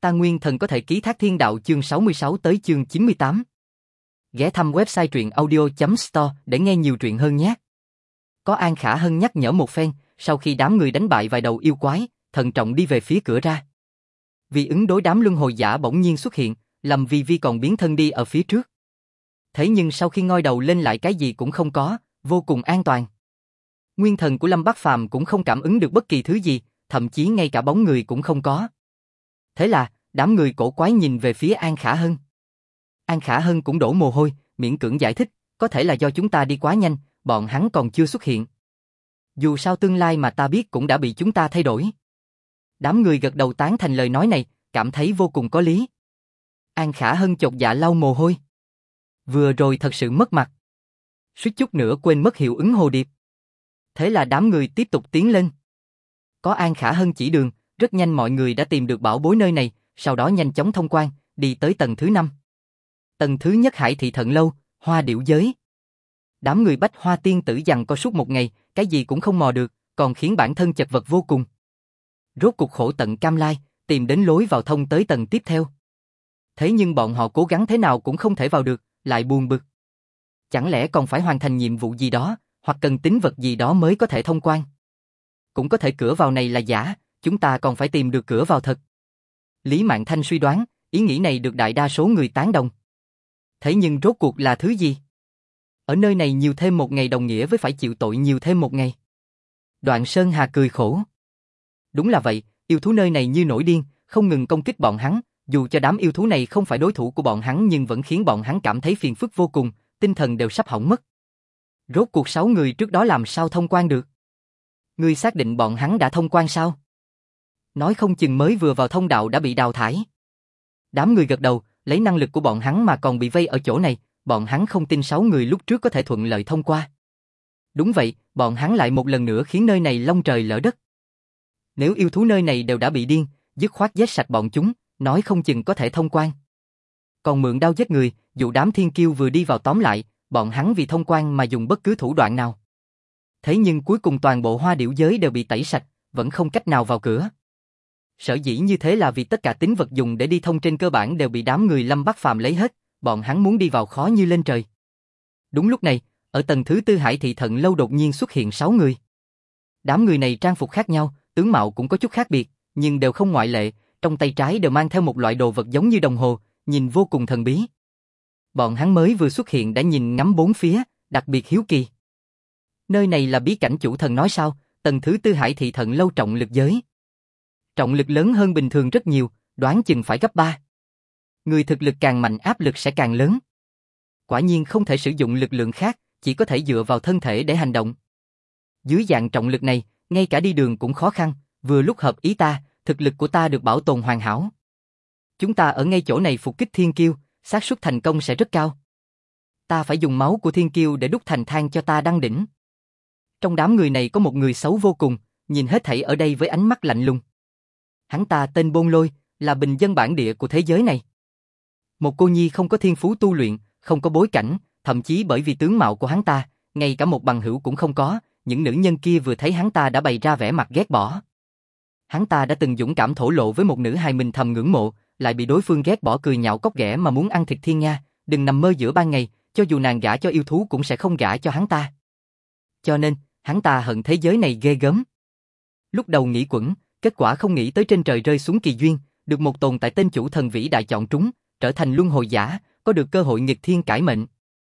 Ta Nguyên Thần có thể ký thác thiên đạo chương 66 tới chương 98. Ghé thăm website truyện audio.store để nghe nhiều truyện hơn nhé. Có An Khả Hân nhắc nhở một phen, sau khi đám người đánh bại vài đầu yêu quái, thận trọng đi về phía cửa ra. Vì ứng đối đám luân hồi giả bỗng nhiên xuất hiện, Lâm Vi Vi còn biến thân đi ở phía trước. Thế nhưng sau khi ngoi đầu lên lại cái gì cũng không có, vô cùng an toàn. Nguyên thần của Lâm Bác Phàm cũng không cảm ứng được bất kỳ thứ gì, thậm chí ngay cả bóng người cũng không có. Thế là, đám người cổ quái nhìn về phía An Khả Hân. An Khả Hân cũng đổ mồ hôi, miễn cưỡng giải thích, có thể là do chúng ta đi quá nhanh, bọn hắn còn chưa xuất hiện. Dù sao tương lai mà ta biết cũng đã bị chúng ta thay đổi. Đám người gật đầu tán thành lời nói này, cảm thấy vô cùng có lý. An Khả Hân chột dạ lau mồ hôi. Vừa rồi thật sự mất mặt. Suýt chút nữa quên mất hiệu ứng hồ điệp. Thế là đám người tiếp tục tiến lên. Có An Khả Hân chỉ đường, rất nhanh mọi người đã tìm được bảo bối nơi này, sau đó nhanh chóng thông quan, đi tới tầng thứ 5. Tầng thứ nhất Hải Thị Thận Lâu, Hoa Điểu Giới. Đám người Bách Hoa tiên tử giằng co suốt một ngày, cái gì cũng không mò được, còn khiến bản thân chật vật vô cùng. Rốt cục khổ tận cam lai, tìm đến lối vào thông tới tầng tiếp theo. Thế nhưng bọn họ cố gắng thế nào cũng không thể vào được, lại buồn bực. Chẳng lẽ còn phải hoàn thành nhiệm vụ gì đó, hoặc cần tín vật gì đó mới có thể thông quan? Cũng có thể cửa vào này là giả, chúng ta còn phải tìm được cửa vào thật. Lý Mạn Thanh suy đoán, ý nghĩ này được đại đa số người tán đồng. Thế nhưng rốt cuộc là thứ gì? Ở nơi này nhiều thêm một ngày đồng nghĩa với phải chịu tội nhiều thêm một ngày. Đoạn Sơn Hà cười khổ. Đúng là vậy, yêu thú nơi này như nổi điên, không ngừng công kích bọn hắn, dù cho đám yêu thú này không phải đối thủ của bọn hắn nhưng vẫn khiến bọn hắn cảm thấy phiền phức vô cùng, tinh thần đều sắp hỏng mất. Rốt cuộc 6 người trước đó làm sao thông quan được? Ngươi xác định bọn hắn đã thông quan sao? Nói không chừng mới vừa vào thông đạo đã bị đào thải. Đám người gật đầu, lấy năng lực của bọn hắn mà còn bị vây ở chỗ này, bọn hắn không tin 6 người lúc trước có thể thuận lợi thông qua. Đúng vậy, bọn hắn lại một lần nữa khiến nơi này long trời lỡ đất. Nếu yêu thú nơi này đều đã bị điên, dứt khoát giết sạch bọn chúng, nói không chừng có thể thông quan. Còn mượn đao giết người, dụ đám thiên kiêu vừa đi vào tóm lại, bọn hắn vì thông quan mà dùng bất cứ thủ đoạn nào. Thế nhưng cuối cùng toàn bộ Hoa Điểu Giới đều bị tẩy sạch, vẫn không cách nào vào cửa. Sở dĩ như thế là vì tất cả tín vật dùng để đi thông trên cơ bản đều bị đám người Lâm Bác Phàm lấy hết, bọn hắn muốn đi vào khó như lên trời. Đúng lúc này, ở tầng thứ tư Hải Thị Thận Lâu đột nhiên xuất hiện 6 người. Đám người này trang phục khác nhau, tướng mạo cũng có chút khác biệt, nhưng đều không ngoại lệ, trong tay trái đều mang theo một loại đồ vật giống như đồng hồ, nhìn vô cùng thần bí. Bọn hắn mới vừa xuất hiện đã nhìn ngắm bốn phía, đặc biệt hiếu kỳ. Nơi này là bí cảnh chủ thần nói sao, tầng thứ tư Hải Thị Thận Lâu trọng lực giới. Trọng lực lớn hơn bình thường rất nhiều, đoán chừng phải gấp 3. Người thực lực càng mạnh áp lực sẽ càng lớn. Quả nhiên không thể sử dụng lực lượng khác, chỉ có thể dựa vào thân thể để hành động. Dưới dạng trọng lực này, ngay cả đi đường cũng khó khăn, vừa lúc hợp ý ta, thực lực của ta được bảo tồn hoàn hảo. Chúng ta ở ngay chỗ này phục kích thiên kiêu, xác suất thành công sẽ rất cao. Ta phải dùng máu của thiên kiêu để đúc thành thang cho ta đăng đỉnh. Trong đám người này có một người xấu vô cùng, nhìn hết thảy ở đây với ánh mắt lạnh lùng. Hắn ta tên Bôn Lôi, là bình dân bản địa của thế giới này. Một cô nhi không có thiên phú tu luyện, không có bối cảnh, thậm chí bởi vì tướng mạo của hắn ta, ngay cả một bằng hữu cũng không có, những nữ nhân kia vừa thấy hắn ta đã bày ra vẻ mặt ghét bỏ. Hắn ta đã từng dũng cảm thổ lộ với một nữ hài mình thầm ngưỡng mộ, lại bị đối phương ghét bỏ cười nhạo cóc ghẻ mà muốn ăn thịt thiên nga, đừng nằm mơ giữa ban ngày, cho dù nàng gả cho yêu thú cũng sẽ không gả cho hắn ta. Cho nên, hắn ta hận thế giới này ghê gớm. Lúc đầu nghĩ quẩn, kết quả không nghĩ tới trên trời rơi xuống kỳ duyên, được một tồn tại tên chủ thần vĩ đại chọn trúng, trở thành luân hồi giả, có được cơ hội nghịch thiên cải mệnh.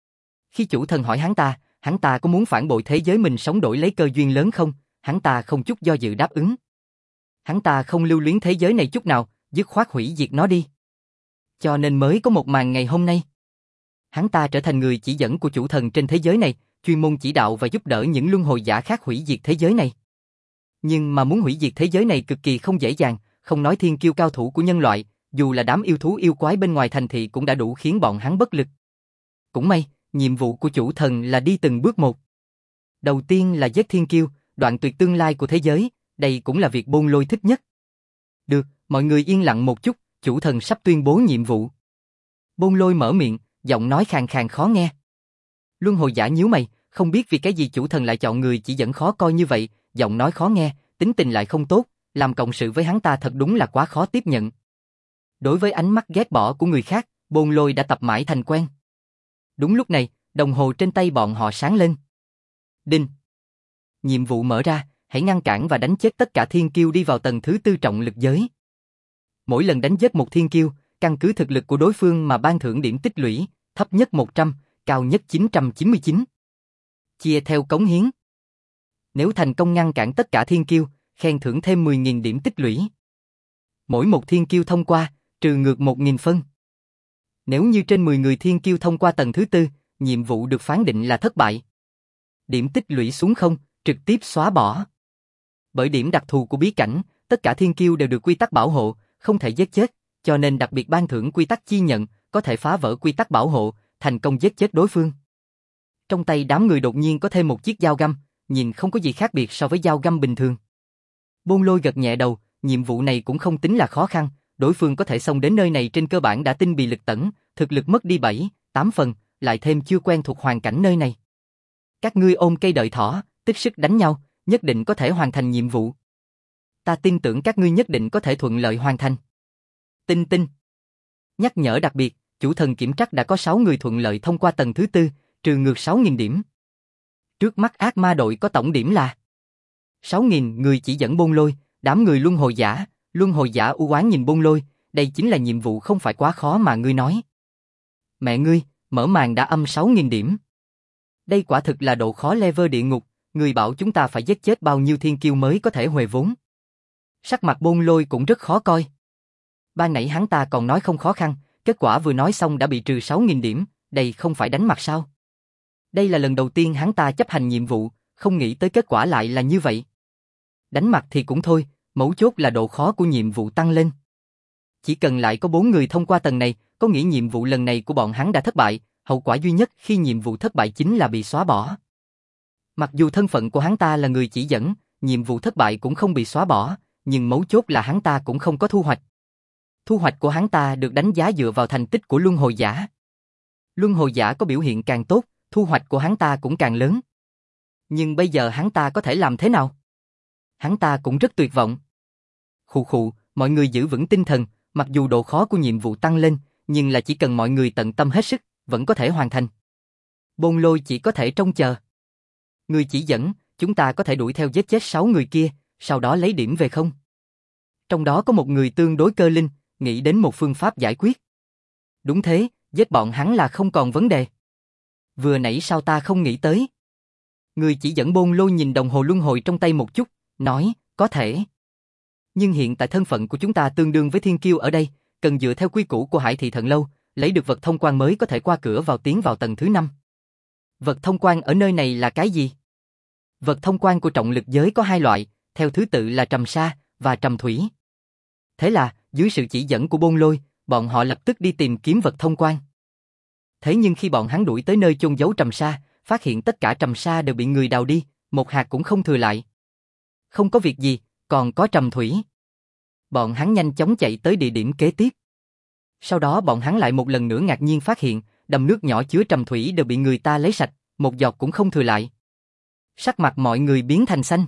Khi chủ thần hỏi hắn ta có muốn phản bội thế giới mình sống đổi lấy cơ duyên lớn không, hắn ta không chút do dự đáp ứng. Hắn ta không lưu luyến thế giới này chút nào, dứt khoát hủy diệt nó đi. Cho nên mới có một màn ngày hôm nay. Hắn ta trở thành người chỉ dẫn của chủ thần trên thế giới này, chuyên môn chỉ đạo và giúp đỡ những luân hồi giả khác hủy diệt thế giới này. Nhưng mà muốn hủy diệt thế giới này cực kỳ không dễ dàng, không nói thiên kiêu cao thủ của nhân loại, dù là đám yêu thú yêu quái bên ngoài thành thị cũng đã đủ khiến bọn hắn bất lực. Cũng may, nhiệm vụ của chủ thần là đi từng bước một. Đầu tiên là giết thiên kiêu, đoạn tuyệt tương lai của thế giới, đây cũng là việc Bôn Lôi thích nhất. Được, mọi người yên lặng một chút, chủ thần sắp tuyên bố nhiệm vụ. Bôn Lôi mở miệng, giọng nói khàn khàn khó nghe. Luân hồi giả nhíu mày, không biết vì cái gì chủ thần lại chọn người chỉ dẫn khó coi như vậy, giọng nói khó nghe, tính tình lại không tốt, làm cộng sự với hắn ta thật đúng là quá khó tiếp nhận. Đối với ánh mắt ghét bỏ của người khác, Bôn Lôi đã tập mãi thành quen. Đúng lúc này, đồng hồ trên tay bọn họ sáng lên. Đinh. Nhiệm vụ mở ra, hãy ngăn cản và đánh chết tất cả thiên kiêu đi vào tầng thứ 4 trọng lực giới. Mỗi lần đánh giết một thiên kiêu, căn cứ thực lực của đối phương mà ban thưởng điểm tích lũy, thấp nhất 100, cao nhất 999. Chia theo cống hiến. Nếu thành công ngăn cản tất cả thiên kiêu, khen thưởng thêm 10.000 điểm tích lũy. Mỗi một thiên kiêu thông qua, trừ ngược 1.000 phân. Nếu như trên 10 người thiên kiêu thông qua tầng thứ 4, nhiệm vụ được phán định là thất bại. Điểm tích lũy xuống không, trực tiếp xóa bỏ. Bởi điểm đặc thù của bí cảnh, tất cả thiên kiêu đều được quy tắc bảo hộ, không thể giết chết, cho nên đặc biệt ban thưởng quy tắc chi nhận, có thể phá vỡ quy tắc bảo hộ, thành công giết chết đối phương. Trong tay đám người đột nhiên có thêm một chiếc dao găm, nhìn không có gì khác biệt so với dao găm bình thường. Bôn Lôi gật nhẹ đầu, nhiệm vụ này cũng không tính là khó khăn, đối phương có thể xông đến nơi này trên cơ bản đã tinh bì lực tẩn, thực lực mất đi 7, 8 phần, lại thêm chưa quen thuộc hoàn cảnh nơi này. Các ngươi ôm cây đợi thỏ, tích sức đánh nhau, nhất định có thể hoàn thành nhiệm vụ. Ta tin tưởng các ngươi nhất định có thể thuận lợi hoàn thành. Tinh tinh. Nhắc nhở đặc biệt, chủ thần kiểm trắc đã có 6 người thuận lợi thông qua tầng thứ 4, trừ ngược 6.000 điểm. Trước mắt ác ma đội có tổng điểm là 6.000 người chỉ dẫn Bôn Lôi, đám người luân hồi giả u oán nhìn Bôn Lôi, đây chính là nhiệm vụ không phải quá khó mà ngươi nói. Mẹ ngươi, mở màn đã âm 6.000 điểm. Đây quả thực là độ khó level địa ngục, người bảo chúng ta phải giết chết bao nhiêu thiên kiêu mới có thể huề vốn. Sắc mặt Bôn Lôi cũng rất khó coi. Ban nãy hắn ta còn nói không khó khăn, kết quả vừa nói xong đã bị trừ 6.000 điểm, đây không phải đánh mặt sao? Đây là lần đầu tiên hắn ta chấp hành nhiệm vụ, không nghĩ tới kết quả lại là như vậy. Đánh mặt thì cũng thôi, mấu chốt là độ khó của nhiệm vụ tăng lên. Chỉ cần lại có 4 người thông qua tầng này, có nghĩa nhiệm vụ lần này của bọn hắn đã thất bại, hậu quả duy nhất khi nhiệm vụ thất bại chính là bị xóa bỏ. Mặc dù thân phận của hắn ta là người chỉ dẫn, nhiệm vụ thất bại cũng không bị xóa bỏ, nhưng mấu chốt là hắn ta cũng không có thu hoạch. Thu hoạch của hắn ta được đánh giá dựa vào thành tích của luân hồi giả. Luân hồi giả có biểu hiện càng tốt, thu hoạch của hắn ta cũng càng lớn. Nhưng bây giờ hắn ta có thể làm thế nào? Hắn ta cũng rất tuyệt vọng. Khụ khụ, mọi người giữ vững tinh thần, mặc dù độ khó của nhiệm vụ tăng lên, nhưng là chỉ cần mọi người tận tâm hết sức, vẫn có thể hoàn thành. Bôn Lôi chỉ có thể trông chờ. Người chỉ dẫn, chúng ta có thể đuổi theo giết chết 6 người kia, sau đó lấy điểm về không? Trong đó có một người tương đối cơ linh, nghĩ đến một phương pháp giải quyết. Đúng thế, giết bọn hắn là không còn vấn đề. Vừa nãy sao ta không nghĩ tới? Người chỉ dẫn Bôn Lôi nhìn đồng hồ luân hồi trong tay một chút, nói, có thể. Nhưng hiện tại thân phận của chúng ta tương đương với thiên kiêu ở đây, cần dựa theo quy củ của Hải Thị Thần Lâu, lấy được vật thông quan mới có thể qua cửa vào tiến vào tầng thứ 5. Vật thông quan ở nơi này là cái gì? Vật thông quan của trọng lực giới có 2 loại, theo thứ tự là trầm sa và trầm thủy. Thế là, dưới sự chỉ dẫn của Bôn Lôi, bọn họ lập tức đi tìm kiếm vật thông quan. Thế nhưng khi bọn hắn đuổi tới nơi chôn giấu trầm sa, phát hiện tất cả trầm sa đều bị người đào đi, một hạt cũng không thừa lại. Không có việc gì, còn có trầm thủy. Bọn hắn nhanh chóng chạy tới địa điểm kế tiếp. Sau đó bọn hắn lại một lần nữa ngạc nhiên phát hiện, đầm nước nhỏ chứa trầm thủy đều bị người ta lấy sạch, một giọt cũng không thừa lại. Sắc mặt mọi người biến thành xanh.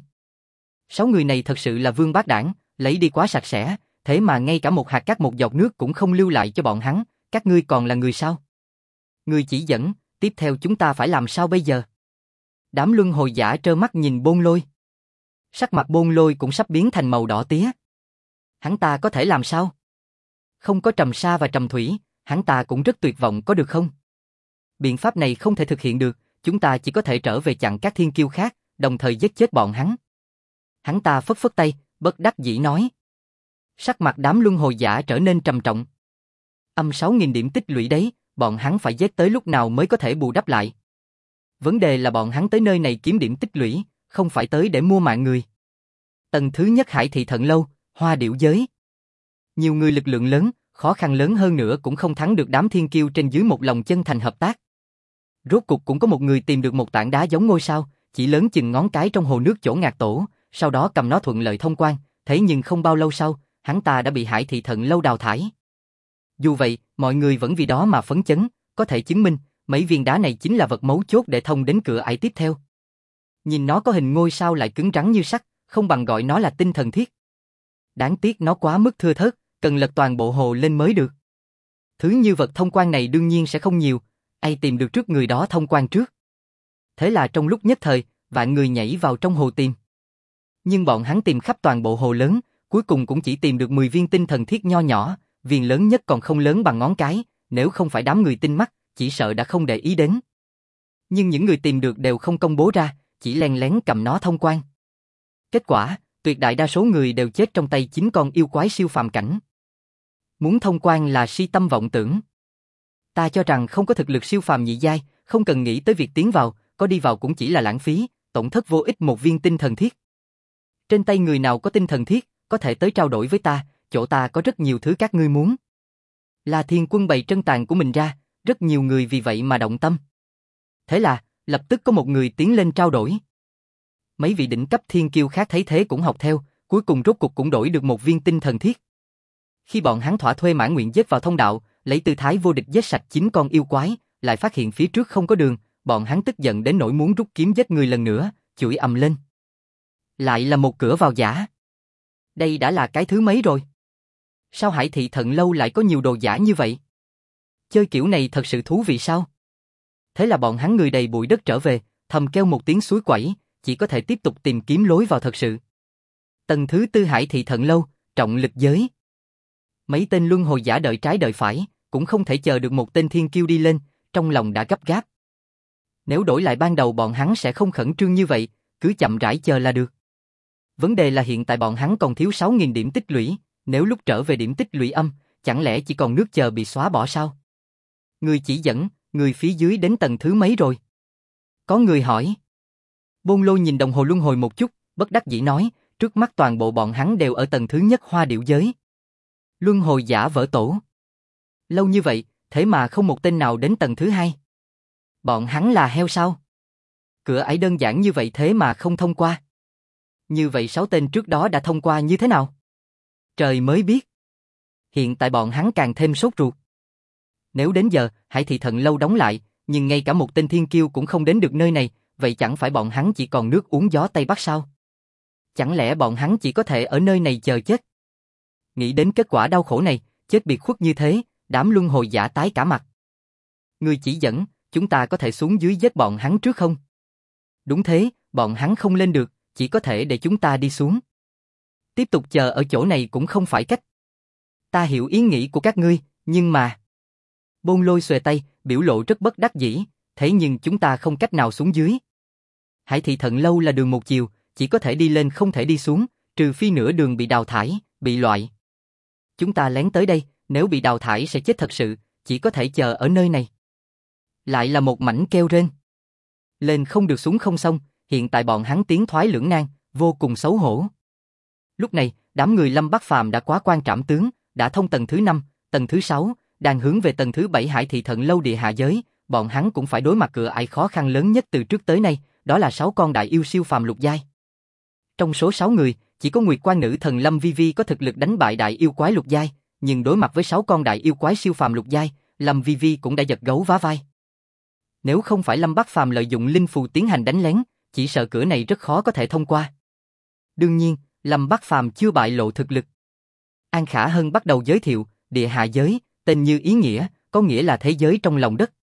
6 người này thật sự là vương bát đảng, lấy đi quá sạch sẽ, thế mà ngay cả một hạt cát một giọt nước cũng không lưu lại cho bọn hắn, các ngươi còn là người sao? Người chỉ dẫn, tiếp theo chúng ta phải làm sao bây giờ? Đám luân hồi giả trơ mắt nhìn Bôn Lôi. Sắc mặt Bôn Lôi cũng sắp biến thành màu đỏ tía. Hắn ta có thể làm sao? Không có trầm sa và trầm thủy, hắn ta cũng rất tuyệt vọng có được không? Biện pháp này không thể thực hiện được, chúng ta chỉ có thể trở về chặn các thiên kiêu khác, đồng thời giết chết bọn hắn. Hắn ta phất phất tay, bất đắc dĩ nói. Sắc mặt đám luân hồi giả trở nên trầm trọng. Âm 6.000 điểm tích lũy đấy, bọn hắn phải giết tới lúc nào mới có thể bù đắp lại. Vấn đề là bọn hắn tới nơi này kiếm điểm tích lũy, không phải tới để mua mạng người. Tầng thứ nhất Hải Thị Thần Lâu, Hoa Điểu Giới. Nhiều người lực lượng lớn, khó khăn lớn hơn nữa cũng không thắng được đám thiên kiêu trên dưới một lòng chân thành hợp tác. Rốt cục cũng có một người tìm được một tảng đá giống ngôi sao, chỉ lớn chừng ngón cái trong hồ nước chỗ ngạc tổ, sau đó cầm nó thuận lợi thông quan, thế nhưng không bao lâu sau, hắn ta đã bị Hải Thị Thần Lâu đào thải. Dù vậy, mọi người vẫn vì đó mà phấn chấn, có thể chứng minh, mấy viên đá này chính là vật mấu chốt để thông đến cửa ải tiếp theo. Nhìn nó có hình ngôi sao lại cứng rắn như sắt, không bằng gọi nó là tinh thần thiết. Đáng tiếc nó quá mức thưa thớt, cần lật toàn bộ hồ lên mới được. Thứ như vật thông quan này đương nhiên sẽ không nhiều, ai tìm được trước người đó thông quan trước. Thế là trong lúc nhất thời, vạn người nhảy vào trong hồ tìm. Nhưng bọn hắn tìm khắp toàn bộ hồ lớn, cuối cùng cũng chỉ tìm được 10 viên tinh thần thiết nho nhỏ, viên lớn nhất còn không lớn bằng ngón cái, nếu không phải đám người tinh mắt, chỉ sợ đã không để ý đến. Nhưng những người tìm được đều không công bố ra, chỉ len lén cầm nó thông quan. Kết quả, tuyệt đại đa số người đều chết trong tay 9 con yêu quái siêu phàm cảnh. Muốn thông quan là si tâm vọng tưởng. Ta cho rằng không có thực lực siêu phàm nhị giai, không cần nghĩ tới việc tiến vào, có đi vào cũng chỉ là lãng phí, tổn thất vô ích một viên tinh thần thiết. Trên tay người nào có tinh thần thiết, có thể tới trao đổi với ta, chỗ ta có rất nhiều thứ các ngươi muốn. La Thiên Quân bày trân tàn của mình ra, rất nhiều người vì vậy mà động tâm. Thế là, lập tức có một người tiến lên trao đổi. Mấy vị đỉnh cấp thiên kiêu khác thấy thế cũng học theo, cuối cùng rốt cục cũng đổi được một viên tinh thần thiết. Khi bọn hắn thỏa thuê mãn nguyện giết vào thông đạo, lấy tư thái vô địch giết sạch 9 con yêu quái, lại phát hiện phía trước không có đường, bọn hắn tức giận đến nỗi muốn rút kiếm giết người lần nữa, chửi ầm lên. Lại là một cửa vào giả. Đây đã là cái thứ mấy rồi? Sao Hải Thị Thận Lâu lại có nhiều đồ giả như vậy? Chơi kiểu này thật sự thú vị sao? Thế là bọn hắn người đầy bụi đất trở về, thầm kêu một tiếng suối quẩy, chỉ có thể tiếp tục tìm kiếm lối vào thật sự. Tầng thứ 4 Hải Thị Thận Lâu, trọng lực giới. Mấy tên luân hồi giả đợi trái đợi phải, cũng không thể chờ được một tên thiên kiêu đi lên, trong lòng đã gấp gáp. Nếu đổi lại ban đầu bọn hắn sẽ không khẩn trương như vậy, cứ chậm rãi chờ là được. Vấn đề là hiện tại bọn hắn còn thiếu 6.000 điểm tích lũy, nếu lúc trở về điểm tích lũy âm, chẳng lẽ chỉ còn nước chờ bị xóa bỏ sao? Người chỉ dẫn, người phía dưới đến tầng thứ mấy rồi? Có người hỏi. Bôn Lôi nhìn đồng hồ luân hồi một chút, bất đắc dĩ nói, trước mắt toàn bộ bọn hắn đều ở tầng thứ nhất hoa điểu giới. Luân hồi giả vỡ tổ. Lâu như vậy, thế mà không một tên nào đến tầng thứ 2. Bọn hắn là heo sao? Cửa ải đơn giản như vậy thế mà không thông qua. Như vậy 6 tên trước đó đã thông qua như thế nào? Trời mới biết. Hiện tại bọn hắn càng thêm sốt ruột. Nếu đến giờ, Hải Thị Thận Lâu đóng lại, nhưng ngay cả một tên thiên kiêu cũng không đến được nơi này, vậy chẳng phải bọn hắn chỉ còn nước uống gió Tây Bắc sao? Chẳng lẽ bọn hắn chỉ có thể ở nơi này chờ chết? Nghĩ đến kết quả đau khổ này, chết biệt khuất như thế, đám luân hồi giả tái cả mặt. Người chỉ dẫn, chúng ta có thể xuống dưới giết bọn hắn trước không? Đúng thế, bọn hắn không lên được, chỉ có thể để chúng ta đi xuống. Tiếp tục chờ ở chỗ này cũng không phải cách. Ta hiểu ý nghĩ của các ngươi, nhưng mà... Bôn Lôi xuề tay, biểu lộ rất bất đắc dĩ, thế nhưng chúng ta không cách nào xuống dưới. Hải Thị Thận Lâu là đường một chiều, chỉ có thể đi lên không thể đi xuống, trừ phi nửa đường bị đào thải, bị loại. Chúng ta lén tới đây, nếu bị đào thải sẽ chết thật sự, chỉ có thể chờ ở nơi này. Lại là một mảnh kêu rên. Lên không được xuống không xong, hiện tại bọn hắn tiến thoái lưỡng nan, vô cùng xấu hổ. Lúc này, đám người Lâm Bắc Phàm đã quá quan trảm tướng, đã thông tầng thứ 5, tầng thứ 6, đang hướng về tầng thứ 7 Hải Thị Thận Lâu địa hạ giới, bọn hắn cũng phải đối mặt cửa ải khó khăn lớn nhất từ trước tới nay, đó là 6 con đại yêu siêu phàm lục giai. Trong số 6 người, chỉ có Nguyệt Quan Nữ Thần Lâm Vi Vi có thực lực đánh bại đại yêu quái lục giai, nhưng đối mặt với 6 con đại yêu quái siêu phàm lục giai, Lâm Vi Vi cũng đã giật gấu vá vai. Nếu không phải Lâm Bắc Phàm lợi dụng linh phù tiến hành đánh lén, chỉ sợ cửa này rất khó có thể thông qua. Đương nhiên, Lâm Bắc Phàm chưa bại lộ thực lực. An Khả Hân bắt đầu giới thiệu, địa hạ giới, tên như ý nghĩa, có nghĩa là thế giới trong lòng đất.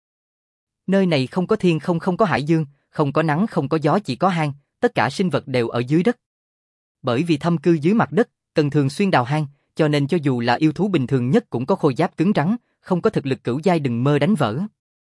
Nơi này không có thiên không có hải dương, không có nắng không có gió chỉ có hang, tất cả sinh vật đều ở dưới đất. Bởi vì thâm cư dưới mặt đất, cần thường xuyên đào hang, cho nên cho dù là yêu thú bình thường nhất cũng có khôi giáp cứng rắn, không có thực lực cửu giai đừng mơ đánh vỡ.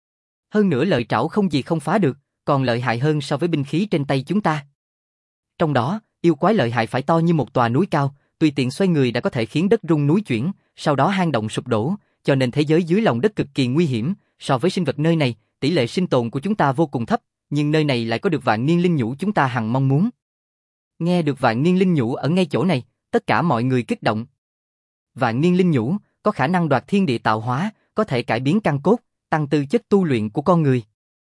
Hơn nữa lợi trảo không gì không phá được, còn lợi hại hơn so với binh khí trên tay chúng ta. Trong đó, yêu quái lợi hại phải to như một tòa núi cao, tùy tiện xoay người đã có thể khiến đất rung núi chuyển, sau đó hang động sụp đổ, cho nên thế giới dưới lòng đất cực kỳ nguy hiểm, so với sinh vật nơi này, tỷ lệ sinh tồn của chúng ta vô cùng thấp, nhưng nơi này lại có được vạn niên linh nhũ chúng ta hằng mong muốn. Nghe được vạn niên linh nhũ ở ngay chỗ này, tất cả mọi người kích động. Vạn niên linh nhũ có khả năng đoạt thiên địa tạo hóa, có thể cải biến căn cốt, tăng tư chất tu luyện của con người.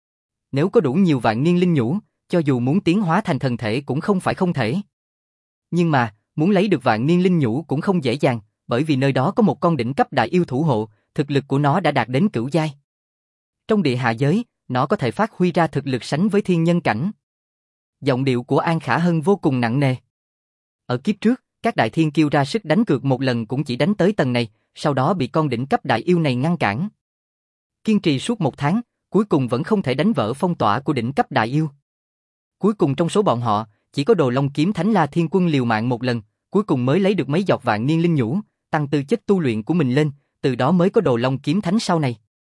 Nếu có đủ nhiều vạn niên linh nhũ, cho dù muốn tiến hóa thành thần thể cũng không phải không thể. Nhưng mà, muốn lấy được vạn niên linh nhũ cũng không dễ dàng, bởi vì nơi đó có một con đỉnh cấp đại yêu thủ hộ, thực lực của nó đã đạt đến cửu giai. Trong địa hạ giới, nó có thể phát huy ra thực lực sánh với thiên nhân cảnh. Giọng điệu của An Khả Hân vô cùng nặng nề. Ở kiếp trước, Các đại thiên kiêu ra sức đánh cược một lần cũng chỉ đánh tới tầng này, sau đó bị con đỉnh cấp đại yêu này ngăn cản. Kiên trì suốt 1 tháng, cuối cùng vẫn không thể đánh vỡ phong tỏa của đỉnh cấp đại yêu. Cuối cùng trong số bọn họ, chỉ có Đồ Long Kiếm Thánh La Thiên Quân liều mạng một lần, cuối cùng mới lấy được mấy giọt vạn niên linh nhũ, tăng tư chất tu luyện của mình lên, từ đó mới có Đồ Long Kiếm Thánh sau này.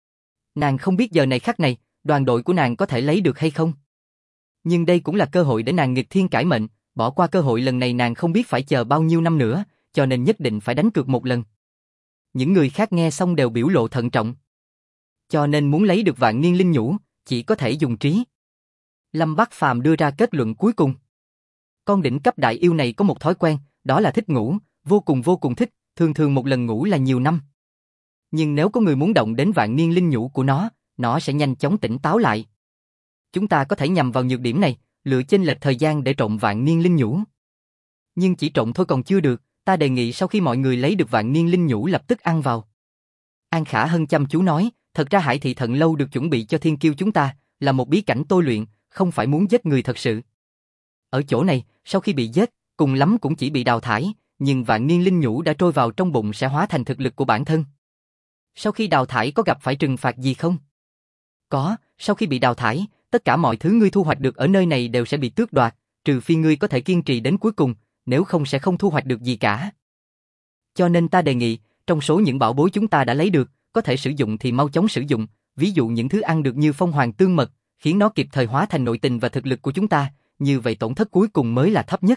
Nàng không biết giờ này khắc này, đoàn đội của nàng có thể lấy được hay không. Nhưng đây cũng là cơ hội để nàng nghịch thiên cải mệnh, bỏ qua cơ hội lần này nàng không biết phải chờ bao nhiêu năm nữa, cho nên nhất định phải đánh cược một lần. Những người khác nghe xong đều biểu lộ thận trọng. Cho nên muốn lấy được vạn niên linh nhũ, chỉ có thể dùng trí. Lâm Bắc Phàm đưa ra kết luận cuối cùng. Con đỉnh cấp đại yêu này có một thói quen, đó là thích ngủ, vô cùng thích, thường thường một lần ngủ là nhiều năm. Nhưng nếu có người muốn động đến vạn niên linh nhũ của nó sẽ nhanh chóng tỉnh táo lại. Chúng ta có thể nhằm vào nhược điểm này, lựa chênh lệch thời gian để trộn vạn niên linh nhũ. Nhưng chỉ trộn thôi còn chưa được, ta đề nghị sau khi mọi người lấy được vạn niên linh nhũ lập tức ăn vào. An Khả Hân chăm chú nói, thật ra Hải Thị Thận Lâu được chuẩn bị cho thiên kiêu chúng ta, là một bí cảnh tôi luyện, không phải muốn giết người thật sự. Ở chỗ này, sau khi bị giết, cùng lắm cũng chỉ bị đào thải, nhưng vạn niên linh nhũ đã trôi vào trong bụng sẽ hóa thành thực lực của bản thân. Sau khi đào thải có gặp phải trừng phạt gì không? Có, sau khi bị đào thải, tất cả mọi thứ ngươi thu hoạch được ở nơi này đều sẽ bị tước đoạt, trừ phi ngươi có thể kiên trì đến cuối cùng, nếu không sẽ không thu hoạch được gì cả. Cho nên ta đề nghị, trong số những bảo bối chúng ta đã lấy được, có thể sử dụng thì mau chóng sử dụng, ví dụ những thứ ăn được như phong hoàng tương mật, khiến nó kịp thời hóa thành nội tình và thực lực của chúng ta, như vậy tổn thất cuối cùng mới là thấp nhất.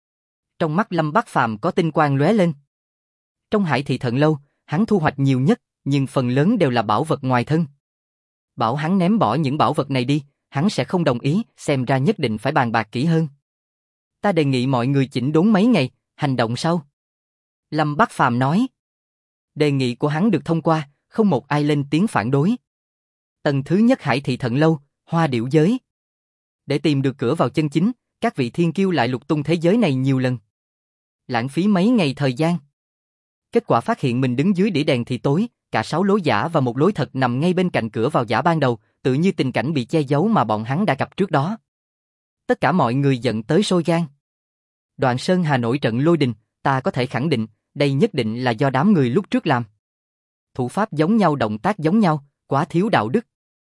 Trong mắt Lâm Bắc Phàm có tinh quang lóe lên. Trong Hải Thị Thận Lâu, hắn thu hoạch nhiều nhất, nhưng phần lớn đều là bảo vật ngoài thân. Bảo hắn ném bỏ những bảo vật này đi, hắn sẽ không đồng ý, xem ra nhất định phải bàn bạc kỹ hơn. Ta đề nghị mọi người chỉnh đốn mấy ngày, hành động sau. Lâm Bắc Phàm nói. Đề nghị của hắn được thông qua, không một ai lên tiếng phản đối. Tầng thứ nhất Hải Thị Thận Lâu, Hoa Điểu Giới. Để tìm được cửa vào chân chính, các vị thiên kiêu lại lục tung thế giới này nhiều lần. Lãng phí mấy ngày thời gian. Kết quả phát hiện mình đứng dưới đĩa đèn thì tối, cả 6 lối giả và một lối thật nằm ngay bên cạnh cửa vào giả ban đầu, tự như tình cảnh bị che giấu mà bọn hắn đã gặp trước đó. Tất cả mọi người giận tới sôi gan. Đoạn Sơn Hà nổi trận lôi đình, ta có thể khẳng định, đây nhất định là do đám người lúc trước làm. Thủ pháp giống nhau, động tác giống nhau, quá thiếu đạo đức.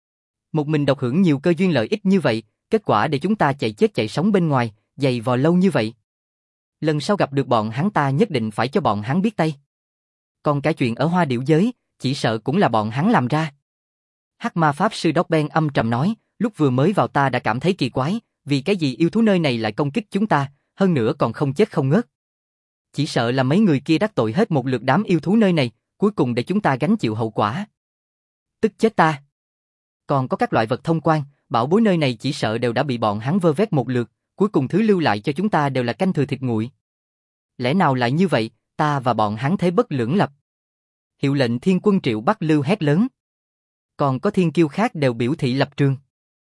Một mình độc hưởng nhiều cơ duyên lợi ích như vậy, kết quả để chúng ta chạy chết chạy sống bên ngoài, dày vò lâu như vậy. Lần sau gặp được bọn hắn ta nhất định phải cho bọn hắn biết tay. Còn cả chuyện ở Hoa Điểu Giới, chỉ sợ cũng là bọn hắn làm ra. Hắc Ma Pháp Sư Dokben âm trầm nói, lúc vừa mới vào ta đã cảm thấy kỳ quái, vì cái gì yêu thú nơi này lại công kích chúng ta, hơn nữa còn không chết không ngớt. Chỉ sợ là mấy người kia đắc tội hết một lượt đám yêu thú nơi này, cuối cùng để chúng ta gánh chịu hậu quả. Tức chết ta. Còn có các loại vật thông quan, bảo bối nơi này chỉ sợ đều đã bị bọn hắn vơ vét một lượt, cuối cùng thứ lưu lại cho chúng ta đều là canh thừa thịt nguội. Lẽ nào lại như vậy, ta và bọn hắn thế bất lưỡng lập. Hiệu lệnh Thiên Quân Triệu Bắc Lưu hét lớn. Còn có thiên kiêu khác đều biểu thị lập trường.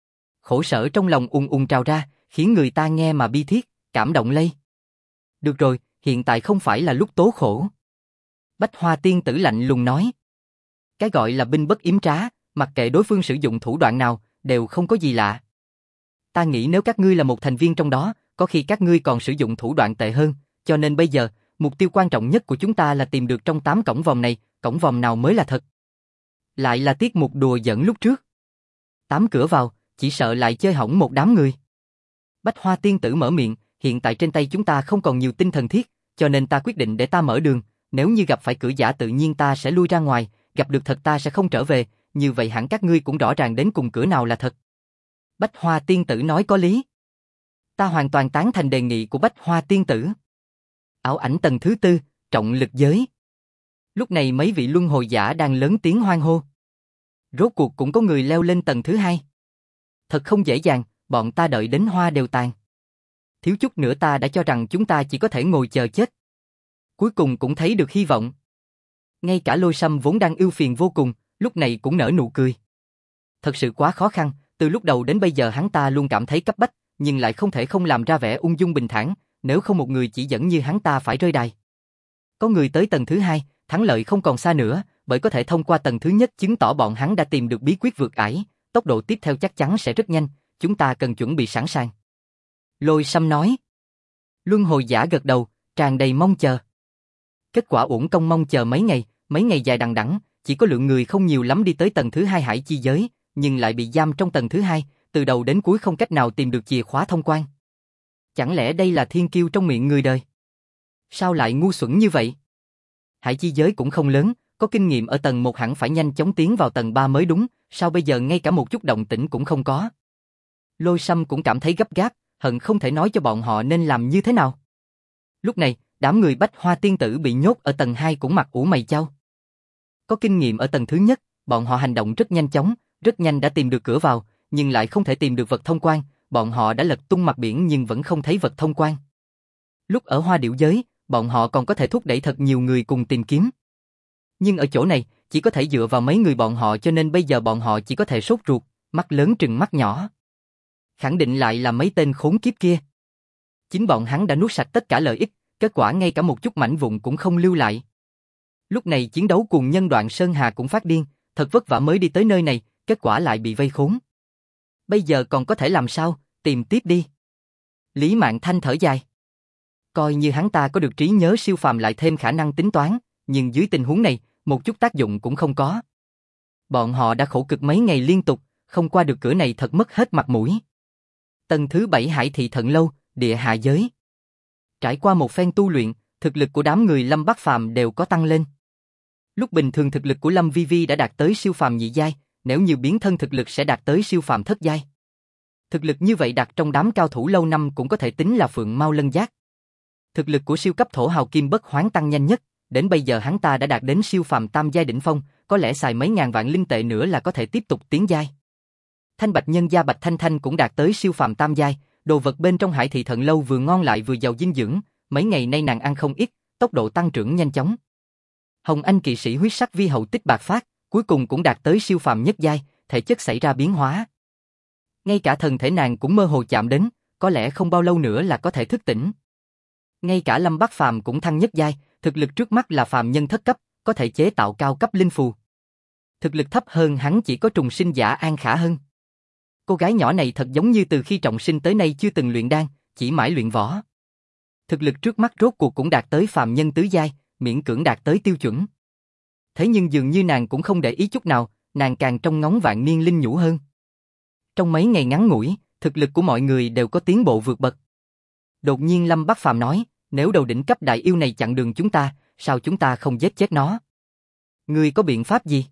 Khổ sở trong lòng trào ra, khiến người ta nghe mà bi thiết, cảm động lây. Được rồi, hiện tại không phải là lúc tố khổ. Bách Hoa Tiên Tử lạnh lùng nói. Cái gọi là binh bất yếm trá, mặc kệ đối phương sử dụng thủ đoạn nào, đều không có gì lạ. Ta nghĩ nếu các ngươi là một thành viên trong đó, có khi các ngươi còn sử dụng thủ đoạn tệ hơn, cho nên bây giờ, mục tiêu quan trọng nhất của chúng ta là tìm được trong 8 cổng vòm này, cổng vòm nào mới là thật. Lại là tiết mục đùa giỡn lúc trước. 8 cửa vào, chỉ sợ lại chơi hỏng một đám người. Bách Hoa Tiên Tử mở miệng, hiện tại trên tay chúng ta không còn nhiều tinh thần thiết, cho nên ta quyết định để ta mở đường, nếu như gặp phải cửa giả tự nhiên ta sẽ lui ra ngoài, gặp được thật ta sẽ không trở về, như vậy hẳn các ngươi cũng rõ ràng đến cùng cửa nào là thật. Bách Hoa Tiên Tử nói có lý. Ta hoàn toàn tán thành đề nghị của Bách Hoa Tiên Tử. Ảo ảnh tầng thứ 4, trọng lực giới. Lúc này mấy vị luân hồi giả đang lớn tiếng hoan hô. Rốt cuộc cũng có người leo lên tầng thứ 2. Thật không dễ dàng, bọn ta đợi đến hoa đều tàn. Thiếu chút nữa ta đã cho rằng chúng ta chỉ có thể ngồi chờ chết. Cuối cùng cũng thấy được hy vọng. Ngay cả Lôi Sâm vốn đang ưu phiền vô cùng, lúc này cũng nở nụ cười. Thật sự quá khó khăn, từ lúc đầu đến bây giờ hắn ta luôn cảm thấy cấp bách, nhưng lại không thể không làm ra vẻ ung dung bình thản, nếu không một người chỉ dẫn như hắn ta phải rơi đài. Có người tới tầng thứ 2, thắng lợi không còn xa nữa, bởi có thể thông qua tầng thứ nhất chứng tỏ bọn hắn đã tìm được bí quyết vượt ải, tốc độ tiếp theo chắc chắn sẽ rất nhanh, chúng ta cần chuẩn bị sẵn sàng. Lôi Sâm nói. Luân hồi giả gật đầu, tràn đầy mong chờ. Kết quả uổng công mong chờ mấy ngày dài đằng đẵng, chỉ có lượng người không nhiều lắm đi tới tầng thứ 2 hải chi giới, nhưng lại bị giam trong tầng thứ 2, từ đầu đến cuối không cách nào tìm được chìa khóa thông quan. Chẳng lẽ đây là thiên kiêu trong miệng người đời? Sao lại ngu xuẩn như vậy? Hải chi giới cũng không lớn, có kinh nghiệm ở tầng 1 hẳn phải nhanh chóng tiến vào tầng 3 mới đúng, sao bây giờ ngay cả một chút động tĩnh cũng không có? Lôi Sâm cũng cảm thấy gấp gáp, hận không thể nói cho bọn họ nên làm như thế nào. Lúc này, đám người Bách Hoa tiên tử bị nhốt ở tầng 2 cũng mặt ủ mày chau. Có kinh nghiệm ở tầng thứ nhất, bọn họ hành động rất nhanh chóng, rất nhanh đã tìm được cửa vào, nhưng lại không thể tìm được vật thông quan, bọn họ đã lật tung mặt biển nhưng vẫn không thấy vật thông quan. Lúc ở Hoa Điểu giới, bọn họ còn có thể thúc đẩy thật nhiều người cùng tìm kiếm. Nhưng ở chỗ này, chỉ có thể dựa vào mấy người bọn họ cho nên bây giờ bọn họ chỉ có thể sốt ruột, mắt lớn trừng mắt nhỏ. Khẳng định lại là mấy tên khốn kiếp kia. Chính bọn hắn đã nuốt sạch tất cả lợi ích, kết quả ngay cả một chút mảnh vụn cũng không lưu lại. Lúc này chiến đấu cùng nhân đoạn Sơn Hà cũng phát điên, thật vất vả mới đi tới nơi này, kết quả lại bị vây khốn. Bây giờ còn có thể làm sao, tìm tiếp đi. Lý Mạn Thanh thở dài. Coi như hắn ta có được trí nhớ siêu phàm lại thêm khả năng tính toán, nhưng dưới tình huống này, một chút tác dụng cũng không có. Bọn họ đã khổ cực mấy ngày liên tục, không qua được cửa này thật mất hết mặt mũi. Tầng thứ 7 Hải thị Thận lâu, địa hạ giới. Trải qua một phen tu luyện, thực lực của đám người Lâm Bắc Phàm đều có tăng lên. Lúc bình thường thực lực của Lâm Vi Vi đã đạt tới siêu phàm nhị giai, nếu như biến thân thực lực sẽ đạt tới siêu phàm thất giai. Thực lực như vậy đặt trong đám cao thủ lâu năm cũng có thể tính là phượng mao lân giác. Thực lực của siêu cấp thổ hào Kim Bất Hoán tăng nhanh nhất, đến bây giờ hắn ta đã đạt đến siêu phàm tam giai đỉnh phong, có lẽ xài mấy ngàn vạn linh tệ nữa là có thể tiếp tục tiến giai. Thanh Bạch nhân gia Bạch Thanh Thanh cũng đạt tới siêu phàm tam giai, đồ vật bên trong Hải thị Thận lâu vừa ngon lại vừa giàu dinh dưỡng, mấy ngày nay nàng ăn không ít, tốc độ tăng trưởng nhanh chóng. Hồng Anh kỵ sĩ huyết sắc vi hậu tích bạc phát, cuối cùng cũng đạt tới siêu phàm nhất giai, thể chất xảy ra biến hóa. Ngay cả thần thể nàng cũng mơ hồ chạm đến, có lẽ không bao lâu nữa là có thể thức tỉnh. Ngay cả Lâm Bắc Phàm cũng thăng nhất giai, thực lực trước mắt là phàm nhân thất cấp, có thể chế tạo cao cấp linh phù. Thực lực thấp hơn hắn chỉ có trùng sinh giả An Khả Hân. Cô gái nhỏ này thật giống như từ khi trọng sinh tới nay chưa từng luyện đan, chỉ mãi luyện võ. Thực lực trước mắt rốt cuộc cũng đạt tới phàm nhân tứ giai, miễn cưỡng đạt tới tiêu chuẩn. Thế nhưng dường như nàng cũng không để ý chút nào, nàng càng trông ngóng vạn niên linh nhũ hơn. Trong mấy ngày ngắn ngủi, thực lực của mọi người đều có tiến bộ vượt bậc. Đột nhiên Lâm Bắc Phàm nói, nếu đầu đỉnh cấp đại yêu này chặn đường chúng ta, sao chúng ta không giết chết nó? Ngươi có biện pháp gì?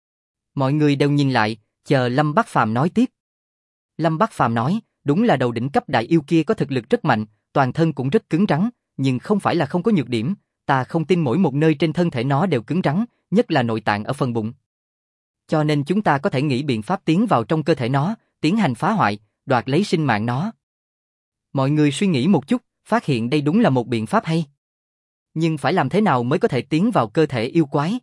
Mọi người đều nhìn lại, chờ Lâm Bắc Phàm nói tiếp. Lâm Bắc Phàm nói, đúng là đầu đỉnh cấp đại yêu kia có thực lực rất mạnh, toàn thân cũng rất cứng rắn, nhưng không phải là không có nhược điểm, ta không tin mỗi một nơi trên thân thể nó đều cứng rắn, nhất là nội tạng ở phần bụng. Cho nên chúng ta có thể nghĩ biện pháp tiến vào trong cơ thể nó, tiến hành phá hoại, đoạt lấy sinh mạng nó. Mọi người suy nghĩ một chút, phát hiện đây đúng là một biện pháp hay. Nhưng phải làm thế nào mới có thể tiến vào cơ thể yêu quái?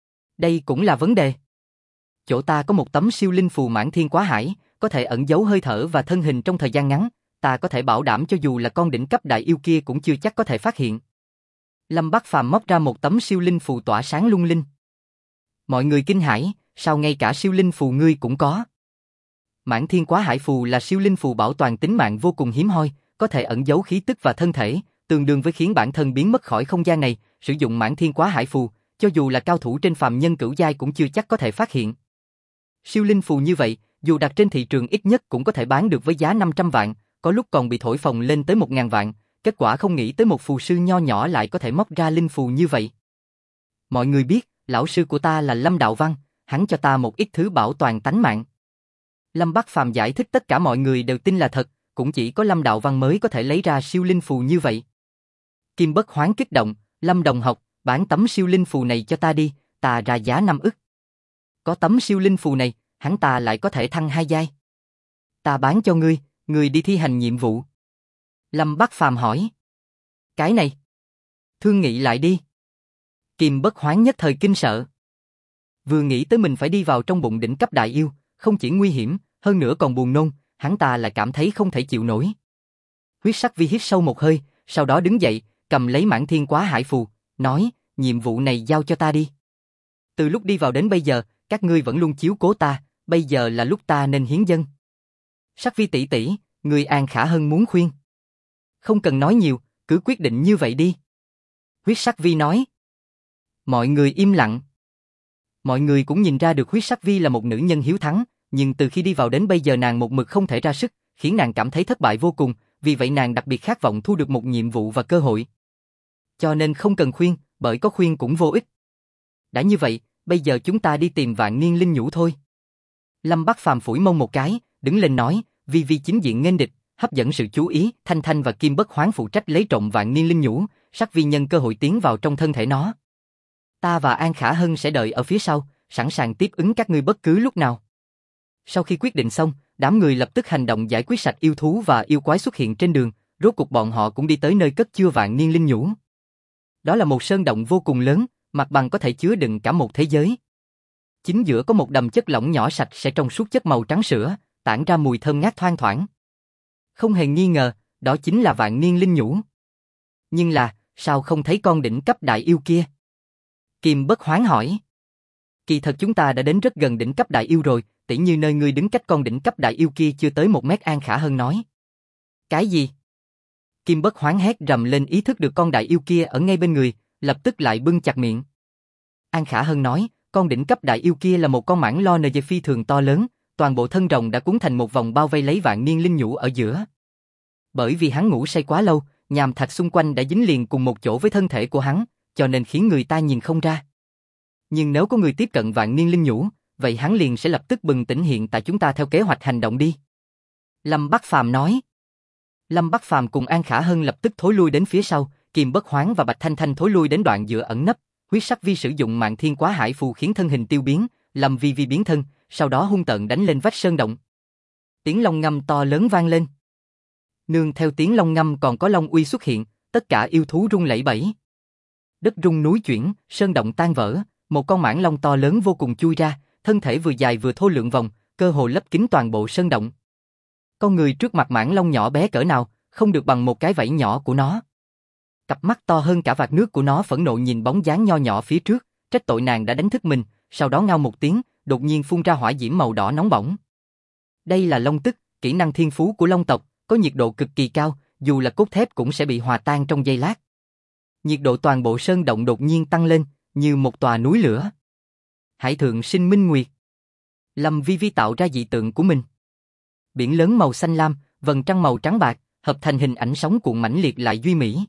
Đây cũng là vấn đề. Chỗ ta có một tấm siêu linh phù Mãn Thiên Quá Hải, có thể ẩn giấu hơi thở và thân hình trong thời gian ngắn, ta có thể bảo đảm cho dù là con đỉnh cấp đại yêu kia cũng chưa chắc có thể phát hiện. Lâm Bắc Phàm móc ra một tấm siêu linh phù tỏa sáng lung linh. Mọi người kinh hãi, sao ngay cả siêu linh phù ngươi cũng có? Mãn Thiên Quá Hải phù là siêu linh phù bảo toàn tính mạng vô cùng hiếm hoi, có thể ẩn giấu khí tức và thân thể, tương đương với khiến bản thân biến mất khỏi không gian này, sử dụng Mãn Thiên Quá Hải phù, cho dù là cao thủ trên phàm nhân cửu giai cũng chưa chắc có thể phát hiện. Siêu linh phù như vậy, dù đặt trên thị trường ít nhất cũng có thể bán được với giá 500 vạn, có lúc còn bị thổi phồng lên tới 1000 vạn, kết quả không nghĩ tới một phù sư nho nhỏ lại có thể móc ra linh phù như vậy. Mọi người biết, lão sư của ta là Lâm Đạo Văn, hắn cho ta một ít thứ bảo toàn tánh mạng. Lâm Bắc Phàm giải thích tất cả mọi người đều tin là thật, cũng chỉ có Lâm Đạo Văn mới có thể lấy ra siêu linh phù như vậy. Kim Bất Hoán kích động, Lâm đồng học, bán tấm siêu linh phù này cho ta đi, ta ra giá 5 ức. Có tấm siêu linh phù này, hắn ta lại có thể thăng 2 giai. Ta bán cho ngươi, ngươi đi thi hành nhiệm vụ. Lâm Bắc Phàm hỏi. Cái này, thương nghị lại đi. Kim Bất Hoán nhất thời kinh sợ. Vừa nghĩ tới mình phải đi vào trong bụng đỉnh cấp đại yêu, không chỉ nguy hiểm, hơn nữa còn buồn nôn, hắn ta lại cảm thấy không thể chịu nổi. Huyết sắc vi hít sâu một hơi, sau đó đứng dậy, cầm lấy Mãn Thiên Quá Hải phù, nói, nhiệm vụ này giao cho ta đi. Từ lúc đi vào đến bây giờ, các ngươi vẫn luôn chiếu cố ta, bây giờ là lúc ta nên hiến dâng. Sắc vi tỷ tỷ, người An Khả Hân muốn khuyên. Không cần nói nhiều, cứ quyết định như vậy đi. Huyết sắc vi nói. Mọi người im lặng. Mọi người cũng nhìn ra được huyết sắc vi là một nữ nhân hiếu thắng, nhưng từ khi đi vào đến bây giờ nàng một mực không thể ra sức, khiến nàng cảm thấy thất bại vô cùng, vì vậy nàng đặc biệt khát vọng thu được một nhiệm vụ và cơ hội. Cho nên không cần khuyên, bởi có khuyên cũng vô ích. Đã như vậy, bây giờ chúng ta đi tìm Vạn Niên Linh Nhũ thôi. Lâm Bắc Phàm phủi mông một cái, đứng lên nói, vì chính diện nghênh địch, hấp dẫn sự chú ý, Thanh Thanh và Kim Bất Hoán phụ trách lấy trộm Vạn Niên Linh Nhũ, Sắc Vi nhân cơ hội tiến vào trong thân thể nó. Ta và An Khả Hân sẽ đợi ở phía sau, sẵn sàng tiếp ứng các ngươi bất cứ lúc nào. Sau khi quyết định xong, đám người lập tức hành động giải quyết sạch yêu thú và yêu quái xuất hiện trên đường, rốt cục bọn họ cũng đi tới nơi cất chứa Vạn Niên Linh Nhũ. Đó là một sơn động vô cùng lớn, mặt bằng có thể chứa đựng cả một thế giới. Chính giữa có một đầm chất lỏng nhỏ sạch sẽ trong suốt chất màu trắng sữa, tản ra mùi thơm ngát thoang thoảng. Không hề nghi ngờ, đó chính là Vạn Niên Linh Nhũ. Nhưng là, sao không thấy con đỉnh cấp đại yêu kia? Kim Bất Hoán hỏi. Kỳ thật chúng ta đã đến rất gần đỉnh cấp đại yêu rồi, tỉ như nơi ngươi đứng cách con đỉnh cấp đại yêu kia chưa tới 1 mét. An Khả Hân nói. Cái gì? Kim Bất Hoán hét rầm lên, ý thức được con đại yêu kia ở ngay bên người, lập tức lại bưng chặt miệng. An Khả Hân nói, con đỉnh cấp đại yêu kia là một con mãng lo nề phi thường to lớn, toàn bộ thân rồng đã cuốn thành một vòng bao vây lấy Vạn Niên Linh Nhũ ở giữa. Bởi vì hắn ngủ say quá lâu, nhàm thạch xung quanh đã dính liền cùng một chỗ với thân thể của hắn, cho nên khiến người ta nhìn không ra. Nhưng nếu có người tiếp cận Vạn Niên Linh Nhũ, vậy hắn liền sẽ lập tức bừng tỉnh, hiện tại chúng ta theo kế hoạch hành động đi. Lâm Bắc Phàm nói. Lâm Bắc Phàm cùng An Khả Hân lập tức thối lui đến phía sau, Kim Bất Hoán và Bạch Thanh Thanh thối lui đến đoạn giữa ẩn nấp. Huyết sắc vi sử dụng Mạn Thiên Quá Hải phù khiến thân hình tiêu biến, Lâm Vi Vi biến thân, sau đó hung tợn đánh lên vách sơn động. Tiếng long ngâm to lớn vang lên. Nương theo tiếng long ngâm còn có long uy xuất hiện, tất cả yêu thú rung lẩy bẩy. Đất rung núi chuyển, sơn động tan vỡ, một con mãng long to lớn vô cùng chui ra, thân thể vừa dài vừa thô lượn vòng, cơ hồ lấp kín toàn bộ sơn động. Con người trước mặt mãng long nhỏ bé cỡ nào, không được bằng một cái vảy nhỏ của nó. Cặp mắt to hơn cả vạt nước của nó phẫn nộ nhìn bóng dáng nho nhỏ phía trước, trách tội nàng đã đánh thức mình, sau đó ngao một tiếng, đột nhiên phun ra hỏa diễm màu đỏ nóng bỏng. Đây là long tức, kỹ năng thiên phú của long tộc, có nhiệt độ cực kỳ cao, dù là cốt thép cũng sẽ bị hòa tan trong giây lát. Nhiệt độ toàn bộ sơn động đột nhiên tăng lên, như một tòa núi lửa. Hải thượng sinh minh nguyệt. Lâm Vi Vi tạo ra dị tượng của mình. Biển lớn màu xanh lam, vầng trăng màu trắng bạc, hợp thành hình ảnh sóng cuộn mãnh liệt lại duy mỹ.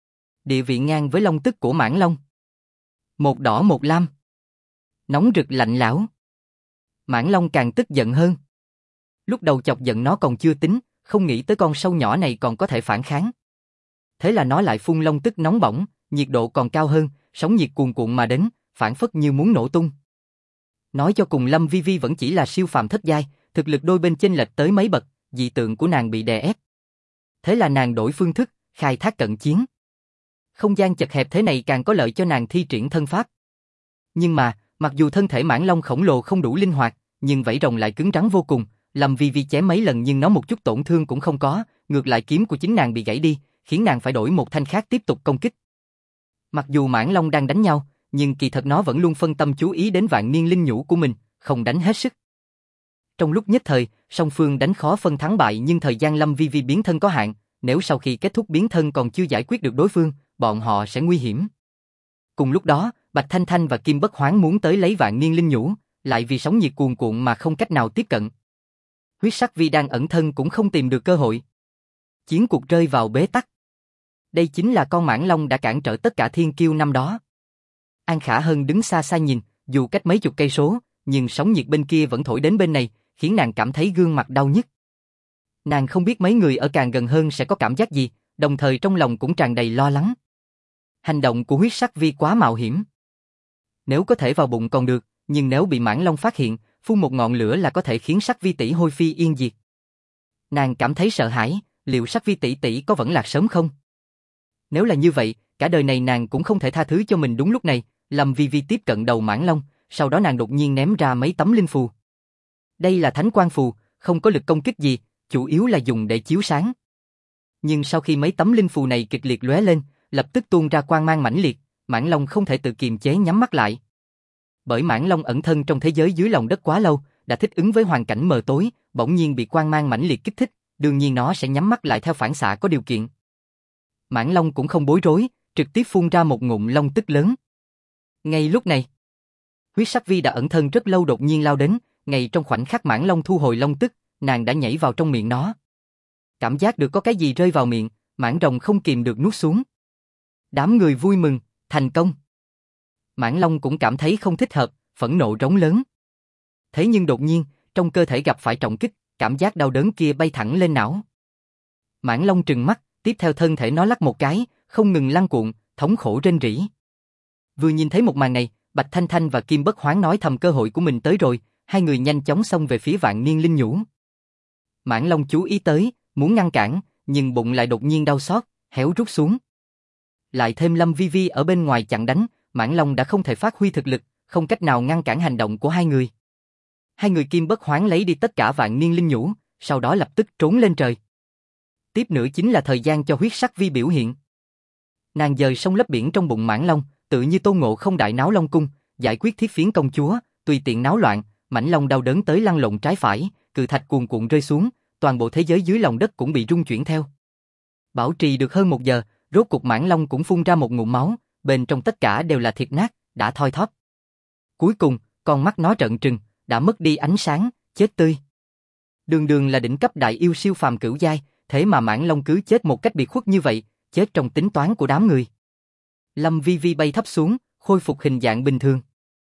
Địa vị ngang với long tức của mãng long. Một đỏ một lam. Nóng rực lạnh lẽo. Mãng long càng tức giận hơn. Lúc đầu chọc giận nó còn chưa tính, không nghĩ tới con sâu nhỏ này còn có thể phản kháng. Thế là nó lại phun long tức nóng bỏng, nhiệt độ còn cao hơn, sóng nhiệt cuồn cuộn mà đến, phản phất như muốn nổ tung. Nói cho cùng Lâm Vi Vi vẫn chỉ là siêu phàm thất giai, thực lực đôi bên chênh lệch tới mấy bậc, dị tượng của nàng bị đè ép. Thế là nàng đổi phương thức, khai thác cận chiến. Không gian chật hẹp thế này càng có lợi cho nàng thi triển thân pháp. Nhưng mà, mặc dù thân thể mãng long khổng lồ không đủ linh hoạt, nhưng vảy rồng lại cứng rắn vô cùng, Lâm Vi Vi chém mấy lần nhưng nó một chút tổn thương cũng không có, ngược lại kiếm của chính nàng bị gãy đi, khiến nàng phải đổi một thanh khác tiếp tục công kích. Mặc dù mãng long đang đánh nhau, nhưng kỳ thật nó vẫn luôn phân tâm chú ý đến Vạn Niên Linh Nhũ của mình, không đánh hết sức. Trong lúc nhất thời, song phương đánh khó phân thắng bại, nhưng thời gian Lâm Vi Vi biến thân có hạn, nếu sau khi kết thúc biến thân còn chưa giải quyết được đối phương, bọn họ sẽ nguy hiểm. Cùng lúc đó, Bạch Thanh Thanh và Kim Bất Hoán muốn tới lấy Vạn Niên Linh Nhũ, lại vì sóng nhiệt cuồn cuộn mà không cách nào tiếp cận. Huyết sắc vi đang ẩn thân cũng không tìm được cơ hội. Chiến cuộc rơi vào bế tắc. Đây chính là con mãng long đã cản trở tất cả thiên kiêu năm đó. An Khả Hân đứng xa xa nhìn, dù cách mấy chục cây số, nhưng sóng nhiệt bên kia vẫn thổi đến bên này, khiến nàng cảm thấy gương mặt đau nhức. Nàng không biết mấy người ở càng gần hơn sẽ có cảm giác gì, đồng thời trong lòng cũng tràn đầy lo lắng. Hành động của huyết sắc vi quá mạo hiểm. Nếu có thể vào bụng còn được, nhưng nếu bị mãng long phát hiện, phun một ngọn lửa là có thể khiến sắc vi tỷ hôi phi yên diệt. Nàng cảm thấy sợ hãi, liệu sắc vi tỷ tỷ có vẫn lạc sớm không? Nếu là như vậy, cả đời này nàng cũng không thể tha thứ cho mình. Đúng lúc này, Lâm Vi Vi tiếp cận đầu mãng long, sau đó nàng đột nhiên ném ra mấy tấm linh phù. Đây là thánh quang phù, không có lực công kích gì, chủ yếu là dùng để chiếu sáng. Nhưng sau khi mấy tấm linh phù này kịch liệt lóe lên, lập tức tuôn ra quang mang mãnh liệt, mãng long không thể tự kiềm chế nhắm mắt lại. Bởi mãng long ẩn thân trong thế giới dưới lòng đất quá lâu, đã thích ứng với hoàn cảnh mờ tối, bỗng nhiên bị quang mang mãnh liệt kích thích, đương nhiên nó sẽ nhắm mắt lại theo phản xạ có điều kiện. Mãn Long cũng không bối rối, trực tiếp phun ra một ngụm long tức lớn. Ngay lúc này, huyết sắc vi đã ẩn thân rất lâu đột nhiên lao đến, ngay trong khoảnh khắc Mãn Long thu hồi long tức, nàng đã nhảy vào trong miệng nó. Cảm giác được có cái gì rơi vào miệng, Mãn Rồng không kìm được nuốt xuống. Đám người vui mừng, thành công. Mãn Long cũng cảm thấy không thích hợp, phẫn nộ rống lớn. Thế nhưng đột nhiên, trong cơ thể gặp phải trọng kích, cảm giác đau đớn kia bay thẳng lên não. Mãn Long trừng mắt, tiếp theo thân thể nó lắc một cái, không ngừng lăn cuộn, thống khổ rên rỉ. Vừa nhìn thấy một màn này, Bạch Thanh Thanh và Kim Bất Hoán nói thầm cơ hội của mình tới rồi, hai người nhanh chóng xông về phía Vạn Niên Linh Nhũ. Mãn Long chú ý tới, muốn ngăn cản, nhưng bụng lại đột nhiên đau xót, héo rút xuống. Lại thêm Lâm Vi Vi ở bên ngoài chặn đánh, Mãn Long đã không thể phát huy thực lực, không cách nào ngăn cản hành động của hai người. Hai người Kim Bất Hoán lấy đi tất cả Vạn Niên Linh Nhũ, sau đó lập tức trốn lên trời. Tiếp nữa chính là thời gian cho huyết sắc vi biểu hiện. Nàng dời sông lấp biển trong bụng Mãn Long, tự như Tôn Ngộ Không đại náo Long cung, giải quyết Thiết Phiến công chúa, tùy tiện náo loạn, Mãnh Long đau đớn tới lăn lộn trái phải, cự thạch cuồn cuộn rơi xuống, toàn bộ thế giới dưới lòng đất cũng bị rung chuyển theo. Bảo trì được hơn 1 giờ, rốt cục Mãn Long cũng phun ra một ngụm máu, bên trong tất cả đều là thịt nát, đã thoi thóp. Cuối cùng, con mắt nó trợn trừng, đã mất đi ánh sáng, chết tươi. Đường đường là đỉnh cấp đại yêu siêu phàm cửu giai, thế mà Mãn Long cứ chết một cách biệt khuất như vậy, chết trong tính toán của đám người. Lâm Vi Vi bay thấp xuống, khôi phục hình dạng bình thường.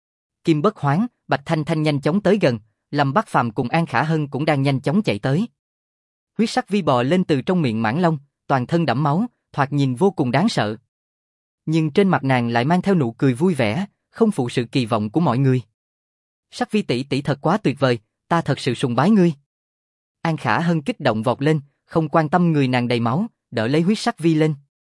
Kim Bất Hoán, Bạch Thanh Thanh nhanh chóng tới gần, Lâm Bắc Phàm cùng An Khả Hân cũng đang nhanh chóng chạy tới. Huyết sắc vi bò lên từ trong miệng Mãn Long, toàn thân đẫm máu, thoạt nhìn vô cùng đáng sợ. Nhưng trên mặt nàng lại mang theo nụ cười vui vẻ, không phụ sự kỳ vọng của mọi người. Sắc vi tỷ tỷ thật quá tuyệt vời, ta thật sự sùng bái ngươi. An Khả Hân kích động vọt lên, không quan tâm người nàng đầy máu, đỡ lấy huyết sắc vi lên.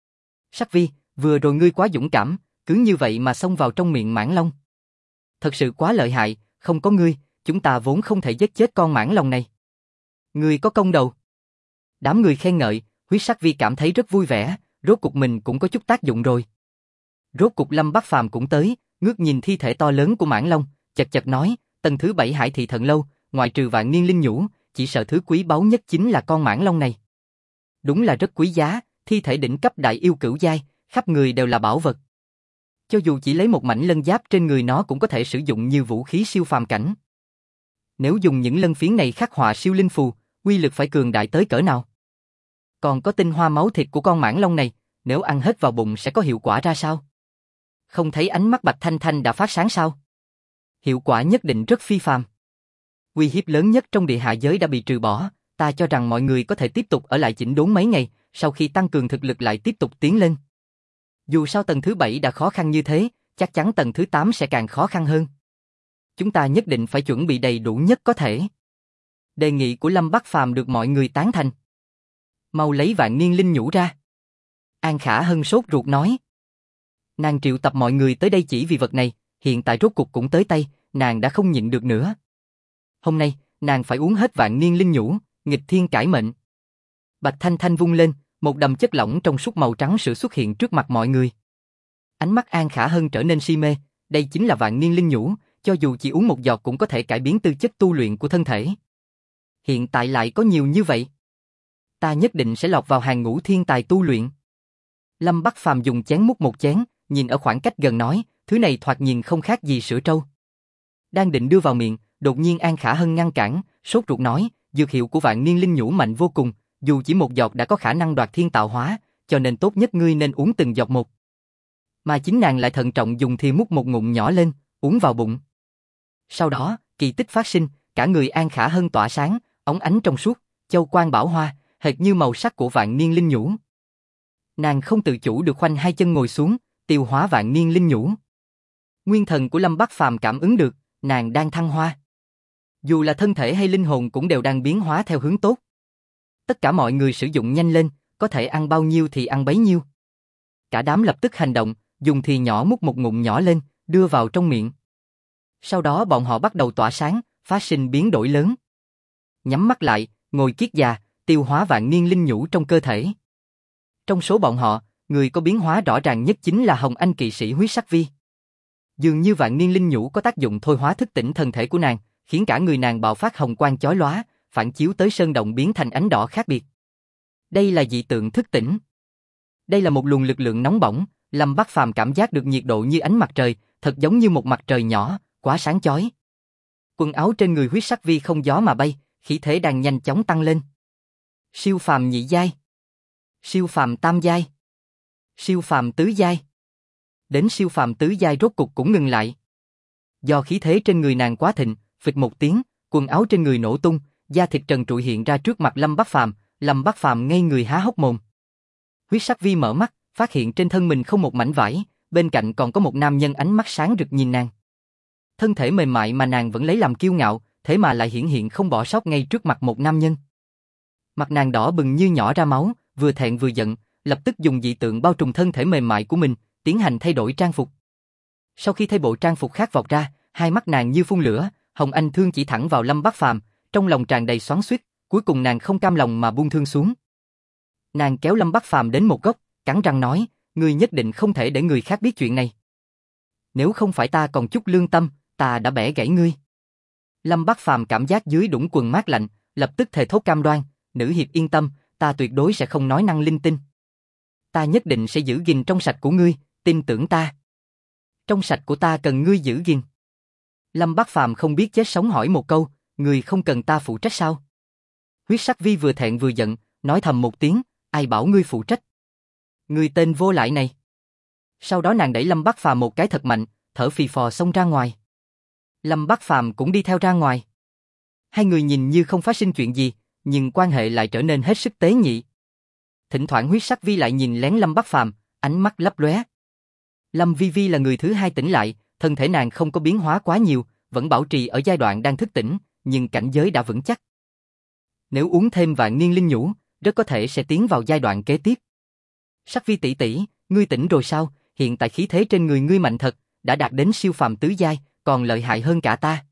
Sắc vi, vừa rồi ngươi quá dũng cảm, cứ như vậy mà xông vào trong miệng Mãn Long. Thật sự quá lợi hại, không có ngươi, chúng ta vốn không thể giết chết con Mãn Long này. Ngươi có công đầu. Đám người khen ngợi, huyết sắc vi cảm thấy rất vui vẻ, rốt cục mình cũng có chút tác dụng rồi. Rốt cục Lâm Bắc Phàm cũng tới, ngước nhìn thi thể to lớn của Mãn Long, chật chật nói, tầng thứ 7 Hải Thị Thần Lâu, ngoại trừ Vạn Niên Linh Nhũ, chỉ sợ thứ quý báu nhất chính là con Mãn Long này. Đúng là rất quý giá, thi thể đỉnh cấp đại yêu cửu giai, khắp người đều là bảo vật. Cho dù chỉ lấy một mảnh lân giáp trên người nó cũng có thể sử dụng như vũ khí siêu phàm cảnh. Nếu dùng những lân phiến này khắc họa siêu linh phù, uy lực phải cường đại tới cỡ nào? Còn có tinh hoa máu thịt của con Mãn Long này, nếu ăn hết vào bụng sẽ có hiệu quả ra sao? Không thấy ánh mắt Bạch Thanh Thanh đã phát sáng sao? Hiệu quả nhất định rất phi phàm. Uy hiếp lớn nhất trong địa hạ giới đã bị trừ bỏ, ta cho rằng mọi người có thể tiếp tục ở lại chỉnh đốn mấy ngày, sau khi tăng cường thực lực lại tiếp tục tiến lên. Dù sao tầng thứ 7 đã khó khăn như thế, chắc chắn tầng thứ 8 sẽ càng khó khăn hơn. Chúng ta nhất định phải chuẩn bị đầy đủ nhất có thể. Đề nghị của Lâm Bắc Phàm được mọi người tán thành. Mau lấy Vạn Niên Linh Nhũ ra. An Khả Hân sốt ruột nói. Nàng triệu tập mọi người tới đây chỉ vì vật này, hiện tại rốt cục cũng tới tay, nàng đã không nhịn được nữa. Hôm nay, nàng phải uống hết Vạn Niên Linh Nhũ, nghịch thiên cải mệnh. Bạch Thanh Thanh vung lên, một đầm chất lỏng trong suốt màu trắng sữa xuất hiện trước mặt mọi người. Ánh mắt An Khả Hân trở nên si mê, đây chính là Vạn Niên Linh Nhũ, cho dù chỉ uống một giọt cũng có thể cải biến tư chất tu luyện của thân thể. Hiện tại lại có nhiều như vậy. Ta nhất định sẽ lọt vào hàng ngũ thiên tài tu luyện. Lâm Bắc Phàm dùng chén múc một chén, nhìn ở khoảng cách gần nói, thứ này thoạt nhìn không khác gì sữa trâu. Đang định đưa vào miệng, đột nhiên An Khả Hân ngăn cản, sốt ruột nói, dược hiệu của Vạn Niên Linh Nhũ mạnh vô cùng, dù chỉ một giọt đã có khả năng đoạt thiên tạo hóa, cho nên tốt nhất ngươi nên uống từng giọt một. Mà chính nàng lại thận trọng dùng thìa múc một ngụm nhỏ lên, uống vào bụng. Sau đó, kỳ tích phát sinh, cả người An Khả Hân tỏa sáng, óng ánh trong suốt, châu quang bảo hoa, hệt như màu sắc của Vạn Niên Linh Nhũ. Nàng không tự chủ được khoanh hai chân ngồi xuống, tiêu hóa Vạn Niên Linh Nhũ. Nguyên thần của Lâm Bắc Phàm cảm ứng được, nàng đang thăng hoa. Dù là thân thể hay linh hồn cũng đều đang biến hóa theo hướng tốt. Tất cả mọi người sử dụng nhanh lên, có thể ăn bao nhiêu thì ăn bấy nhiêu. Cả đám lập tức hành động, dùng thìa nhỏ múc một ngụm nhỏ lên, đưa vào trong miệng. Sau đó bọn họ bắt đầu tỏa sáng, phát sinh biến đổi lớn. Nhắm mắt lại, ngồi kiết già, tiêu hóa Vạn Niên Linh Nhũ trong cơ thể. Trong số bọn họ, người có biến hóa rõ ràng nhất chính là Hồng Anh kỵ sĩ huyết sắc vi. Dường như Vạn Niên Linh Nhũ có tác dụng thôi hóa thức tỉnh thân thể của nàng, khiến cả người nàng bạo phát hồng quang chói lóa, phản chiếu tới sơn động biến thành ánh đỏ khác biệt. Đây là dị tượng thức tỉnh. Đây là một luồng lực lượng nóng bỏng, Lâm Bắc Phàm cảm giác được nhiệt độ như ánh mặt trời, thật giống như một mặt trời nhỏ, quá sáng chói. Quần áo trên người huyết sắc vi không gió mà bay, khí thế đang nhanh chóng tăng lên. Siêu phàm nhị giai, siêu phàm tam giai, siêu phàm tứ giai. Đến siêu phàm tứ giai rốt cục cũng ngừng lại. Do khí thế trên người nàng quá thịnh, phịch một tiếng, quần áo trên người nổ tung, da thịt trần trụi hiện ra trước mặt Lâm Bắc Phàm ngây người há hốc mồm. Huyết sắc vi mở mắt, phát hiện trên thân mình không một mảnh vải, bên cạnh còn có một nam nhân ánh mắt sáng rực nhìn nàng. Thân thể mềm mại mà nàng vẫn lấy làm kiêu ngạo, thế mà lại hiển hiện không bỏ sót ngay trước mặt một nam nhân. Mặt nàng đỏ bừng như nhỏ ra máu, vừa thẹn vừa giận, lập tức dùng dị tượng bao trùm thân thể mềm mại của mình, tiến hành thay đổi trang phục. Sau khi thay bộ trang phục khác vọt ra, hai mắt nàng như phun lửa, hồng anh thương chỉ thẳng vào Lâm Bắc Phàm, trong lòng tràn đầy xoắn xuýt, cuối cùng nàng không cam lòng mà buông thương xuống. Nàng kéo Lâm Bắc Phàm đến một góc, cắn răng nói, ngươi nhất định không thể để người khác biết chuyện này. Nếu không phải ta còn chút lương tâm, ta đã bẻ gãy ngươi. Lâm Bắc Phàm cảm giác dưới đũng quần mát lạnh, lập tức thề thốt cam đoan, nữ hiệp yên tâm, ta tuyệt đối sẽ không nói năng linh tinh. Ta nhất định sẽ giữ gìn trong sạch của ngươi, tin tưởng ta. Trong sạch của ta cần ngươi giữ gìn. Lâm Bắc Phàm không biết chết sống hỏi một câu, ngươi không cần ta phụ trách sao? Huyết sắc vi vừa thẹn vừa giận, nói thầm một tiếng, ai bảo ngươi phụ trách? Ngươi tên vô lại này. Sau đó nàng đẩy Lâm Bắc Phàm một cái thật mạnh, thở phì phò xông ra ngoài. Lâm Bắc Phàm cũng đi theo ra ngoài. Hai người nhìn như không phát sinh chuyện gì, nhưng quan hệ lại trở nên hết sức tế nhị. Thỉnh thoảng huyết sắc vi lại nhìn lén Lâm Bắc Phàm, ánh mắt lấp lóe. Lâm Vi Vi là người thứ hai tỉnh lại, thân thể nàng không có biến hóa quá nhiều, vẫn bảo trì ở giai đoạn đang thức tỉnh, nhưng cảnh giới đã vững chắc. Nếu uống thêm vạn niên linh nhũ, rất có thể sẽ tiến vào giai đoạn kế tiếp. Sắc Vi tỷ tỷ, ngươi tỉnh rồi sao? Hiện tại khí thế trên người ngươi mạnh thật, đã đạt đến siêu phàm tứ giai, còn lợi hại hơn cả ta.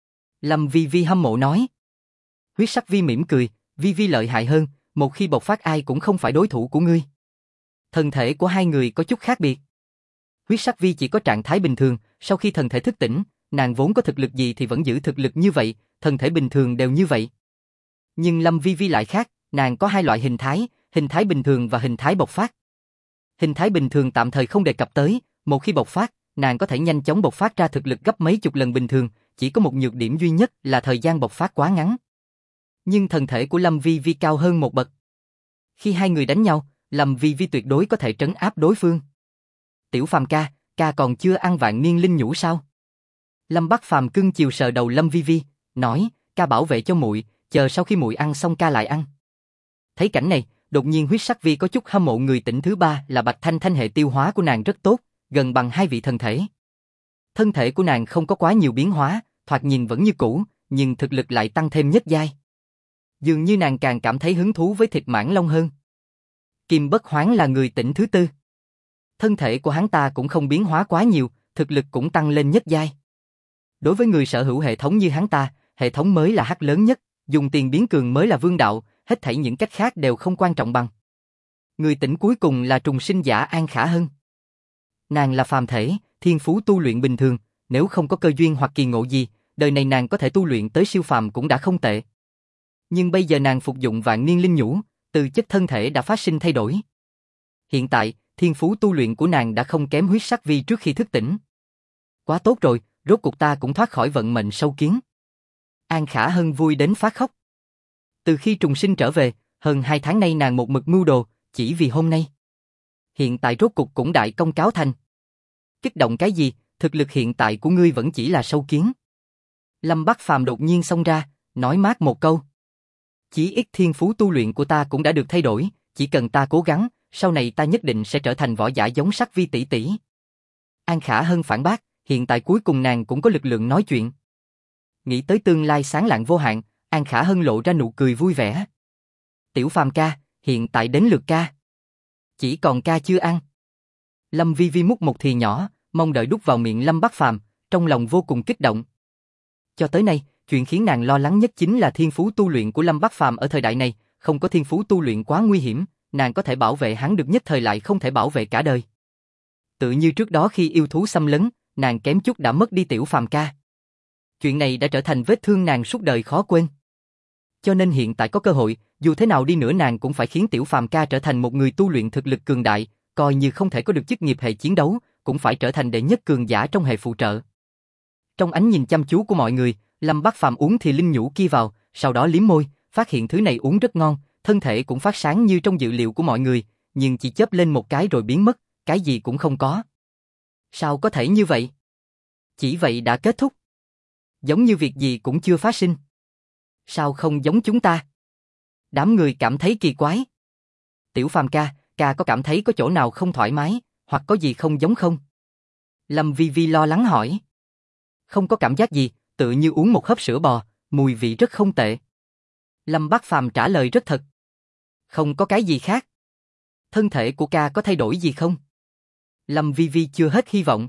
Lâm Vi Vi hâm mộ nói. Huyết sắc Vi mỉm cười, Vi Vi lợi hại hơn, một khi bộc phát ai cũng không phải đối thủ của ngươi. Thân thể của hai người có chút khác biệt. Huyết sắc Vi chỉ có trạng thái bình thường, sau khi thân thể thức tỉnh, nàng vốn có thực lực gì thì vẫn giữ thực lực như vậy, thân thể bình thường đều như vậy. Nhưng Lâm Vi Vi lại khác, nàng có hai loại hình thái bình thường và hình thái bộc phát. Hình thái bình thường tạm thời không đề cập tới, một khi bộc phát, nàng có thể nhanh chóng bộc phát ra thực lực gấp mấy chục lần bình thường, chỉ có một nhược điểm duy nhất là thời gian bộc phát quá ngắn. Nhưng thân thể của Lâm Vi Vi cao hơn một bậc. Khi hai người đánh nhau, Lâm Vi Vi tuyệt đối có thể trấn áp đối phương. Tiểu Phàm ca, ca còn chưa ăn vạn niên linh nhũ sao? Lâm Bắc Phàm cưng chiều sờ đầu Lâm Vi Vi, nói, ca bảo vệ cho muội, chờ sau khi muội ăn xong ca lại ăn. Thấy cảnh này, đột nhiên huyết sắc vi có chút hâm mộ người tỉnh thứ ba là Bạch Thanh Thanh, hệ tiêu hóa của nàng rất tốt, gần bằng hai vị thần thể. Thân thể của nàng không có quá nhiều biến hóa, thoạt nhìn vẫn như cũ, nhưng thực lực lại tăng thêm nhất giai. Dường như nàng càng cảm thấy hứng thú với thịt mãng long hơn. Kim Bất Hoán là người tỉnh thứ tư. Thân thể của hắn ta cũng không biến hóa quá nhiều, thực lực cũng tăng lên nhất giai. Đối với người sở hữu hệ thống như hắn ta, hệ thống mới là hắc lớn nhất, dùng tiền biến cường mới là vương đạo, hết thảy những cách khác đều không quan trọng bằng. Người tỉnh cuối cùng là trùng sinh giả An Khả Hân. Nàng là phàm thể, thiên phú tu luyện bình thường, nếu không có cơ duyên hoặc kỳ ngộ gì, đời này nàng có thể tu luyện tới siêu phàm cũng đã không tệ. Nhưng bây giờ nàng phục dụng vạn niên linh nhũ, từ chất thân thể đã phát sinh thay đổi. Hiện tại, thiên phú tu luyện của nàng đã không kém huyết sắc vi trước khi thức tỉnh. Quá tốt rồi, rốt cuộc ta cũng thoát khỏi vận mệnh sâu kiến. An Khả Hân vui đến phát khóc. Từ khi trùng sinh trở về, hơn 2 tháng nay nàng một mực mưu đồ, chỉ vì hôm nay. Hiện tại rốt cuộc cũng đại công cáo thành. Kích động cái gì, thực lực hiện tại của ngươi vẫn chỉ là sâu kiến. Lâm Bắc Phàm đột nhiên xông ra, nói mát một câu. Chỉ ít thiên phú tu luyện của ta cũng đã được thay đổi, chỉ cần ta cố gắng, sau này ta nhất định sẽ trở thành võ giả giống sắc vi tỷ tỷ. An Khả Hân phản bác, hiện tại cuối cùng nàng cũng có lực lượng nói chuyện. Nghĩ tới tương lai sáng lạng vô hạn, An Khả Hân lộ ra nụ cười vui vẻ. Tiểu Phàm ca, hiện tại đến lượt ca. Chỉ còn ca chưa ăn. Lâm Vi Vi múc một thìa nhỏ, mong đợi đút vào miệng Lâm Bắc Phàm, trong lòng vô cùng kích động. Cho tới nay, chuyện khiến nàng lo lắng nhất chính là thiên phú tu luyện của Lâm Bắc Phàm ở thời đại này, không có thiên phú tu luyện quá nguy hiểm, nàng có thể bảo vệ hắn được nhất thời lại không thể bảo vệ cả đời. Tự như trước đó khi yêu thú xâm lấn, nàng kém chút đã mất đi Tiểu Phàm ca. Chuyện này đã trở thành vết thương nàng suốt đời khó quên. Cho nên hiện tại có cơ hội, dù thế nào đi nữa nàng cũng phải khiến Tiểu Phàm ca trở thành một người tu luyện thực lực cường đại, coi như không thể có được chức nghiệp hệ chiến đấu, cũng phải trở thành đệ nhất cường giả trong hệ phụ trợ. Trong ánh nhìn chăm chú của mọi người, Lâm Bắc Phàm uống thì linh nhũ kia vào, sau đó liếm môi, phát hiện thứ này uống rất ngon, thân thể cũng phát sáng như trong dự liệu của mọi người, nhưng chỉ chớp lên một cái rồi biến mất, cái gì cũng không có. Sao có thể như vậy? Chỉ vậy đã kết thúc. Giống như việc gì cũng chưa phát sinh. Sao không giống chúng ta? Đám người cảm thấy kỳ quái. Tiểu Phàm ca, ca có cảm thấy có chỗ nào không thoải mái, hoặc có gì không giống không? Lâm Vi Vi lo lắng hỏi. Không có cảm giác gì, tự như uống một hớp sữa bò, mùi vị rất không tệ. Lâm Bắc Phàm trả lời rất thật. Không có cái gì khác. Thân thể của ca có thay đổi gì không? Lâm Vi Vi chưa hết hy vọng.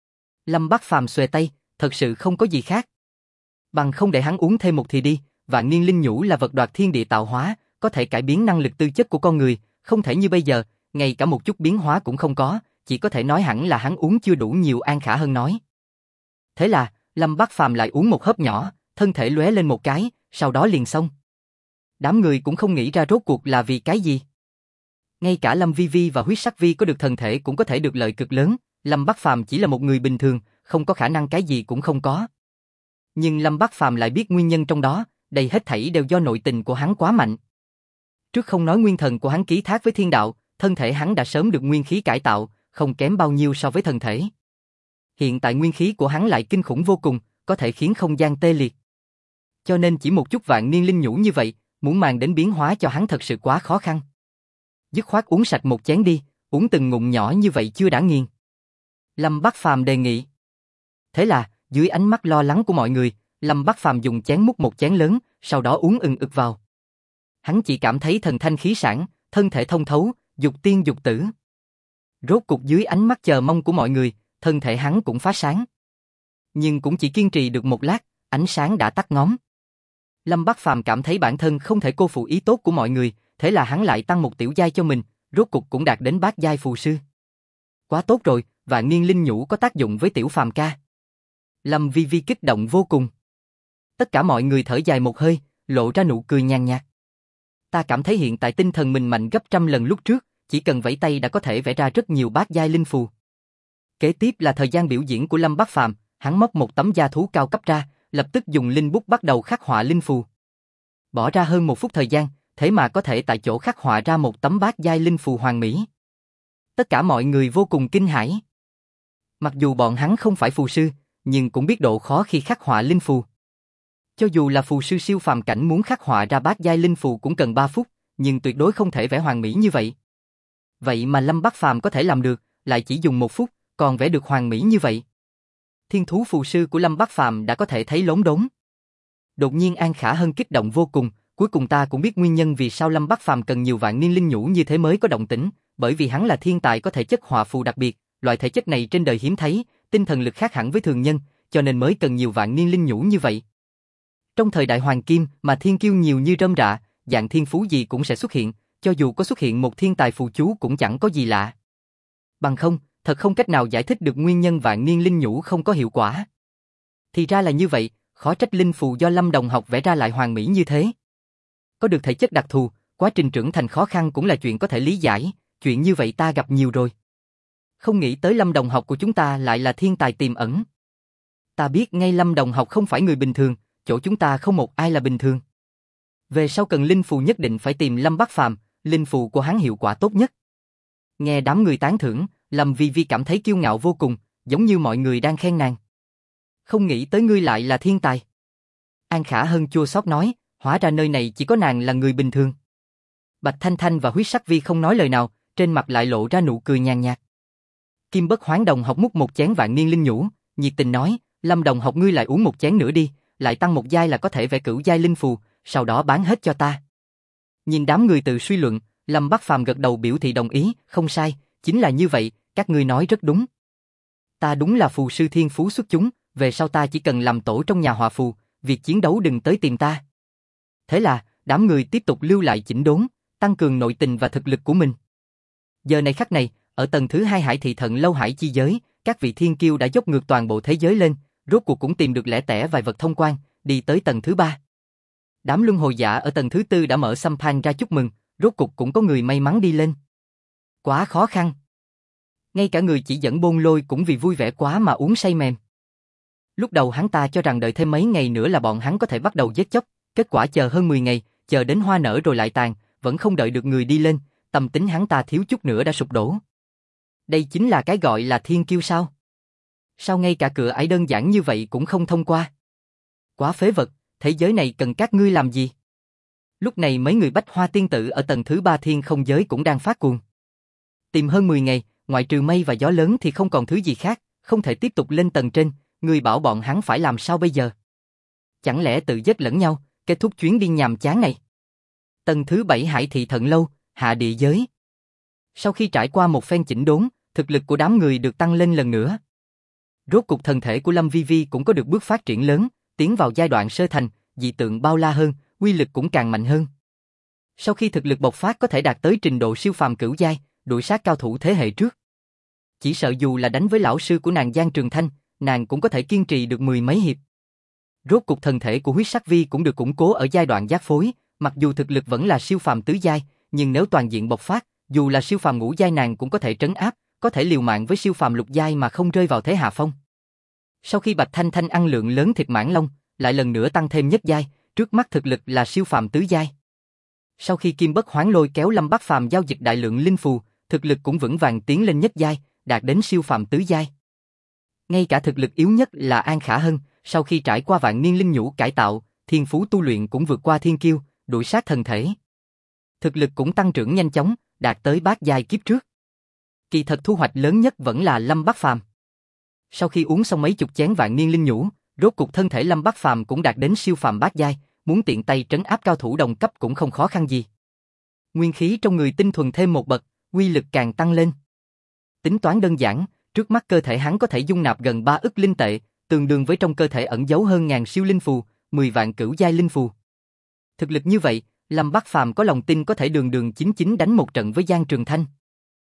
Lâm Bắc Phàm xuề tay, thật sự không có gì khác. Bằng không để hắn uống thêm một thì đi, Vạn Niên Linh Nhũ là vật đoạt thiên địa tạo hóa, có thể cải biến năng lực tư chất của con người, không thể như bây giờ, ngay cả một chút biến hóa cũng không có, chỉ có thể nói hẳn là hắn uống chưa đủ nhiều. An Khả Hân nói. Thế là, Lâm Bắc Phàm lại uống một hớp nhỏ, thân thể lóe lên một cái, sau đó liền xong. Đám người cũng không nghĩ ra rốt cuộc là vì cái gì. Ngay cả Lâm Vi Vi và Huyết Sắc Vi có được thần thể cũng có thể được lợi cực lớn, Lâm Bắc Phàm chỉ là một người bình thường, không có khả năng cái gì cũng không có. Nhưng Lâm Bắc Phàm lại biết nguyên nhân trong đó, đây hết thảy đều do nội tình của hắn quá mạnh. Trước không nói nguyên thần của hắn ký thác với thiên đạo, thân thể hắn đã sớm được nguyên khí cải tạo, không kém bao nhiêu so với thần thể. Hiện tại nguyên khí của hắn lại kinh khủng vô cùng, có thể khiến không gian tê liệt. Cho nên chỉ một chút Vạn Niên Linh Nhũ như vậy, muốn mang đến biến hóa cho hắn thật sự quá khó khăn. Dứt khoát uống sạch một chén đi, uống từng ngụm nhỏ như vậy chưa đã nghiền. Lâm Bắc Phàm đề nghị. Thế là, dưới ánh mắt lo lắng của mọi người, Lâm Bắc Phàm dùng chén múc một chén lớn, sau đó uống ừng ực vào. Hắn chỉ cảm thấy thần thanh khí sảng, thân thể thông thấu, dục tiên dục tử. Rốt cục dưới ánh mắt chờ mong của mọi người, thân thể hắn cũng phá sáng. Nhưng cũng chỉ kiên trì được một lát, ánh sáng đã tắt ngóm. Lâm Bắc Phàm cảm thấy bản thân không thể cô phụ ý tốt của mọi người, thế là hắn lại tăng một tiểu giai cho mình, rốt cục cũng đạt đến bát giai phù sư. Quá tốt rồi, Vạn Niên Linh Nhũ có tác dụng với Tiểu Phàm ca. Lâm Vi Vi kích động vô cùng. Tất cả mọi người thở dài một hơi, lộ ra nụ cười nhàn nhạt. Ta cảm thấy hiện tại tinh thần mình mạnh gấp trăm lần lúc trước, chỉ cần vẫy tay đã có thể vẽ ra rất nhiều bát giai linh phù. Kế tiếp là thời gian biểu diễn của Lâm Bắc Phàm, hắn móc một tấm da thú cao cấp ra, lập tức dùng linh bút bắt đầu khắc họa linh phù. Bỏ ra hơn 1 phút thời gian, thế mà có thể tại chỗ khắc họa ra một tấm bát giai linh phù hoàn mỹ. Tất cả mọi người vô cùng kinh hãi. Mặc dù bọn hắn không phải phù sư, nhưng cũng biết độ khó khi khắc họa linh phù. Cho dù là phù sư siêu phàm cảnh muốn khắc họa ra bát giai linh phù cũng cần 3 phút, nhưng tuyệt đối không thể vẽ hoàn mỹ như vậy. Vậy mà Lâm Bắc Phàm có thể làm được, lại chỉ dùng 1 phút, còn vẽ được hoàn mỹ như vậy. Thiên thú phù sư của Lâm Bắc Phàm đã có thể thấy lốm đốm. Đột nhiên An Khả Hân kích động vô cùng, cuối cùng ta cũng biết nguyên nhân vì sao Lâm Bắc Phàm cần nhiều Vạn Niên Linh Nhũ như thế mới có động tĩnh, bởi vì hắn là thiên tài có thể chất họa phù đặc biệt, loại thể chất này trên đời hiếm thấy, tinh thần lực khác hẳn với thường nhân, cho nên mới cần nhiều Vạn Niên Linh Nhũ như vậy. Trong thời đại hoàng kim mà thiên kiêu nhiều như rơm rạ, dạng thiên phú gì cũng sẽ xuất hiện, cho dù có xuất hiện một thiên tài phù chú cũng chẳng có gì lạ. Bằng không, thật không cách nào giải thích được nguyên nhân Vạn Niên Linh Nhũ không có hiệu quả. Thì ra là như vậy, khó trách linh phù do Lâm đồng học vẽ ra lại hoàn mỹ như thế. Có được thể chất đặc thù, quá trình trưởng thành khó khăn cũng là chuyện có thể lý giải, chuyện như vậy ta gặp nhiều rồi. Không nghĩ tới Lâm đồng học của chúng ta lại là thiên tài tiềm ẩn. Ta biết ngay Lâm đồng học không phải người bình thường, chỗ chúng ta không một ai là bình thường. Về sau cần linh phù nhất định phải tìm Lâm Bắc Phàm, linh phù của hắn hiệu quả tốt nhất. Nghe đám người tán thưởng, Lâm Vi Vi cảm thấy kiêu ngạo vô cùng, giống như mọi người đang khen nàng. Không nghĩ tới ngươi lại là thiên tài. An Khả Hân chua xót nói, hóa ra nơi này chỉ có nàng là người bình thường. Bạch Thanh Thanh và Huyết Sắc Vi không nói lời nào, trên mặt lại lộ ra nụ cười nhàn nhạt. Kim Bất Hoán đồng học múc một chén Vạn Niên Linh Nhũ, nhiệt tình nói, Lâm đồng học ngươi lại uống một chén nữa đi, lại tăng một giai là có thể vẽ cửu giai linh phù, sau đó bán hết cho ta. Nhìn đám người tự suy luận, Lâm Bắc Phàm gật đầu biểu thị đồng ý, không sai, chính là như vậy, các ngươi nói rất đúng. Ta đúng là phù sư thiên phú xuất chúng, về sau ta chỉ cần làm tổ trong nhà hòa phù, việc chiến đấu đừng tới tìm ta. Thế là, đám người tiếp tục lưu lại chỉnh đốn, tăng cường nội tình và thực lực của mình. Giờ này khắc này, ở tầng thứ 2 Hải thị Thận Lâu Hải chi giới, các vị thiên kiêu đã dốc ngược toàn bộ thế giới lên, rốt cuộc cũng tìm được lẻ tẻ vài vật thông quan, đi tới tầng thứ 3. Đám luân hồi giả ở tầng thứ tư đã mở xăm pan ra chúc mừng, rốt cục cũng có người may mắn đi lên. Quá khó khăn. Ngay cả người chỉ dẫn Bôn Lôi cũng vì vui vẻ quá mà uống say mềm. Lúc đầu hắn ta cho rằng đợi thêm mấy ngày nữa là bọn hắn có thể bắt đầu giết chóc, kết quả chờ hơn 10 ngày, chờ đến hoa nở rồi lại tàn, vẫn không đợi được người đi lên, tâm tính hắn ta thiếu chút nữa đã sụp đổ. Đây chính là cái gọi là thiên kiêu sao? Sao ngay cả cửa ải đơn giản như vậy cũng không thông qua? Quá phế vật, thế giới này cần các ngươi làm gì? Lúc này mấy người Bách Hoa tiên tử ở tầng thứ 3 thiên không giới cũng đang phát cuồng. Tìm hơn 10 ngày, ngoại trừ mây và gió lớn thì không còn thứ gì khác, không thể tiếp tục lên tầng trên, người bảo bọn hắn phải làm sao bây giờ? Chẳng lẽ tự giết lẫn nhau, kết thúc chuyến đi nhàm chán này? Tầng thứ 7 Hải thị Thận lâu, hạ địa giới. Sau khi trải qua một phen chỉnh đốn, thực lực của đám người được tăng lên lần nữa. Rốt cục thân thể của Lâm Vi Vi cũng có được bước phát triển lớn, tiến vào giai đoạn sơ thành, dị tượng bao la hơn, uy lực cũng càng mạnh hơn. Sau khi thực lực bộc phát có thể đạt tới trình độ siêu phàm cửu giai, đuổi sát cao thủ thế hệ trước. Chỉ sợ dù là đánh với lão sư của nàng Giang Trường Thanh, nàng cũng có thể kiên trì được 10 mấy hiệp. Rốt cục thân thể của Huyết Sắc Vi cũng được củng cố ở giai đoạn giác phối, mặc dù thực lực vẫn là siêu phàm tứ giai, nhưng nếu toàn diện bộc phát, dù là siêu phàm ngũ giai nàng cũng có thể trấn áp, có thể liều mạng với siêu phàm lục giai mà không rơi vào thế hạ phong. Sau khi Bạch Thanh Thanh ăn lượng lớn thịt mãng long, lại lần nữa tăng thêm nhất giai, trước mắt thực lực là siêu phàm tứ giai. Sau khi Kim Bất Hoán Lôi kéo Lâm Bắc Phàm giao dịch đại lượng linh phù, thực lực cũng vững vàng tiến lên nhất giai, đạt đến siêu phàm tứ giai. Ngay cả thực lực yếu nhất là An Khả Hân, sau khi trải qua vạn niên linh nhũ cải tạo, thiên phú tu luyện cũng vượt qua thiên kiêu, đuổi sát thần thể. Thực lực cũng tăng trưởng nhanh chóng, đạt tới bát giai kiếp trước. Kỳ thật thu hoạch lớn nhất vẫn là Lâm Bắc Phàm. Sau khi uống xong mấy chục chén vạn niên linh nhũ, rốt cục thân thể Lâm Bắc Phàm cũng đạt đến siêu phàm bát giai, muốn tiện tay trấn áp cao thủ đồng cấp cũng không khó khăn gì. Nguyên khí trong người tinh thuần thêm một bậc, uy lực càng tăng lên. Tính toán đơn giản, trước mắt cơ thể hắn có thể dung nạp gần 3 ức linh tệ, tương đương với trong cơ thể ẩn giấu hơn ngàn siêu linh phù, 10 vạn cửu giai linh phù. Thực lực như vậy, Lâm Bắc Phàm có lòng tin có thể đường đường chính chính đánh một trận với Giang Trường Thanh.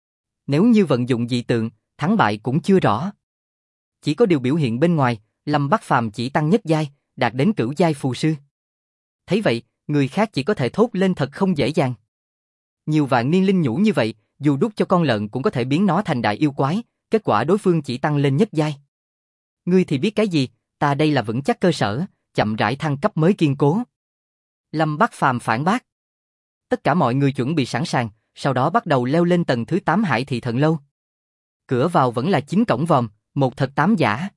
Nếu như vận dụng dị tượng, thắng bại cũng chưa rõ. Chỉ có điều biểu hiện bên ngoài, Lâm Bắc Phàm chỉ tăng nhất giai, đạt đến cửu giai phù sư. Thấy vậy, người khác chỉ có thể thốt lên thật không dễ dàng. Nhiều vạn niên linh nhũ như vậy, dù đút cho con lợn cũng có thể biến nó thành đại yêu quái, kết quả đối phương chỉ tăng lên nhất giai. Ngươi thì biết cái gì, ta đây là vững chắc cơ sở, chậm rãi thăng cấp mới kiên cố. Lâm Bắc Phàm phản bác. Tất cả mọi người chuẩn bị sẵn sàng, sau đó bắt đầu leo lên tầng thứ 8 Hải thị Thận lâu. Cửa vào vẫn là 9 cổng vòm, một thật 8 giả.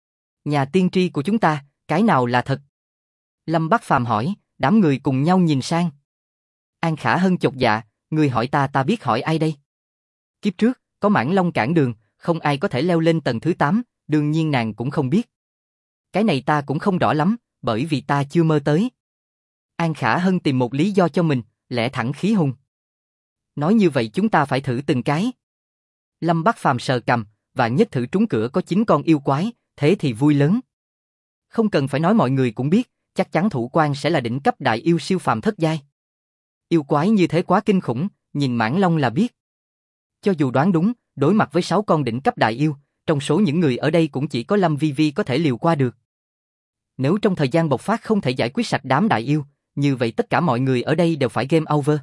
Nhà tiên tri của chúng ta, cái nào là thật? Lâm Bắc Phàm hỏi, đám người cùng nhau nhìn sang. An Khả Hân chột dạ, người hỏi ta biết hỏi ai đây? Kiếp trước, có Mãng Long cản đường, không ai có thể leo lên tầng thứ 8, đương nhiên nàng cũng không biết. Cái này ta cũng không rõ lắm, bởi vì ta chưa mơ tới. An Khả Hân tìm một lý do cho mình, lẽ thẳng khí hùng. Nói như vậy chúng ta phải thử từng cái. Lâm Bắc Phàm sờ cằm, vạn nhất thử trúng cửa có 9 con yêu quái, thế thì vui lớn. Không cần phải nói mọi người cũng biết, chắc chắn thủ quan sẽ là đỉnh cấp đại yêu siêu phàm thất giai. Yêu quái như thế quá kinh khủng, nhìn Mãng Long là biết. Cho dù đoán đúng, đối mặt với 6 con đỉnh cấp đại yêu, trong số những người ở đây cũng chỉ có Lâm Vi Vi có thể liều qua được. Nếu trong thời gian bộc phát không thể giải quyết sạch đám đại yêu, như vậy tất cả mọi người ở đây đều phải game over.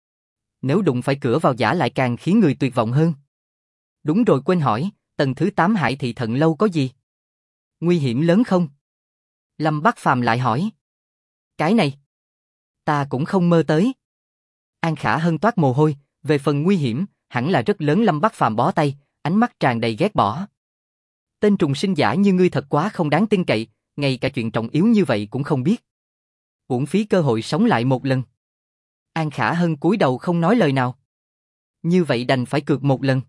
Nếu đụng phải cửa vào giả lại càng khiến người tuyệt vọng hơn. Đúng rồi, quên hỏi, tầng thứ 8 Hải thị Thận lâu có gì? Nguy hiểm lớn không? Lâm Bắc Phàm lại hỏi. Cái này, ta cũng không mơ tới. An Khả Hân toát mồ hôi, về phần nguy hiểm, hẳn là rất lớn. Lâm Bắc Phàm bó tay, ánh mắt tràn đầy ghét bỏ. Tên trùng sinh giả như ngươi thật quá không đáng tin cậy, ngay cả chuyện trọng yếu như vậy cũng không biết. Uổng phí cơ hội sống lại một lần. An Khả Hân cúi đầu không nói lời nào. Như vậy đành phải cược một lần.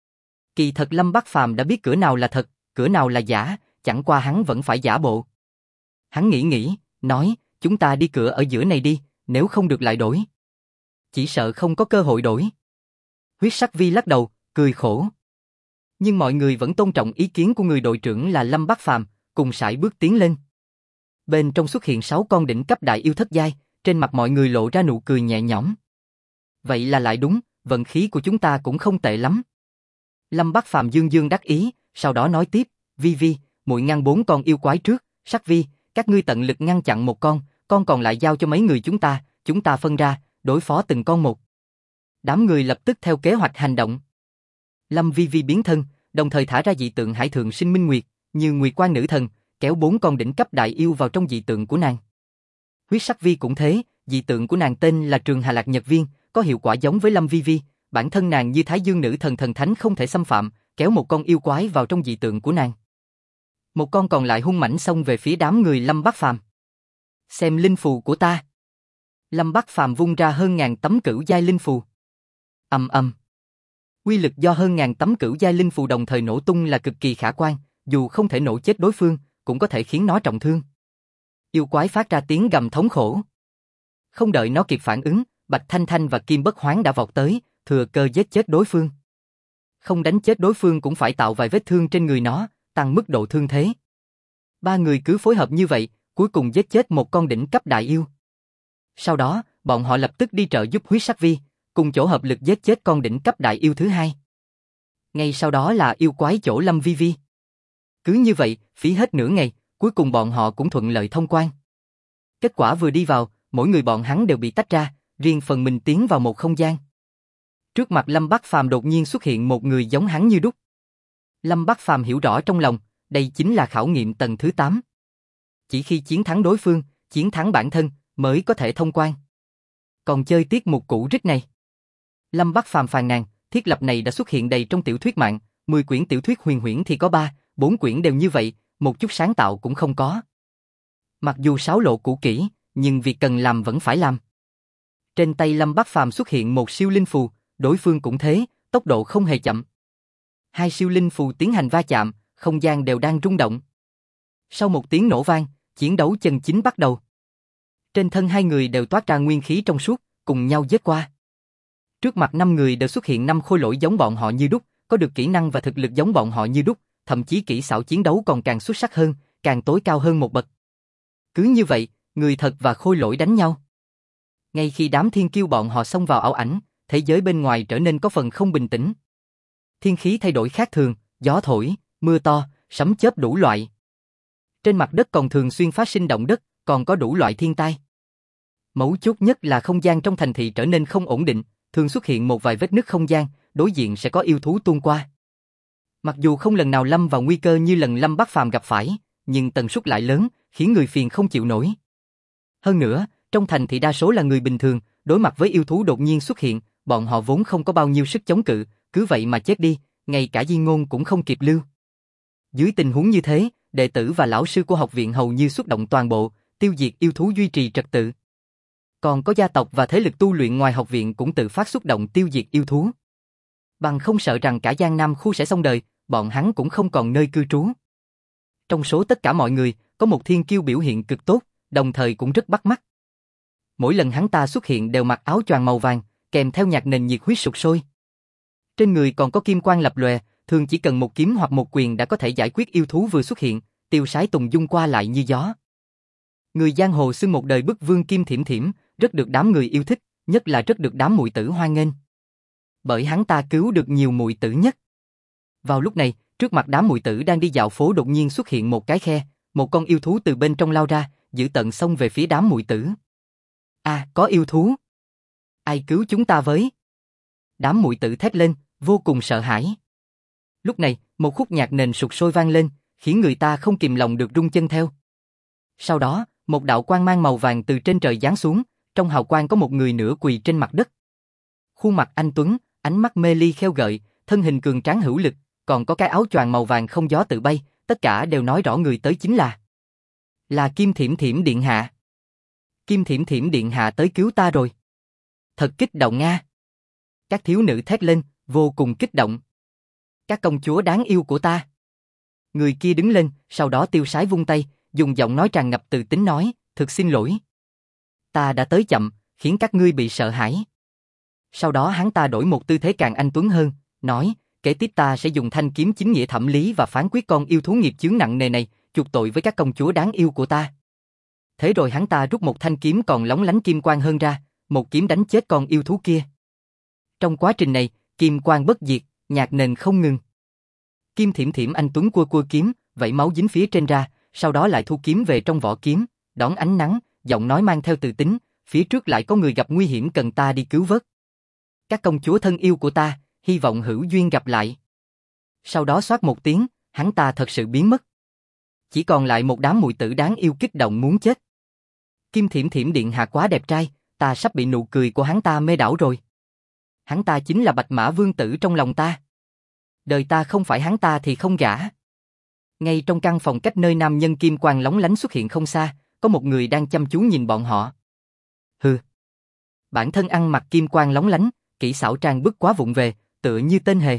Kỳ thật Lâm Bắc Phàm đã biết cửa nào là thật, cửa nào là giả, chẳng qua hắn vẫn phải giả bộ. Hắn nghĩ, nói, chúng ta đi cửa ở giữa này đi, nếu không được lại đổi. Chỉ sợ không có cơ hội đổi. Huyết Sắc Vi lắc đầu, cười khổ. Nhưng mọi người vẫn tôn trọng ý kiến của người đội trưởng là Lâm Bắc Phàm, cùng sải bước tiến lên. Bên trong xuất hiện 6 con đỉnh cấp đại yêu thất giai, trên mặt mọi người lộ ra nụ cười nhẹ nhõm. Vậy là lại đúng, vận khí của chúng ta cũng không tệ lắm. Lâm Bắc Phàm dương dương đắc ý, sau đó nói tiếp, Vi Vi, muội ngăn 4 con yêu quái trước, Sắc Vi, các ngươi tận lực ngăn chặn một con, con còn lại giao cho mấy người chúng ta phân ra, đối phó từng con một. Đám người lập tức theo kế hoạch hành động. Lâm Vi Vi biến thân, đồng thời thả ra dị tượng hải thượng sinh minh nguyệt, như Nguyệt Quan nữ thần, kéo 4 con đỉnh cấp đại yêu vào trong dị tượng của nàng. Huyết sắc vi cũng thế, dị tượng của nàng tên là Trường Hà Lạc Nhật Viên, có hiệu quả giống với Lâm Vi Vi, bản thân nàng như Thái Dương nữ thần thần thánh không thể xâm phạm, kéo một con yêu quái vào trong dị tượng của nàng. Một con còn lại hung mãnh xông về phía đám người Lâm Bắc Phàm. Xem linh phù của ta. Lâm Bắc Phàm vung ra hơn ngàn tấm cửu giai linh phù. Ầm ầm. Quy lực do hơn ngàn tấm cửu giai linh phù đồng thời nổ tung là cực kỳ khả quan, dù không thể nổ chết đối phương, cũng có thể khiến nó trọng thương. Yêu quái phát ra tiếng gầm thống khổ. Không đợi nó kịp phản ứng, Bạch Thanh Thanh và Kim Bất Hoán đã vọt tới, thừa cơ giết chết đối phương. Không đánh chết đối phương cũng phải tạo vài vết thương trên người nó, tăng mức độ thương thế. Ba người cứ phối hợp như vậy, cuối cùng giết chết một con đỉnh cấp đại yêu. Sau đó, bọn họ lập tức đi trợ giúp huyết sắc vi, cùng chỗ hợp lực giết chết con đỉnh cấp đại yêu thứ hai. Ngay sau đó là yêu quái chỗ Lâm Vi Vi. Cứ như vậy, phí hết nửa ngày, cuối cùng bọn họ cũng thuận lợi thông quan. Kết quả vừa đi vào, mỗi người bọn hắn đều bị tách ra, riêng phần mình tiến vào một không gian. Trước mặt Lâm Bắc Phàm đột nhiên xuất hiện một người giống hắn như đúc. Lâm Bắc Phàm hiểu rõ trong lòng, đây chính là khảo nghiệm tầng thứ 8. Chỉ khi chiến thắng đối phương, chiến thắng bản thân, mới có thể thông quan. Còn chơi tiết mục cũ rích này. Lâm Bắc Phàm phàn nàn, thiết lập này đã xuất hiện đầy trong tiểu thuyết mạng, 10 quyển tiểu thuyết huyền huyễn thì có 3, 4 quyển đều như vậy, một chút sáng tạo cũng không có. Mặc dù sáo lộ cũ kỹ, nhưng việc cần làm vẫn phải làm. Trên tay Lâm Bắc Phàm xuất hiện một siêu linh phù, đối phương cũng thế, tốc độ không hề chậm. Hai siêu linh phù tiến hành va chạm, không gian đều đang rung động. Sau một tiếng nổ vang, chiến đấu chân chính bắt đầu. Trên thân hai người đều toát ra nguyên khí trong suốt, cùng nhau giết qua. Trước mặt 5 người đều xuất hiện 5 khôi lỗi giống bọn họ như đúc, có được kỹ năng và thực lực giống bọn họ như đúc, thậm chí kỹ xảo chiến đấu còn càng xuất sắc hơn, càng tối cao hơn một bậc. Cứ như vậy, người thật và khôi lỗi đánh nhau. Ngay khi đám thiên kiêu bọn họ xông vào ảo ảnh, thế giới bên ngoài trở nên có phần không bình tĩnh. Thiên khí thay đổi khác thường, gió thổi, mưa to, sấm chớp đủ loại. Trên mặt đất còn thường xuyên phát sinh động đất, còn có đủ loại thiên tai. Mấu chốt nhất là không gian trong thành thị trở nên không ổn định, thường xuất hiện một vài vết nứt không gian, đối diện sẽ có yêu thú tuôn qua. Mặc dù không lần nào lâm vào nguy cơ như lần Lâm Bắc Phàm gặp phải, nhưng tần suất lại lớn, khiến người phiền không chịu nổi. Hơn nữa, trong thành thị đa số là người bình thường, đối mặt với yêu thú đột nhiên xuất hiện, bọn họ vốn không có bao nhiêu sức chống cự, cứ vậy mà chết đi, ngay cả di ngôn cũng không kịp lưu. Dưới tình huống như thế, đệ tử và lão sư của học viện hầu như xuất động toàn bộ, tiêu diệt yêu thú duy trì trật tự. Còn có gia tộc và thế lực tu luyện ngoài học viện cũng tự phát xuất động tiêu diệt yêu thú. Bằng không sợ rằng cả Giang Nam khu sẽ xong đời, bọn hắn cũng không còn nơi cư trú. Trong số tất cả mọi người, có một thiên kiêu biểu hiện cực tốt, đồng thời cũng rất bắt mắt. Mỗi lần hắn ta xuất hiện đều mặc áo choàng màu vàng, kèm theo nhạc nền nhiệt huyết sục sôi. Trên người còn có kim quang lập lòe, thường chỉ cần một kiếm hoặc một quyền đã có thể giải quyết yêu thú vừa xuất hiện, tiêu sái tùng dung qua lại như gió. Người giang hồ xưng một đời bức vương Kim Thiểm Thiểm, rất được đám người yêu thích, nhất là rất được đám muội tử hoan nghênh. Bởi hắn ta cứu được nhiều muội tử nhất. Vào lúc này, trước mặt đám muội tử đang đi dạo phố đột nhiên xuất hiện một cái khe, một con yêu thú từ bên trong lao ra, dữ tợn xông về phía đám muội tử. À, có yêu thú. Ai cứu chúng ta với? Đám muội tử thét lên, vô cùng sợ hãi. Lúc này, một khúc nhạc nền sục sôi vang lên, khiến người ta không kìm lòng được rung chân theo. Sau đó, một đạo quang mang màu vàng từ trên trời giáng xuống, trong hào quang có một người nửa quỳ trên mặt đất. Khuôn mặt anh tuấn, ánh mắt mê ly khêu gợi, thân hình cường tráng hữu lực, còn có cái áo choàng màu vàng không gió tự bay, tất cả đều nói rõ người tới chính là Kim Thiểm Thiểm điện hạ. Kim Thiểm Thiểm điện hạ tới cứu ta rồi. Thật kích động nga. Các thiếu nữ thét lên, vô cùng kích động. Các công chúa đáng yêu của ta. Người kia đứng lên, sau đó tiêu sái vung tay, dùng giọng nói tràn ngập từ tính nói, thực xin lỗi. Ta đã tới chậm, khiến các ngươi bị sợ hãi. Sau đó hắn ta đổi một tư thế càng anh tuấn hơn, nói, kế tiếp ta sẽ dùng thanh kiếm chính nghĩa thẩm lý và phán quyết con yêu thú nghiệp chướng nặng nề này, chuộc tội với các công chúa đáng yêu của ta. Thế rồi hắn ta rút một thanh kiếm còn lóng lánh kim quang hơn ra, một kiếm đánh chết con yêu thú kia. Trong quá trình này, kim quang bất diệt, nhạc nền không ngừng. Kim Thiểm Thiểm anh tuấn cua kiếm, vẩy máu dính phía trên ra, sau đó lại thu kiếm về trong vỏ kiếm, đón ánh nắng, giọng nói mang theo từ tính, phía trước lại có người gặp nguy hiểm cần ta đi cứu vớt. Các công chúa thân yêu của ta, hy vọng hữu duyên gặp lại. Sau đó xoát một tiếng, hắn ta thật sự biến mất. Chỉ còn lại một đám muội tử đáng yêu kích động muốn chết. Kim Thiểm Thiểm điện hạ quá đẹp trai, ta sắp bị nụ cười của hắn ta mê đảo rồi. Hắn ta chính là Bạch Mã Vương tử trong lòng ta. Đời ta không phải hắn ta thì không gả. Ngay trong căn phòng cách nơi nam nhân kim quang lóng lánh xuất hiện không xa, có một người đang chăm chú nhìn bọn họ. Hừ. Bản thân ăn mặc kim quang lóng lánh, kỹ xảo trang bức quá vụng về, tựa như tên hề.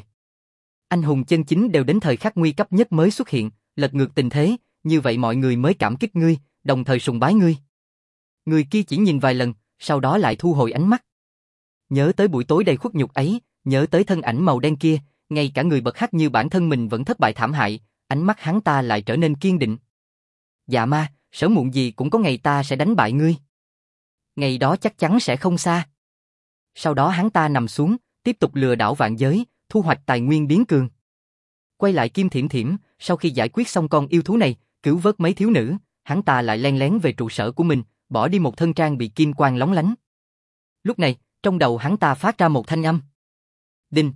Anh hùng chân chính đều đến thời khắc nguy cấp nhất mới xuất hiện, lật ngược tình thế, như vậy mọi người mới cảm kích ngươi, đồng thời sùng bái ngươi. Người kia chỉ nhìn vài lần, sau đó lại thu hồi ánh mắt. Nhớ tới buổi tối đầy khuất nhục ấy, nhớ tới thân ảnh màu đen kia, ngay cả người bật hắc như bản thân mình vẫn thất bại thảm hại, ánh mắt hắn ta lại trở nên kiên định. Dạ ma, sớm muộn gì cũng có ngày ta sẽ đánh bại ngươi. Ngày đó chắc chắn sẽ không xa. Sau đó hắn ta nằm xuống, tiếp tục lừa đảo vạn giới, thu hoạch tài nguyên biến cường. Quay lại Kim Thiểm Thiểm, sau khi giải quyết xong con yêu thú này, cứu vớt mấy thiếu nữ, hắn ta lại len lén về trụ sở của mình, bỏ đi một thân trang bị kim quang lóng lánh. Lúc này, trong đầu hắn ta phát ra một thanh âm. Đinh.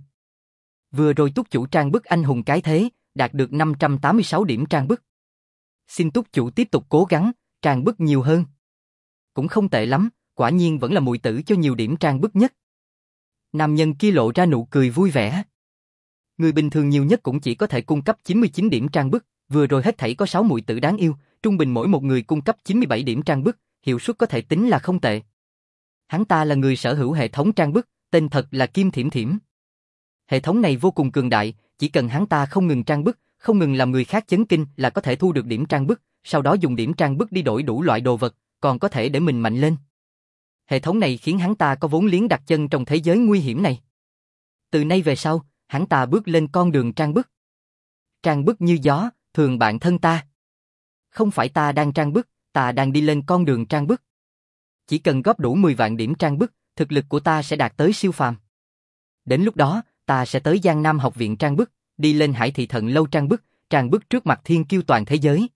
Vừa rồi túc chủ trang bức anh hùng cái thế, đạt được 586 điểm trang bức. Xin túc chủ tiếp tục cố gắng, trang bức nhiều hơn. Cũng không tệ lắm, quả nhiên vẫn là muội tử cho nhiều điểm trang bức nhất. Nam nhân kia lộ ra nụ cười vui vẻ. Người bình thường nhiều nhất cũng chỉ có thể cung cấp 99 điểm trang bức, vừa rồi hết thảy có 6 muội tử đáng yêu, trung bình mỗi một người cung cấp 97 điểm trang bức, hiệu suất có thể tính là không tệ. Hắn ta là người sở hữu hệ thống trang bức, tên thật là Kim Thiểm Thiểm. Hệ thống này vô cùng cường đại, chỉ cần hắn ta không ngừng trang bức, không ngừng làm người khác chấn kinh là có thể thu được điểm trang bức, sau đó dùng điểm trang bức đi đổi đủ loại đồ vật, còn có thể để mình mạnh lên. Hệ thống này khiến hắn ta có vốn liếng đặt chân trong thế giới nguy hiểm này. Từ nay về sau, hắn ta bước lên con đường trang bức. Trang bức như gió, thường bạn thân ta. Không phải ta đang trang bức, ta đang đi lên con đường trang bức. Chỉ cần góp đủ 10 vạn điểm trang bức, thực lực của ta sẽ đạt tới siêu phàm. Đến lúc đó, ta sẽ tới Giang Nam học viện trang bức, đi lên Hải Thị Thần lâu trang bức trước mặt thiên kiêu toàn thế giới.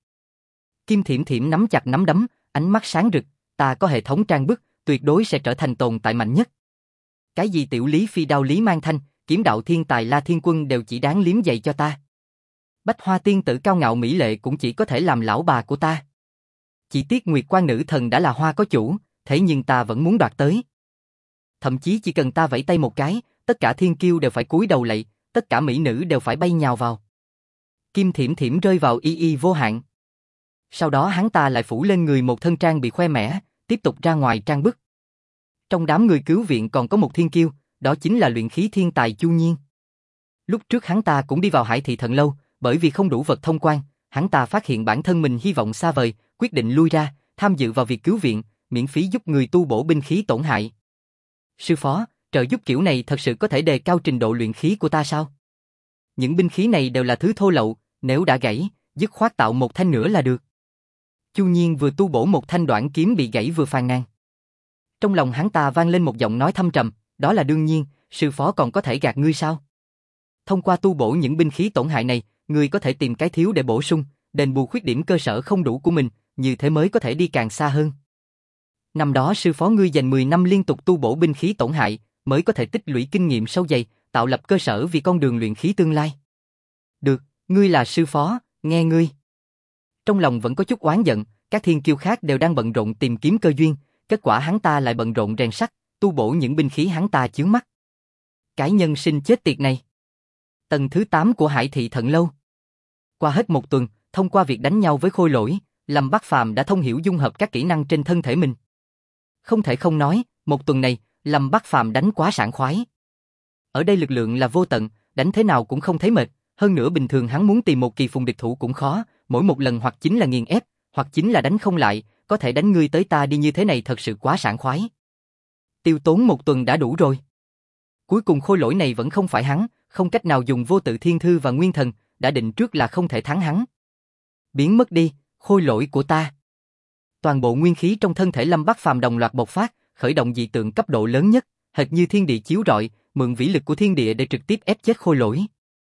Kim Thiểm Thiểm nắm chặt nắm đấm, ánh mắt sáng rực, ta có hệ thống trang bức, tuyệt đối sẽ trở thành tồn tại mạnh nhất. Cái gì tiểu lý phi đao lý mang thanh, kiếm đạo thiên tài La Thiên Quân đều chỉ đáng liếm giày cho ta. Bách Hoa tiên tử cao ngạo mỹ lệ cũng chỉ có thể làm lão bà của ta. Chỉ tiếc Nguyệt Quan nữ thần đã là hoa có chủ, thế nhưng ta vẫn muốn đoạt tới. Thậm chí chỉ cần ta vẫy tay một cái, tất cả thiên kiêu đều phải cúi đầu lạy, tất cả mỹ nữ đều phải bay nhào vào. Kim Thiểm Thiểm rơi vào y vô hạn. Sau đó hắn ta lại phủ lên người một thân trang bị khoe mẽ, tiếp tục ra ngoài trang bức. Trong đám người cứu viện còn có một thiên kiêu, đó chính là luyện khí thiên tài Chu Nhiên. Lúc trước hắn ta cũng đi vào Hải Thị Thần lâu, bởi vì không đủ vật thông quan, hắn ta phát hiện bản thân mình hy vọng xa vời, quyết định lui ra, tham dự vào việc cứu viện, miễn phí giúp người tu bổ binh khí tổn hại. Sư phó, trợ giúp kiểu này thật sự có thể đề cao trình độ luyện khí của ta sao? Những binh khí này đều là thứ thô lậu, nếu đã gãy, dứt khoát tạo một thanh nữa là được. Chu Nhiên vừa tu bổ một thanh đoạn kiếm bị gãy vừa phàn nàn. Trong lòng hắn ta vang lên một giọng nói thâm trầm, đó là đương nhiên, sư phó còn có thể gạt ngươi sao? Thông qua tu bổ những binh khí tổn hại này, ngươi có thể tìm cái thiếu để bổ sung, đền bù khuyết điểm cơ sở không đủ của mình, như thế mới có thể đi càng xa hơn. Năm đó sư phó ngươi dành 10 năm liên tục tu bổ binh khí tổn hại, mới có thể tích lũy kinh nghiệm sâu dày, tạo lập cơ sở vì con đường luyện khí tương lai. Được, ngươi là sư phó, nghe ngươi. Trong lòng vẫn có chút oán giận, các thiên kiêu khác đều đang bận rộn tìm kiếm cơ duyên, kết quả hắn ta lại bận rộn rèn sắt, tu bổ những binh khí hắn ta chướng mắt. Cái nhân sinh chết tiệt này. Tầng thứ 8 của Hải Thị Thần lâu. Qua hết một tuần, thông qua việc đánh nhau với khôi lỗi, Lâm Bắc Phàm đã thông hiểu dung hợp các kỹ năng trên thân thể mình. Không thể không nói, một tuần này, Lâm Bắc Phàm đánh quá sảng khoái. Ở đây lực lượng là vô tận, đánh thế nào cũng không thấy mệt, hơn nữa bình thường hắn muốn tìm một kỳ phùng địch thủ cũng khó, mỗi một lần hoặc chính là nghiền ép, hoặc chính là đánh không lại, có thể đánh ngươi tới ta đi như thế này thật sự quá sảng khoái. Tiêu tốn một tuần đã đủ rồi. Cuối cùng khôi lỗi này vẫn không phải hắn, không cách nào dùng vô tự thiên thư và nguyên thần, đã định trước là không thể thắng hắn. Biến mất đi, khôi lỗi của ta. Toàn bộ nguyên khí trong thân thể Lâm Bắc Phàm đồng loạt bộc phát, khởi động dị tượng cấp độ lớn nhất, hệt như thiên địa chiếu rọi, mượn vĩ lực của thiên địa để trực tiếp ép chết khôi lỗi.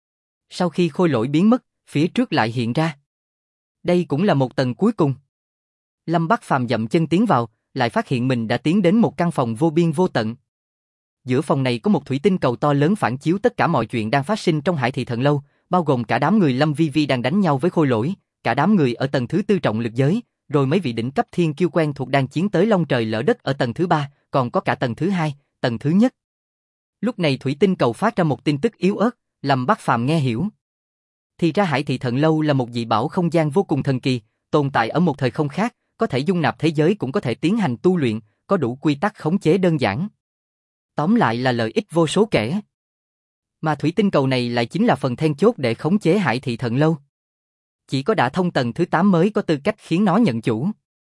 Sau khi khôi lỗi biến mất, phía trước lại hiện ra. Đây cũng là một tầng cuối cùng. Lâm Bắc Phàm dậm chân tiến vào, lại phát hiện mình đã tiến đến một căn phòng vô biên vô tận. Giữa phòng này có một thủy tinh cầu to lớn phản chiếu tất cả mọi chuyện đang phát sinh trong Hải Thị Thần Lâu, bao gồm cả đám người Lâm Vi Vi đang đánh nhau với Khôi Lỗi, cả đám người ở tầng thứ tư trọng lực giới, rồi mấy vị đỉnh cấp thiên kiêu quen thuộc đang chiến tới long trời lỡ đất ở tầng thứ ba, còn có cả tầng thứ hai, tầng thứ nhất. Lúc này thủy tinh cầu phát ra một tin tức yếu ớt, Lâm Bắc Phàm nghe hiểu. Thì ra Hải Thị Thần Lâu là một dị bảo không gian vô cùng thần kỳ, tồn tại ở một thời không khác, có thể dung nạp thế giới cũng có thể tiến hành tu luyện, có đủ quy tắc khống chế đơn giản. Tóm lại là lợi ích vô số kể. Mà thủy tinh cầu này lại chính là phần then chốt để khống chế Hải Thị Thần Lâu. Chỉ có đã thông tầng thứ 8 mới có tư cách khiến nó nhận chủ.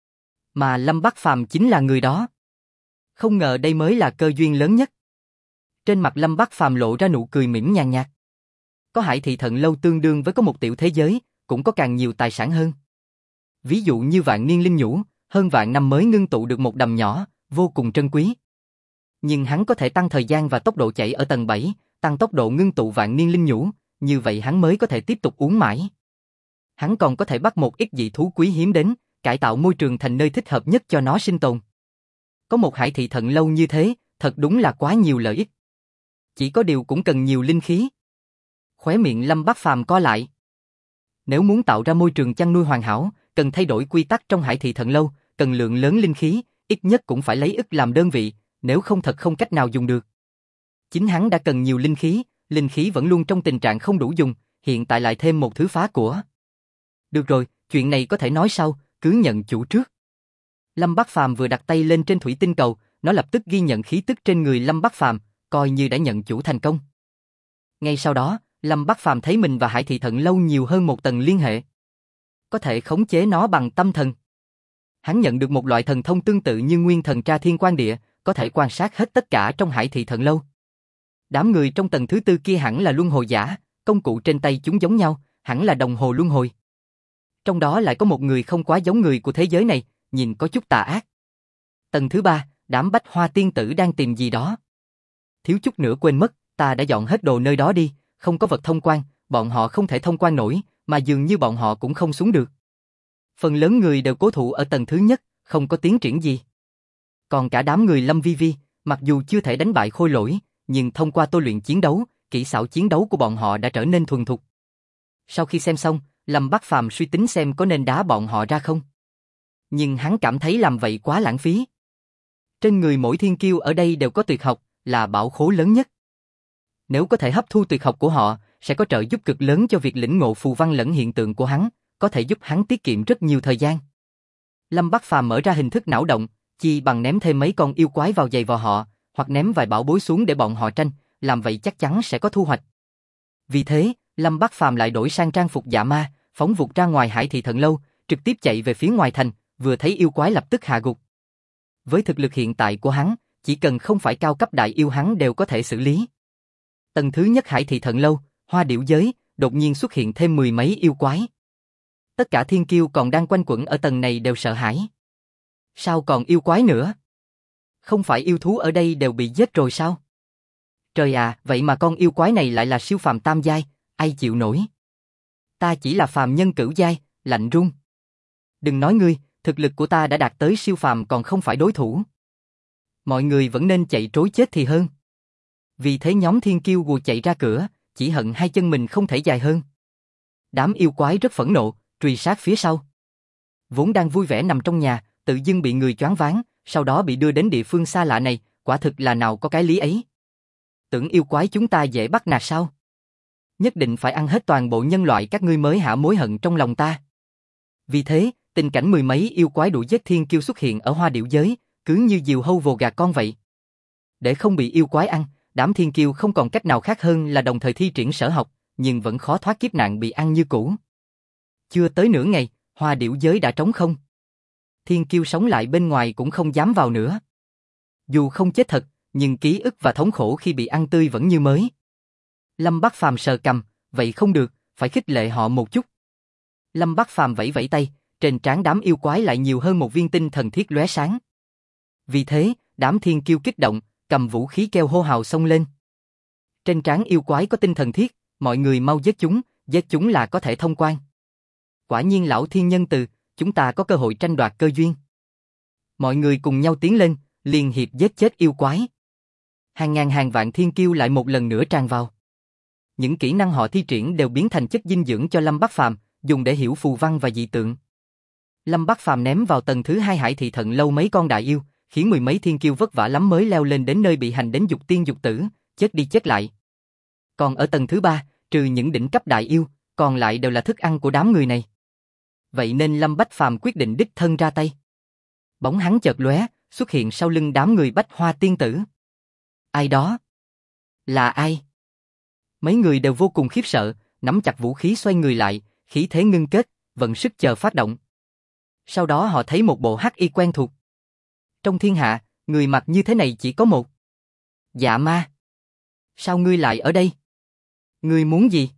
Mà Lâm Bắc Phàm chính là người đó. Không ngờ đây mới là cơ duyên lớn nhất. Trên mặt Lâm Bắc Phàm lộ ra nụ cười mỉm nhàn nhạt. Có Hải Thị Thần Lâu tương đương với có một tiểu thế giới, cũng có càng nhiều tài sản hơn. Ví dụ như vạn niên linh nhũ, hơn vạn năm mới ngưng tụ được một đầm nhỏ, vô cùng trân quý. Nhưng hắn có thể tăng thời gian và tốc độ chạy ở tầng 7, tăng tốc độ ngưng tụ vạn niên linh nhũ, như vậy hắn mới có thể tiếp tục uống mãi. Hắn còn có thể bắt một ít dị thú quý hiếm đến, cải tạo môi trường thành nơi thích hợp nhất cho nó sinh tồn. Có một Hải Thị Thần Lâu như thế, thật đúng là quá nhiều lợi ích. Chỉ có điều cũng cần nhiều linh khí. Khóe miệng Lâm Bắc Phàm co lại. Nếu muốn tạo ra môi trường chăn nuôi hoàn hảo, cần thay đổi quy tắc trong Hải Thị Thần Lâu, cần lượng lớn linh khí, ít nhất cũng phải lấy ức làm đơn vị, nếu không thật không cách nào dùng được. Chính hắn đã cần nhiều linh khí vẫn luôn trong tình trạng không đủ dùng, hiện tại lại thêm một thứ phá của. Được rồi, chuyện này có thể nói sau, cứ nhận chủ trước. Lâm Bắc Phàm vừa đặt tay lên trên thủy tinh cầu, nó lập tức ghi nhận khí tức trên người Lâm Bắc Phàm, coi như đã nhận chủ thành công. Ngay sau đó, Lâm Bắc Phàm thấy mình và Hải Thị Thần Lâu nhiều hơn một tầng liên hệ. Có thể khống chế nó bằng tâm thần. Hắn nhận được một loại thần thông tương tự như Nguyên Thần Tra Thiên Quan Địa, có thể quan sát hết tất cả trong Hải Thị Thần Lâu. Đám người trong tầng thứ tư kia hẳn là luân hồi giả, công cụ trên tay chúng giống nhau, hẳn là đồng hồ luân hồi. Trong đó lại có một người không quá giống người của thế giới này, nhìn có chút tà ác. Tầng thứ ba, đám Bách Hoa tiên tử đang tìm gì đó. Thiếu chút nữa quên mất, ta đã dọn hết đồ nơi đó đi, không có vật thông quan, bọn họ không thể thông quan nổi, mà dường như bọn họ cũng không xuống được. Phần lớn người đều cố thủ ở tầng thứ nhất, không có tiến triển gì. Còn cả đám người Lâm Vi Vi, mặc dù chưa thể đánh bại Khôi Lỗi, nhưng thông qua tôi luyện chiến đấu, kỹ xảo chiến đấu của bọn họ đã trở nên thuần thục. Sau khi xem xong, Lâm Bắc Phàm suy tính xem có nên đá bọn họ ra không. Nhưng hắn cảm thấy làm vậy quá lãng phí. Trên người mỗi thiên kiêu ở đây đều có tuyệt học, là bảo khố lớn nhất. Nếu có thể hấp thu tuyệt học của họ, sẽ có trợ giúp cực lớn cho việc lĩnh ngộ phù văn lẫn hiện tượng của hắn, có thể giúp hắn tiết kiệm rất nhiều thời gian. Lâm Bắc Phàm mở ra hình thức não động, chi bằng ném thêm mấy con yêu quái vào giày vò họ, hoặc ném vài bảo bối xuống để bọn họ tranh, làm vậy chắc chắn sẽ có thu hoạch. Vì thế, Lâm Bắc Phàm lại đổi sang trang phục dạ ma, phóng vụt ra ngoài Hải Thị Thần Lâu, trực tiếp chạy về phía ngoài thành, vừa thấy yêu quái lập tức hạ gục. Với thực lực hiện tại của hắn, chỉ cần không phải cao cấp đại yêu hắn đều có thể xử lý. Tầng thứ nhất Hải Thị Thần Lâu, Hoa Điểu Giới, đột nhiên xuất hiện thêm mười mấy yêu quái. Tất cả thiên kiêu còn đang quanh quẩn ở tầng này đều sợ hãi. Sao còn yêu quái nữa? Không phải yêu thú ở đây đều bị giết rồi sao? Trời à, vậy mà con yêu quái này lại là siêu phàm tam giai, ai chịu nổi? Ta chỉ là phàm nhân cửu giai, lạnh run. Đừng nói ngươi, thực lực của ta đã đạt tới siêu phàm còn không phải đối thủ. Mọi người vẫn nên chạy trối chết thì hơn. Vì thế nhóm thiên kiêu gùa chạy ra cửa, chỉ hận hai chân mình không thể dài hơn. Đám yêu quái rất phẫn nộ, truy sát phía sau. Vốn đang vui vẻ nằm trong nhà, tự dưng bị người choáng váng, sau đó bị đưa đến địa phương xa lạ này, quả thực là nào có cái lý ấy. Tưởng yêu quái chúng ta dễ bắt nạt sao? Nhất định phải ăn hết toàn bộ nhân loại các ngươi mới hả mối hận trong lòng ta. Vì thế, tình cảnh mười mấy yêu quái đuổi giết thiên kiêu xuất hiện ở Hoa Điểu Giới, cứ như diều hâu vồ gà con vậy. Để không bị yêu quái ăn, đám thiên kiêu không còn cách nào khác hơn là đồng thời thi triển sở học, nhưng vẫn khó thoát kiếp nạn bị ăn như cũ. Chưa tới nửa ngày, Hoa Điểu Giới đã trống không. Thiên kiêu sống lại bên ngoài cũng không dám vào nữa. Dù không chết thật, nhưng ký ức và thống khổ khi bị ăn tươi vẫn như mới. Lâm Bắc Phàm sờ cằm, vậy không được, phải khích lệ họ một chút. Lâm Bắc Phàm vẫy vẫy tay, trên trán đám yêu quái lại nhiều hơn một viên tinh thần thiết lóe sáng. Vì thế, đám thiên kiêu kích động, cầm vũ khí kêu hô hào xông lên. Trên trán yêu quái có tinh thần thiết, mọi người mau giết chúng là có thể thông quan. Quả nhiên lão thiên nhân từ, chúng ta có cơ hội tranh đoạt cơ duyên. Mọi người cùng nhau tiến lên, liên hiệp giết chết yêu quái. Hàng ngàn hàng vạn thiên kiêu lại một lần nữa tràn vào. Những kỹ năng họ thi triển đều biến thành chất dinh dưỡng cho Lâm Bắc Phàm, dùng để hiểu phù văn và dị tượng. Lâm Bắc Phàm ném vào tầng thứ 2 Hải Thị Thận Lâu mấy con đại yêu, khiến mười mấy thiên kiêu vất vả lắm mới leo lên đến nơi bị hành đến dục tiên dục tử, chết đi chết lại. Còn ở tầng thứ 3, trừ những đỉnh cấp đại yêu, còn lại đều là thức ăn của đám người này. Vậy nên Lâm Bách Phàm quyết định đích thân ra tay. Bóng hắn chợt lóe, xuất hiện sau lưng đám người Bách Hoa tiên tử. Ai đó? Là ai? Mấy người đều vô cùng khiếp sợ, nắm chặt vũ khí xoay người lại, khí thế ngưng kết, vận sức chờ phát động. Sau đó họ thấy một bộ hắc y quen thuộc. Trong thiên hạ, người mặc như thế này chỉ có một. Dạ ma. Sao ngươi lại ở đây? Ngươi muốn gì?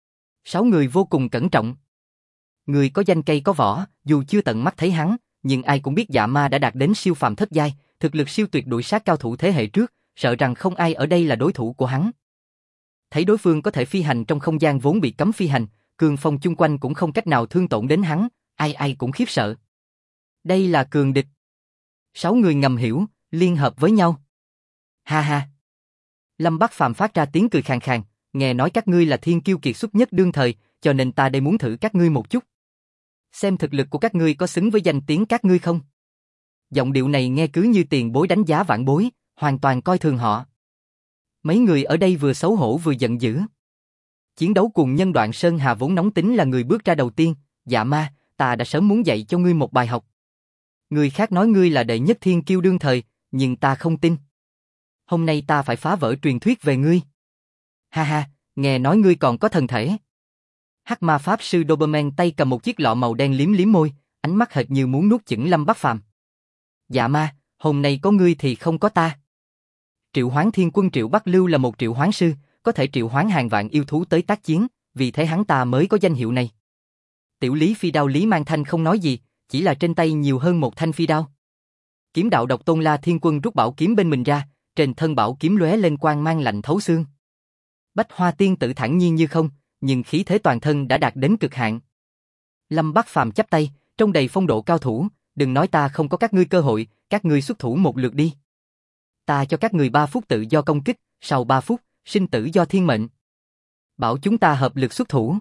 6 người vô cùng cẩn trọng. Người có danh cây có vỏ, dù chưa tận mắt thấy hắn, nhưng ai cũng biết dạ ma đã đạt đến siêu phàm thất giai, thực lực siêu tuyệt đuổi sát cao thủ thế hệ trước, sợ rằng không ai ở đây là đối thủ của hắn. Thấy đối phương có thể phi hành trong không gian vốn bị cấm phi hành, cường phong chung quanh cũng không cách nào thương tổn đến hắn, ai cũng khiếp sợ. Đây là cường địch. 6 người ngầm hiểu, liên hợp với nhau. Ha ha. Lâm Bắc Phàm phát ra tiếng cười khàn khàn, nghe nói các ngươi là thiên kiêu kiệt xuất nhất đương thời, cho nên ta đây muốn thử các ngươi một chút. Xem thực lực của các ngươi có xứng với danh tiếng các ngươi không? Giọng điệu này nghe cứ như tiền bối đánh giá vãn bối, hoàn toàn coi thường họ. Mấy người ở đây vừa xấu hổ vừa giận dữ. Chiến đấu cùng nhân Đoạn Sơn Hà vốn nóng tính là người bước ra đầu tiên, dạ ma, ta đã sớm muốn dạy cho ngươi một bài học. Người khác nói ngươi là đệ nhất thiên kiêu đương thời, nhưng ta không tin. Hôm nay ta phải phá vỡ truyền thuyết về ngươi. Ha ha, nghe nói ngươi còn có thần thể. Hắc ma pháp sư Doberman tay cầm một chiếc lọ màu đen liếm liếm môi, ánh mắt hệt như muốn nuốt chửng Lâm Bắc Phàm. Dạ ma, hôm nay có ngươi thì không có ta. Triệu Hoán Thiên Quân Triệu Bắc Lưu là một triệu hoán sư, có thể triệu hoán hàng vạn yêu thú tới tác chiến, vì thế hắn ta mới có danh hiệu này. Tiểu Lý Phi Đao Lý Mang Thanh không nói gì, chỉ là trên tay nhiều hơn một thanh phi đao. Kiếm đạo độc tôn La Thiên Quân rút bảo kiếm bên mình ra, trên thân bảo kiếm lóe lên quang mang lạnh thấu xương. Bách Hoa tiên tử thản nhiên như không, nhưng khí thế toàn thân đã đạt đến cực hạn. Lâm Bắc Phàm chắp tay, trông đầy phong độ cao thủ, đừng nói ta không có các ngươi cơ hội, các ngươi xuất thủ một lượt đi. Ta cho các người 3 phút tự do công kích, sau 3 phút, sinh tử do thiên mệnh. Bảo chúng ta hợp lực xuất thủ.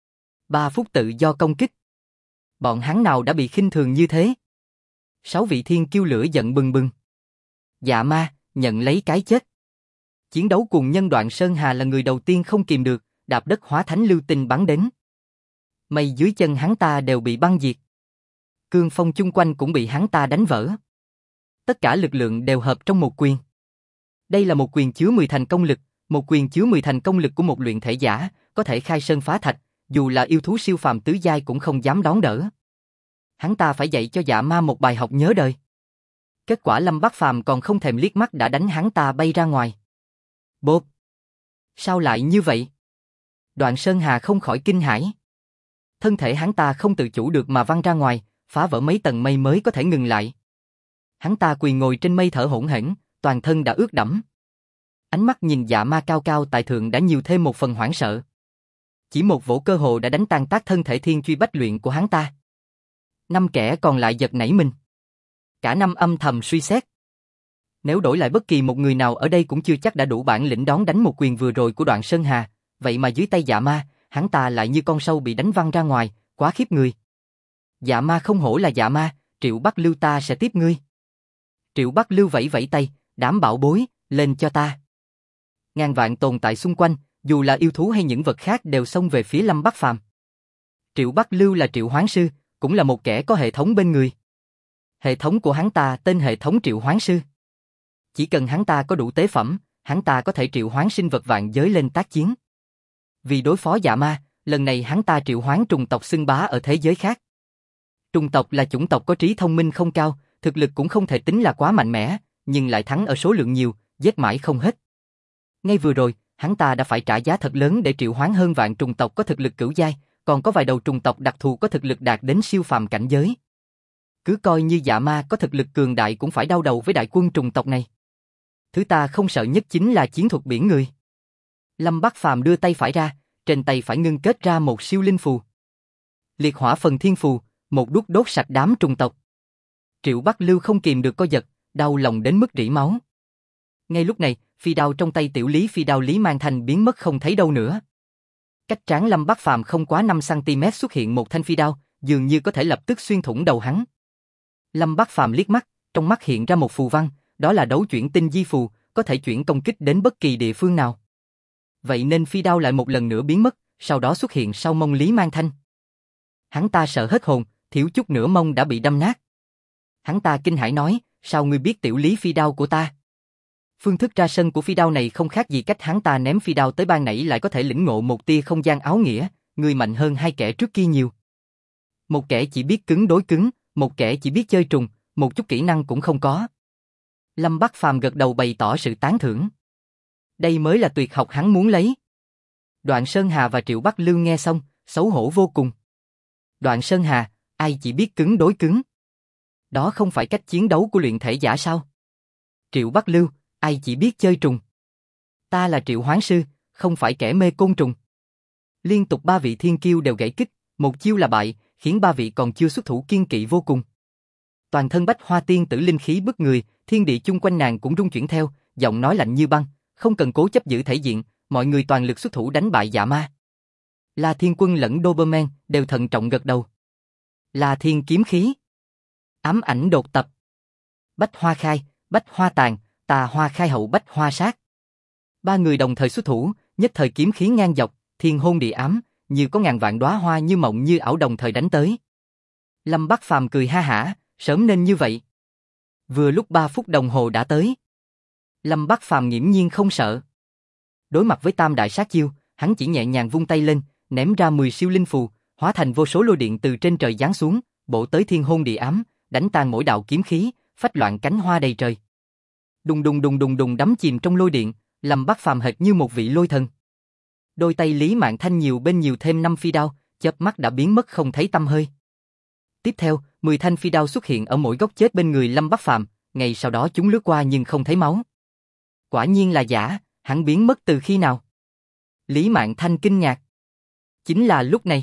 3 phút tự do công kích. Bọn hắn nào đã bị khinh thường như thế? 6 vị thiên kiêu lửa giận bừng bừng. Dạ ma, nhận lấy cái chết. Chiến đấu cùng nhân Đoạn Sơn Hà là người đầu tiên không kìm được, đạp đất hóa thánh lưu tinh bắn đến. Mây dưới chân hắn ta đều bị băng diệt. Cương phong chung quanh cũng bị hắn ta đánh vỡ. Tất cả lực lượng đều hợp trong một quyền. Đây là một quyền chứa 10 thành công lực, một quyền chứa 10 thành công lực của một luyện thể giả, có thể khai sơn phá thạch, dù là yêu thú siêu phàm tứ giai cũng không dám đón đỡ. Hắn ta phải dạy cho dạ ma một bài học nhớ đời. Kết quả Lâm Bắc Phàm còn không thèm liếc mắt đã đánh hắn ta bay ra ngoài. Bốp! Sao lại như vậy? Đoạn Sơn Hà không khỏi kinh hãi. Thân thể hắn ta không tự chủ được mà văng ra ngoài, phá vỡ mấy tầng mây mới có thể ngừng lại. Hắn ta quỳ ngồi trên mây thở hổn hển, toàn thân đã ướt đẫm. Ánh mắt nhìn dạ ma cao cao tại thượng đã nhiều thêm một phần hoảng sợ. Chỉ một vỗ cơ hồ đã đánh tan tác thân thể thiên truy bách luyện của hắn ta. 5 kẻ còn lại giật nảy mình. Cả 5 âm thầm suy xét. Nếu đổi lại bất kỳ một người nào ở đây cũng chưa chắc đã đủ bản lĩnh đón đánh một quyền vừa rồi của Đoạn Sơn Hà, vậy mà dưới tay dạ ma, hắn ta lại như con sâu bị đánh văng ra ngoài, quá khiếp người. Dạ ma không hổ là dạ ma, Triệu Bắc Lưu ta sẽ tiếp ngươi. Triệu Bắc Lưu vẫy vẫy tay, đám bảo bối, lên cho ta. Ngàn vạn tồn tại xung quanh, dù là yêu thú hay những vật khác đều xông về phía Lâm Bắc Phàm. Triệu Bắc Lưu là triệu hoán sư, cũng là một kẻ có hệ thống bên người. Hệ thống của hắn ta tên hệ thống triệu hoán sư. Chỉ cần hắn ta có đủ tế phẩm, hắn ta có thể triệu hoán sinh vật vạn giới lên tác chiến. Vì đối phó dạ ma, lần này hắn ta triệu hoán trùng tộc xưng bá ở thế giới khác. Trùng tộc là chủng tộc có trí thông minh không cao, thực lực cũng không thể tính là quá mạnh mẽ, nhưng lại thắng ở số lượng nhiều, giết mãi không hết. Ngay vừa rồi, hắn ta đã phải trả giá thật lớn để triệu hoán hơn vạn trùng tộc có thực lực cửu giai, còn có vài đầu trùng tộc đặc thù có thực lực đạt đến siêu phàm cảnh giới. Cứ coi như dạ ma có thực lực cường đại cũng phải đau đầu với đại quân trùng tộc này. Thứ ta không sợ nhất chính là chiến thuật biển người. Lâm Bắc Phàm đưa tay phải ra, trên tay phải ngưng kết ra một siêu linh phù. Liệt hỏa phần thiên phù, một đuốc đốt sạch đám trùng tộc. Triệu Bắc Lưu không kìm được co giật, đau lòng đến mức rỉ máu. Ngay lúc này, phi đao trong tay tiểu lý phi đao Lý Mang Thanh biến mất không thấy đâu nữa. Cách trán Lâm Bắc Phàm không quá 5 cm xuất hiện một thanh phi đao, dường như có thể lập tức xuyên thủng đầu hắn. Lâm Bắc Phàm liếc mắt, trong mắt hiện ra một phù văn, đó là đấu chuyển tinh di phù, có thể chuyển công kích đến bất kỳ địa phương nào. Vậy nên phi đao lại một lần nữa biến mất, sau đó xuất hiện sau mông Lý Mang Thanh. Hắn ta sợ hết hồn, thiếu chút nữa mông đã bị đâm nát. Hắn ta kinh hãi nói, sao ngươi biết tiểu lý phi đao của ta? Phương thức ra sân của phi đao này không khác gì cách hắn ta ném phi đao tới ban nãy lại có thể lĩnh ngộ một tia không gian áo nghĩa, người mạnh hơn hai kẻ trước kia nhiều. Một kẻ chỉ biết cứng đối cứng, một kẻ chỉ biết chơi trùng, một chút kỹ năng cũng không có. Lâm Bắc Phàm gật đầu bày tỏ sự tán thưởng. Đây mới là tuyệt học hắn muốn lấy. Đoạn Sơn Hà và Triệu Bắc Lưu nghe xong, xấu hổ vô cùng. Đoạn Sơn Hà, ai chỉ biết cứng đối cứng? Đó không phải cách chiến đấu của luyện thể giả sao? Triệu Bắc Lưu, ai chỉ biết chơi trùng? Ta là Triệu Hoán Sư, không phải kẻ mê côn trùng. Liên tục ba vị thiên kiêu đều gãy kích, một chiêu là bại, khiến ba vị còn chưa xuất thủ kiên kỵ vô cùng. Toàn thân Bách Hoa tiên tử linh khí bức người, thiên địa chung quanh nàng cũng rung chuyển theo, giọng nói lạnh như băng, không cần cố chấp giữ thể diện, mọi người toàn lực xuất thủ đánh bại Dạ Ma. La Thiên Quân lẫn Doberman đều thận trọng gật đầu. La Thiên kiếm khí, ám ảnh đột tập, Bách Hoa khai, Bách Hoa tàn, Tà Hoa khai hậu Bách Hoa sát. Ba người đồng thời xuất thủ, nhất thời kiếm khí ngang dọc, thiên hôn địa ám, như có ngàn vạn đóa hoa như mộng như ảo đồng thời đánh tới. Lâm Bắc Phàm cười ha hả, sớm nên như vậy. Vừa lúc 3 phút đồng hồ đã tới. Lâm Bắc Phàm nghiễm nhiên không sợ. Đối mặt với tam đại sát chiêu, hắn chỉ nhẹ nhàng vung tay lên, ném ra 10 siêu linh phù, hóa thành vô số lôi điện từ trên trời giáng xuống, bổ tới thiên hôn địa ám, đánh tan mỗi đạo kiếm khí, phách loạn cánh hoa đầy trời. Đùng đùng đùng đùng đùng đắm chìm trong lôi điện, Lâm Bắc Phàm hệt như một vị lôi thần. Đôi tay Lý Mạn Thanh nhiều bên nhiều thêm 5 phi đao, chớp mắt đã biến mất không thấy tăm hơi. Tiếp theo, 10 thanh phi đao xuất hiện ở mỗi góc chết bên người Lâm Bắc Phàm, ngay sau đó chúng lướt qua nhưng không thấy máu. Quả nhiên là giả, hắn biến mất từ khi nào? Lý Mạn Thanh kinh ngạc. Chính là lúc này.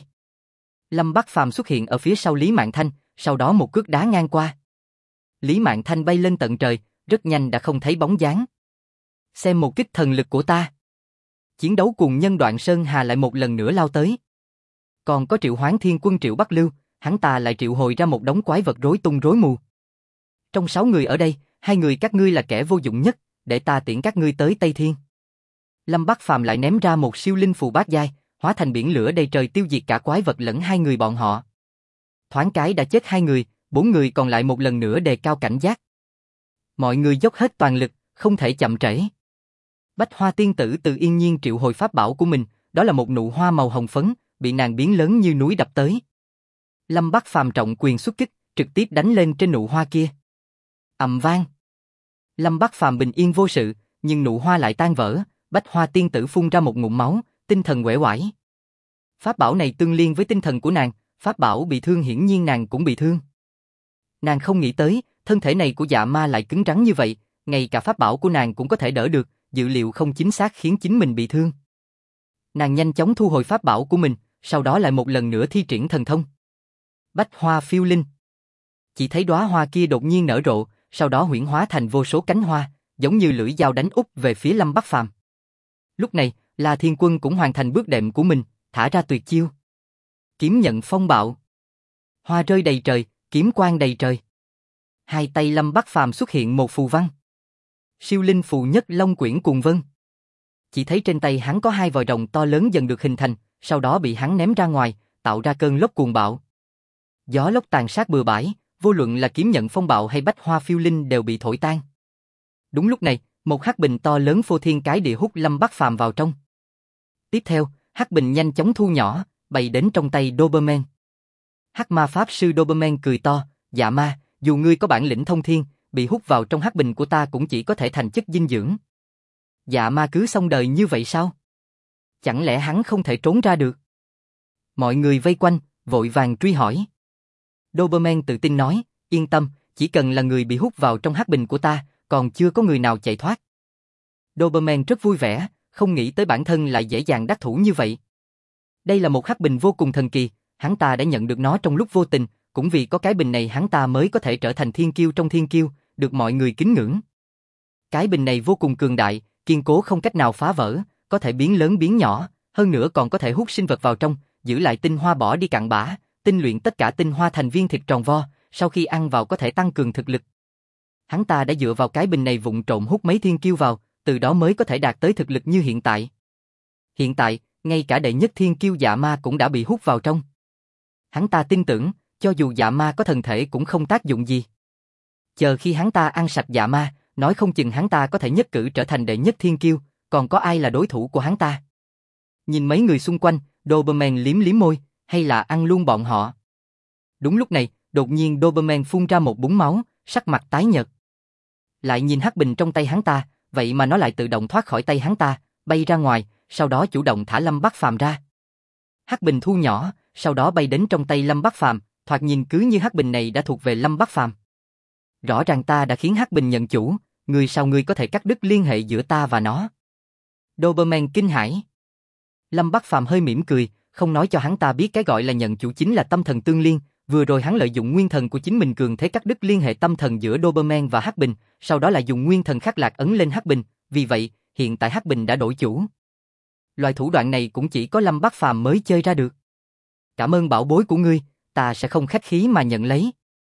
Lâm Bắc Phàm xuất hiện ở phía sau Lý Mạn Thanh, sau đó một cước đá ngang qua. Lý Mạn Thanh bay lên tận trời, rất nhanh đã không thấy bóng dáng. Xem một kích thần lực của ta. Chiến đấu cùng nhân Đoạn Sơn Hà lại một lần nữa lao tới. Còn có Triệu Hoán Thiên Quân Triệu Bắc Lưu, hắn ta lại triệu hồi ra một đống quái vật rối tung rối mù. Trong 6 người ở đây, 2 người các ngươi là kẻ vô dụng nhất, để ta tiễn các ngươi tới Tây Thiên. Lâm Bắc Phàm lại ném ra một siêu linh phù bát giai, hóa thành biển lửa đầy trời tiêu diệt cả quái vật lẫn 2 người bọn họ. Thoáng cái đã chết 2 người, 4 người còn lại một lần nữa đề cao cảnh giác. Mọi người dốc hết toàn lực, không thể chậm trễ. Bách Hoa tiên tử tự yên nhiên triệu hồi pháp bảo của mình, đó là một nụ hoa màu hồng phấn, bị nàng biến lớn như núi đập tới. Lâm Bắc Phàm trọng quyền xuất kích, trực tiếp đánh lên trên nụ hoa kia. Ầm vang. Lâm Bắc Phàm bình yên vô sự, nhưng nụ hoa lại tan vỡ, Bách Hoa tiên tử phun ra một ngụm máu, tinh thần uể oải. Pháp bảo này tương liên với tinh thần của nàng, pháp bảo bị thương hiển nhiên nàng cũng bị thương. Nàng không nghĩ tới, thân thể này của Dạ Ma lại cứng rắn như vậy, ngay cả pháp bảo của nàng cũng có thể đỡ được, dự liệu không chính xác khiến chính mình bị thương. Nàng nhanh chóng thu hồi pháp bảo của mình, sau đó lại một lần nữa thi triển thần thông. Bách Hoa phiêu linh. Chỉ thấy đóa hoa kia đột nhiên nở rộ, sau đó huyễn hóa thành vô số cánh hoa, giống như lưỡi dao đánh úp về phía Lâm Bắc Phàm. Lúc này, La Thiên Quân cũng hoàn thành bước đệm của mình, thả ra tuyệt chiêu. Kiếm nhận phong bạo. Hoa rơi đầy trời, kiếm quang đầy trời. Hai tay Lâm Bắc Phàm xuất hiện một phù văn. Siêu linh phù nhất long quyển cuồng vân. Chỉ thấy trên tay hắn có 2 vòi rồng to lớn dần được hình thành, sau đó bị hắn ném ra ngoài, tạo ra cơn lốc cuồng bạo. Gió lốc tàn sát bừa bãi, vô luận là kiếm nhận phong bạo hay Bách Hoa phiêu linh đều bị thổi tan. Đúng lúc này, một hắc bình to lớn phô thiên cái địa hút Lâm Bắc Phàm vào trong. Tiếp theo, hắc bình nhanh chóng thu nhỏ, bay đến trong tay Doberman. Hắc ma pháp sư Doberman cười to, Dạ Ma, dù ngươi có bản lĩnh thông thiên, bị hút vào trong hắc bình của ta cũng chỉ có thể thành chất dinh dưỡng. Dạ Ma cứ xong đời như vậy sao? Chẳng lẽ hắn không thể trốn ra được? Mọi người vây quanh, vội vàng truy hỏi. Doberman tự tin nói, yên tâm, chỉ cần là người bị hút vào trong hắc bình của ta, còn chưa có người nào chạy thoát. Doberman rất vui vẻ, không nghĩ tới bản thân lại dễ dàng đắc thủ như vậy. Đây là một hắc bình vô cùng thần kỳ, hắn ta đã nhận được nó trong lúc vô tình, cũng vì có cái bình này hắn ta mới có thể trở thành thiên kiêu trong thiên kiêu, được mọi người kính ngưỡng. Cái bình này vô cùng cường đại, kiên cố không cách nào phá vỡ, có thể biến lớn biến nhỏ, hơn nữa còn có thể hút sinh vật vào trong, giữ lại tinh hoa bỏ đi cặn bã, tinh luyện tất cả tinh hoa thành viên thịt tròn vo, sau khi ăn vào có thể tăng cường thực lực. Hắn ta đã dựa vào cái bình này vụng trộm hút mấy thiên kiêu vào, từ đó mới có thể đạt tới thực lực như hiện tại. Hiện tại, ngay cả đệ nhất thiên kiêu Dạ Ma cũng đã bị hút vào trong. Hắn ta tin tưởng, cho dù Dạ Ma có thần thể cũng không tác dụng gì. Chờ khi hắn ta ăn sạch Dạ Ma, nói không chừng hắn ta có thể nhất cử trở thành đệ nhất thiên kiêu, còn có ai là đối thủ của hắn ta. Nhìn mấy người xung quanh, Doberman liếm liếm môi, hay là ăn luôn bọn họ. Đúng lúc này, đột nhiên Doberman phun ra một búng máu, sắc mặt tái nhợt. Lại nhìn hắc bình trong tay hắn ta, vậy mà nó lại tự động thoát khỏi tay hắn ta, bay ra ngoài, sau đó chủ động thả Lâm Bắc Phàm ra. Hắc bình thu nhỏ, sau đó bay đến trong tay Lâm Bắc Phàm, thoạt nhìn cứ như hắc bình này đã thuộc về Lâm Bắc Phàm. Rõ ràng ta đã khiến hắc bình nhận chủ, sao ngươi có thể cắt đứt liên hệ giữa ta và nó? Doberman kinh hãi. Lâm Bắc Phàm hơi mỉm cười, không nói cho hắn ta biết cái gọi là nhận chủ chính là tâm thần tương liên. Vừa rồi hắn lợi dụng nguyên thần của chính mình cường thế cắt đứt liên hệ tâm thần giữa Doberman và Hắc Bình, sau đó lại dùng nguyên thần khắc lạc ấn lên Hắc Bình, vì vậy, hiện tại Hắc Bình đã đổi chủ. Loại thủ đoạn này cũng chỉ có Lâm Bắc Phàm mới chơi ra được. Cảm ơn bảo bối của ngươi, ta sẽ không khách khí mà nhận lấy.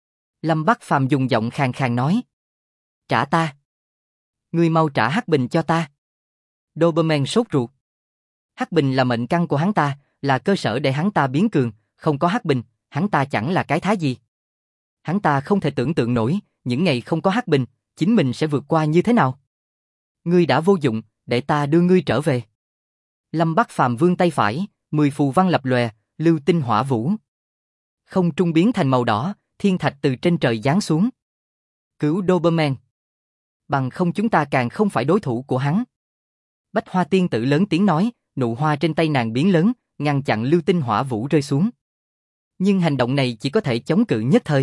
Lâm Bắc Phàm dùng giọng khàn khàn nói. Trả ta. Ngươi mau trả Hắc Bình cho ta. Doberman sốt ruột. Hắc Bình là mệnh căn của hắn ta, là cơ sở để hắn ta biến cường, không có Hắc Bình, hắn ta chẳng là cái thá gì. Hắn ta không thể tưởng tượng nổi, những ngày không có Hắc Bình, chính mình sẽ vượt qua như thế nào. Ngươi đã vô dụng, để ta đưa ngươi trở về. Lâm Bắc Phàm vươn tay phải, 10 phù văn lập lòe, lưu tinh hỏa vũ. Không trung biến thành màu đỏ, thiên thạch từ trên trời giáng xuống. Cứu Doberman. Bằng không chúng ta càng không phải đối thủ của hắn. Bách Hoa tiên tử lớn tiếng nói, nụ hoa trên tay nàng biến lớn, ngăn chặn lưu tinh hỏa vũ rơi xuống. Nhưng hành động này chỉ có thể chống cự nhất thời.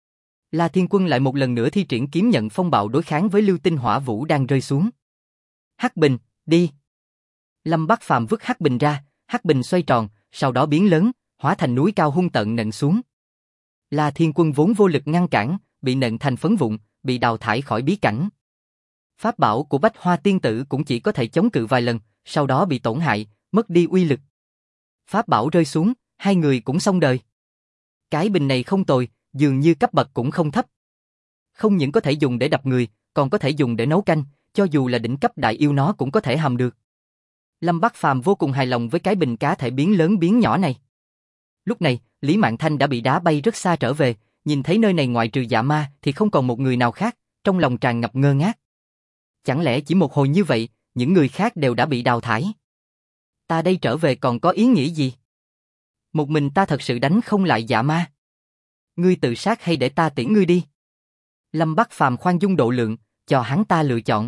La Thiên Quân lại một lần nữa thi triển kiếm nhận phong bạo đối kháng với lưu tinh hỏa vũ đang rơi xuống. Hắc Bình, đi. Lâm Bắc Phàm vứt Hắc Bình ra, Hắc Bình xoay tròn, sau đó biến lớn, hóa thành núi cao hung tợn nện xuống. La Thiên Quân vốn vô lực ngăn cản, bị nện thành phấn vụn, bị đào thải khỏi bí cảnh. Pháp bảo của Bách Hoa tiên tử cũng chỉ có thể chống cự vài lần, sau đó bị tổn hại, mất đi uy lực. Pháp bảo rơi xuống, hai người cũng xong đời. Cái bình này không tồi, dường như cấp bậc cũng không thấp. Không những có thể dùng để đập người, còn có thể dùng để nấu canh, cho dù là đỉnh cấp đại yêu nó cũng có thể hầm được. Lâm Bắc Phàm vô cùng hài lòng với cái bình cá thể biến lớn biến nhỏ này. Lúc này, Lý Mạn Thanh đã bị đá bay rất xa trở về, nhìn thấy nơi này ngoại trừ Dạ Ma thì không còn một người nào khác, trong lòng tràn ngập ngơ ngác. Chẳng lẽ chỉ một hồi như vậy, những người khác đều đã bị đào thải? Ta đây trở về còn có ý nghĩa gì? Một mình ta thật sự đánh không lại Dạ Ma. Ngươi tự sát hay để ta tiễn ngươi đi? Lâm Bắc Phàm khoan dung độ lượng, cho hắn ta lựa chọn.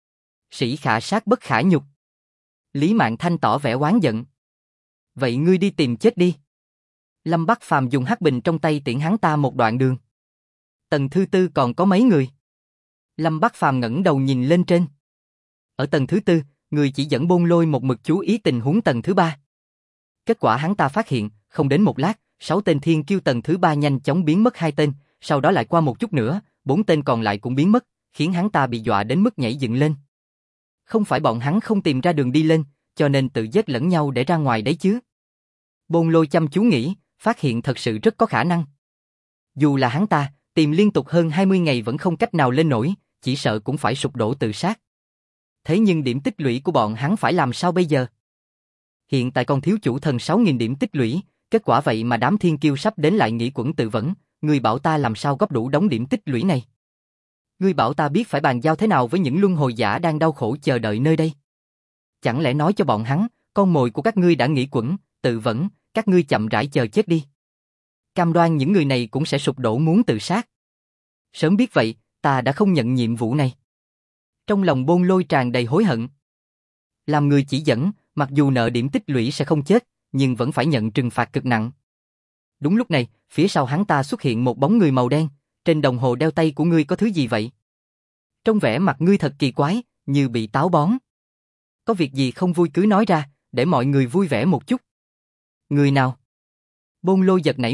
Sĩ khả sát bất khả nhục. Lý Mạn Thanh tỏ vẻ oán giận. Vậy ngươi đi tìm chết đi. Lâm Bắc Phàm dùng hắc bình trong tay tiễn hắn ta một đoạn đường. Tầng thứ tư còn có mấy người? Lâm Bắc Phàm ngẩng đầu nhìn lên trên. Ở tầng thứ tư, người chỉ dẫn Bôn Lôi một mực chú ý tình huống tầng thứ ba. Kết quả hắn ta phát hiện, không đến một lát, 6 tên thiên kiêu tầng thứ ba nhanh chóng biến mất 2 tên, sau đó lại qua một chút nữa, 4 tên còn lại cũng biến mất, khiến hắn ta bị dọa đến mức nhảy dựng lên. Không phải bọn hắn không tìm ra đường đi lên, cho nên tự giết lẫn nhau để ra ngoài đấy chứ. Bôn Lôi chăm chú nghĩ, phát hiện thật sự rất có khả năng. Dù là hắn ta, tìm liên tục hơn 20 ngày vẫn không cách nào lên nổi, chỉ sợ cũng phải sụp đổ tự sát. Thế nhưng điểm tích lũy của bọn hắn phải làm sao bây giờ? Hiện tại còn thiếu chủ thần 6.000 điểm tích lũy, kết quả vậy mà đám thiên kiêu sắp đến lại nghĩ quẩn tự vấn, ngươi bảo ta làm sao góp đủ đống điểm tích lũy này? Ngươi bảo ta biết phải bàn giao thế nào với những luân hồi giả đang đau khổ chờ đợi nơi đây? Chẳng lẽ nói cho bọn hắn, con mồi của các ngươi đã nghĩ quẩn, tự vấn, các ngươi chậm rãi chờ chết đi. Cam đoan những người này cũng sẽ sụp đổ muốn tự sát. Sớm biết vậy, ta đã không nhận nhiệm vụ này. Trong lòng Bôn Lôi tràn đầy hối hận. Làm người chỉ dẫn, mặc dù nợ điểm tích lũy sẽ không chết, nhưng vẫn phải nhận trừng phạt cực nặng. Đúng lúc này, phía sau hắn ta xuất hiện một bóng người màu đen, trên đồng hồ đeo tay của ngươi có thứ gì vậy? Trong vẻ mặt ngươi thật kỳ quái, như bị táo bón. Có việc gì không vui cứ nói ra, để mọi người vui vẻ một chút. Người nào? Bôn Lôi giật nảy mình,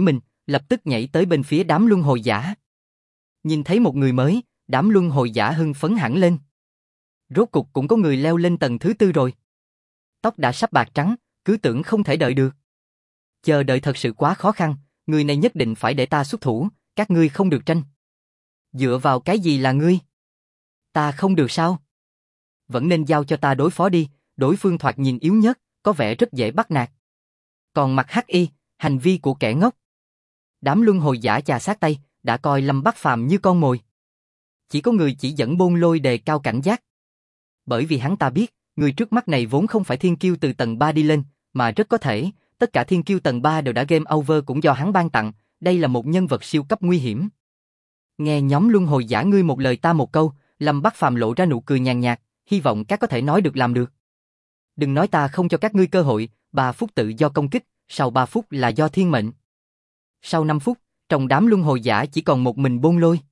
lập tức nhảy tới bên phía đám luân hồi giả. Nhìn thấy một người mới, đám luân hồi giả hưng phấn hẳn lên. Rốt cục cũng có người leo lên tầng thứ 4 rồi. Tóc đã sắp bạc trắng, cứ tưởng không thể đợi được. Chờ đợi thật sự quá khó khăn, người này nhất định phải để ta xuất thủ, các ngươi không được tranh. Dựa vào cái gì là ngươi? Ta không được sao? Vẫn nên giao cho ta đối phó đi, đối phương thoạt nhìn yếu nhất, có vẻ rất dễ bắt nạt. Còn mặt hắc y, hành vi của kẻ ngốc. Đám luân hồi giả chà sát tay, đã coi Lâm Bắc Phàm như con mồi. Chỉ có người chỉ dẫn Bôn Lôi đề cao cảnh giác. Bởi vì hắn ta biết, người trước mắt này vốn không phải thiên kiêu từ tầng 3 đi lên, mà rất có thể, tất cả thiên kiêu tầng 3 đều đã game over cũng do hắn ban tặng, đây là một nhân vật siêu cấp nguy hiểm. Nghe nhóm luân hồi giả ngươi một lời ta một câu, Lâm Bắc Phàm lộ ra nụ cười nhàn nhạt, hy vọng các có thể nói được làm được. Đừng nói ta không cho các ngươi cơ hội, 3 phút tự do công kích, sau 3 phút là do thiên mệnh. Sau 5 phút, trong đám luân hồi giả chỉ còn một mình Bôn Lôi.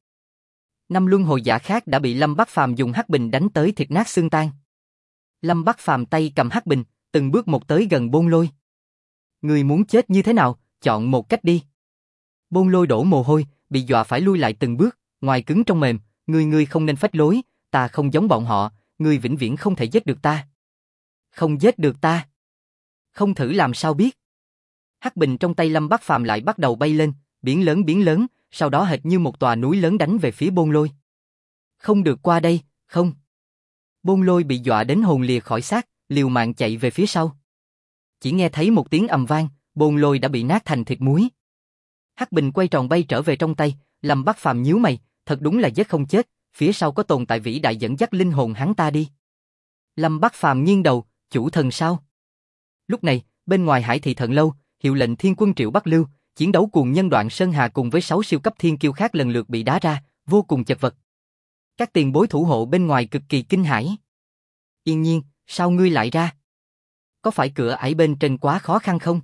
5 luân hồi giả khác đã bị Lâm Bắc Phàm dùng hắc bình đánh tới thịt nát xương tan. Lâm Bắc Phàm tay cầm hắc bình, từng bước một tới gần Bôn Lôi. Ngươi muốn chết như thế nào, chọn một cách đi. Bôn Lôi đổ mồ hôi, bị dọa phải lui lại từng bước, ngoài cứng trong mềm, ngươi không nên phách lối, ta không giống bọn họ, ngươi vĩnh viễn không thể giết được ta. Không giết được ta. Không thử làm sao biết. Hắc bình trong tay Lâm Bắc Phàm lại bắt đầu bay lên, biến lớn, sau đó hệt như một tòa núi lớn đánh về phía Bôn Lôi. Không được qua đây, không. Bôn Lôi bị dọa đến hồn lìa khỏi xác, liều mạng chạy về phía sau. Chỉ nghe thấy một tiếng ầm vang, Bôn Lôi đã bị nát thành thịt muối. Hắc bình quay tròn bay trở về trong tay, Lâm Bắc Phàm nhíu mày, thật đúng là giết không chết, phía sau có tồn tại vĩ đại dẫn dắt linh hồn hắn ta đi. Lâm Bắc Phàm nghiêng đầu, chủ thần sao? Lúc này, bên ngoài Hải Thị Thần Lâu, hiệu lệnh Thiên Quân Triệu Bắc Lưu, chiến đấu cuồng nhân Đoạn Sơn Hà cùng với 6 siêu cấp thiên kiêu khác lần lượt bị đá ra, vô cùng chật vật. Các tiền bối thủ hộ bên ngoài cực kỳ kinh hãi. Yên Nhiên, sao ngươi lại ra? Có phải cửa ải bên trên quá khó khăn không?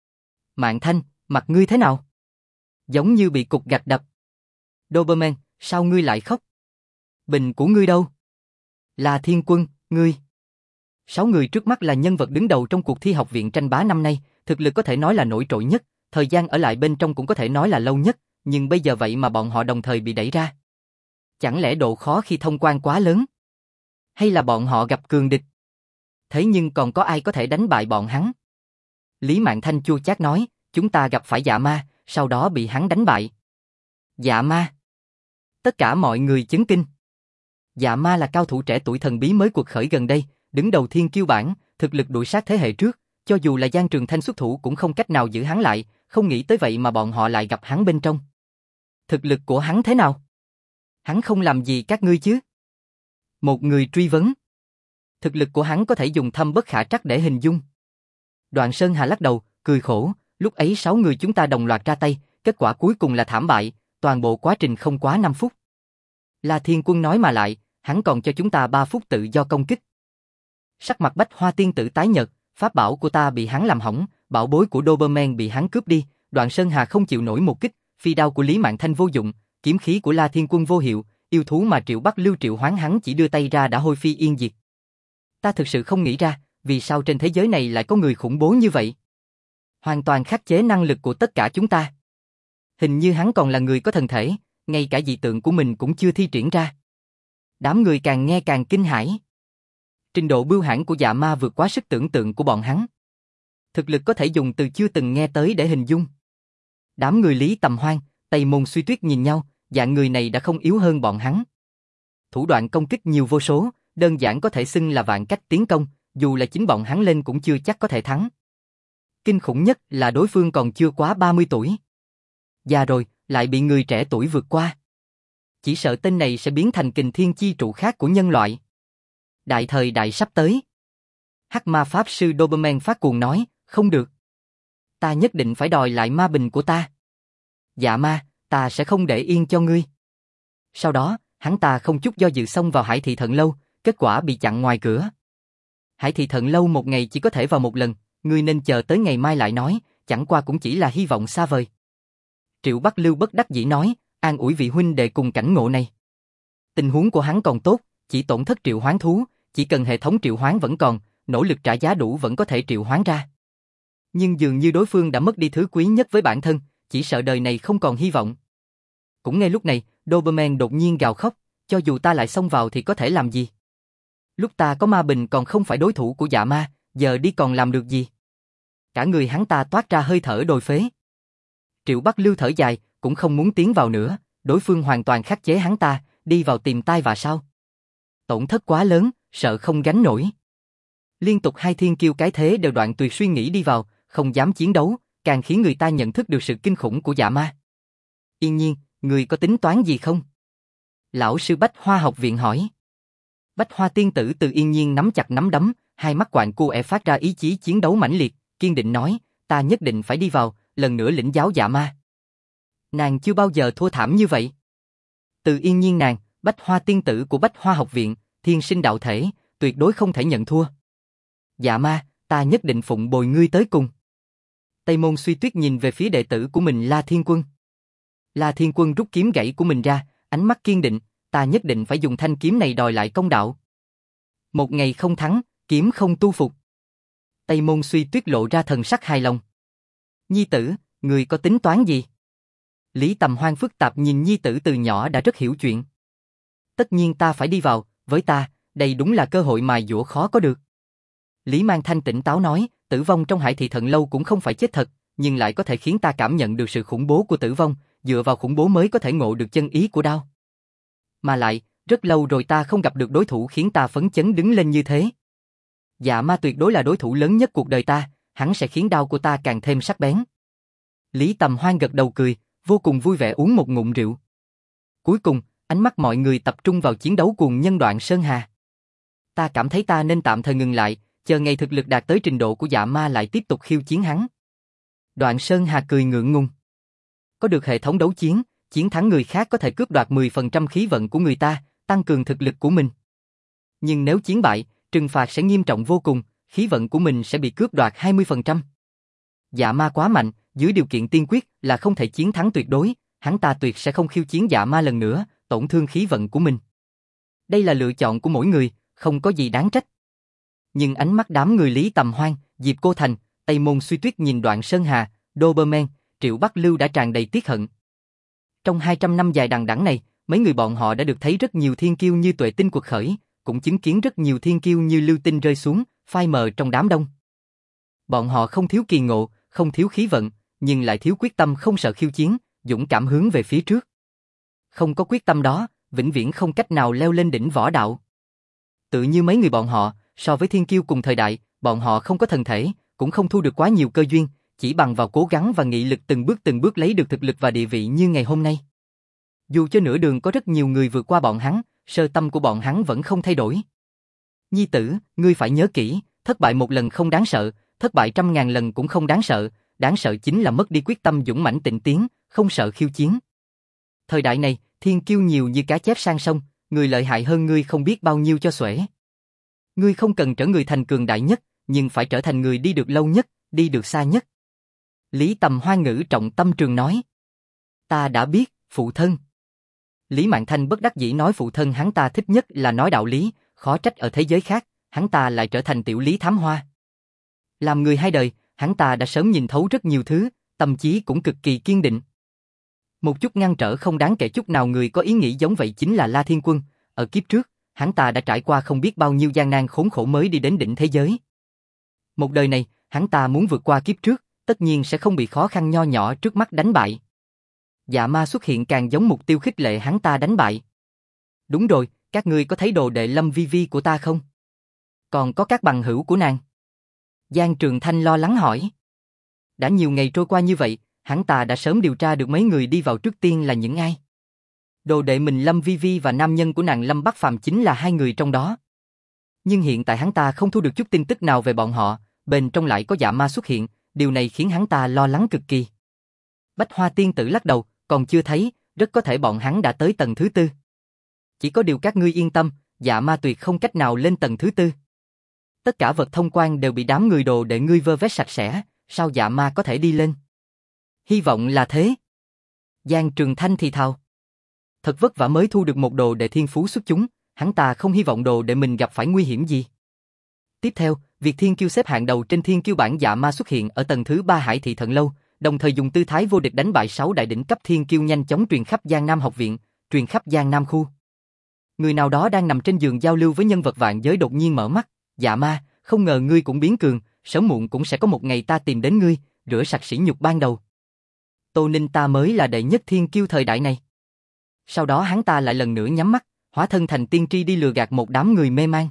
Mạn Thanh, mặt ngươi thế nào? Giống như bị cục gạch đập. Doberman, sao ngươi lại khóc? Bình của ngươi đâu? Là Thiên Quân, ngươi. 6 người trước mắt là nhân vật đứng đầu trong cuộc thi học viện tranh bá năm nay, thực lực có thể nói là nổi trội nhất, thời gian ở lại bên trong cũng có thể nói là lâu nhất, nhưng bây giờ vậy mà bọn họ đồng thời bị đẩy ra. Chẳng lẽ độ khó khi thông quan quá lớn? Hay là bọn họ gặp cường địch? Thế nhưng còn có ai có thể đánh bại bọn hắn? Lý Mạn Thanh chua chát nói, chúng ta gặp phải dạ ma, sau đó bị hắn đánh bại. Dạ ma? Tất cả mọi người chấn kinh. Dạ ma là cao thủ trẻ tuổi thần bí mới cuộc khởi gần đây, đứng đầu thiên kiêu bảng, thực lực đuổi sát thế hệ trước, cho dù là Giang Trường Thanh xuất thủ cũng không cách nào giữ hắn lại, không nghĩ tới vậy mà bọn họ lại gặp hắn bên trong. Thực lực của hắn thế nào? Hắn không làm gì các ngươi chứ? Một người truy vấn. Thực lực của hắn có thể dùng thâm bất khả trắc để hình dung. Đoạn Sơn Hà lắc đầu, cười khổ, lúc ấy 6 người chúng ta đồng loạt ra tay, kết quả cuối cùng là thảm bại, toàn bộ quá trình không quá 5 phút. La Thiên Quân nói mà lại, hắn còn cho chúng ta 3 phút tự do công kích. Sắc mặt Bách Hoa tiên tử tái nhợt, pháp bảo của ta bị hắn làm hỏng, bảo bối của Doberman bị hắn cướp đi, Đoạn Sơn Hà không chịu nổi một kích, phi đao của Lý Mạn Thanh vô dụng, kiếm khí của La Thiên Quân vô hiệu, yêu thú mà Triệu Bắc Lưu triệu hoán hắn chỉ đưa tay ra đã hôi phi yên diệt. Ta thực sự không nghĩ ra, vì sao trên thế giới này lại có người khủng bố như vậy? Hoàn toàn khắc chế năng lực của tất cả chúng ta. Hình như hắn còn là người có thần thể, ngay cả dị tượng của mình cũng chưa thi triển ra. Đám người càng nghe càng kinh hãi. Trình độ bưu hãn của dạ ma vượt quá sức tưởng tượng của bọn hắn. Thực lực có thể dùng từ chưa từng nghe tới để hình dung. Đám người Lý Tầm Hoan, Tây Môn Suy Tuyết nhìn nhau, dạng người này đã không yếu hơn bọn hắn. Thủ đoạn công kích nhiều vô số, đơn giản có thể xưng là vạn cách tiến công, dù là chính bọn hắn lên cũng chưa chắc có thể thắng. Kinh khủng nhất là đối phương còn chưa quá 30 tuổi. Già rồi, lại bị người trẻ tuổi vượt qua. Chỉ sợ tên này sẽ biến thành kình thiên chi trụ khác của nhân loại. Đại thời đại sắp tới. Hắc ma pháp sư Doberman phát cuồng nói, không được. Ta nhất định phải đòi lại ma bình của ta. Dạ ma, ta sẽ không để yên cho ngươi. Sau đó, hắn ta không chút do dự xông vào Hải Thị Thần Lâu, kết quả bị chặn ngoài cửa. Hải Thị Thần Lâu một ngày chỉ có thể vào một lần, ngươi nên chờ tới ngày mai lại nói, chẳng qua cũng chỉ là hy vọng xa vời. Triệu Bắc Lưu bất đắc dĩ nói, an ủi vị huynh đệ cùng cảnh ngộ này. Tình huống của hắn còn tốt, chỉ tổn thất triệu hoán thú, chỉ cần hệ thống triệu hoán vẫn còn, nỗ lực trả giá đủ vẫn có thể triệu hoán ra. Nhưng dường như đối phương đã mất đi thứ quý nhất với bản thân, chỉ sợ đời này không còn hy vọng. Cũng ngay lúc này, Doberman đột nhiên gào khóc, cho dù ta lại xông vào thì có thể làm gì? Lúc ta có ma bình còn không phải đối thủ của dạ ma, giờ đi còn làm được gì? Cả người hắn ta toát ra hơi thở đồi phế. Triệu Bắc Lưu thở dài, cũng không muốn tiến vào nữa, đối phương hoàn toàn khắc chế hắn ta, đi vào tìm tai và sao? Tổn thất quá lớn, sợ không gánh nổi. Liên tục hai thiên kiêu cái thế đều đoạn tuyệt suy nghĩ đi vào, không dám chiến đấu, càng khiến người ta nhận thức được sự kinh khủng của dạ ma. Yên Nhiên, người có tính toán gì không? Lão sư Bách Hoa học viện hỏi. Bách Hoa tiên tử từ Yên Nhiên nắm chặt nắm đấm, hai mắt quạng cu phát ra ý chí chiến đấu mãnh liệt, kiên định nói, ta nhất định phải đi vào, lần nữa lĩnh giáo dạ ma. Nàng chưa bao giờ thua thảm như vậy. Từ Yên Nhiên nàng, Bách Hoa tiên tử của Bách Hoa học viện, thiên sinh đạo thể, tuyệt đối không thể nhận thua. Dạ ma, ta nhất định phụng bồi ngươi tới cùng. Tây Môn Suy Tuyết nhìn về phía đệ tử của mình La Thiên Quân. La Thiên Quân rút kiếm gãy của mình ra, ánh mắt kiên định, ta nhất định phải dùng thanh kiếm này đòi lại công đạo. Một ngày không thắng, kiếm không tu phục. Tây Môn Suy Tuyết lộ ra thần sắc hài lòng. Nhi tử, người có tính toán gì? Lý Tầm Hoan phức tạp nhìn nhi tử từ nhỏ đã rất hiểu chuyện. Tất nhiên ta phải đi vào, với ta, đây đúng là cơ hội mài dũa khó có được. Lý Mang Thanh tỉnh táo nói, tử vong trong Hải Thị Thần Lâu cũng không phải chết thật, nhưng lại có thể khiến ta cảm nhận được sự khủng bố của tử vong, dựa vào khủng bố mới có thể ngộ được chân ý của đao. Mà lại, rất lâu rồi ta không gặp được đối thủ khiến ta phấn chấn đứng lên như thế. Dạ ma tuyệt đối là đối thủ lớn nhất cuộc đời ta, hắn sẽ khiến đao của ta càng thêm sắc bén. Lý Tầm Hoan gật đầu cười, vô cùng vui vẻ uống một ngụm rượu. Cuối cùng, ánh mắt mọi người tập trung vào chiến đấu cuồng nhân Đoạn Sơn Hà. Ta cảm thấy ta nên tạm thời ngừng lại, chờ ngày thực lực đạt tới trình độ của dạ ma lại tiếp tục khiêu chiến hắn. Đoạn Sơn Hà cười ngượng ngùng. Có được hệ thống đấu chiến, chiến thắng người khác có thể cướp đoạt 10% khí vận của người ta, tăng cường thực lực của mình. Nhưng nếu chiến bại, trừng phạt sẽ nghiêm trọng vô cùng, khí vận của mình sẽ bị cướp đoạt 20%. Dạ ma quá mạnh, dưới điều kiện tiên quyết là không thể chiến thắng tuyệt đối, hắn ta tuyệt sẽ không khiêu chiến dạ ma lần nữa, tổn thương khí vận của mình. Đây là lựa chọn của mỗi người, không có gì đáng trách. Nhưng ánh mắt đám người Lý Tầm Hoan, Diệp Cô Thành, Tây Môn Suy Tuyết nhìn Đoạn Sơn Hà, Doberman, Triệu Bắc Lưu đã tràn đầy tiếc hận. Trong 200 năm dài đằng đẵng này, mấy người bọn họ đã được thấy rất nhiều thiên kiêu như Tuệ Tinh quật khởi, cũng chứng kiến rất nhiều thiên kiêu như Lưu Tinh rơi xuống, phai mờ trong đám đông. Bọn họ không thiếu kỳ ngộ, không thiếu khí vận, nhưng lại thiếu quyết tâm không sợ khiêu chiến, dũng cảm hướng về phía trước. Không có quyết tâm đó, vĩnh viễn không cách nào leo lên đỉnh võ đạo. Tự như mấy người bọn họ, so với thiên kiêu cùng thời đại, bọn họ không có thần thể, cũng không thu được quá nhiều cơ duyên, chỉ bằng vào cố gắng và nghị lực từng bước lấy được thực lực và địa vị như ngày hôm nay. Dù cho nửa đường có rất nhiều người vượt qua bọn hắn, sơ tâm của bọn hắn vẫn không thay đổi. Nhi tử, ngươi phải nhớ kỹ, thất bại một lần không đáng sợ, thất bại 100.000 lần cũng không đáng sợ chính là mất đi quyết tâm dũng mãnh tịnh tiến, không sợ khiêu chiến. Thời đại này, thiên kiêu nhiều như cá chép sang sông, người lợi hại hơn ngươi không biết bao nhiêu cho xuể. Ngươi không cần trở người thành cường đại nhất, nhưng phải trở thành người đi được lâu nhất, đi được xa nhất. Lý Tầm Hoan ngữ trọng tâm trường nói. Ta đã biết, phụ thân. Lý Mạn Thanh bất đắc dĩ nói phụ thân hắn ta thích nhất là nói đạo lý, khó trách ở thế giới khác, hắn ta lại trở thành tiểu Lý Thám Hoa. Làm người hai đời, hắn ta đã sớm nhìn thấu rất nhiều thứ, tâm trí cũng cực kỳ kiên định. Một chút ngăn trở không đáng kể chút nào người có ý nghĩ giống vậy chính là La Thiên Quân, ở kiếp trước, hắn ta đã trải qua không biết bao nhiêu gian nan khốn khổ mới đi đến đỉnh thế giới. Một đời này, hắn ta muốn vượt qua kiếp trước, tất nhiên sẽ không bị khó khăn nho nhỏ trước mắt đánh bại. Dạ ma xuất hiện càng giống mục tiêu khích lệ hắn ta đánh bại. Đúng rồi, các ngươi có thấy đồ đệ Lâm Vi Vi của ta không? Còn có các bằng hữu của nàng? Giang Trường Thanh lo lắng hỏi. Đã nhiều ngày trôi qua như vậy, hắn ta đã sớm điều tra được mấy người đi vào trước tiên là những ai. Đồ đệ mình Lâm Vi Vi và nam nhân của nàng Lâm Bắc Phàm chính là hai người trong đó. Nhưng hiện tại hắn ta không thu được chút tin tức nào về bọn họ, bên trong lại có dạ ma xuất hiện, điều này khiến hắn ta lo lắng cực kỳ. Bách Hoa tiên tử lắc đầu, còn chưa thấy, rất có thể bọn hắn đã tới tầng thứ 4. Chỉ có điều các ngươi yên tâm, dạ ma tuyệt không cách nào lên tầng thứ 4. Tất cả vật thông quan đều bị đám người đồ để ngươi vơ vét sạch sẽ, sao dạ ma có thể đi lên? Hy vọng là thế. Giang Trường Thanh thì thào. Thật vất vả mới thu được một đồ đệ thiên phú xuất chúng, hắn ta không hy vọng đồ đệ mình gặp phải nguy hiểm gì. Tiếp theo, việc thiên kiêu xếp hạng đầu trên thiên kiêu bảng dạ ma xuất hiện ở tầng thứ 3 Hải Thị Thần Lâu, đồng thời dùng tư thái vô địch đánh bại 6 đại đỉnh cấp thiên kiêu nhanh chóng truyền khắp Giang Nam học viện, truyền khắp Giang Nam khu. Người nào đó đang nằm trên giường giao lưu với nhân vật vạn giới đột nhiên mở mắt, "Dạ ma, không ngờ ngươi cũng biến cường, sớm muộn cũng sẽ có một ngày ta tìm đến ngươi, rửa sạch sỉ nhục ban đầu. Tô Ninh ta mới là đệ nhất thiên kiêu thời đại này." Sau đó hắn ta lại lần nữa nhắm mắt, hóa thân thành tiên tri đi lừa gạt một đám người mê man.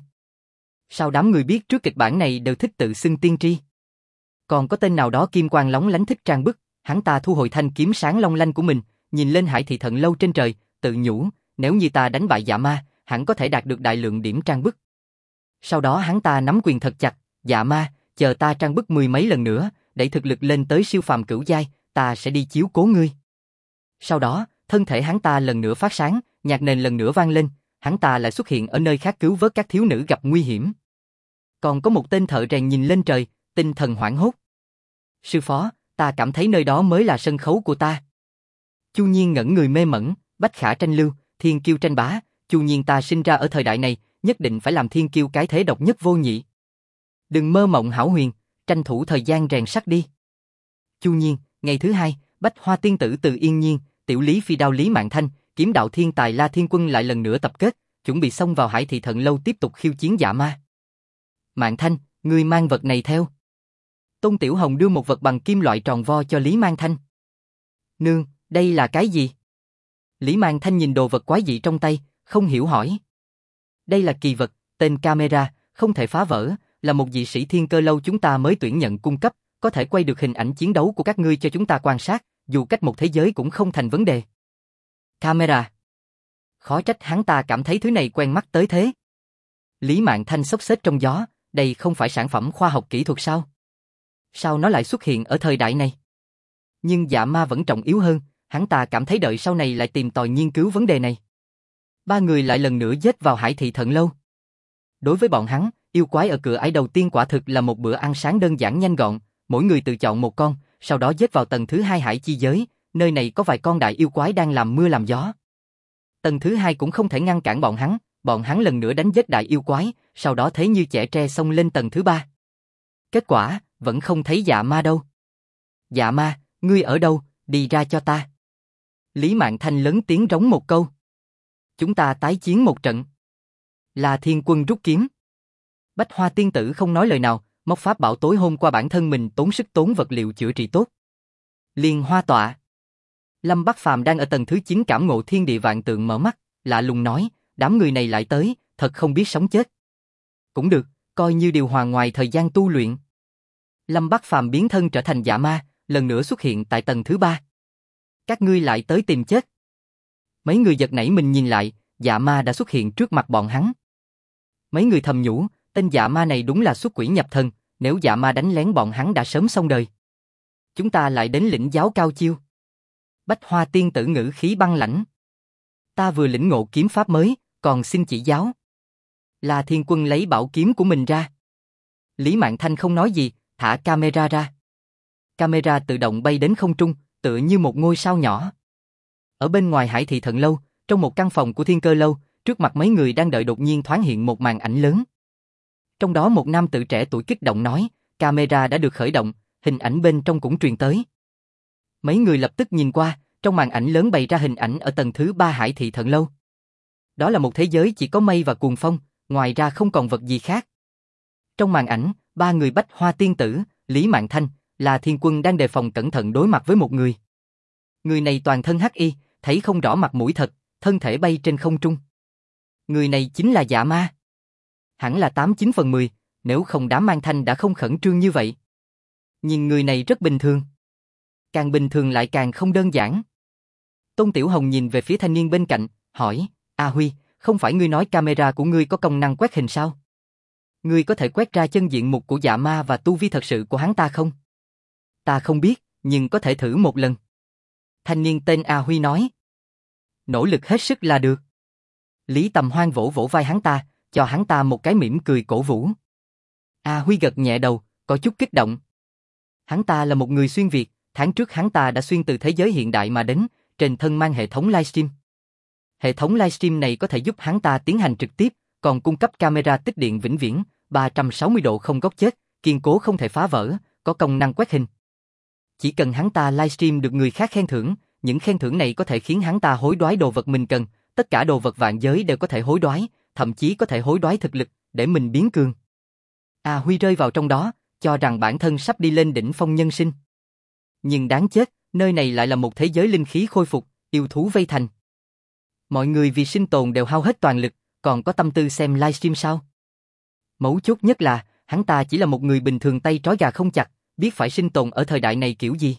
Sao đám người biết trước kịch bản này đều thích tự xưng tiên tri? Còn có tên nào đó kim quang lóng lánh thích trang bức, hắn ta thu hồi thanh kiếm sáng long lanh của mình, nhìn lên Hải Thị Thần Lâu trên trời, tự nhủ, nếu như ta đánh bại dạ ma, hẳn có thể đạt được đại lượng điểm trang bức. Sau đó hắn ta nắm quyền thật chặt, "Dạ ma, chờ ta trang bức 10 mấy lần nữa, đẩy thực lực lên tới siêu phàm cửu giai, ta sẽ đi chiếu cố ngươi." Sau đó, thân thể hắn ta lần nữa phát sáng, nhạc nền lần nữa vang lên, hắn ta lại xuất hiện ở nơi khác cứu vớt các thiếu nữ gặp nguy hiểm. Còn có một tên thợ rèn nhìn lên trời, tinh thần hoảng hốt. "Sư phó, ta cảm thấy nơi đó mới là sân khấu của ta." Chu Nhiên ngẩn người mê mẩn, bách khả tranh lưu, thiên kiêu tranh bá, Chu Nhiên ta sinh ra ở thời đại này, nhất định phải làm thiên kiêu cái thế độc nhất vô nhị. Đừng mơ mộng hão huyền, tranh thủ thời gian rèn sắt đi. Chu Nhiên, ngày thứ 2, Bách Hoa tiên tử Từ Yên Nhiên, tiểu lý phi đao Lý Mạn Thanh, kiếm đạo thiên tài La Thiên Quân lại lần nữa tập kết, chuẩn bị xông vào Hải Thị Thần Lâu tiếp tục khiêu chiến dạ ma. "Mạn Thanh, ngươi mang vật này theo." Tôn Tiểu Hồng đưa một vật bằng kim loại tròn vo cho Lý Mạn Thanh. "Nương, đây là cái gì?" Lý Mạn Thanh nhìn đồ vật quái dị trong tay, không hiểu hỏi. "Đây là kỳ vật, tên camera, không thể phá vỡ, là một dị sĩ Thiên Cơ Lâu chúng ta mới tuyển nhận cung cấp, có thể quay được hình ảnh chiến đấu của các ngươi cho chúng ta quan sát, dù cách một thế giới cũng không thành vấn đề." Camera. Khó trách hắn ta cảm thấy thứ này quen mắt tới thế. Lý Mạn Thanh xốc xếch trong gió, đây không phải sản phẩm khoa học kỹ thuật sao? Sao nó lại xuất hiện ở thời đại này? Nhưng dạ ma vẫn trọng yếu hơn, hắn ta cảm thấy đợi sau này lại tìm tòi nghiên cứu vấn đề này. Ba người lại lần nữa giết vào Hải Thị Thần Lâu. Đối với bọn hắn, yêu quái ở cửa ải đầu tiên quả thực là một bữa ăn sáng đơn giản nhanh gọn, mỗi người tự chọn một con, sau đó giết vào tầng thứ 2 hải chi giới, nơi này có vài con đại yêu quái đang làm mưa làm gió. Tầng thứ 2 cũng không thể ngăn cản bọn hắn lần nữa đánh giết đại yêu quái, sau đó thế như chẻ tre xông lên tầng thứ 3. Kết quả, vẫn không thấy dạ ma đâu. "Dạ ma, ngươi ở đâu, đi ra cho ta." Lý Mạn Thanh lớn tiếng rống một câu. "Chúng ta tái chiến một trận." La Thiên Quân rút kiếm. Bách Hoa tiên tử không nói lời nào, móc pháp bảo tối hôm qua bản thân mình tốn sức tốn vật liệu chữa trị tốt. Liên hoa tọa. Lâm Bắc Phàm đang ở tầng thứ 9 cảm ngộ thiên địa vạn tượng mở mắt, lạ lùng nói, đám người này lại tới, thật không biết sống chết. Cũng được, coi như điều hòa ngoài thời gian tu luyện. Lâm Bắc Phàm biến thân trở thành dạ ma, lần nữa xuất hiện tại tầng thứ 3. Các ngươi lại tới tìm chết. Mấy người giật nảy mình nhìn lại, dạ ma đã xuất hiện trước mặt bọn hắn. Mấy người thầm nhủ, tên dạ ma này đúng là xuất quỷ nhập thần, nếu dạ ma đánh lén bọn hắn đã sớm xong đời. Chúng ta lại đến lĩnh giáo cao chiêu. Bách Hoa tiên tử ngữ khí băng lãnh. Ta vừa lĩnh ngộ kiếm pháp mới, còn xin chỉ giáo. La Thiên Quân lấy bảo kiếm của mình ra. Lý Mạn Thanh không nói gì, thả camera ra. Camera tự động bay đến không trung, tựa như một ngôi sao nhỏ. Ở bên ngoài Hải Thị Thần Lâu, trong một căn phòng của Thiên Cơ Lâu, trước mặt mấy người đang đợi đột nhiên thoáng hiện một màn ảnh lớn. Trong đó một nam tử trẻ tuổi kích động nói, camera đã được khởi động, hình ảnh bên trong cũng truyền tới. Mấy người lập tức nhìn qua, trong màn ảnh lớn bày ra hình ảnh ở tầng thứ 3 Hải Thị Thần Lâu. Đó là một thế giới chỉ có mây và cuồng phong, ngoài ra không còn vật gì khác. Trong màn ảnh, ba người Bách Hoa tiên tử, Lý Mạn Thanh, La Thiên Quân đang đề phòng cẩn thận đối mặt với một người. Người này toàn thân hắc y, thấy không rõ mặt mũi thật, thân thể bay trên không trung. Người này chính là dạ ma. Hẳn là 89 phần 10, nếu không đám Mang Thanh đã không khẩn trương như vậy. Nhưng người này rất bình thường. Càng bình thường lại càng không đơn giản. Tôn Tiểu Hồng nhìn về phía thanh niên bên cạnh, hỏi, A Huy, không phải ngươi nói camera của ngươi có công năng quét hình sao? Ngươi có thể quét ra chân diện mục của dạ ma và tu vi thật sự của hắn ta không? Ta không biết, nhưng có thể thử một lần. Thanh niên tên A Huy nói. Nỗ lực hết sức là được. Lý Tầm Hoan vỗ vỗ vai hắn ta, cho hắn ta một cái mỉm cười cổ vũ. A Huy gật nhẹ đầu, có chút kích động. Hắn ta là một người xuyên Việt, tháng trước hắn ta đã xuyên từ thế giới hiện đại mà đến, trên thân mang hệ thống livestream. Hệ thống livestream này có thể giúp hắn ta tiến hành trực tiếp, còn cung cấp camera tích điện vĩnh viễn, 360 độ không góc chết, kiên cố không thể phá vỡ, có công năng quét hình. Chỉ cần hắn ta livestream được người khác khen thưởng, những khen thưởng này có thể khiến hắn ta hối đoái đồ vật mình cần, tất cả đồ vật vạn giới đều có thể hối đoái, thậm chí có thể hối đoái thực lực, để mình biến cường. A Huy rơi vào trong đó, cho rằng bản thân sắp đi lên đỉnh phong nhân sinh. Nhưng đáng chết, nơi này lại là một thế giới linh khí khôi phục, yêu thú vây thành. Mọi người vì sinh tồn đều hao hết toàn lực, còn có tâm tư xem livestream sao? Mấu chốt nhất là, hắn ta chỉ là một người bình thường tay trói gà không chặt, biết phải sinh tồn ở thời đại này kiểu gì.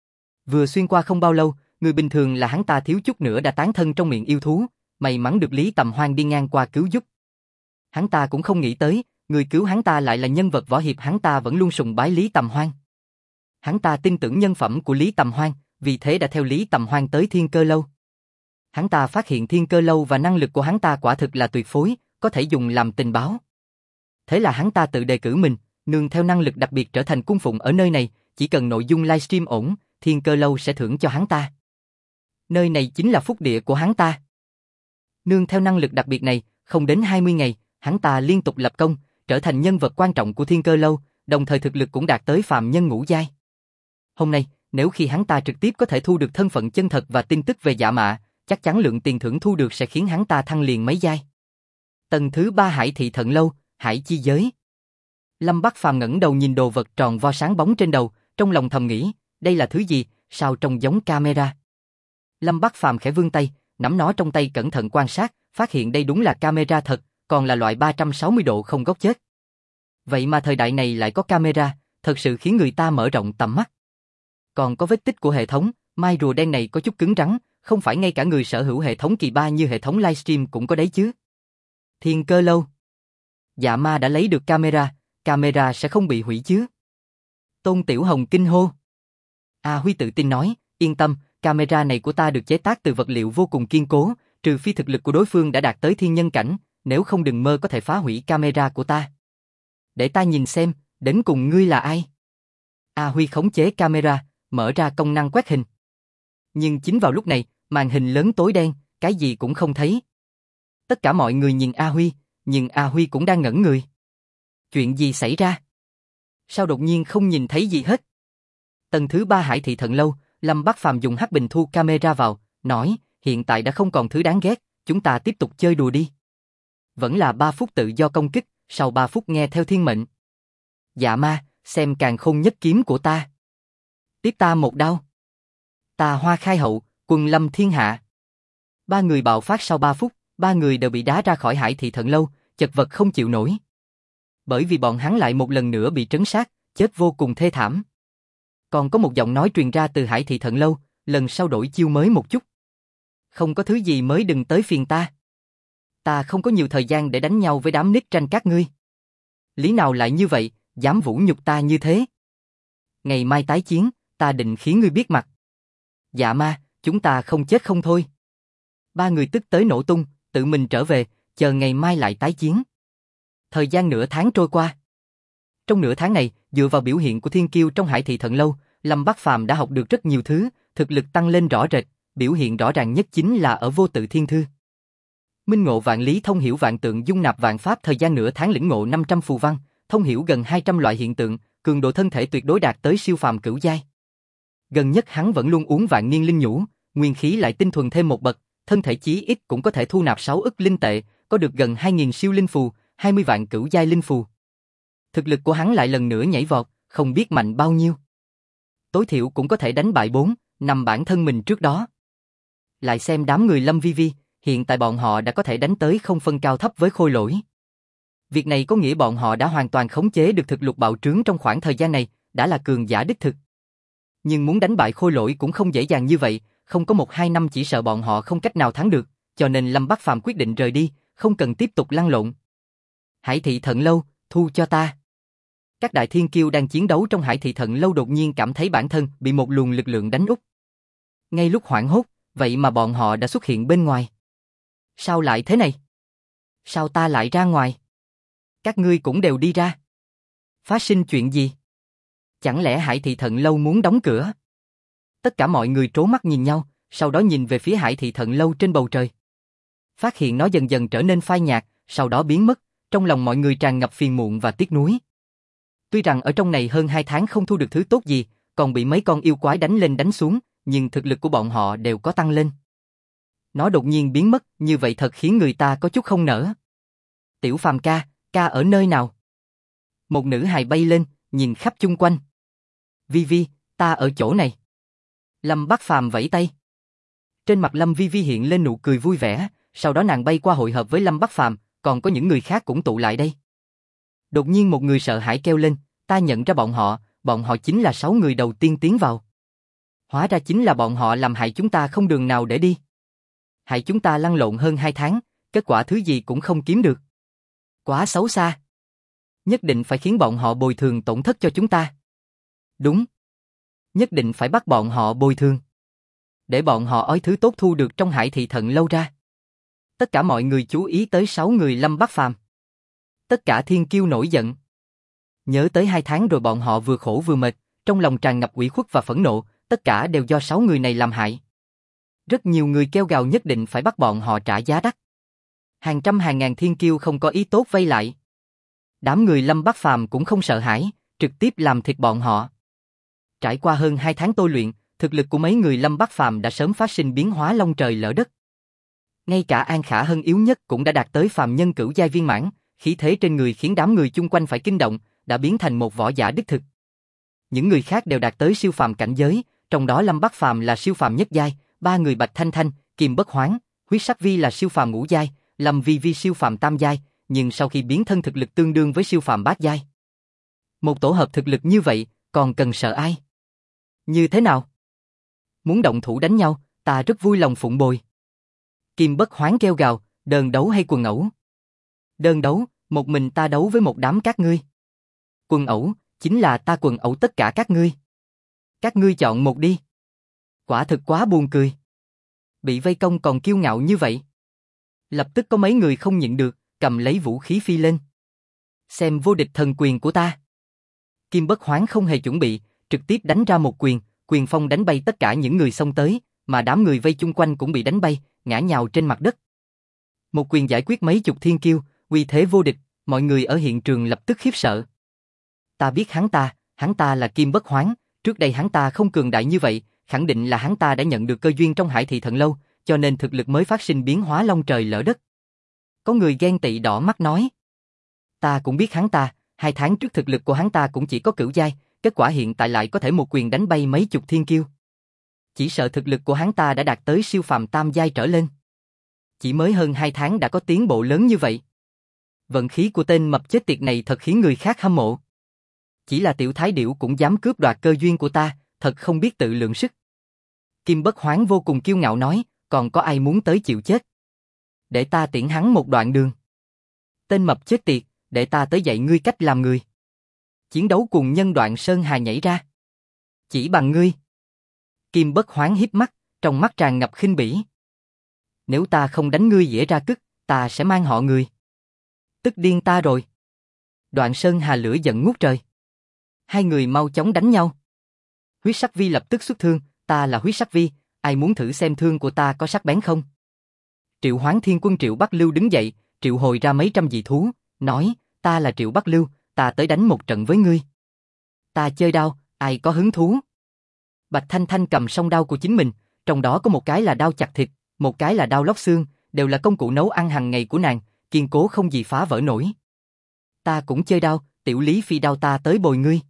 Vừa xuyên qua không bao lâu, người bình thường là hắn ta thiếu chút nữa đã tán thân trong miệng yêu thú, may mắn được Lý Tầm Hoan đi ngang qua cứu giúp. Hắn ta cũng không nghĩ tới, người cứu hắn ta lại là nhân vật võ hiệp hắn ta vẫn luôn sùng bái Lý Tầm Hoan. Hắn ta tin tưởng nhân phẩm của Lý Tầm Hoan, vì thế đã theo Lý Tầm Hoan tới Thiên Cơ Lâu. Hắn ta phát hiện Thiên Cơ Lâu và năng lực của hắn ta quả thực là tuyệt phối, có thể dùng làm tình báo. Thế là hắn ta tự đề cử mình, nương theo năng lực đặc biệt trở thành cung phụng ở nơi này, chỉ cần nội dung livestream ổn, Thiên Cơ Lâu sẽ thưởng cho hắn ta. Nơi này chính là phúc địa của hắn ta. Nương theo năng lực đặc biệt này, không đến 20 ngày, hắn ta liên tục lập công, trở thành nhân vật quan trọng của Thiên Cơ Lâu, đồng thời thực lực cũng đạt tới phàm nhân ngũ giai. Hôm nay, nếu khi hắn ta trực tiếp có thể thu được thân phận chân thật và tin tức về Dạ Mạ, chắc chắn lượng tiền thưởng thu được sẽ khiến hắn ta thăng liền mấy giai. Tầng thứ 3 Hải Thị Thận Lâu, Hải Chi Giới. Lâm Bắc Phàm ngẩng đầu nhìn đồ vật tròn vo sáng bóng trên đầu, trong lòng thầm nghĩ, đây là thứ gì, sao trông giống camera. Lâm Bắc Phàm khẽ vươn tay, nắm nó trong tay cẩn thận quan sát, phát hiện đây đúng là camera thật, còn là loại 360 độ không góc chết. Vậy mà thời đại này lại có camera, thật sự khiến người ta mở rộng tầm mắt. Còn có vết tích của hệ thống, mai rùa đen này có chút cứng rắn, không phải ngay cả người sở hữu hệ thống kỳ ba như hệ thống livestream cũng có đấy chứ. Thiên Cơ Lâu. Dạ ma đã lấy được camera sẽ không bị hủy chứ. Tôn Tiểu Hồng kinh hô. A Huy tự tin nói, yên tâm, camera này của ta được chế tác từ vật liệu vô cùng kiên cố, trừ phi thực lực của đối phương đã đạt tới thiên nhân cảnh, nếu không đừng mơ có thể phá hủy camera của ta. Để ta nhìn xem, đến cùng ngươi là ai? A Huy khống chế camera, mở ra công năng quét hình. Nhưng chính vào lúc này, màn hình lớn tối đen, cái gì cũng không thấy. Tất cả mọi người nhìn A Huy, nhưng A Huy cũng đang ngẩn người. Chuyện gì xảy ra? Sao đột nhiên không nhìn thấy gì hết? Tầng thứ 3 Hải Thị Thận Lâu, Lâm Bắc Phàm dùng hắc bình thu camera vào, nói, hiện tại đã không còn thứ đáng ghét, chúng ta tiếp tục chơi đùa đi. Vẫn là 3 phút tự do công kích, sau 3 phút nghe theo thiên mệnh. Dạ ma, xem càn khôn nhất kiếm của ta. Tiếp ta một đao. Tà Hoa Khai Hậu, Quân Lâm Thiên Hạ. 3 người bạo phát sau 3 phút, 3 người đều bị đá ra khỏi Hải Thị Thận Lâu, chật vật không chịu nổi. Bởi vì bọn hắn lại một lần nữa bị trấn sát, chết vô cùng thê thảm. Còn có một giọng nói truyền ra từ Hải Thị Thận Lâu, lần sau đổi chiêu mới một chút. Không có thứ gì mới đừng tới phiền ta. Ta không có nhiều thời gian để đánh nhau với đám nít tranh các ngươi. Lý nào lại như vậy, dám vũ nhục ta như thế? Ngày mai tái chiến, ta định khiến ngươi biết mặt. Dạ ma, chúng ta không chết không thôi. 3 người tức tới nổ tung, tự mình trở về, chờ ngày mai lại tái chiến. Thời gian nửa tháng trôi qua. Trong nửa tháng này, dựa vào biểu hiện của Thiên Kiêu trong Hải Thị Thận Lâu, Lâm Bắc Phàm đã học được rất nhiều thứ, thực lực tăng lên rõ rệt, biểu hiện rõ ràng nhất chính là ở Vô Tự Thiên Thư. Minh ngộ vạn lý, thông hiểu vạn tượng, dung nạp vạn pháp, thời gian nửa tháng lĩnh ngộ 500 phù văn, thông hiểu gần 200 loại hiện tượng, cường độ thân thể tuyệt đối đạt tới siêu phàm cửu giai. Gần nhất hắn vẫn luôn uống vạn niên linh nhũ, nguyên khí lại tinh thuần thêm một bậc, thân thể chí ít cũng có thể thu nạp 6 ức linh tệ, có được gần 2000 siêu linh phù, 20 vạn cửu giai linh phù. Thực lực của hắn lại lần nữa nhảy vọt, không biết mạnh bao nhiêu. Tối thiểu cũng có thể đánh bại 4-5 bản thân mình trước đó. Lại xem đám người Lâm Vi Vi, hiện tại bọn họ đã có thể đánh tới không phân cao thấp với Khôi Lỗi. Việc này có nghĩa bọn họ đã hoàn toàn khống chế được thực lực bạo trướng trong khoảng thời gian này, đã là cường giả đích thực. Nhưng muốn đánh bại Khôi Lỗi cũng không dễ dàng như vậy, không có 1-2 năm chỉ sợ bọn họ không cách nào thắng được, cho nên Lâm Bắc Phàm quyết định rời đi, không cần tiếp tục lăn lộn. Hải Thị Thận Lâu, thu cho ta. Các đại thiên kiêu đang chiến đấu trong Hải Thị Thận Lâu đột nhiên cảm thấy bản thân bị một luồng lực lượng đánh úp. Ngay lúc hoảng hốt, vậy mà bọn họ đã xuất hiện bên ngoài. Sao lại thế này? Sao ta lại ra ngoài? Các ngươi cũng đều đi ra. Phát sinh chuyện gì? Chẳng lẽ Hải Thị Thận Lâu muốn đóng cửa? Tất cả mọi người trố mắt nhìn nhau, sau đó nhìn về phía Hải Thị Thận Lâu trên bầu trời. Phát hiện nó dần dần trở nên phai nhạt, sau đó biến mất, trong lòng mọi người tràn ngập phiền muộn và tiếc nuối. Tuy rằng ở trong này hơn 2 tháng không thu được thứ tốt gì, còn bị mấy con yêu quái đánh lên đánh xuống, nhưng thực lực của bọn họ đều có tăng lên. Nó đột nhiên biến mất, như vậy thật khiến người ta có chút không nỡ. Tiểu Phàm ca, ca ở nơi nào? Một nữ hài bay lên, nhìn khắp chung quanh. Vi Vi, ta ở chỗ này. Lâm Bắc Phàm vẫy tay. Trên mặt Lâm Vi Vi hiện lên nụ cười vui vẻ, sau đó nàng bay qua hội hợp với Lâm Bắc Phàm, còn có những người khác cũng tụ lại đây. Đột nhiên một người sợ hãi kêu lên, ta nhận ra bọn họ chính là 6 người đầu tiên tiến vào. Hóa ra chính là bọn họ làm hại chúng ta không đường nào để đi. Hại chúng ta lăn lộn hơn 2 tháng, kết quả thứ gì cũng không kiếm được. Quá xấu xa. Nhất định phải khiến bọn họ bồi thường tổn thất cho chúng ta. Đúng. Nhất định phải bắt bọn họ bồi thường. Để bọn họ ói thứ tốt thu được trong Hải Thị Thận Lâu ra. Tất cả mọi người chú ý tới 6 người Lâm Bắc Phàm. Tất cả thiên kiêu nổi giận. Nhớ tới 2 tháng rồi bọn họ vừa khổ vừa mệt, trong lòng tràn ngập ủy khuất và phẫn nộ, tất cả đều do 6 người này làm hại. Rất nhiều người kêu gào nhất định phải bắt bọn họ trả giá đắt. Hàng trăm hàng ngàn thiên kiêu không có ý tốt vây lại. Đám người Lâm Bắc Phàm cũng không sợ hãi, trực tiếp làm thịt bọn họ. Trải qua hơn 2 tháng tôi luyện, thực lực của mấy người Lâm Bắc Phàm đã sớm phát sinh biến hóa long trời lỡ đất. Ngay cả An Khả Hân yếu nhất cũng đã đạt tới phàm nhân cửu giai viên mãn, khí thế trên người khiến đám người chung quanh phải kinh động, đã biến thành một võ giả đích thực. Những người khác đều đạt tới siêu phàm cảnh giới, trong đó Lâm Bắc Phàm là siêu phàm nhất giai, 3 người Bạch Thanh Thanh, Kim Bất Hoán, Huyết Sắc Vi là siêu phàm ngũ giai, Lâm Vi Vi siêu phàm tam giai, nhưng sau khi biến thân thực lực tương đương với siêu phàm bát giai. Một tổ hợp thực lực như vậy, còn cần sợ ai? Như thế nào? Muốn động thủ đánh nhau, ta rất vui lòng phụng bồi. Kim Bất Hoán kêu gào, đơn đấu hay quần ẩu? Đơn đấu, một mình ta đấu với một đám các ngươi. Quần ẩu, chính là ta quần ẩu tất cả các ngươi. Các ngươi chọn một đi. Quả thực quá buồn cười. Bị vây công còn kiêu ngạo như vậy. Lập tức có mấy người không nhịn được, cầm lấy vũ khí phi lên. Xem vô địch thần quyền của ta. Kim Bất Hoán không hề chuẩn bị, trực tiếp đánh ra một quyền, quyền phong đánh bay tất cả những người xông tới, mà đám người vây chung quanh cũng bị đánh bay, ngã nhào trên mặt đất. Một quyền giải quyết mấy chục thiên kiêu, uy thế vô địch, mọi người ở hiện trường lập tức khiếp sợ. Ta biết hắn ta là Kim Bất Hoán, trước đây hắn ta không cường đại như vậy, khẳng định là hắn ta đã nhận được cơ duyên trong Hải Thị Thận Lâu, cho nên thực lực mới phát sinh biến hóa long trời lỡ đất. Có người ghen tị đỏ mắt nói. Ta cũng biết hắn ta, 2 tháng trước thực lực của hắn ta cũng chỉ có cửu giai, kết quả hiện tại lại có thể một quyền đánh bay mấy chục thiên kiêu. Chỉ sợ thực lực của hắn ta đã đạt tới siêu phàm tam giai trở lên. Chỉ mới hơn 2 tháng đã có tiến bộ lớn như vậy. Vận khí của tên mập chết tiệt này thật khiến người khác hâm mộ. Chỉ là tiểu thái điểu cũng dám cướp đoạt cơ duyên của ta, thật không biết tự lượng sức. Kim Bất Hoán vô cùng kiêu ngạo nói, còn có ai muốn tới chịu chết? Để ta tiễn hắn một đoạn đường. Tên mập chết tiệt, để ta tới dạy ngươi cách làm người. Chiến đấu cùng nhân đoạn Sơn Hà nhảy ra. Chỉ bằng ngươi. Kim Bất Hoán híp mắt, trong mắt tràn ngập khinh bỉ. Nếu ta không đánh ngươi dễ ra cứt, ta sẽ mang họ người. Tức điên ta rồi. Đoạn Sơn Hà lửa giận ngút trời. Hai người mau chóng đánh nhau. Huyết Sắc Vi lập tức xuất thương, ta là Huyết Sắc Vi, ai muốn thử xem thương của ta có sắc bén không? Triệu Hoán Thiên Quân Triệu Bắc Lưu đứng dậy, triệu hồi ra mấy trăm dị thú, nói, ta là Triệu Bắc Lưu, ta tới đánh một trận với ngươi. Ta chơi đao, ai có hứng thú? Bạch Thanh Thanh cầm song đao của chính mình, trong đó có một cái là đao chặt thịt, một cái là đao lóc xương, đều là công cụ nấu ăn hàng ngày của nàng, kiên cố không gì phá vỡ nổi. Ta cũng chơi đao, tiểu Lý Phi đao ta tới bồi ngươi.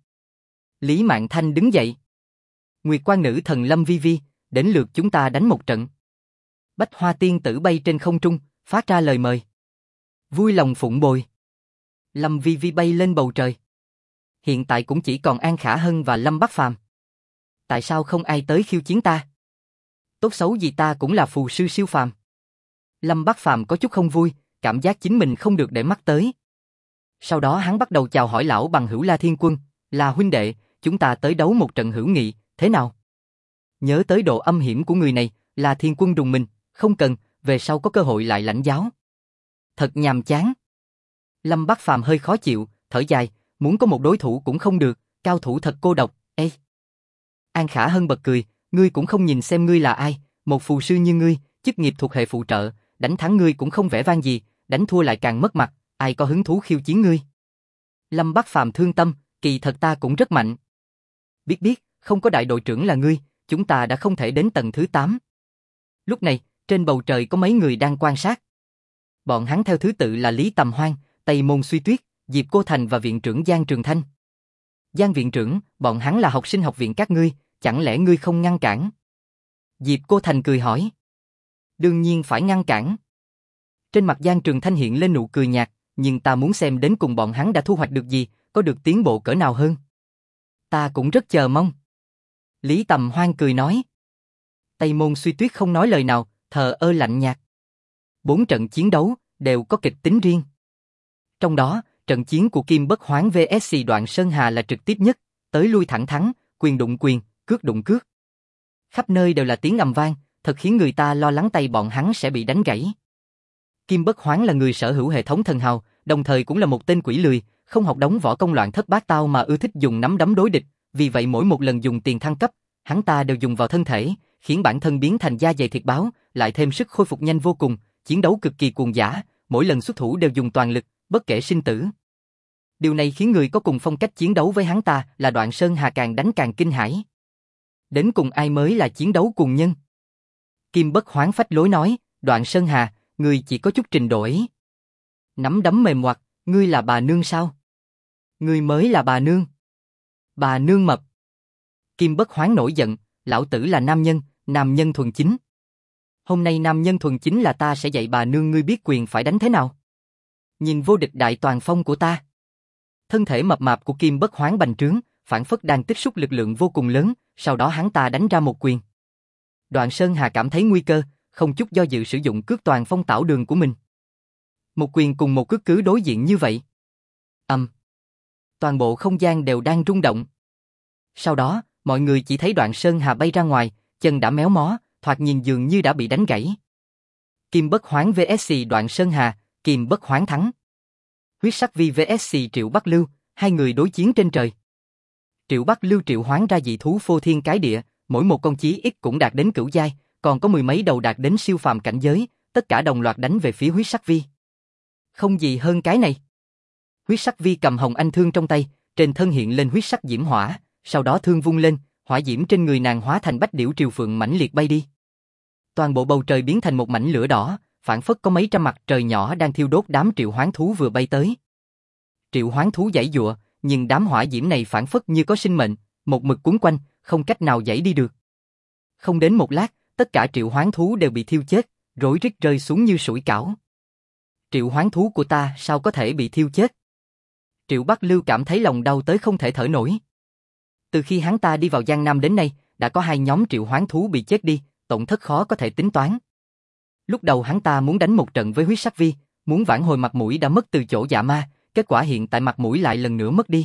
Lý Mạn Thanh đứng dậy. Nguyệt Quan Nữ Thần Lâm Vi Vi, đến lượt chúng ta đánh một trận. Bách Hoa Tiên Tử bay trên không trung, phát ra lời mời. Vui lòng phụng bồi. Lâm Vi Vi bay lên bầu trời. Hiện tại cũng chỉ còn An Khả Hân và Lâm Bắc Phàm. Tại sao không ai tới khiêu chiến ta? Tốt xấu gì ta cũng là phù sư siêu phàm. Lâm Bắc Phàm có chút không vui, cảm giác chính mình không được để mắt tới. Sau đó hắn bắt đầu chào hỏi lão bằng hữu La Thiên Quân, là huynh đệ, chúng ta tới đấu một trận hữu nghị, thế nào? Nhớ tới độ âm hiểm của người này, La Thiên Quân rùng mình, không cần, về sau có cơ hội lại lãnh giáo. Thật nhàm chán. Lâm Bắc Phàm hơi khó chịu, thở dài, muốn có một đối thủ cũng không được, cao thủ thật cô độc, ê. An Khả Hân bật cười, ngươi cũng không nhìn xem ngươi là ai, một phù sư như ngươi, chức nghiệp thuộc hệ phụ trợ, đánh thắng ngươi cũng không vẻ vang gì, đánh thua lại càng mất mặt, ai có hứng thú khiêu chiến ngươi. Lâm Bắc Phàm thương tâm, kỳ thật ta cũng rất mạnh. Biết biết, không có đại đội trưởng là ngươi, chúng ta đã không thể đến tầng thứ 8. Lúc này, trên bầu trời có mấy người đang quan sát. Bọn hắn theo thứ tự là Lý Tầm Hoan, Tây Môn Suy Tuyết, Diệp Cô Thành và viện trưởng Giang Trường Thanh. Giang viện trưởng, bọn hắn là học sinh học viện các ngươi, chẳng lẽ ngươi không ngăn cản? Diệp Cô Thành cười hỏi. Đương nhiên phải ngăn cản. Trên mặt Giang Trường Thanh hiện lên nụ cười nhạt, nhưng ta muốn xem đến cùng bọn hắn đã thu hoạch được gì, có được tiến bộ cỡ nào hơn. Ta cũng rất chờ mong. Lý Tầm Hoan cười nói. Tây Môn Suy Tuyết không nói lời nào, thờ ơ lạnh nhạt. 4 trận chiến đấu đều có kịch tính riêng. Trong đó, trận chiến của Kim Bất Hoán vs Đoạn Sơn Hà là trực tiếp nhất, tới lui thẳng thắn, quyền đụng quyền, cước đụng cước. Khắp nơi đều là tiếng ầm vang, thật khiến người ta lo lắng tay bọn hắn sẽ bị đánh gãy. Kim Bất Hoán là người sở hữu hệ thống thần hào, đồng thời cũng là một tên quỷ lười, không học đống võ công loạn thất bát tao mà ưa thích dùng nắm đấm đối địch, vì vậy mỗi một lần dùng tiền thăng cấp, hắn ta đều dùng vào thân thể, khiến bản thân biến thành da dày thịt báo, lại thêm sức khôi phục nhanh vô cùng, chiến đấu cực kỳ cuồng dã, mỗi lần xuất thủ đều dùng toàn lực, bất kể sinh tử. Điều này khiến người có cùng phong cách chiến đấu với hắn ta là Đoạn Sơn Hà càng đánh càng kinh hãi. Đến cùng ai mới là chiến đấu cùng nhân? Kim Bất Hoán phách lối nói, Đoạn Sơn Hà, ngươi chỉ có chút trình độ ấy. Nắm đấm mềm ngoặt, ngươi là bà nương sao? Ngươi mới là bà nương. Bà nương mập. Kim Bất Hoán nổi giận, lão tử là nam nhân thuần chính. Hôm nay nam nhân thuần chính là ta sẽ dạy bà nương ngươi biết quyền phải đánh thế nào. Nhìn vô địch đại toàn phong của ta. Thân thể mập mạp của Kim Bất Hoán bành trướng, phản phất đang tích xúc lực lượng vô cùng lớn, sau đó hắn ta đánh ra một quyền. Đoạn Sơn Hà cảm thấy nguy cơ, không chút do dự sử dụng cước toàn phong tảo đường của mình. Một quyền cùng một cước cứ đối diện như vậy. Toàn bộ không gian đều đang rung động. Sau đó, mọi người chỉ thấy Đoạn Sơn Hà bay ra ngoài, chân đã méo mó, thoạt nhìn dường như đã bị đánh gãy. Kim Bất Hoán vs Đoạn Sơn Hà, Kim Bất Hoán thắng. Huyết Sắc Vi vs Triệu Bắc Lưu, hai người đối chiến trên trời. Triệu Bắc Lưu triệu hoán ra dị thú phô thiên cái địa, mỗi một con chí ít cũng đạt đến cửu giai, còn có mười mấy đầu đạt đến siêu phàm cảnh giới, tất cả đồng loạt đánh về phía Huyết Sắc Vi. Không gì hơn cái này. Huyết Sắc Vi cầm hồng anh thương trong tay, trên thân hiện lên huyết sắc diễm hỏa, sau đó thương vung lên, hỏa diễm trên người nàng hóa thành bách điểu triều phượng mãnh liệt bay đi. Toàn bộ bầu trời biến thành một mảnh lửa đỏ, phảng phất có mấy trăm mặt trời nhỏ đang thiêu đốt đám triệu hoán thú vừa bay tới. Triệu hoán thú giãy giụa, nhưng đám hỏa diễm này phảng phất như có sinh mệnh, một mực cuốn quanh, không cách nào giãy đi được. Không đến một lát, tất cả triệu hoán thú đều bị thiêu chết, rối rít rơi xuống như sủi cảo. Triệu hoán thú của ta sao có thể bị thiêu chết? Triệu Bắc Lưu cảm thấy lòng đau tới không thể thở nổi. Từ khi hắn ta đi vào Giang Nam đến nay, đã có 2 nhóm triệu hoán thú bị chết đi, tổn thất khó có thể tính toán. Lúc đầu hắn ta muốn đánh một trận với Huyết Sắc Vi, muốn vãn hồi mặt mũi đã mất từ chỗ dạ ma, kết quả hiện tại mặt mũi lại lần nữa mất đi.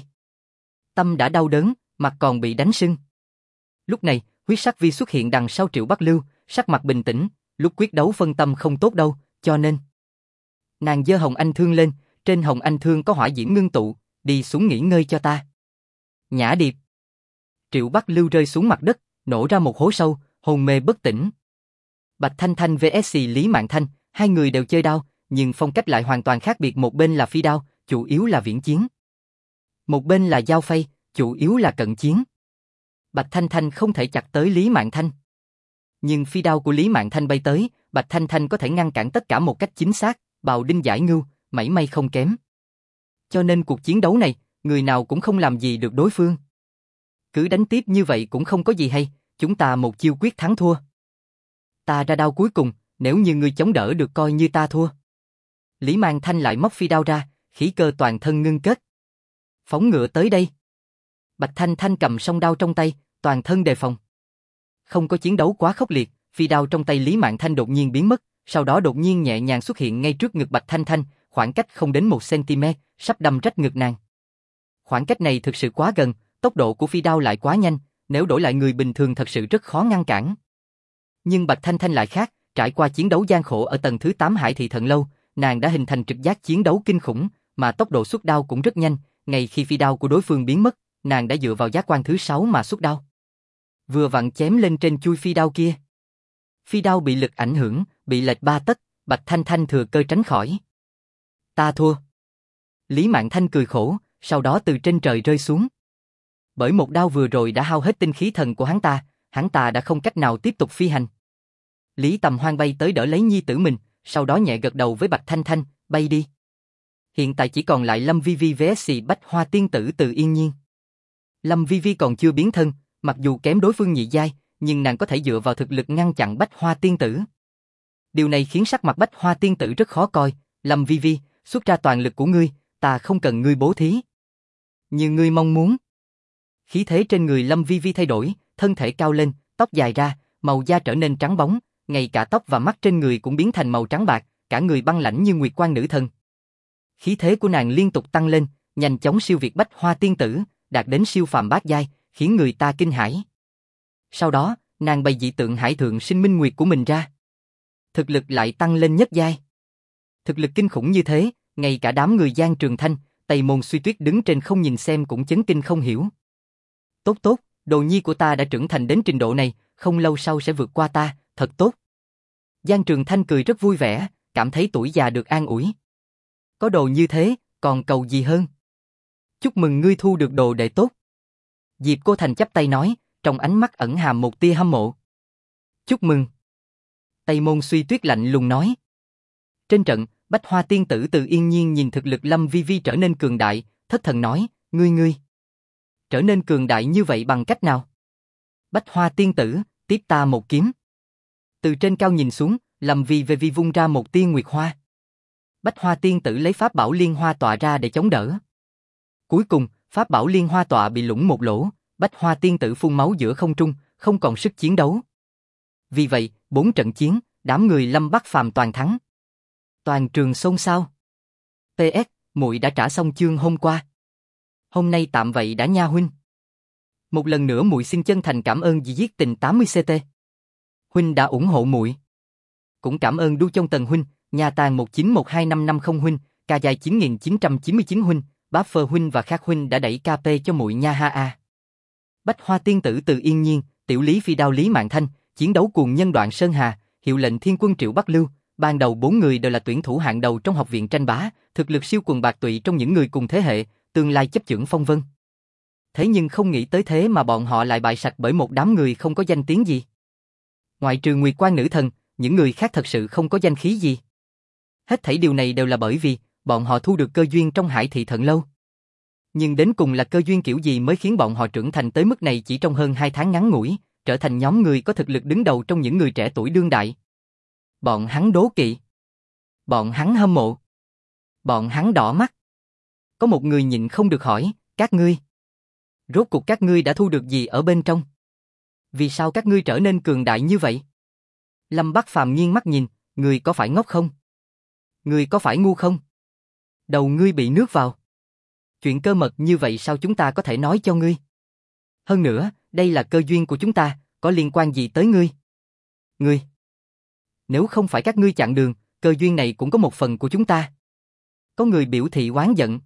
Tâm đã đau đớn, mặt còn bị đánh sưng. Lúc này, Huyết Sắc Vi xuất hiện đằng sau Triệu Bắc Lưu, sắc mặt bình tĩnh, lúc quyết đấu phân tâm không tốt đâu, cho nên nàng giơ hồng anh thương lên, trên hồng anh thương có hỏa diễm ngưng tụ, đi xuống nghỉ ngơi cho ta. Nhã điệp. Triệu Bắc Lưu rơi xuống mặt đất, nổ ra một hố sâu, hôn mê bất tỉnh. Bạch Thanh Thanh vs Lý Mạn Thanh, hai người đều chơi đao, nhưng phong cách lại hoàn toàn khác biệt, một bên là phi đao, chủ yếu là viễn chiến. Một bên là dao phay, chủ yếu là cận chiến. Bạch Thanh Thanh không thể chặt tới Lý Mạn Thanh. Nhưng phi đao của Lý Mạn Thanh bay tới, Bạch Thanh Thanh có thể ngăn cản tất cả một cách chính xác, bào đinh giải ngưu, mảy may không kém. Cho nên cuộc chiến đấu này, người nào cũng không làm gì được đối phương. Cứ đánh tiếp như vậy cũng không có gì hay, chúng ta một chiêu quyết thắng thua. Ta ra đao cuối cùng, nếu như ngươi chống đỡ được coi như ta thua. Lý Mạn Thanh lại móc phi đao ra, khí cơ toàn thân ngưng kết. Phóng ngựa tới đây. Bạch Thanh Thanh cầm song đao trong tay, toàn thân đề phòng. Không có chiến đấu quá khốc liệt, phi đao trong tay Lý Mạn Thanh đột nhiên biến mất, sau đó đột nhiên nhẹ nhàng xuất hiện ngay trước ngực Bạch Thanh Thanh, khoảng cách không đến 1 cm, sắp đâm rách ngực nàng. Khoảng cách này thực sự quá gần, tốc độ của phi đao lại quá nhanh, nếu đổi lại người bình thường thật sự rất khó ngăn cản. Nhưng Bạch Thanh Thanh lại khác, trải qua chiến đấu gian khổ ở tầng thứ 8 Hải Thị Thần Lâu, nàng đã hình thành trực giác chiến đấu kinh khủng, mà tốc độ xuất đao cũng rất nhanh, ngay khi phi đao của đối phương biến mất, nàng đã dựa vào giác quan thứ 6 mà xuất đao. Vừa vặn chém lên trên chui phi đao kia. Phi đao bị lực ảnh hưởng, bị lệch 3 tấc, Bạch Thanh Thanh thừa cơ tránh khỏi. Ta thua. Lý Mạn Thanh cười khổ, sau đó từ trên trời rơi xuống. Bởi một đao vừa rồi đã hao hết tinh khí thần của hắn ta đã không cách nào tiếp tục phi hành. Lý Tầm Hoan bay tới đỡ lấy nhi tử mình, sau đó nhẹ gật đầu với Bạch Thanh Thanh, bay đi. Hiện tại chỉ còn lại Lâm Vi Vi vs Bách Hoa tiên tử Từ Yên Nhiên. Lâm Vi Vi còn chưa biến thân, mặc dù kém đối phương nhị giai, nhưng nàng có thể dựa vào thực lực ngăn chặn Bách Hoa tiên tử. Điều này khiến sắc mặt Bách Hoa tiên tử rất khó coi. Lâm Vi Vi, xuất ra toàn lực của ngươi, ta không cần ngươi bố thí. Như ngươi mong muốn. Khí thế trên người Lâm Vi Vi thay đổi, thân thể cao lên, tóc dài ra, màu da trở nên trắng bóng, ngay cả tóc và mắt trên người cũng biến thành màu trắng bạc, cả người băng lãnh như Nguyệt Quan nữ thần. Khí thế của nàng liên tục tăng lên, nhanh chóng siêu việt Bách Hoa tiên tử, đạt đến siêu phàm bát giai, khiến người ta kinh hãi. Sau đó, nàng bày dị tượng Hải Thượng Sinh Minh Nguyệt của mình ra. Thực lực lại tăng lên nhất giai. Thực lực kinh khủng như thế, ngay cả đám người Giang Trường Thanh, Tây Môn Suy Tuyết đứng trên không nhìn xem cũng chấn kinh không hiểu. Tốt tốt, đồ nhi của ta đã trưởng thành đến trình độ này, không lâu sau sẽ vượt qua ta, thật tốt. Giang Trường Thanh cười rất vui vẻ, cảm thấy tuổi già được an ủi. Có đồ như thế, còn cầu gì hơn? Chúc mừng ngươi thu được đồ đệ tốt. Diệp Cô Thành chắp tay nói, trong ánh mắt ẩn hàm một tia hâm mộ. Chúc mừng. Tây Môn Suy Tuyết lạnh lùng nói. Trên trận, Bách Hoa tiên tử Từ Yên Nhiên nhìn thực lực Lâm Vi Vi trở nên cường đại, thất thần nói, ngươi trở nên cường đại như vậy bằng cách nào? Bách Hoa tiên tử, tiếp ta một kiếm. Từ trên cao nhìn xuống, Lâm Vi Vi vung ra một tia nguyệt hoa. Bách Hoa tiên tử lấy pháp bảo liên hoa tọa ra để chống đỡ. Cuối cùng, pháp bảo liên hoa tọa bị lủng một lỗ, Bách Hoa tiên tử phun máu giữa không trung, không còn sức chiến đấu. Vì vậy, 4 trận chiến, đám người Lâm Bắc Phàm toàn thắng. Toàn trường xôn xao. PS, muội đã trả xong chương hôm qua. Hôm nay tạm vậy đã nha huynh. Một lần nữa muội xin chân thành cảm ơn vì giết tình 80CT. Huynh đã ủng hộ muội. Cũng cảm ơn Du Trong Tần huynh, Nhà Tàng 1912550 huynh, Ca Dài 9999 huynh, Bá Phơ huynh và Khác huynh đã đẩy KP cho muội nha ha a. Bách Hoa tiên tử Từ Yên Nhiên, Tiểu Lý Phi đao Lý Mạn Thanh, chiến đấu cuồng nhân Đoạn Sơn Hà, hiệu lệnh Thiên Quân Triệu Bắc Lưu, ban đầu 4 người đều là tuyển thủ hạng đầu trong học viện tranh bá, thực lực siêu quần bạc tụy trong những người cùng thế hệ, tương lai chấp chưởng phong vân. Thế nhưng không nghĩ tới thế mà bọn họ lại bại sạch bởi một đám người không có danh tiếng gì. Ngoại trừ Nguyệt Quan nữ thần, những người khác thật sự không có danh khí gì. Hết thảy điều này đều là bởi vì bọn họ thu được cơ duyên trong Hải Thị Thận Lâu. Nhưng đến cùng là cơ duyên kiểu gì mới khiến bọn họ trưởng thành tới mức này chỉ trong hơn 2 tháng ngắn ngủi, trở thành nhóm người có thực lực đứng đầu trong những người trẻ tuổi đương đại. Bọn hắn đố kỵ. Bọn hắn hâm mộ. Bọn hắn đỏ mắt. Có một người nhịn không được hỏi, các ngươi. Rốt cuộc các ngươi đã thu được gì ở bên trong? Vì sao các ngươi trở nên cường đại như vậy? Lâm Bắc Phàm nghiêng mắt nhìn, ngươi có phải ngốc không? Ngươi có phải ngu không? Đầu ngươi bị nước vào. Chuyện cơ mật như vậy sao chúng ta có thể nói cho ngươi? Hơn nữa, đây là cơ duyên của chúng ta, có liên quan gì tới ngươi? Ngươi. Nếu không phải các ngươi chặn đường, cơ duyên này cũng có một phần của chúng ta. Có người biểu thị oán giận.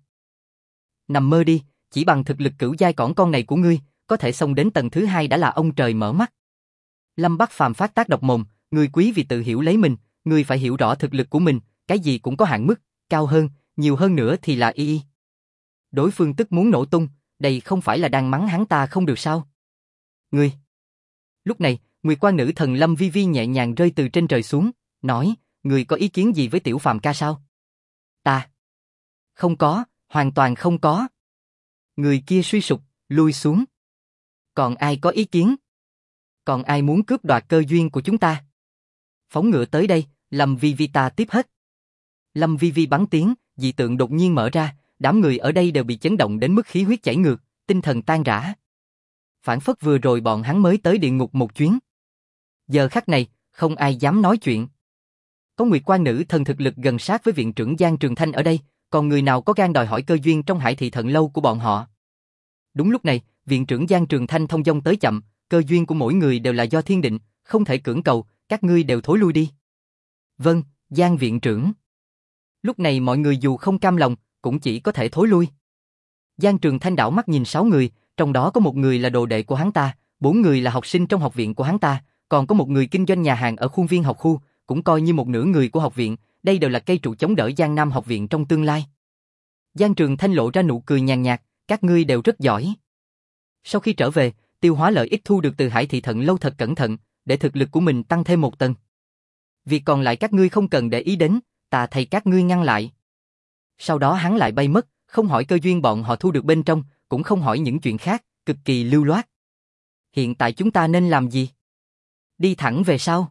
Nằm mơ đi, chỉ bằng thực lực cửu giai cỏn con này của ngươi, có thể xông đến tầng thứ 2 đã là ông trời mở mắt. Lâm Bắc Phàm phát tác độc mồm, ngươi quý vì tự hiểu lấy mình, ngươi phải hiểu rõ thực lực của mình, cái gì cũng có hạn mức, cao hơn, nhiều hơn nữa thì là y. Đối phương tức muốn nổ tung, đây không phải là đang mắng hắn ta không được sao? Ngươi. Lúc này, Nguyệt Quan nữ thần Lâm Vi Vi nhẹ nhàng rơi từ trên trời xuống, nói, ngươi có ý kiến gì với Tiểu Phàm ca sao? Ta. Không có, hoàn toàn không có. Người kia suy sụp, lui xuống. Còn ai có ý kiến? Còn ai muốn cướp đoạt cơ duyên của chúng ta? Phóng ngựa tới đây, Lâm Vi Vi ta tiếp hết. Lâm Vi Vi bắn tiếng, dị tượng đột nhiên mở ra, đám người ở đây đều bị chấn động đến mức khí huyết chảy ngược, tinh thần tan rã. Phản phất vừa rồi bọn hắn mới tới địa ngục một chuyến. Giờ khắc này, không ai dám nói chuyện. Có Nguyệt Quan nữ thần thực lực gần sát với viện trưởng Giang Trường Thanh ở đây, còn người nào có gan đòi hỏi cơ duyên trong Hải Thị Thận Lâu của bọn họ. Đúng lúc này, viện trưởng Giang Trường Thanh thông dong tới chậm, cơ duyên của mỗi người đều là do thiên định, không thể cưỡng cầu, các ngươi đều thối lui đi. Vâng, Giang viện trưởng. Lúc này mọi người dù không cam lòng, cũng chỉ có thể thối lui. Giang Trường Thanh đảo mắt nhìn 6 người, trong đó có một người là đồ đệ của hắn ta, 4 người là học sinh trong học viện của hắn ta, còn có một người kinh doanh nhà hàng ở khuôn viên học khu, cũng coi như một nửa người của học viện, đây đều là cây trụ chống đỡ Giang Nam học viện trong tương lai. Giang Trường Thanh lộ ra nụ cười nhàn nhạt, các ngươi đều rất giỏi. Sau khi trở về, tiêu hóa lợi ích thu được từ Hải Thị Thận Lâu thật cẩn thận, để thực lực của mình tăng thêm một tầng. Việc còn lại các ngươi không cần để ý đến, ta thay các ngươi ngăn lại. Sau đó hắn lại bay mất, không hỏi cơ duyên bọn họ thu được bên trong, cũng không hỏi những chuyện khác, cực kỳ lưu loát. Hiện tại chúng ta nên làm gì? Đi thẳng về sau.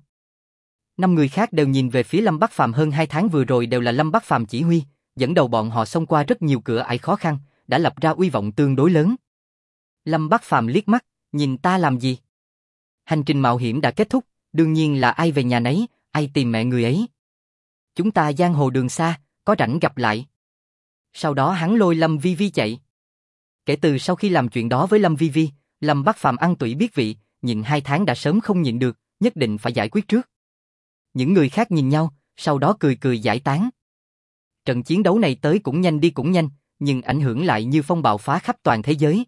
5 người khác đều nhìn về phía Lâm Bắc Phàm, hơn 2 tháng vừa rồi đều là Lâm Bắc Phàm chỉ huy, dẫn đầu bọn họ xông qua rất nhiều cửa ải khó khăn, đã lập ra uy vọng tương đối lớn. Lâm Bắc Phàm liếc mắt, nhìn ta làm gì? Hành trình mạo hiểm đã kết thúc, đương nhiên là ai về nhà nấy, ai tìm mẹ người ấy. Chúng ta giang hồ đường xa, có rảnh gặp lại. Sau đó hắn lôi Lâm Vi Vi chạy. Kể từ sau khi làm chuyện đó với Lâm Vi Vi, Lâm Bắc Phàm ăn tủy biết vị, nhịn 2 tháng đã sớm không nhịn được, nhất định phải giải quyết trước. Những người khác nhìn nhau, sau đó cười cười giải tán. Trận chiến đấu này tới cũng nhanh đi cũng nhanh, nhưng ảnh hưởng lại như phong bạo phá khắp toàn thế giới.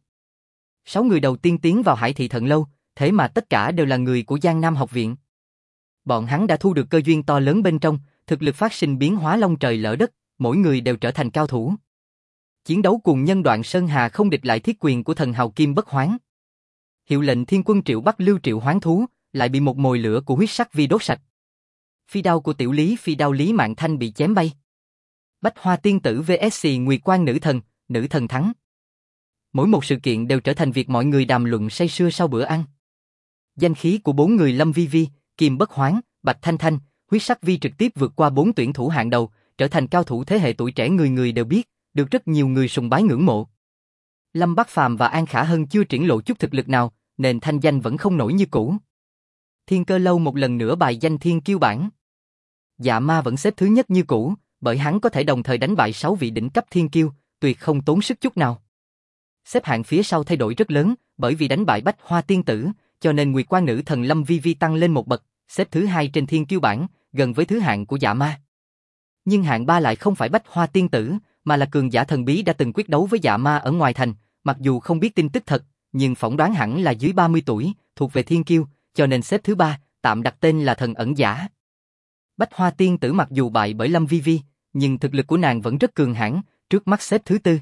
6 người đầu tiên tiến vào Hải Thị Thận Lâu, thế mà tất cả đều là người của Giang Nam học viện. Bọn hắn đã thu được cơ duyên to lớn bên trong, thực lực phát sinh biến hóa long trời lỡ đất, mỗi người đều trở thành cao thủ. Chiến đấu cùng nhân Đoạn Sơn Hà không địch lại thiết quyền của thần hào Kim Bất Hoán. Hiệu lệnh Thiên Quân Triệu Bắc Lưu Triệu Hoán Thú, lại bị một mồi lửa của huyết sắc vi đốt sạch. Phi đao của Tiểu Lý, phi đao Lý Mạn Thanh bị chém bay. Bách Hoa Tiên Tử vs Nguyệt Quang nữ thần thắng. Mỗi một sự kiện đều trở thành việc mọi người đàm luận say sưa sau bữa ăn. Danh khí của 4 người Lâm Vi Vi, Kim Bất Hoán, Bạch Thanh Thanh, huyết sắc vi trực tiếp vượt qua 4 tuyển thủ hạng đầu, trở thành cao thủ thế hệ tuổi trẻ người người đều biết, được rất nhiều người sùng bái ngưỡng mộ. Lâm Bắc Phàm và An Khả Hân chưa triển lộ chút thực lực nào, nên thanh danh vẫn không nổi như cũ. Thiên Cơ Lâu một lần nữa bài danh thiên kiêu bảng. Dạ Ma vẫn xếp thứ nhất như cũ, bởi hắn có thể đồng thời đánh bại 6 vị đỉnh cấp thiên kiêu, tuyệt không tốn sức chút nào. Xếp hạng phía sau thay đổi rất lớn, bởi vì đánh bại Bách Hoa Tiên Tử, cho nên Nguyệt Quang nữ thần Lâm Vi Vi tăng lên một bậc, xếp thứ 2 trên thiên kiêu bảng, gần với thứ hạng của Dạ Ma. Nhưng hạng 3 lại không phải Bách Hoa Tiên Tử, mà là cường giả thần bí đã từng quyết đấu với Dạ Ma ở ngoài thành, mặc dù không biết tin tức thật, nhưng phỏng đoán hẳn là dưới 30 tuổi, thuộc về thiên kiêu, cho nên xếp thứ 3, tạm đặt tên là thần ẩn giả. Bách Hoa Tiên Tử mặc dù bại bởi Lâm Vi Vi, nhưng thực lực của nàng vẫn rất cường hãn, trước mắt xếp thứ 4.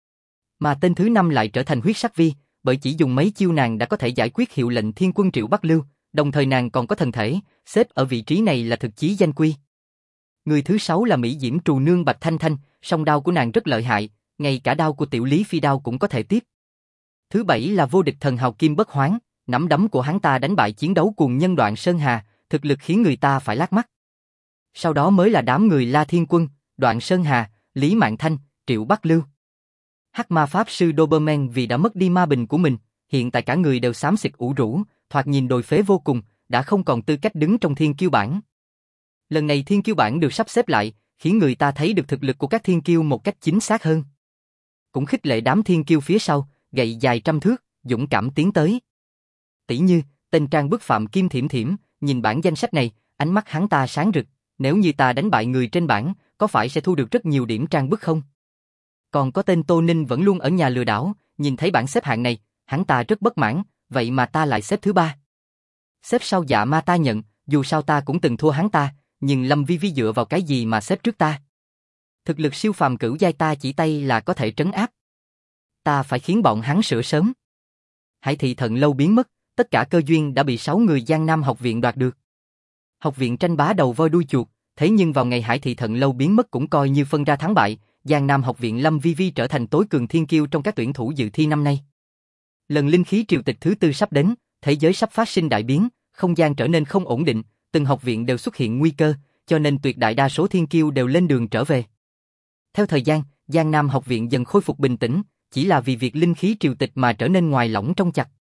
Mà tên thứ 5 lại trở thành huyết sắc vi, bởi chỉ dùng mấy chiêu nàng đã có thể giải quyết hiệu lệnh Thiên Quân Triệu Bắc Lưu, đồng thời nàng còn có thần thể, xếp ở vị trí này là thực chí danh quy. Người thứ 6 là Mỹ Diễm Trù Nương Bạch Thanh Thanh, song đao của nàng rất lợi hại, ngay cả đao của Tiểu Lý phi đao cũng có thể tiếp. Thứ 7 là vô địch thần hào Kim Bất Hoán, nắm đấm của hắn ta đánh bại chiến đấu cùng nhân Đoạn Sơn Hà, thực lực khiến người ta phải lác mắt. Sau đó mới là đám người La Thiên Quân, Đoạn Sơn Hà, Lý Mạn Thanh, Triệu Bắc Lưu. Hắc Ma Pháp Sư Doberman vì đã mất đi ma bình của mình, hiện tại cả người đều xám xịt ủ rũ, thoạt nhìn đồi phế vô cùng, đã không còn tư cách đứng trong thiên kiêu bảng. Lần này thiên kiêu bảng được sắp xếp lại, khiến người ta thấy được thực lực của các thiên kiêu một cách chính xác hơn. Cũng khích lệ đám thiên kiêu phía sau, gậy dài trăm thước, dũng cảm tiến tới. Tỷ như, tên Trang Bức Phạm Kim Thiểm Thiểm, nhìn bảng danh sách này, ánh mắt hắn ta sáng rực, nếu như ta đánh bại người trên bảng, có phải sẽ thu được rất nhiều điểm Trang Bức không? Còn có tên Tô Ninh vẫn luôn ở nhà lừa đảo, nhìn thấy bảng xếp hạng này, hắn ta rất bất mãn, vậy mà ta lại xếp thứ 3. Xếp sau Dạ Ma ta nhận, dù sao ta cũng từng thua hắn ta, nhưng Lâm Vi Vi dựa vào cái gì mà xếp trước ta? Thực lực siêu phàm cửu giai ta chỉ tay là có thể trấn áp. Ta phải khiến bọn hắn sửa sớm. Hải Thị Thận Lâu biến mất, tất cả cơ duyên đã bị 6 người Giang Nam học viện đoạt được. Học viện tranh bá đầu voi đuôi chuột, thế nhưng vào ngày Hải Thị Thận Lâu biến mất cũng coi như phân ra thắng bại, Giang Nam học viện Lâm Vi Vi trở thành tối cường thiên kiêu trong các tuyển thủ dự thi năm nay. Lần linh khí triều tịch thứ 4 sắp đến, thế giới sắp phát sinh đại biến, không gian trở nên không ổn định, từng học viện đều xuất hiện nguy cơ, cho nên tuyệt đại đa số thiên kiêu đều lên đường trở về. Theo thời gian, Giang Nam học viện dần khôi phục bình tĩnh, chỉ là vì việc linh khí triều tịch mà trở nên ngoài lỏng trong chặt.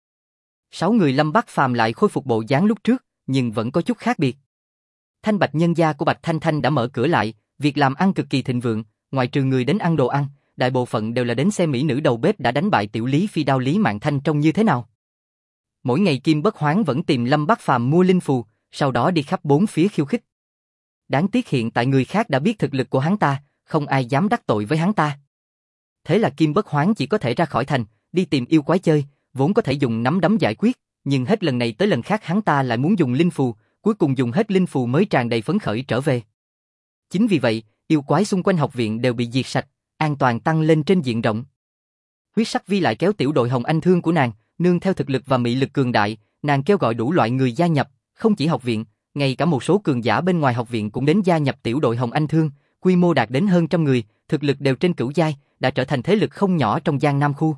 6 người Lâm Bắc Phàm lại khôi phục bộ dáng lúc trước, nhưng vẫn có chút khác biệt. Thanh Bạch nhân gia của Bạch Thanh Thanh đã mở cửa lại, việc làm ăn cực kỳ thịnh vượng, ngoại trừ người đến ăn đồ ăn, đại bộ phận đều là đến xem mỹ nữ đầu bếp đã đánh bại Tiểu Lý phi đao Lý Mạn Thanh trông như thế nào. Mỗi ngày Kim Bất Hoán vẫn tìm Lâm Bắc Phàm mua linh phù, sau đó đi khắp bốn phía khiêu khích. Đáng tiếc hiện tại người khác đã biết thực lực của hắn ta, không ai dám đắc tội với hắn ta. Thế là Kim Bất Hoán chỉ có thể ra khỏi thành, đi tìm yêu quái chơi, vốn có thể dùng nắm đấm giải quyết, nhưng hết lần này tới lần khác hắn ta lại muốn dùng linh phù, cuối cùng dùng hết linh phù mới tràn đầy phấn khởi trở về. Chính vì vậy, yêu quái xung quanh học viện đều bị diệt sạch, an toàn tăng lên trên diện rộng. Huyết Sắc Vi lại kéo tiểu đội Hồng Anh Thương của nàng, nương theo thực lực và mị lực cường đại, nàng kêu gọi đủ loại người gia nhập, không chỉ học viện, ngay cả một số cường giả bên ngoài học viện cũng đến gia nhập tiểu đội Hồng Anh Thương, quy mô đạt đến hơn trăm người, thực lực đều trên cửu giai, đã trở thành thế lực không nhỏ trong Giang Nam khu.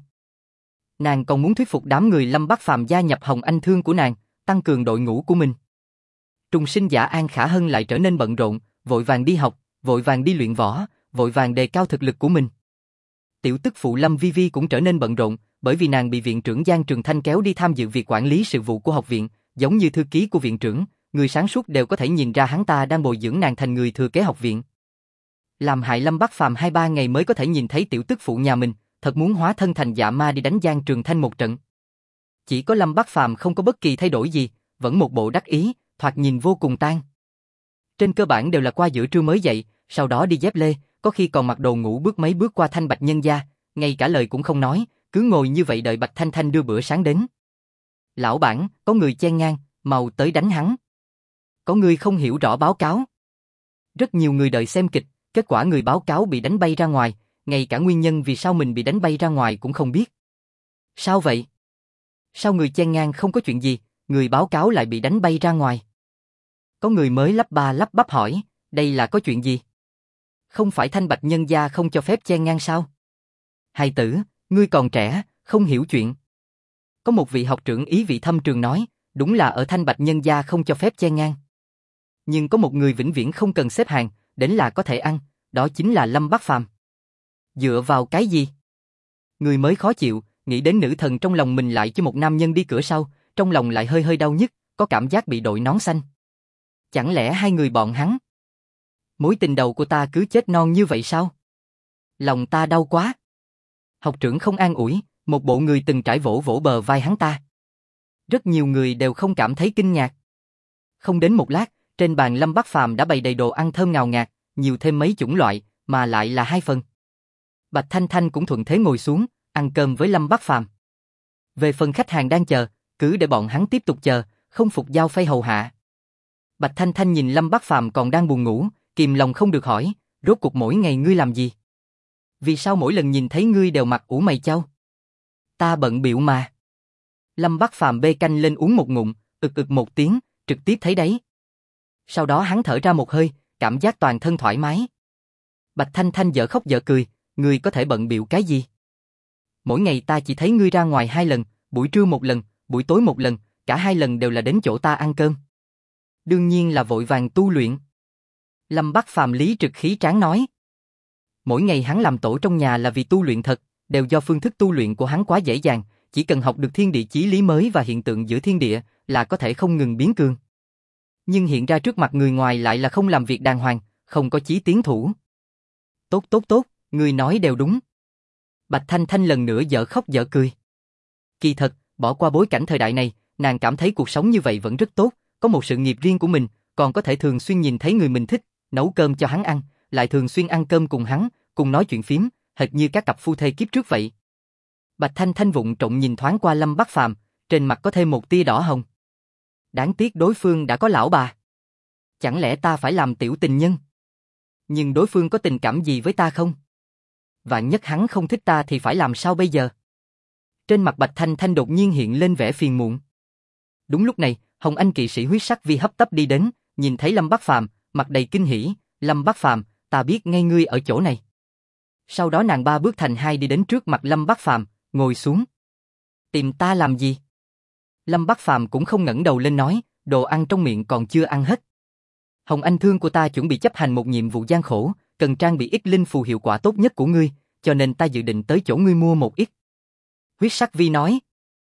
Nàng còn muốn thuyết phục đám người Lâm Bắc Phàm gia nhập Hồng Anh Thương của nàng, tăng cường đội ngũ của mình. Trùng sinh giả An Khả Hân lại trở nên bận rộn, vội vàng đi học, vội vàng đi luyện võ, vội vàng đề cao thực lực của mình. Tiểu tức phụ Lâm Vi Vi cũng trở nên bận rộn, bởi vì nàng bị viện trưởng Giang Trường Thanh kéo đi tham dự việc quản lý sự vụ của học viện, giống như thư ký của viện trưởng, người sáng suốt đều có thể nhìn ra hắn ta đang bồi dưỡng nàng thành người thừa kế học viện. Làm hại Lâm Bắc Phàm 2-3 ngày mới có thể nhìn thấy tiểu tức phụ nhà mình, thật muốn hóa thân thành dạ ma đi đánh Giang Trường Thanh một trận. Chỉ có Lâm Bắc Phàm không có bất kỳ thay đổi gì, vẫn một bộ đắc ý, thoạt nhìn vô cùng tang. Trên cơ bản đều là qua giữa trưa mới dậy, sau đó đi dép lê, có khi còn mặc đồ ngủ bước mấy bước qua Thanh Bạch nhân gia, ngay cả lời cũng không nói, cứ ngồi như vậy đợi Bạch Thanh Thanh đưa bữa sáng đến. Lão bản, có người chen ngang, mau tới đánh hắn. Có người không hiểu rõ báo cáo. Rất nhiều người đợi xem kịch, kết quả người báo cáo bị đánh bay ra ngoài, ngay cả nguyên nhân vì sao mình bị đánh bay ra ngoài cũng không biết. Sao vậy? Sao người chen ngang không có chuyện gì, người báo cáo lại bị đánh bay ra ngoài? Có người mới lắp ba lắp bắp hỏi, đây là có chuyện gì? Không phải Thanh Bạch nhân gia không cho phép chen ngang sao? Hài tử, ngươi còn trẻ, không hiểu chuyện. Có một vị học trưởng ý vị thâm trường nói, đúng là ở Thanh Bạch nhân gia không cho phép chen ngang. Nhưng có một người vĩnh viễn không cần xếp hàng, đến là có thể ăn, đó chính là Lâm Bắc Phàm. Dựa vào cái gì? Người mới khó chịu, nghĩ đến nữ thần trong lòng mình lại cho một nam nhân đi cửa sau, trong lòng lại hơi hơi đau nhức, có cảm giác bị đội nón xanh. Chẳng lẽ hai người bọn hắn? Mối tình đầu của ta cứ chết non như vậy sao? Lòng ta đau quá. Học trưởng không an ủi, một bộ người từng trải vỗ vỗ bờ vai hắn ta. Rất nhiều người đều không cảm thấy kinh ngạc. Không đến một lát, trên bàn Lâm Bắc Phàm đã bày đầy đồ ăn thơm ngào ngạt, nhiều thêm mấy chủng loại, mà lại là 2 phần. Bạch Thanh Thanh cũng thuận thế ngồi xuống, ăn cơm với Lâm Bắc Phàm. Về phần khách hàng đang chờ, cứ để bọn hắn tiếp tục chờ, không phục giao phay hầu hạ. Bạch Thanh Thanh nhìn Lâm Bắc Phàm còn đang buồn ngủ, kìm lòng không được hỏi, rốt cuộc mỗi ngày ngươi làm gì? Vì sao mỗi lần nhìn thấy ngươi đều mặt ủ mày chau? Ta bận bịu mà. Lâm Bắc Phàm bê canh lên uống một ngụm, ực ực một tiếng, trực tiếp thấy đấy. Sau đó hắn thở ra một hơi, cảm giác toàn thân thoải mái. Bạch Thanh Thanh dở khóc dở cười, ngươi có thể bận bịu cái gì? Mỗi ngày ta chỉ thấy ngươi ra ngoài 2 lần, buổi trưa một lần, buổi tối một lần, cả 2 lần đều là đến chỗ ta ăn cơm. Đương nhiên là vội vàng tu luyện. Lâm Bắc Phàm lý trực khí tráng nói. Mỗi ngày hắn làm tổ trong nhà là vì tu luyện thật, đều do phương thức tu luyện của hắn quá dễ dàng, chỉ cần học được thiên địa chí lý mới và hiện tượng giữa thiên địa là có thể không ngừng biến cường. Nhưng hiện ra trước mặt người ngoài lại là không làm việc đàng hoàng, không có chí tiến thủ. Tốt tốt tốt, người nói đều đúng. Bạch Thanh Thanh lần nữa dở khóc dở cười. Kỳ thật, bỏ qua bối cảnh thời đại này, nàng cảm thấy cuộc sống như vậy vẫn rất tốt, có một sự nghiệp riêng của mình, còn có thể thường xuyên nhìn thấy người mình thích, nấu cơm cho hắn ăn, lại thường xuyên ăn cơm cùng hắn, cùng nói chuyện phím, hệt như các cặp phu thê kiếp trước vậy. Bạch Thanh Thanh vụng trộm nhìn thoáng qua Lâm Bắc Phàm, trên mặt có thêm một tia đỏ hồng. Đáng tiếc đối phương đã có lão bà. Chẳng lẽ ta phải làm tiểu tình nhân? Nhưng đối phương có tình cảm gì với ta không? Vạn nhất hắn không thích ta thì phải làm sao bây giờ? Trên mặt Bạch Thanh Thanh đột nhiên hiện lên vẻ phiền muộn. Đúng lúc này, Hồng Anh kỵ sĩ Huyết Sắc Vi hấp tấp đi đến, nhìn thấy Lâm Bắc Phàm, mặt đầy kinh hỉ, Lâm Bắc Phàm, ta biết ngay ngươi ở chỗ này. Sau đó nàng 3 bước thành 2 đi đến trước mặt Lâm Bắc Phàm, ngồi xuống. Tìm ta làm gì? Lâm Bắc Phàm cũng không ngẩng đầu lên nói, đồ ăn trong miệng còn chưa ăn hết. Hồng Anh Thương của ta chuẩn bị chấp hành một nhiệm vụ gian khổ, cần trang bị ít linh phù hiệu quả tốt nhất của ngươi, cho nên ta dự định tới chỗ ngươi mua một ít. Huyết Sắc Vi nói.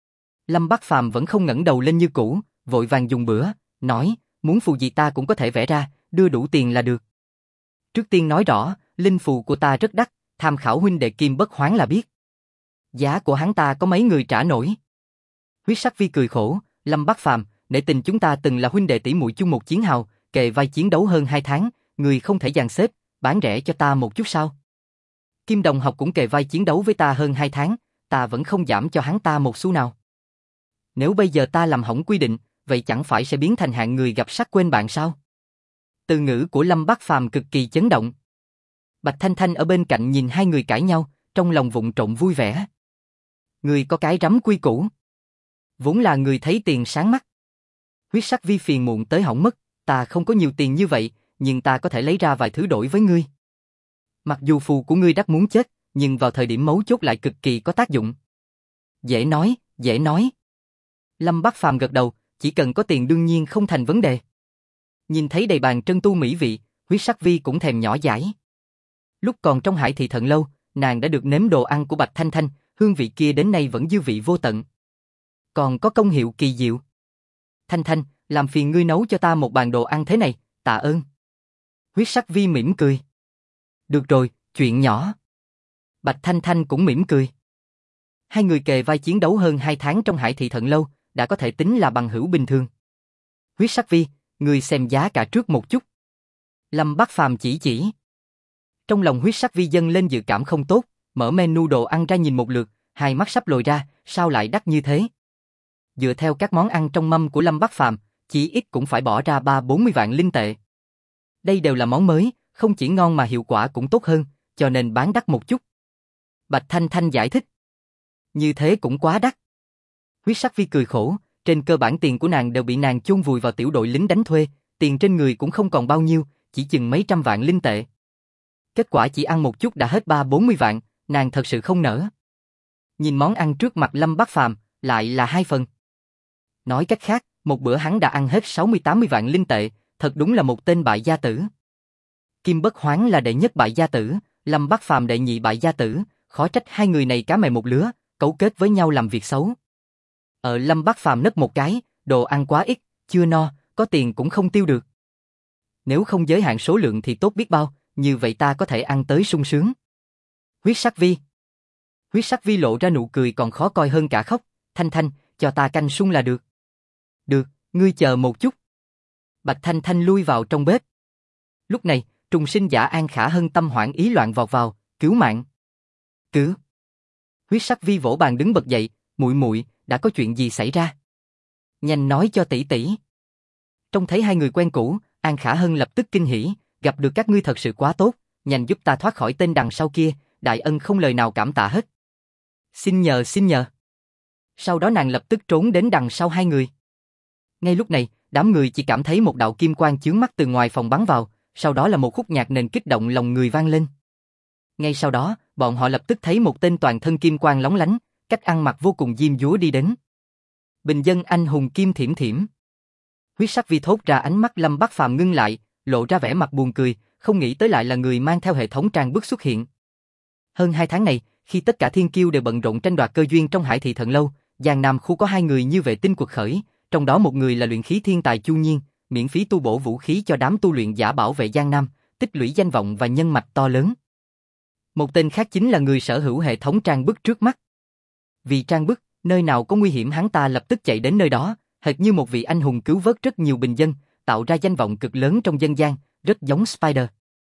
Lâm Bắc Phàm vẫn không ngẩng đầu lên như cũ, vội vàng dùng bữa, nói, muốn phù gì ta cũng có thể vẽ ra, đưa đủ tiền là được. Trước tiên nói rõ, linh phù của ta rất đắt, tham khảo huynh đệ Kim Bất Hoán là biết. Giá của hắn ta có mấy người trả nổi. Huyết Sắc Vi cười khổ, Lâm Bắc Phàm, nể tình chúng ta từng là huynh đệ tỷ muội chung một chiến hào, kề vai chiến đấu hơn 2 tháng, người không thể dàn xếp, bán rẻ cho ta một chút sao? Kim Đồng học cũng kề vai chiến đấu với ta hơn 2 tháng, ta vẫn không giảm cho hắn ta một xu nào. Nếu bây giờ ta làm hỏng quy định, vậy chẳng phải sẽ biến thành hạng người gặp sắc quên bạn sao? Từ ngữ của Lâm Bắc Phàm cực kỳ chấn động. Bạch Thanh Thanh ở bên cạnh nhìn hai người cãi nhau, trong lòng vụng trộn vui vẻ. Người có cái rắm quy củ. Vốn là người thấy tiền sáng mắt. Huyết sắc vi phiền muộn tới hỏng mất, ta không có nhiều tiền như vậy, nhưng ta có thể lấy ra vài thứ đổi với ngươi. Mặc dù phù của ngươi đắt muốn chết, nhưng vào thời điểm mấu chốt lại cực kỳ có tác dụng. Dễ nói, dễ nói. Lâm Bắc Phàm gật đầu, chỉ cần có tiền đương nhiên không thành vấn đề. Nhìn thấy đầy bàn trân tu mỹ vị, huyết sắc vi cũng thèm nhỏ dãi. Lúc còn trong Hải Thị Thận Lâu, nàng đã được nếm đồ ăn của Bạch Thanh Thanh, hương vị kia đến nay vẫn dư vị vô tận. Còn có công hiệu kỳ diệu. Thanh Thanh, làm phiền ngươi nấu cho ta một bàn đồ ăn thế này, tạ ơn. Huyết sắc vi mỉm cười. Được rồi, chuyện nhỏ. Bạch Thanh Thanh cũng mỉm cười. Hai người kề vai chiến đấu hơn 2 tháng trong Hải Thị Thận Lâu, đã có thể tính là bằng hữu bình thường. Huyết sắc vi, ngươi xem giá cả trước một chút. Lâm Bắc Phàm chỉ. Trong lòng huyết sắc vi dâng lên dự cảm không tốt, mở menu đồ ăn ra nhìn một lượt, hai mắt sắp lồi ra, sao lại đắt như thế? Dựa theo các món ăn trong mâm của Lâm Bắc Phàm, chỉ ít cũng phải bỏ ra 30-40 vạn linh tệ. Đây đều là món mới, không chỉ ngon mà hiệu quả cũng tốt hơn, cho nên bán đắt một chút. Bạch Thanh Thanh giải thích. Như thế cũng quá đắt. Huyết sắc vi cười khổ, trên cơ bản tiền của nàng đều bị nàng chôn vùi vào tiểu đội lính đánh thuê, tiền trên người cũng không còn bao nhiêu, chỉ chừng mấy trăm vạn linh tệ. Kết quả chỉ ăn một chút đã hết 30-40 vạn, nàng thật sự không nỡ. Nhìn món ăn trước mặt Lâm Bắc Phàm, lại là 2 phần. Nói cách khác, một bữa hắn đã ăn hết 60-80 vạn linh tệ, thật đúng là một tên bại gia tử. Kim Bất Hoán là đệ nhất bại gia tử, Lâm Bắc Phàm đệ nhị bại gia tử, khó trách hai người này cá mè một lứa, cấu kết với nhau làm việc xấu. Lâm Bắc Phàm nấc một cái, đồ ăn quá ít, chưa no, có tiền cũng không tiêu được. Nếu không giới hạn số lượng thì tốt biết bao, như vậy ta có thể ăn tới sung sướng. Huyết sắc vi lộ ra nụ cười còn khó coi hơn cả khóc, Thanh Thanh, cho ta canh sung là được. Được, ngươi chờ một chút. Bạch Thanh Thanh lui vào trong bếp. Lúc này, trùng sinh giả An Khả Hân tâm hoảng ý loạn vọt vào, cứu mạng. Cứu. Huyết sắc vi vỗ bàn đứng bật dậy, muội muội, đã có chuyện gì xảy ra? Nhanh nói cho tỷ tỷ. Trông thấy hai người quen cũ, An Khả Hân lập tức kinh hỉ, gặp được các ngươi thật sự quá tốt, nhanh giúp ta thoát khỏi tên đằng sau kia, đại ân không lời nào cảm tạ hết. Xin nhờ. Sau đó nàng lập tức trốn đến đằng sau hai người. Ngay lúc này, đám người chỉ cảm thấy một đạo kim quang chướng mắt từ ngoài phòng bắn vào, sau đó là một khúc nhạc nền kích động lòng người vang lên. Ngay sau đó, bọn họ lập tức thấy một tên toàn thân kim quang lóng lánh, cách ăn mặc vô cùng diêm dúa đi đến. Bình dân anh hùng Kim Thiểm Thiểm. Huyết sắc vi thốt ra, ánh mắt Lâm Bắc Phàm ngưng lại, lộ ra vẻ mặt buồn cười, không nghĩ tới lại là người mang theo hệ thống trang bức xuất hiện. Hơn 2 tháng này, khi tất cả thiên kiêu đều bận rộn tranh đoạt cơ duyên trong Hải Thị Thận Lâu, Giang Nam khu có 2 người như vệ tinh quật khởi, trong đó một người là luyện khí thiên tài Chu Nhiên, miễn phí tu bổ vũ khí cho đám tu luyện giả bảo vệ Giang Nam, tích lũy danh vọng và nhân mạch to lớn. Một tên khác chính là người sở hữu hệ thống trang bức trước mắt. Vì trang bức, nơi nào có nguy hiểm hắn ta lập tức chạy đến nơi đó, hệt như một vị anh hùng cứu vớt rất nhiều bình dân, tạo ra danh vọng cực lớn trong dân gian, rất giống Spider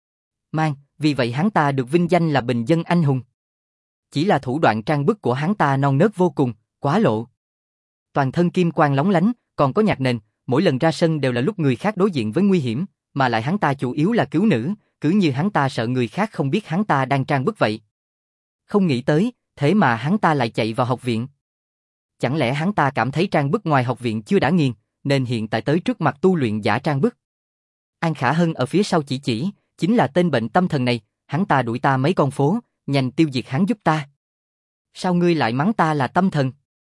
Man, vì vậy hắn ta được vinh danh là bình dân anh hùng. Chỉ là thủ đoạn trang bức của hắn ta non nớt vô cùng, quá lộ. Toàn thân kim quang lóng lánh, còn có nhạc nền, mỗi lần ra sân đều là lúc người khác đối diện với nguy hiểm, mà lại hắn ta chủ yếu là cứu nữ, cứ như hắn ta sợ người khác không biết hắn ta đang trang bức vậy. Không nghĩ tới, thế mà hắn ta lại chạy vào học viện. Chẳng lẽ hắn ta cảm thấy trang bức ngoài học viện chưa đã nghiền, nên hiện tại tới trước mặt tu luyện giả trang bức. An Khả Hân ở phía sau chỉ, chính là tên bệnh tâm thần này, hắn ta đuổi ta mấy con phố, nhanh tiêu diệt hắn giúp ta. Sao ngươi lại mắng ta là tâm thần?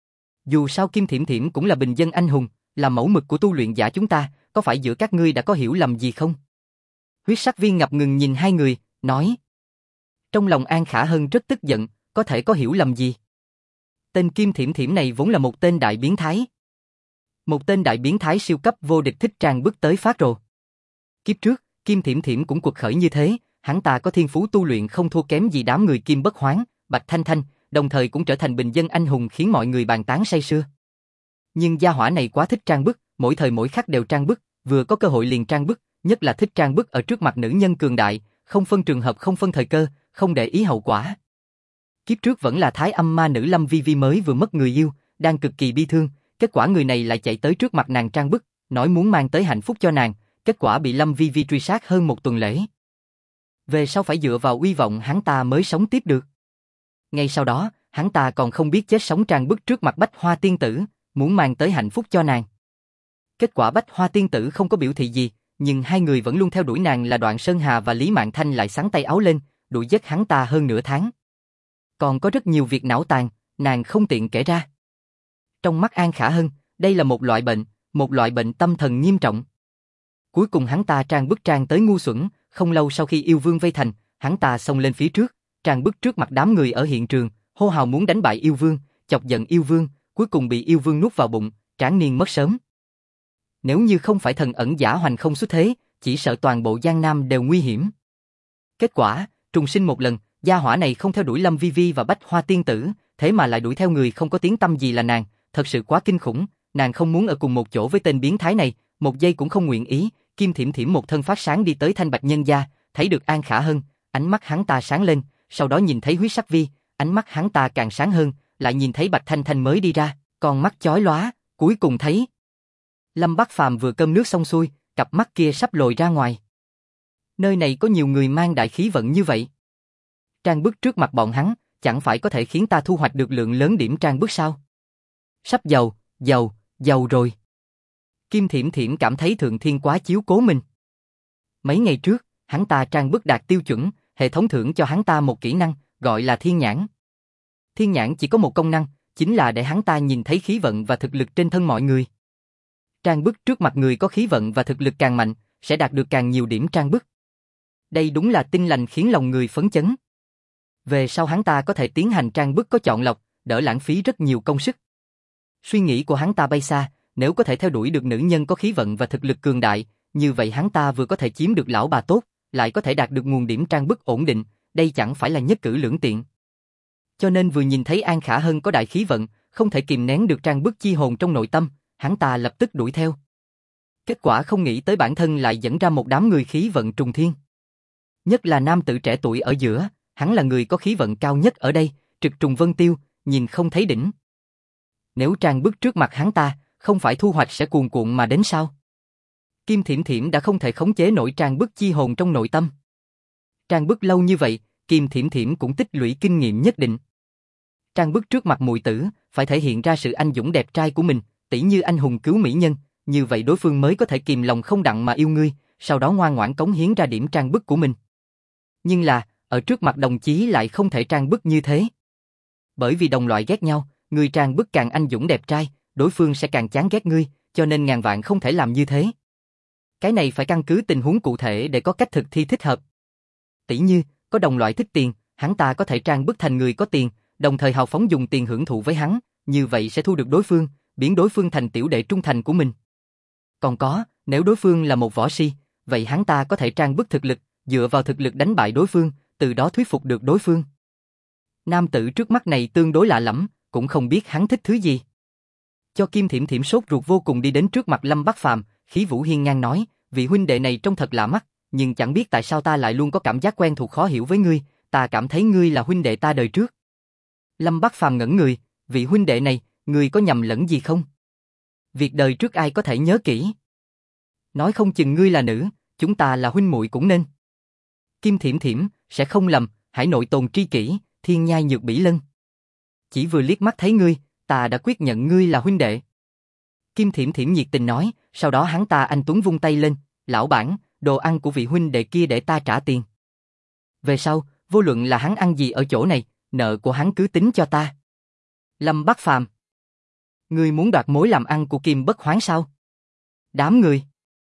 Dù sao Kim Thiểm Thiểm cũng là bình dân anh hùng, là mẫu mực của tu luyện giả chúng ta, có phải giữa các ngươi đã có hiểu lầm gì không? Huyết sắc viên ngập ngừng nhìn hai người, nói. Trong lòng An Khả Hân rất tức giận, có thể có hiểu lầm gì? Tên Kim Thiểm Thiểm này vốn là một tên đại biến thái. Một tên đại biến thái siêu cấp vô địch thích trang bức tới phát rồ. Kiếp trước, Kim Thiểm Thiểm cũng quật khởi như thế, hắn ta có thiên phú tu luyện không thua kém gì đám người Kim Bất Hoán, Bạch Thanh Thanh, đồng thời cũng trở thành bình dân anh hùng khiến mọi người bàn tán say sưa. Nhưng gia hỏa này quá thích trang bức, mỗi thời mỗi khắc đều trang bức, vừa có cơ hội liền trang bức, nhất là thích trang bức ở trước mặt nữ nhân cường đại, không phân trường hợp không phân thời cơ, không để ý hậu quả. Kiếp trước vẫn là Thái Âm Ma nữ Lâm Vi Vi mới vừa mất người yêu, đang cực kỳ bi thương, kết quả người này lại chạy tới trước mặt nàng trang bức, nói muốn mang tới hạnh phúc cho nàng, kết quả bị Lâm Vi Vi truy sát hơn 1 tuần lễ. Về sau phải dựa vào uy vọng hắn ta mới sống tiếp được. Ngay sau đó, hắn ta còn không biết chết sống Trang Bức trước mặt Bách Hoa tiên tử, muốn mang tới hạnh phúc cho nàng. Kết quả Bách Hoa tiên tử không có biểu thị gì, nhưng hai người vẫn luôn theo đuổi nàng là Đoạn Sơn Hà và Lý Mạn Thanh lại xắn tay áo lên, đuổi giết hắn ta hơn nửa tháng. Còn có rất nhiều việc não tàn, nàng không tiện kể ra. Trong mắt An Khả Hân, đây là một loại bệnh tâm thần nghiêm trọng. Cuối cùng hắn ta Trang Bức trang tới ngu xuẩn, không lâu sau khi yêu vương vây thành, hắn ta xông lên phía trước, Trang Bức trước mặt đám người ở hiện trường, hô hào muốn đánh bại yêu vương, chọc giận yêu vương, cuối cùng bị yêu vương nuốt vào bụng, tráng niên mất sớm. Nếu như không phải thần ẩn giả hoành không xuất thế, chỉ sợ toàn bộ Giang Nam đều nguy hiểm. Kết quả, trùng sinh một lần, gia hỏa này không theo đuổi Lâm Vi Vi và Bách Hoa tiên tử, thế mà lại đuổi theo người không có tiếng tăm gì là nàng, thật sự quá kinh khủng, nàng không muốn ở cùng một chỗ với tên biến thái này, một giây cũng không nguyện ý. Kim Thiểm Thiểm một thân phát sáng đi tới Thanh Bạch nhân gia, thấy được An Khả Hân, ánh mắt hắn ta sáng lên, sau đó nhìn thấy Huyết Sắc Vi, ánh mắt hắn ta càng sáng hơn, lại nhìn thấy Bạch Thanh Thanh mới đi ra, con mắt chói lóa, cuối cùng thấy Lâm Bắc Phàm vừa cơm nước xong xuôi, cặp mắt kia sắp lồi ra ngoài. Nơi này có nhiều người mang đại khí vận như vậy. Trang Bức trước mặt bọn hắn, chẳng phải có thể khiến ta thu hoạch được lượng lớn điểm Trang Bức sao? Sắp giàu rồi. Kim Thiểm Thiểm cảm thấy Thượng Thiên quá chiếu cố mình. Mấy ngày trước, hắn ta Trang Bức đạt tiêu chuẩn, hệ thống thưởng cho hắn ta một kỹ năng, gọi là Thiên Nhãn. Thiên Nhãn chỉ có một công năng, chính là để hắn ta nhìn thấy khí vận và thực lực trên thân mọi người. Trang Bức trước mặt người có khí vận và thực lực càng mạnh, sẽ đạt được càng nhiều điểm Trang Bức. Đây đúng là tin lành khiến lòng người phấn chấn. Về sau hắn ta có thể tiến hành Trang Bức có chọn lọc, đỡ lãng phí rất nhiều công sức. Suy nghĩ của hắn ta bay xa, nếu có thể theo đuổi được nữ nhân có khí vận và thực lực cường đại, như vậy hắn ta vừa có thể chiếm được lão bà tốt, lại có thể đạt được nguồn điểm Trang Bức ổn định, đây chẳng phải là nhất cử lưỡng tiện. Cho nên vừa nhìn thấy An Khả Hân có đại khí vận, không thể kìm nén được Trang Bức chi hồn trong nội tâm, hắn ta lập tức đuổi theo. Kết quả không nghĩ tới bản thân lại dẫn ra một đám người khí vận trùng thiên. Nhất là nam tử trẻ tuổi ở giữa, hắn là người có khí vận cao nhất ở đây, trực trùng vân tiêu, nhìn không thấy đỉnh. Nếu Trang Bức trước mặt hắn ta, không phải thu hoạch sẽ cuồn cuộn mà đến sao? Kim Thiểm Thiểm đã không thể khống chế nổi Trang Bức chi hồn trong nội tâm. Trang Bức lâu như vậy, Kim Thiểm Thiểm cũng tích lũy kinh nghiệm nhất định. Trang Bức trước mặt muội tử, phải thể hiện ra sự anh dũng đẹp trai của mình, tỉ như anh hùng cứu mỹ nhân, như vậy đối phương mới có thể kìm lòng không đặng mà yêu ngươi, sau đó ngoan ngoãn cống hiến ra điểm Trang Bức của mình. Nhưng là, ở trước mặt đồng chí lại không thể Trang Bức như thế. Bởi vì đồng loại ghét nhau, người Trang Bức càng anh dũng đẹp trai, đối phương sẽ càng chán ghét ngươi, cho nên ngàn vạn không thể làm như thế. Cái này phải căn cứ tình huống cụ thể để có cách thực thi thích hợp. Tỉ như, có đồng loại thích tiền, hắn ta có thể Trang Bức thành người có tiền, đồng thời hào phóng dùng tiền hưởng thụ với hắn, như vậy sẽ thu được đối phương, biến đối phương thành tiểu đệ trung thành của mình. Còn có, nếu đối phương là một võ si, vậy hắn ta có thể Trang Bức thực lực, dựa vào thực lực đánh bại đối phương, từ đó thuyết phục được đối phương. Nam tử trước mắt này tương đối lạ lẫm, cũng không biết hắn thích thứ gì. Cho Kim Thiểm Thiểm sốt ruột vô cùng đi đến trước mặt Lâm Bắc Phàm, khí vũ hiên ngang nói, vị huynh đệ này trông thật lạ mắt, nhưng chẳng biết tại sao ta lại luôn có cảm giác quen thuộc khó hiểu với ngươi, ta cảm thấy ngươi là huynh đệ ta đời trước. Lâm Bắc Phàm ngẩn người, vị huynh đệ này, ngươi có nhầm lẫn gì không? Việc đời trước ai có thể nhớ kỹ? Nói không chừng ngươi là nữ, chúng ta là huynh muội cũng nên. Kim Thiểm Thiểm, sẽ không lầm, hãy nội tồn tri kỷ, thiên nhai nhược bỉ lân. Chỉ vừa liếc mắt thấy ngươi, ta đã quyết nhận ngươi là huynh đệ. Kim Thiểm Thiểm nhiệt tình nói, sau đó hắn ta anh tuấn vung tay lên, lão bản, đồ ăn của vị huynh đệ kia để ta trả tiền. Về sau, vô luận là hắn ăn gì ở chỗ này, nợ của hắn cứ tính cho ta. Lâm Bắc Phàm, ngươi muốn đoạt mối làm ăn của Kim Bất Hoán sao? Đám người.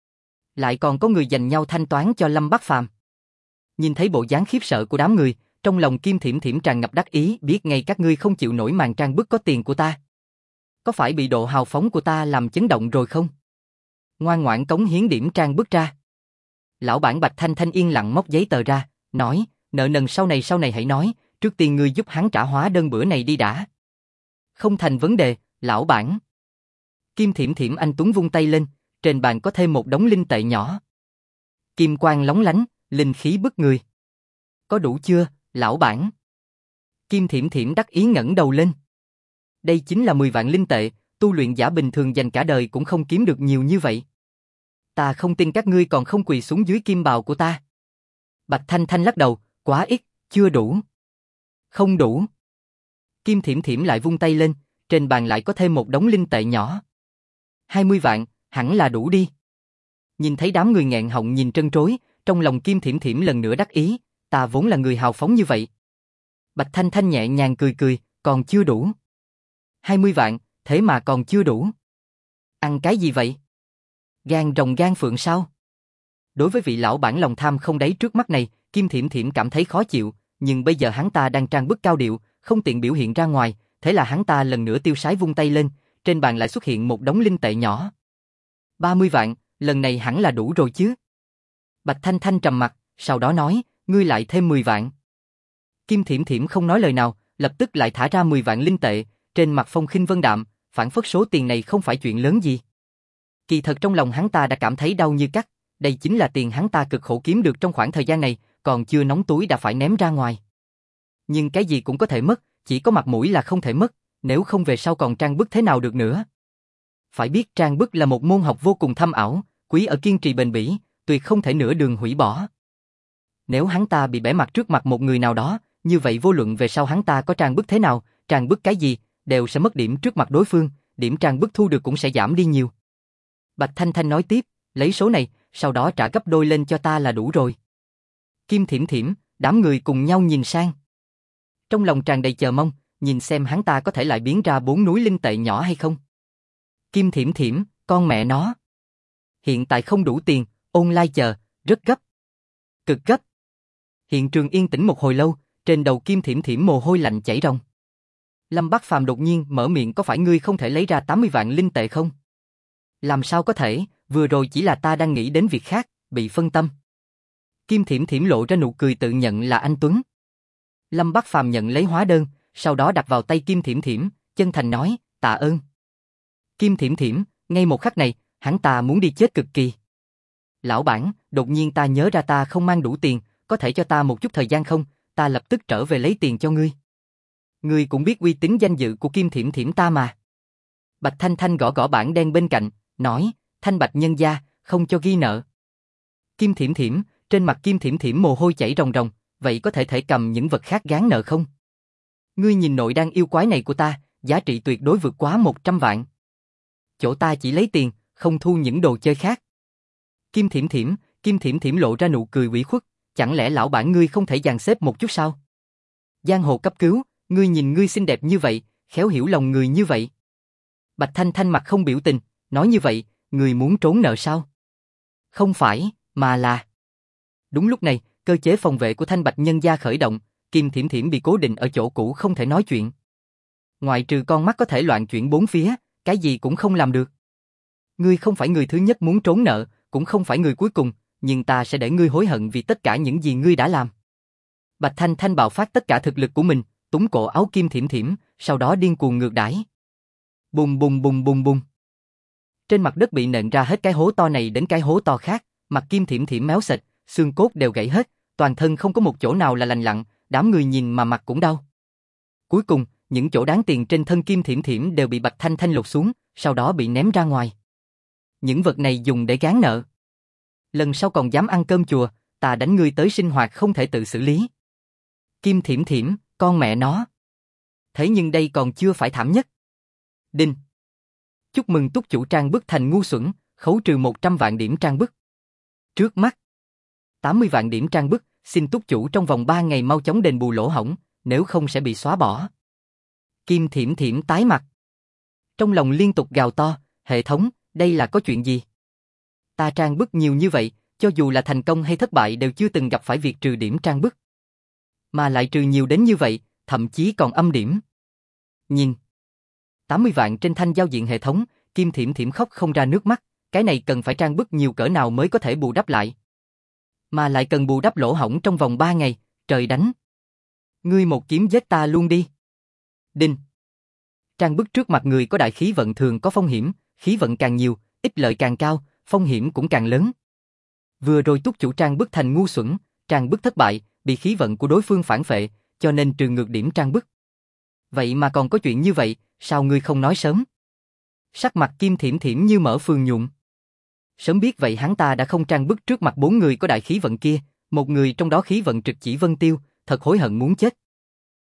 Lại còn có người giành nhau thanh toán cho Lâm Bắc Phàm. Nhìn thấy bộ dáng khiếp sợ của đám người, trong lòng Kim Thiểm Thiểm tràn ngập đắc ý, biết ngay các ngươi không chịu nổi màn Trang Bức có tiền của ta. Có phải bị độ hào phóng của ta làm chấn động rồi không? Ngoan ngoãn cống hiến điểm Trang Bức ra. Lão bản Bạch Thanh Thanh yên lặng móc giấy tờ ra, nói, nợ nần sau này hãy nói, trước tiên ngươi giúp hắn trả hóa đơn bữa này đi đã. Không thành vấn đề, lão bản. Kim Thiểm Thiểm anh tuấn vung tay lên, trên bàn có thêm một đống linh tệ nhỏ. Kim quang lóng lánh, linh khí bức người. Có đủ chưa, lão bản? Kim Thiểm Thiểm đắc ý ngẩng đầu lên. Đây chính là 10 vạn linh tệ, tu luyện giả bình thường dành cả đời cũng không kiếm được nhiều như vậy. Ta không tin các ngươi còn không quỳ xuống dưới kim bào của ta. Bạch Thanh Thanh lắc đầu, quá ít, chưa đủ. Không đủ. Kim Thiểm Thiểm lại vung tay lên, trên bàn lại có thêm một đống linh tệ nhỏ. 20 vạn, hẳn là đủ đi. Nhìn thấy đám người nghẹn họng nhìn trân trối, trong lòng Kim Thiểm Thiểm lần nữa đắc ý, ta vốn là người hào phóng như vậy. Bạch Thanh Thanh nhẹ nhàng cười cười, còn chưa đủ. 20 vạn, thế mà còn chưa đủ. Ăn cái gì vậy? Gan rồng gan phượng sao? Đối với vị lão bản lòng tham không đáy trước mắt này, Kim Thiểm Thiểm cảm thấy khó chịu, nhưng bây giờ hắn ta đang trang bức cao điệu, không tiện biểu hiện ra ngoài, thế là hắn ta lần nữa tiêu sái vung tay lên, trên bàn lại xuất hiện một đống linh tệ nhỏ. 30 vạn, lần này hẳn là đủ rồi chứ? Bạch Thanh Thanh trầm mặt, sau đó nói, ngươi lại thêm 10 vạn. Kim Thiểm Thiểm không nói lời nào, lập tức lại thả ra 10 vạn linh tệ, trên mặt phong khinh vân đạm, phảng phất số tiền này không phải chuyện lớn gì. Kỳ thật trong lòng hắn ta đã cảm thấy đau như cắt, đây chính là tiền hắn ta cực khổ kiếm được trong khoảng thời gian này, còn chưa nóng túi đã phải ném ra ngoài. Nhưng cái gì cũng có thể mất, chỉ có mặt mũi là không thể mất, nếu không về sau còn trang bức thế nào được nữa. Phải biết trang bức là một môn học vô cùng thâm ảo, quý ở kiên trì bền bỉ, tuyệt không thể nửa đường hủy bỏ. Nếu hắn ta bị bẽ mặt trước mặt một người nào đó, như vậy vô luận về sau hắn ta có trang bức thế nào, trang bức cái gì, đều sẽ mất điểm trước mặt đối phương, điểm trang bức thu được cũng sẽ giảm đi nhiều. Bạch Thanh Thanh nói tiếp, lấy số này, sau đó trả gấp đôi lên cho ta là đủ rồi. Kim Thiểm Thiểm, đám người cùng nhau nhìn sang. Trong lòng tràn đầy chờ mong, nhìn xem hắn ta có thể lại biến ra 4 núi linh tệ nhỏ hay không. Kim Thiểm Thiểm, con mẹ nó. Hiện tại không đủ tiền, online chờ, rất gấp. Cực gấp. Hiện trường yên tĩnh một hồi lâu, trên đầu Kim Thiểm Thiểm mồ hôi lạnh chảy ròng. Lâm Bắc Phàm đột nhiên mở miệng, có phải ngươi không thể lấy ra 80 vạn linh tệ không? Làm sao có thể, vừa rồi chỉ là ta đang nghĩ đến việc khác, bị phân tâm. Kim Thiểm Thiểm lộ ra nụ cười tự nhận là anh Tuấn. Lâm Bắc Phàm nhận lấy hóa đơn, sau đó đặt vào tay Kim Thiểm Thiểm, chân thành nói, tạ ơn. Kim Thiểm Thiểm, ngay một khắc này, hắn ta muốn đi chết cực kỳ. Lão bản, đột nhiên ta nhớ ra ta không mang đủ tiền, có thể cho ta một chút thời gian không, ta lập tức trở về lấy tiền cho ngươi. Ngươi cũng biết uy tín danh dự của Kim Thiểm Thiểm ta mà. Bạch Thanh Thanh gõ gõ bảng đen bên cạnh, nói, Thanh Bạch nhân gia, không cho ghi nợ. Kim Thiểm Thiểm, trên mặt Kim Thiểm Thiểm mồ hôi chảy ròng ròng, vậy có thể cầm những vật khác gán nợ không? Ngươi nhìn nội đan yêu quái này của ta, giá trị tuyệt đối vượt quá 100 vạn. Chỗ ta chỉ lấy tiền, không thu những đồ chơi khác. Kim Thiểm Thiểm lộ ra nụ cười ủy khuất, chẳng lẽ lão bản ngươi không thể dàn xếp một chút sao? Giang hồ cấp cứu, ngươi nhìn ngươi xinh đẹp như vậy, khéo hiểu lòng người như vậy. Bạch Thanh Thanh mặt không biểu tình, nói như vậy, ngươi muốn trốn nợ sao? Không phải, mà là... Đúng lúc này, cơ chế phòng vệ của Thanh Bạch nhân gia khởi động, Kim Thiểm Thiểm bị cố định ở chỗ cũ không thể nói chuyện. Ngoại trừ con mắt có thể loạn chuyển bốn phía, cái gì cũng không làm được. Ngươi không phải người thứ nhất muốn trốn nợ, cũng không phải người cuối cùng, nhưng ta sẽ để ngươi hối hận vì tất cả những gì ngươi đã làm. Bạch Thanh Thanh bạo phát tất cả thực lực của mình, túm cổ áo Kim Thiểm Thiểm, sau đó điên cuồng ngược đãi. Bùng bùng bùng bùng bùng. Trên mặt đất bị nện ra hết cái hố to này đến cái hố to khác, mặt Kim Thiểm Thiểm méo sệt, xương cốt đều gãy hết, toàn thân không có một chỗ nào là lành lặn, đám người nhìn mà mặt cũng đau. Cuối cùng, những chỗ đáng tiền trên thân Kim Thiểm Thiểm đều bị Bạch Thanh Thanh lột xuống, sau đó bị ném ra ngoài. Những vật này dùng để gán nợ. Lần sau còn dám ăn cơm chùa, ta đánh ngươi tới sinh hoạt không thể tự xử lý. Kim Thiểm Thiểm, con mẹ nó. Thế nhưng đây còn chưa phải thảm nhất. Đinh. Chúc mừng túc chủ trang bức thành ngu xuẩn, khấu trừ 100 vạn điểm trang bức. Trước mắt. 80 vạn điểm trang bức, xin túc chủ trong vòng 3 ngày mau chóng đền bù lỗ hổng, nếu không sẽ bị xóa bỏ. Kim Thiểm Thiểm tái mặt. Trong lòng liên tục gào to, hệ thống, đây là có chuyện gì? Ta trang bức nhiều như vậy, cho dù là thành công hay thất bại đều chưa từng gặp phải việc trừ điểm trang bức. Mà lại trừ nhiều đến như vậy, thậm chí còn âm điểm. Nhìn. 80 vạn trên thanh giao diện hệ thống, Kim Thiểm Thiểm khóc không ra nước mắt, cái này cần phải trang bức nhiều cỡ nào mới có thể bù đắp lại. Mà lại cần bù đắp lỗ hổng trong vòng 3 ngày, trời đánh. Ngươi một kiếm giết ta luôn đi. Đinh. Trang bức trước mặt người có đại khí vận thường có phong hiểm, khí vận càng nhiều, ích lợi càng cao, phong hiểm cũng càng lớn. Vừa rồi túc chủ trang bức thành ngu xuẩn, trang bức thất bại, bị khí vận của đối phương phản phệ, cho nên trừ ngược điểm trang bức. Vậy mà còn có chuyện như vậy, sao ngươi không nói sớm? Sắc mặt Kim Thiểm Thiểm như mở phường nhuộm. Sớm biết vậy hắn ta đã không trang bức trước mặt 4 người có đại khí vận kia, một người trong đó khí vận trực chỉ Vân Tiêu, thật hối hận muốn chết.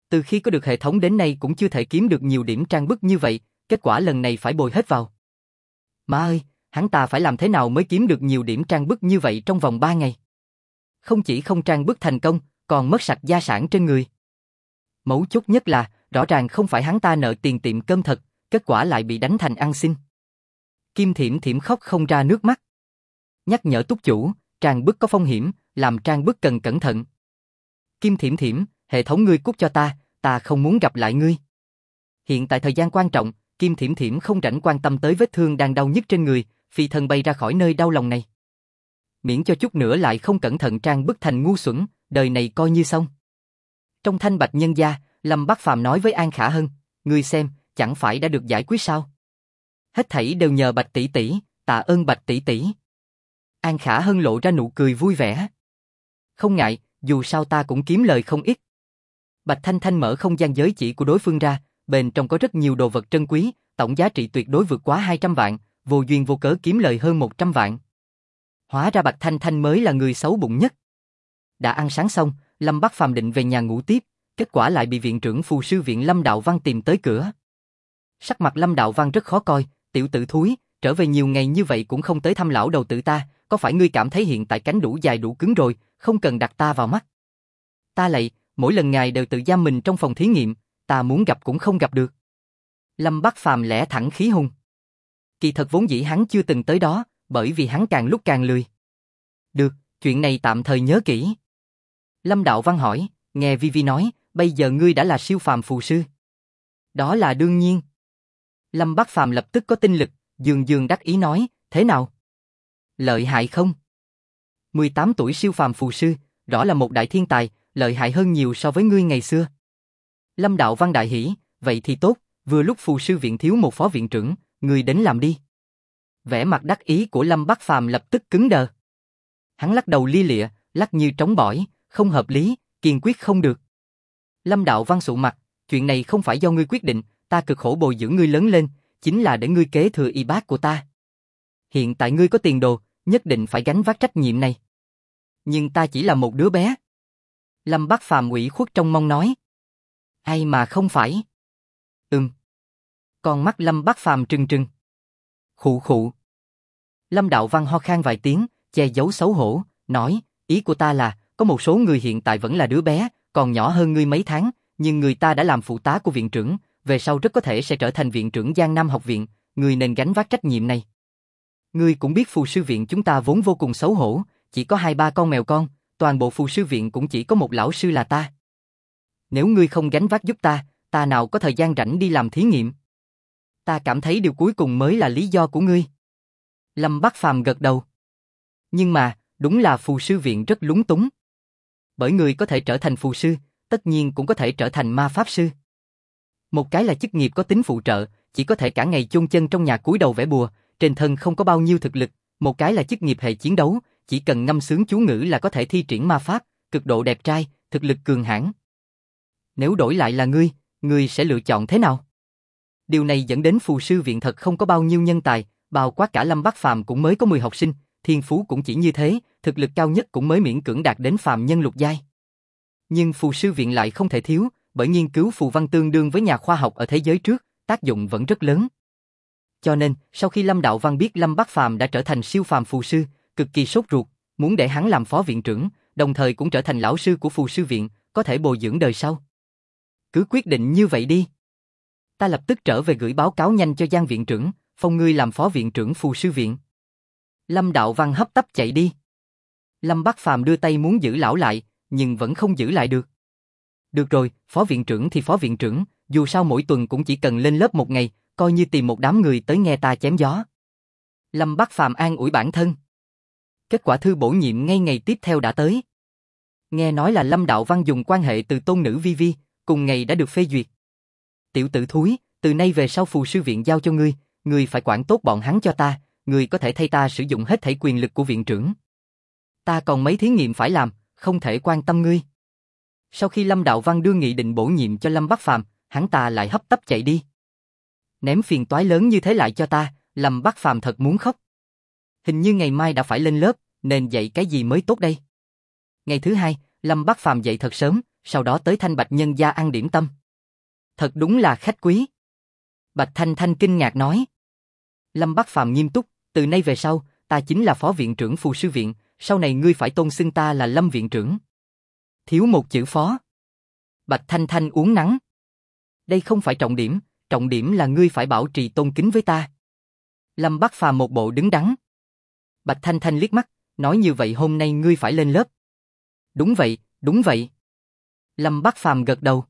Từ khi có được hệ thống đến nay cũng chưa thể kiếm được nhiều điểm trang bức như vậy, kết quả lần này phải bồi hết vào. Má ơi, hắn ta phải làm thế nào mới kiếm được nhiều điểm trang bức như vậy trong vòng 3 ngày? Không chỉ không trang bức thành công, còn mất sạch gia sản trên người. Mấu chốt nhất là, rõ ràng không phải hắn ta nợ tiền tiệm cơm thật, kết quả lại bị đánh thành ăn xin. Kim Thiểm Thiểm khóc không ra nước mắt. Nhắc nhở túc chủ, trang bức có phong hiểm, làm trang bức cần cẩn thận. Kim Thiểm Thiểm, hệ thống ngươi cút cho ta không muốn gặp lại ngươi. Hiện tại thời gian quan trọng, Kim Thiểm Thiểm không rảnh quan tâm tới vết thương đang đau nhức trên người, phi thân bay ra khỏi nơi đau lòng này. Miễn cho chút nữa lại không cẩn thận trang bức thành ngu xuẩn, đời này coi như xong. Trong Thanh Bạch Nhân Gia, Lâm Bắc Phàm nói với An Khả Hân, ngươi xem, chẳng phải đã được giải quyết sao? Hết thảy đều nhờ Bạch tỷ tỷ, tạ ơn Bạch tỷ tỷ. An Khả Hân lộ ra nụ cười vui vẻ. Không ngại, dù sao ta cũng kiếm lời không ít. Bạch Thanh Thanh mở không gian giới chỉ của đối phương ra, bên trong có rất nhiều đồ vật trân quý, tổng giá trị tuyệt đối vượt quá 200 vạn, vô duyên vô cớ kiếm lời hơn 100 vạn. Hóa ra Bạch Thanh Thanh mới là người xấu bụng nhất. Đã ăn sáng xong, Lâm Bắc Phàm định về nhà ngủ tiếp, kết quả lại bị viện trưởng phù sư viện Lâm Đạo Văn tìm tới cửa. Sắc mặt Lâm Đạo Văn rất khó coi, tiểu tử thúi, trở về nhiều ngày như vậy cũng không tới thăm lão đầu tử ta, có phải ngươi cảm thấy hiện tại cánh đủ dài đủ cứng rồi, không cần đặt ta vào mắt. Ta lạy, mỗi lần ngài đều tự giam mình trong phòng thí nghiệm, ta muốn gặp cũng không gặp được. Lâm Bắc Phàm lẽ thẳng khí hùng. Kỳ thật vốn dĩ hắn chưa từng tới đó, bởi vì hắn càng lúc càng lười. Được, chuyện này tạm thời nhớ kỹ. Lâm Đạo Văn hỏi, nghe Vi nói, bây giờ ngươi đã là siêu phàm phù sư. Đó là đương nhiên. Lâm Bắc Phàm lập tức có tinh lực, dương đắc ý nói, thế nào? Lợi hại không? 18 tuổi siêu phàm phù sư, rõ là một đại thiên tài, lợi hại hơn nhiều so với ngươi ngày xưa. Lâm Đạo Văn đại hỉ, vậy thì tốt, vừa lúc phù sư viện thiếu một phó viện trưởng, ngươi đến làm đi. Vẻ mặt đắc ý của Lâm Bắc Phàm lập tức cứng đờ. Hắn lắc đầu lia lịa, lắc như trống bỏi, không hợp lý, kiên quyết không được. Lâm Đạo Văn sụ mặt, chuyện này không phải do ngươi quyết định, ta cực khổ bồi dưỡng ngươi lớn lên, chính là để ngươi kế thừa y bát của ta. Hiện tại ngươi có tiền đồ, nhất định phải gánh vác trách nhiệm này. Nhưng ta chỉ là một đứa bé. Lâm Bắc Phàm ủy khuất trong mong nói. Ai mà không phải? Con mắt Lâm Bắc Phàm trừng trừng. Khụ khụ. Lâm Đạo Văn ho khan vài tiếng, che giấu xấu hổ, nói, ý của ta là, có một số người hiện tại vẫn là đứa bé, còn nhỏ hơn ngươi mấy tháng, nhưng người ta đã làm phụ tá của viện trưởng, về sau rất có thể sẽ trở thành viện trưởng Giang Nam học viện, ngươi nên gánh vác trách nhiệm này. Ngươi cũng biết phù sư viện chúng ta vốn vô cùng xấu hổ, chỉ có 2-3 con mèo con, toàn bộ phù sư viện cũng chỉ có một lão sư là ta. Nếu ngươi không gánh vác giúp ta nào có thời gian rảnh đi làm thí nghiệm. Ta cảm thấy điều cuối cùng mới là lý do của ngươi. Lâm Bắc Phàm gật đầu. Nhưng mà, đúng là phù sư viện rất lúng túng. Bởi người có thể trở thành phù sư, tất nhiên cũng có thể trở thành ma pháp sư. Một cái là chức nghiệp có tính phụ trợ, chỉ có thể cả ngày chôn chân trong nhà cúi đầu vẽ bùa, trên thân không có bao nhiêu thực lực. Một cái là chức nghiệp hệ chiến đấu, chỉ cần ngâm sướng chú ngữ là có thể thi triển ma pháp, cực độ đẹp trai, thực lực cường hãn. Nếu đổi lại là ngươi sẽ lựa chọn thế nào? Điều này dẫn đến phù sư viện thật không có bao nhiêu nhân tài, bao quát cả Lâm Bắc Phàm cũng mới có 10 học sinh, thiên phú cũng chỉ như thế, thực lực cao nhất cũng mới miễn cưỡng đạt đến phàm nhân lục giai. Nhưng phù sư viện lại không thể thiếu, bởi nghiên cứu phù văn tương đương với nhà khoa học ở thế giới trước, tác dụng vẫn rất lớn. Cho nên, sau khi Lâm Đạo Văn biết Lâm Bắc Phàm đã trở thành siêu phàm phù sư, cực kỳ sốt ruột, muốn để hắn làm phó viện trưởng, đồng thời cũng trở thành lão sư của phù sư viện, có thể bồi dưỡng đời sau. Cứ quyết định như vậy đi. Ta lập tức trở về gửi báo cáo nhanh cho Giang viện trưởng, phong ngươi làm phó viện trưởng phù sư viện. Lâm Đạo Văn hấp tấp chạy đi. Lâm Bắc Phàm đưa tay muốn giữ lão lại, nhưng vẫn không giữ lại được. Được rồi, phó viện trưởng thì phó viện trưởng, dù sao mỗi tuần cũng chỉ cần lên lớp một ngày, coi như tìm một đám người tới nghe ta chém gió. Lâm Bắc Phàm an ủi bản thân. Kết quả thư bổ nhiệm ngay ngày tiếp theo đã tới. Nghe nói là Lâm Đạo Văn dùng quan hệ từ tôn nữ Vi, cùng ngày đã được phê duyệt. Tiểu tử thúi, từ nay về sau phù sư viện giao cho ngươi phải quản tốt bọn hắn cho ta, ngươi có thể thay ta sử dụng hết thảy quyền lực của viện trưởng. Ta còn mấy thí nghiệm phải làm, không thể quan tâm ngươi. Sau khi Lâm Đạo Văn đưa nghị định bổ nhiệm cho Lâm Bắc Phàm, hắn ta lại hấp tấp chạy đi. Ném phiền toái lớn như thế lại cho ta, Lâm Bắc Phàm thật muốn khóc. Hình như ngày mai đã phải lên lớp, nên dậy cái gì mới tốt đây? Ngày thứ hai, Lâm Bắc Phàm dậy thật sớm, sau đó tới Thanh Bạch nhân gia ăn điểm tâm. Thật đúng là khách quý. Bạch Thanh Thanh kinh ngạc nói. Lâm Bắc Phàm nghiêm túc, từ nay về sau, ta chính là phó viện trưởng Phù sư viện, sau này ngươi phải tôn xưng ta là Lâm viện trưởng. Thiếu một chữ phó. Bạch Thanh Thanh uốn nắn. Đây không phải trọng điểm là ngươi phải bảo trì tôn kính với ta. Lâm Bắc Phàm một bộ đứng đắn. Bạch Thanh Thanh liếc mắt, nói như vậy hôm nay ngươi phải lên lớp. Đúng vậy, đúng vậy. Lâm Bắc Phàm gật đầu.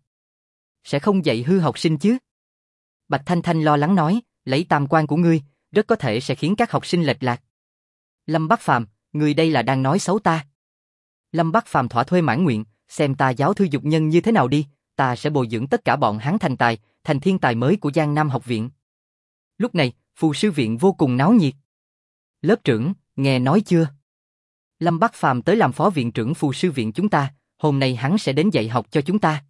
Sẽ không dạy hư học sinh chứ? Bạch Thanh Thanh lo lắng nói, lấy tam quan của ngươi, rất có thể sẽ khiến các học sinh lệch lạc. Lâm Bắc Phàm, ngươi đây là đang nói xấu ta. Lâm Bắc Phàm thỏa thuê mãn nguyện, xem ta giáo thư dục nhân như thế nào đi, ta sẽ bồi dưỡng tất cả bọn hắn thành tài, thành thiên tài mới của Giang Nam học viện. Lúc này, Phù sư viện vô cùng náo nhiệt. Lớp trưởng, nghe nói chưa? Lâm Bắc Phàm tới làm phó viện trưởng Phù sư viện chúng ta, hôm nay hắn sẽ đến dạy học cho chúng ta.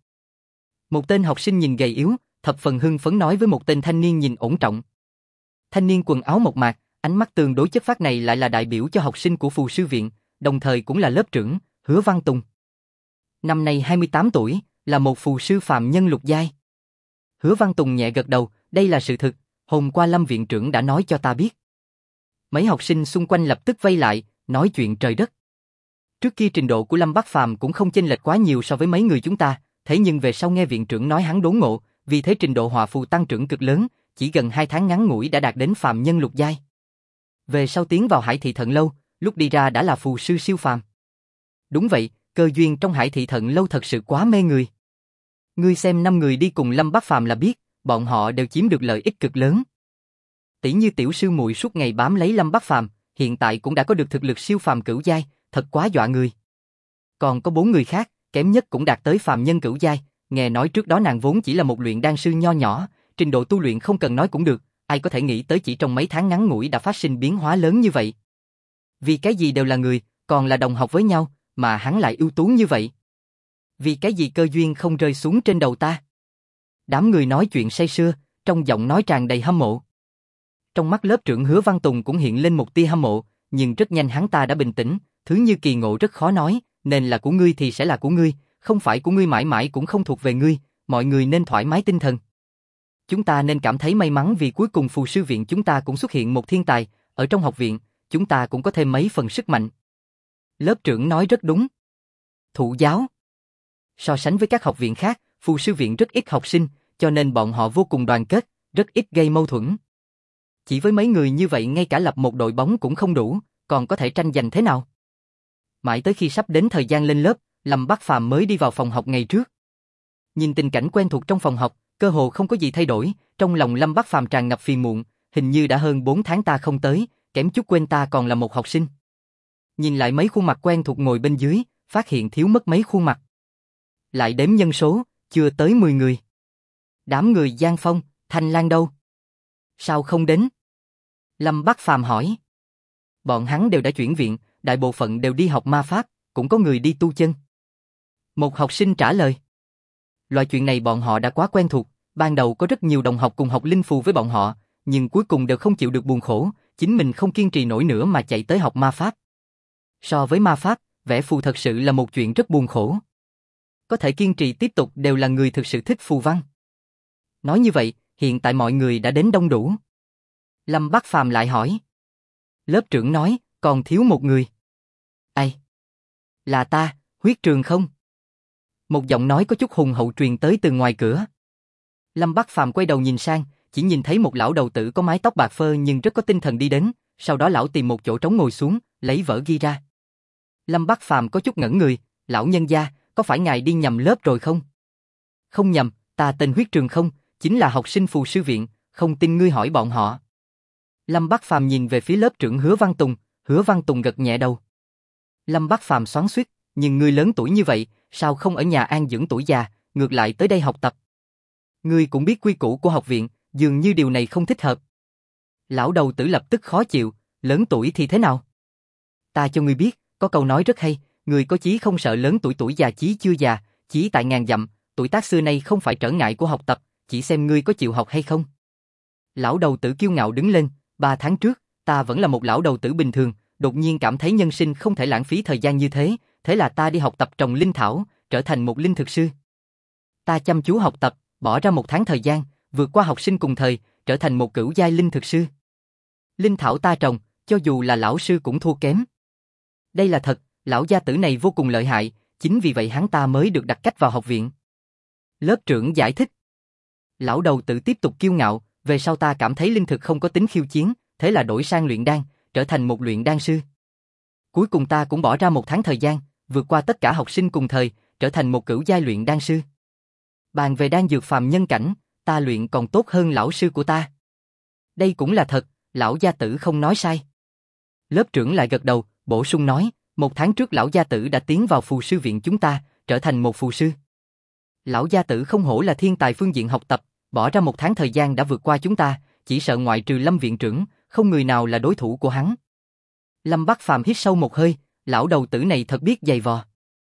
Một tên học sinh nhìn gầy yếu, thập phần hưng phấn nói với một tên thanh niên nhìn ổn trọng. Thanh niên quần áo mộc mạc, ánh mắt tương đối chất phác này lại là đại biểu cho học sinh của Phù sư viện, đồng thời cũng là lớp trưởng, Hứa Văn Tùng. Năm nay 28 tuổi, là một phù sư phạm nhân lục giai. Hứa Văn Tùng nhẹ gật đầu, đây là sự thực, hôm qua Lâm viện trưởng đã nói cho ta biết. Mấy học sinh xung quanh lập tức vây lại, nói chuyện trời đất. Trước kia trình độ của Lâm Bắc Phàm cũng không chênh lệch quá nhiều so với mấy người chúng ta, thế nhưng về sau nghe viện trưởng nói hắn đốn ngộ, vì thế trình độ họa phù tăng trưởng cực lớn, chỉ gần 2 tháng ngắn ngủi đã đạt đến phàm nhân lục giai. Về sau tiến vào Hải Thị Thận Lâu, lúc đi ra đã là phù sư siêu phàm. Đúng vậy, cơ duyên trong Hải Thị Thận Lâu thật sự quá mê người. Ngươi xem 5 người đi cùng Lâm Bắc Phàm là biết, bọn họ đều chiếm được lợi ích cực lớn. Tỷ như tiểu sư muội suốt ngày bám lấy Lâm Bắc Phàm, hiện tại cũng đã có được thực lực siêu phàm cửu giai, thật quá dọa người. Còn có 4 người khác, kém nhất cũng đạt tới phàm nhân cửu giai, nghe nói trước đó nàng vốn chỉ là một luyện đan sư nho nhỏ, trình độ tu luyện không cần nói cũng được, ai có thể nghĩ tới chỉ trong mấy tháng ngắn ngủi đã phát sinh biến hóa lớn như vậy. Vì cái gì đều là người, còn là đồng học với nhau, mà hắn lại ưu tú như vậy. Vì cái gì cơ duyên không rơi xuống trên đầu ta? Đám người nói chuyện say sưa, trong giọng nói tràn đầy hâm mộ. Trong mắt lớp trưởng Hứa Văn Tùng cũng hiện lên một tia hâm mộ, nhưng rất nhanh hắn ta đã bình tĩnh, thứ như kỳ ngộ rất khó nói, nên là của ngươi thì sẽ là của ngươi, không phải của ngươi mãi mãi cũng không thuộc về ngươi, mọi người nên thoải mái tinh thần. Chúng ta nên cảm thấy may mắn vì cuối cùng Phù sư viện chúng ta cũng xuất hiện một thiên tài, ở trong học viện, chúng ta cũng có thêm mấy phần sức mạnh. Lớp trưởng nói rất đúng. Thụ giáo. So sánh với các học viện khác, Phù sư viện rất ít học sinh, cho nên bọn họ vô cùng đoàn kết, rất ít gây mâu thuẫn. Chỉ với mấy người như vậy ngay cả lập một đội bóng cũng không đủ, còn có thể tranh giành thế nào? Mãi tới khi sắp đến thời gian lên lớp, Lâm Bắc Phàm mới đi vào phòng học ngày trước. Nhìn tình cảnh quen thuộc trong phòng học, cơ hồ không có gì thay đổi, trong lòng Lâm Bắc Phàm tràn ngập phiền muộn, hình như đã hơn 4 tháng ta không tới, kém chút quên ta còn là một học sinh. Nhìn lại mấy khuôn mặt quen thuộc ngồi bên dưới, phát hiện thiếu mất mấy khuôn mặt. Lại đếm nhân số, chưa tới 10 người. Đám người Giang Phong, Thanh Lan đâu? Sao không đến? Lâm Bắc Phàm hỏi. Bọn hắn đều đã chuyển viện, đại bộ phận đều đi học ma pháp, cũng có người đi tu chân. Một học sinh trả lời. Loại chuyện này bọn họ đã quá quen thuộc, ban đầu có rất nhiều đồng học cùng học linh phù với bọn họ, nhưng cuối cùng đều không chịu được buồn khổ, chính mình không kiên trì nổi nữa mà chạy tới học ma pháp. So với ma pháp, vẽ phù thật sự là một chuyện rất buồn khổ. Có thể kiên trì tiếp tục đều là người thực sự thích phù văn. Nói như vậy, hiện tại mọi người đã đến đông đủ. Lâm Bắc Phàm lại hỏi. Lớp trưởng nói, còn thiếu một người. Ai? Là ta, Huyết Trường không? Một giọng nói có chút hùng hậu truyền tới từ ngoài cửa. Lâm Bắc Phàm quay đầu nhìn sang, chỉ nhìn thấy một lão đầu tử có mái tóc bạc phơ nhưng rất có tinh thần đi đến, sau đó lão tìm một chỗ trống ngồi xuống, lấy vở ghi ra. Lâm Bắc Phàm có chút ngẩn người, lão nhân gia, có phải ngài đi nhầm lớp rồi không? Không nhầm, ta tên Huyết Trường không, chính là học sinh Phù sư viện, không tin ngươi hỏi bọn họ. Lâm Bắc Phàm nhìn về phía lớp trưởng Hứa Văn Tùng gật nhẹ đầu. Lâm Bắc Phàm xoắn xuýt, nhưng ngươi lớn tuổi như vậy, sao không ở nhà an dưỡng tuổi già, ngược lại tới đây học tập? Ngươi cũng biết quy củ của học viện, dường như điều này không thích hợp. Lão đầu tử lập tức khó chịu, lớn tuổi thì thế nào? Ta cho ngươi biết, có câu nói rất hay, người có chí không sợ lớn tuổi, tuổi già chí chưa già, chí tại ngàn dặm, tuổi tác xưa nay không phải trở ngại của học tập, chỉ xem ngươi có chịu học hay không. Lão đầu tử kiêu ngạo đứng lên, 3 tháng trước, ta vẫn là một lão đầu tử bình thường, đột nhiên cảm thấy nhân sinh không thể lãng phí thời gian như thế, thế là ta đi học tập trồng linh thảo, trở thành một linh thực sư. Ta chăm chú học tập, bỏ ra 1 tháng thời gian, vượt qua học sinh cùng thời, trở thành một cửu giai linh thực sư. Linh thảo ta trồng, cho dù là lão sư cũng thua kém. Đây là thật, lão gia tử này vô cùng lợi hại, chính vì vậy hắn ta mới được đặt cách vào học viện. Lớp trưởng giải thích. Lão đầu tử tiếp tục kiêu ngạo, về sau ta cảm thấy linh thực không có tính khiêu chiến, thế là đổi sang luyện đan, trở thành một luyện đan sư. Cuối cùng ta cũng bỏ ra 1 tháng thời gian, vượt qua tất cả học sinh cùng thời, trở thành một cửu giai luyện đan sư. Bàn về đan dược phàm nhân cảnh, ta luyện còn tốt hơn lão sư của ta. Đây cũng là thật, lão gia tử không nói sai. Lớp trưởng lại gật đầu, bổ sung nói, 1 tháng trước lão gia tử đã tiến vào phù sư viện chúng ta, trở thành một phù sư. Lão gia tử không hổ là thiên tài phương diện học tập, bỏ ra 1 tháng thời gian đã vượt qua chúng ta, chỉ sợ ngoại trừ Lâm viện trưởng, không người nào là đối thủ của hắn. Lâm Bắc Phàm hít sâu một hơi, lão đầu tử này thật biết giày vò.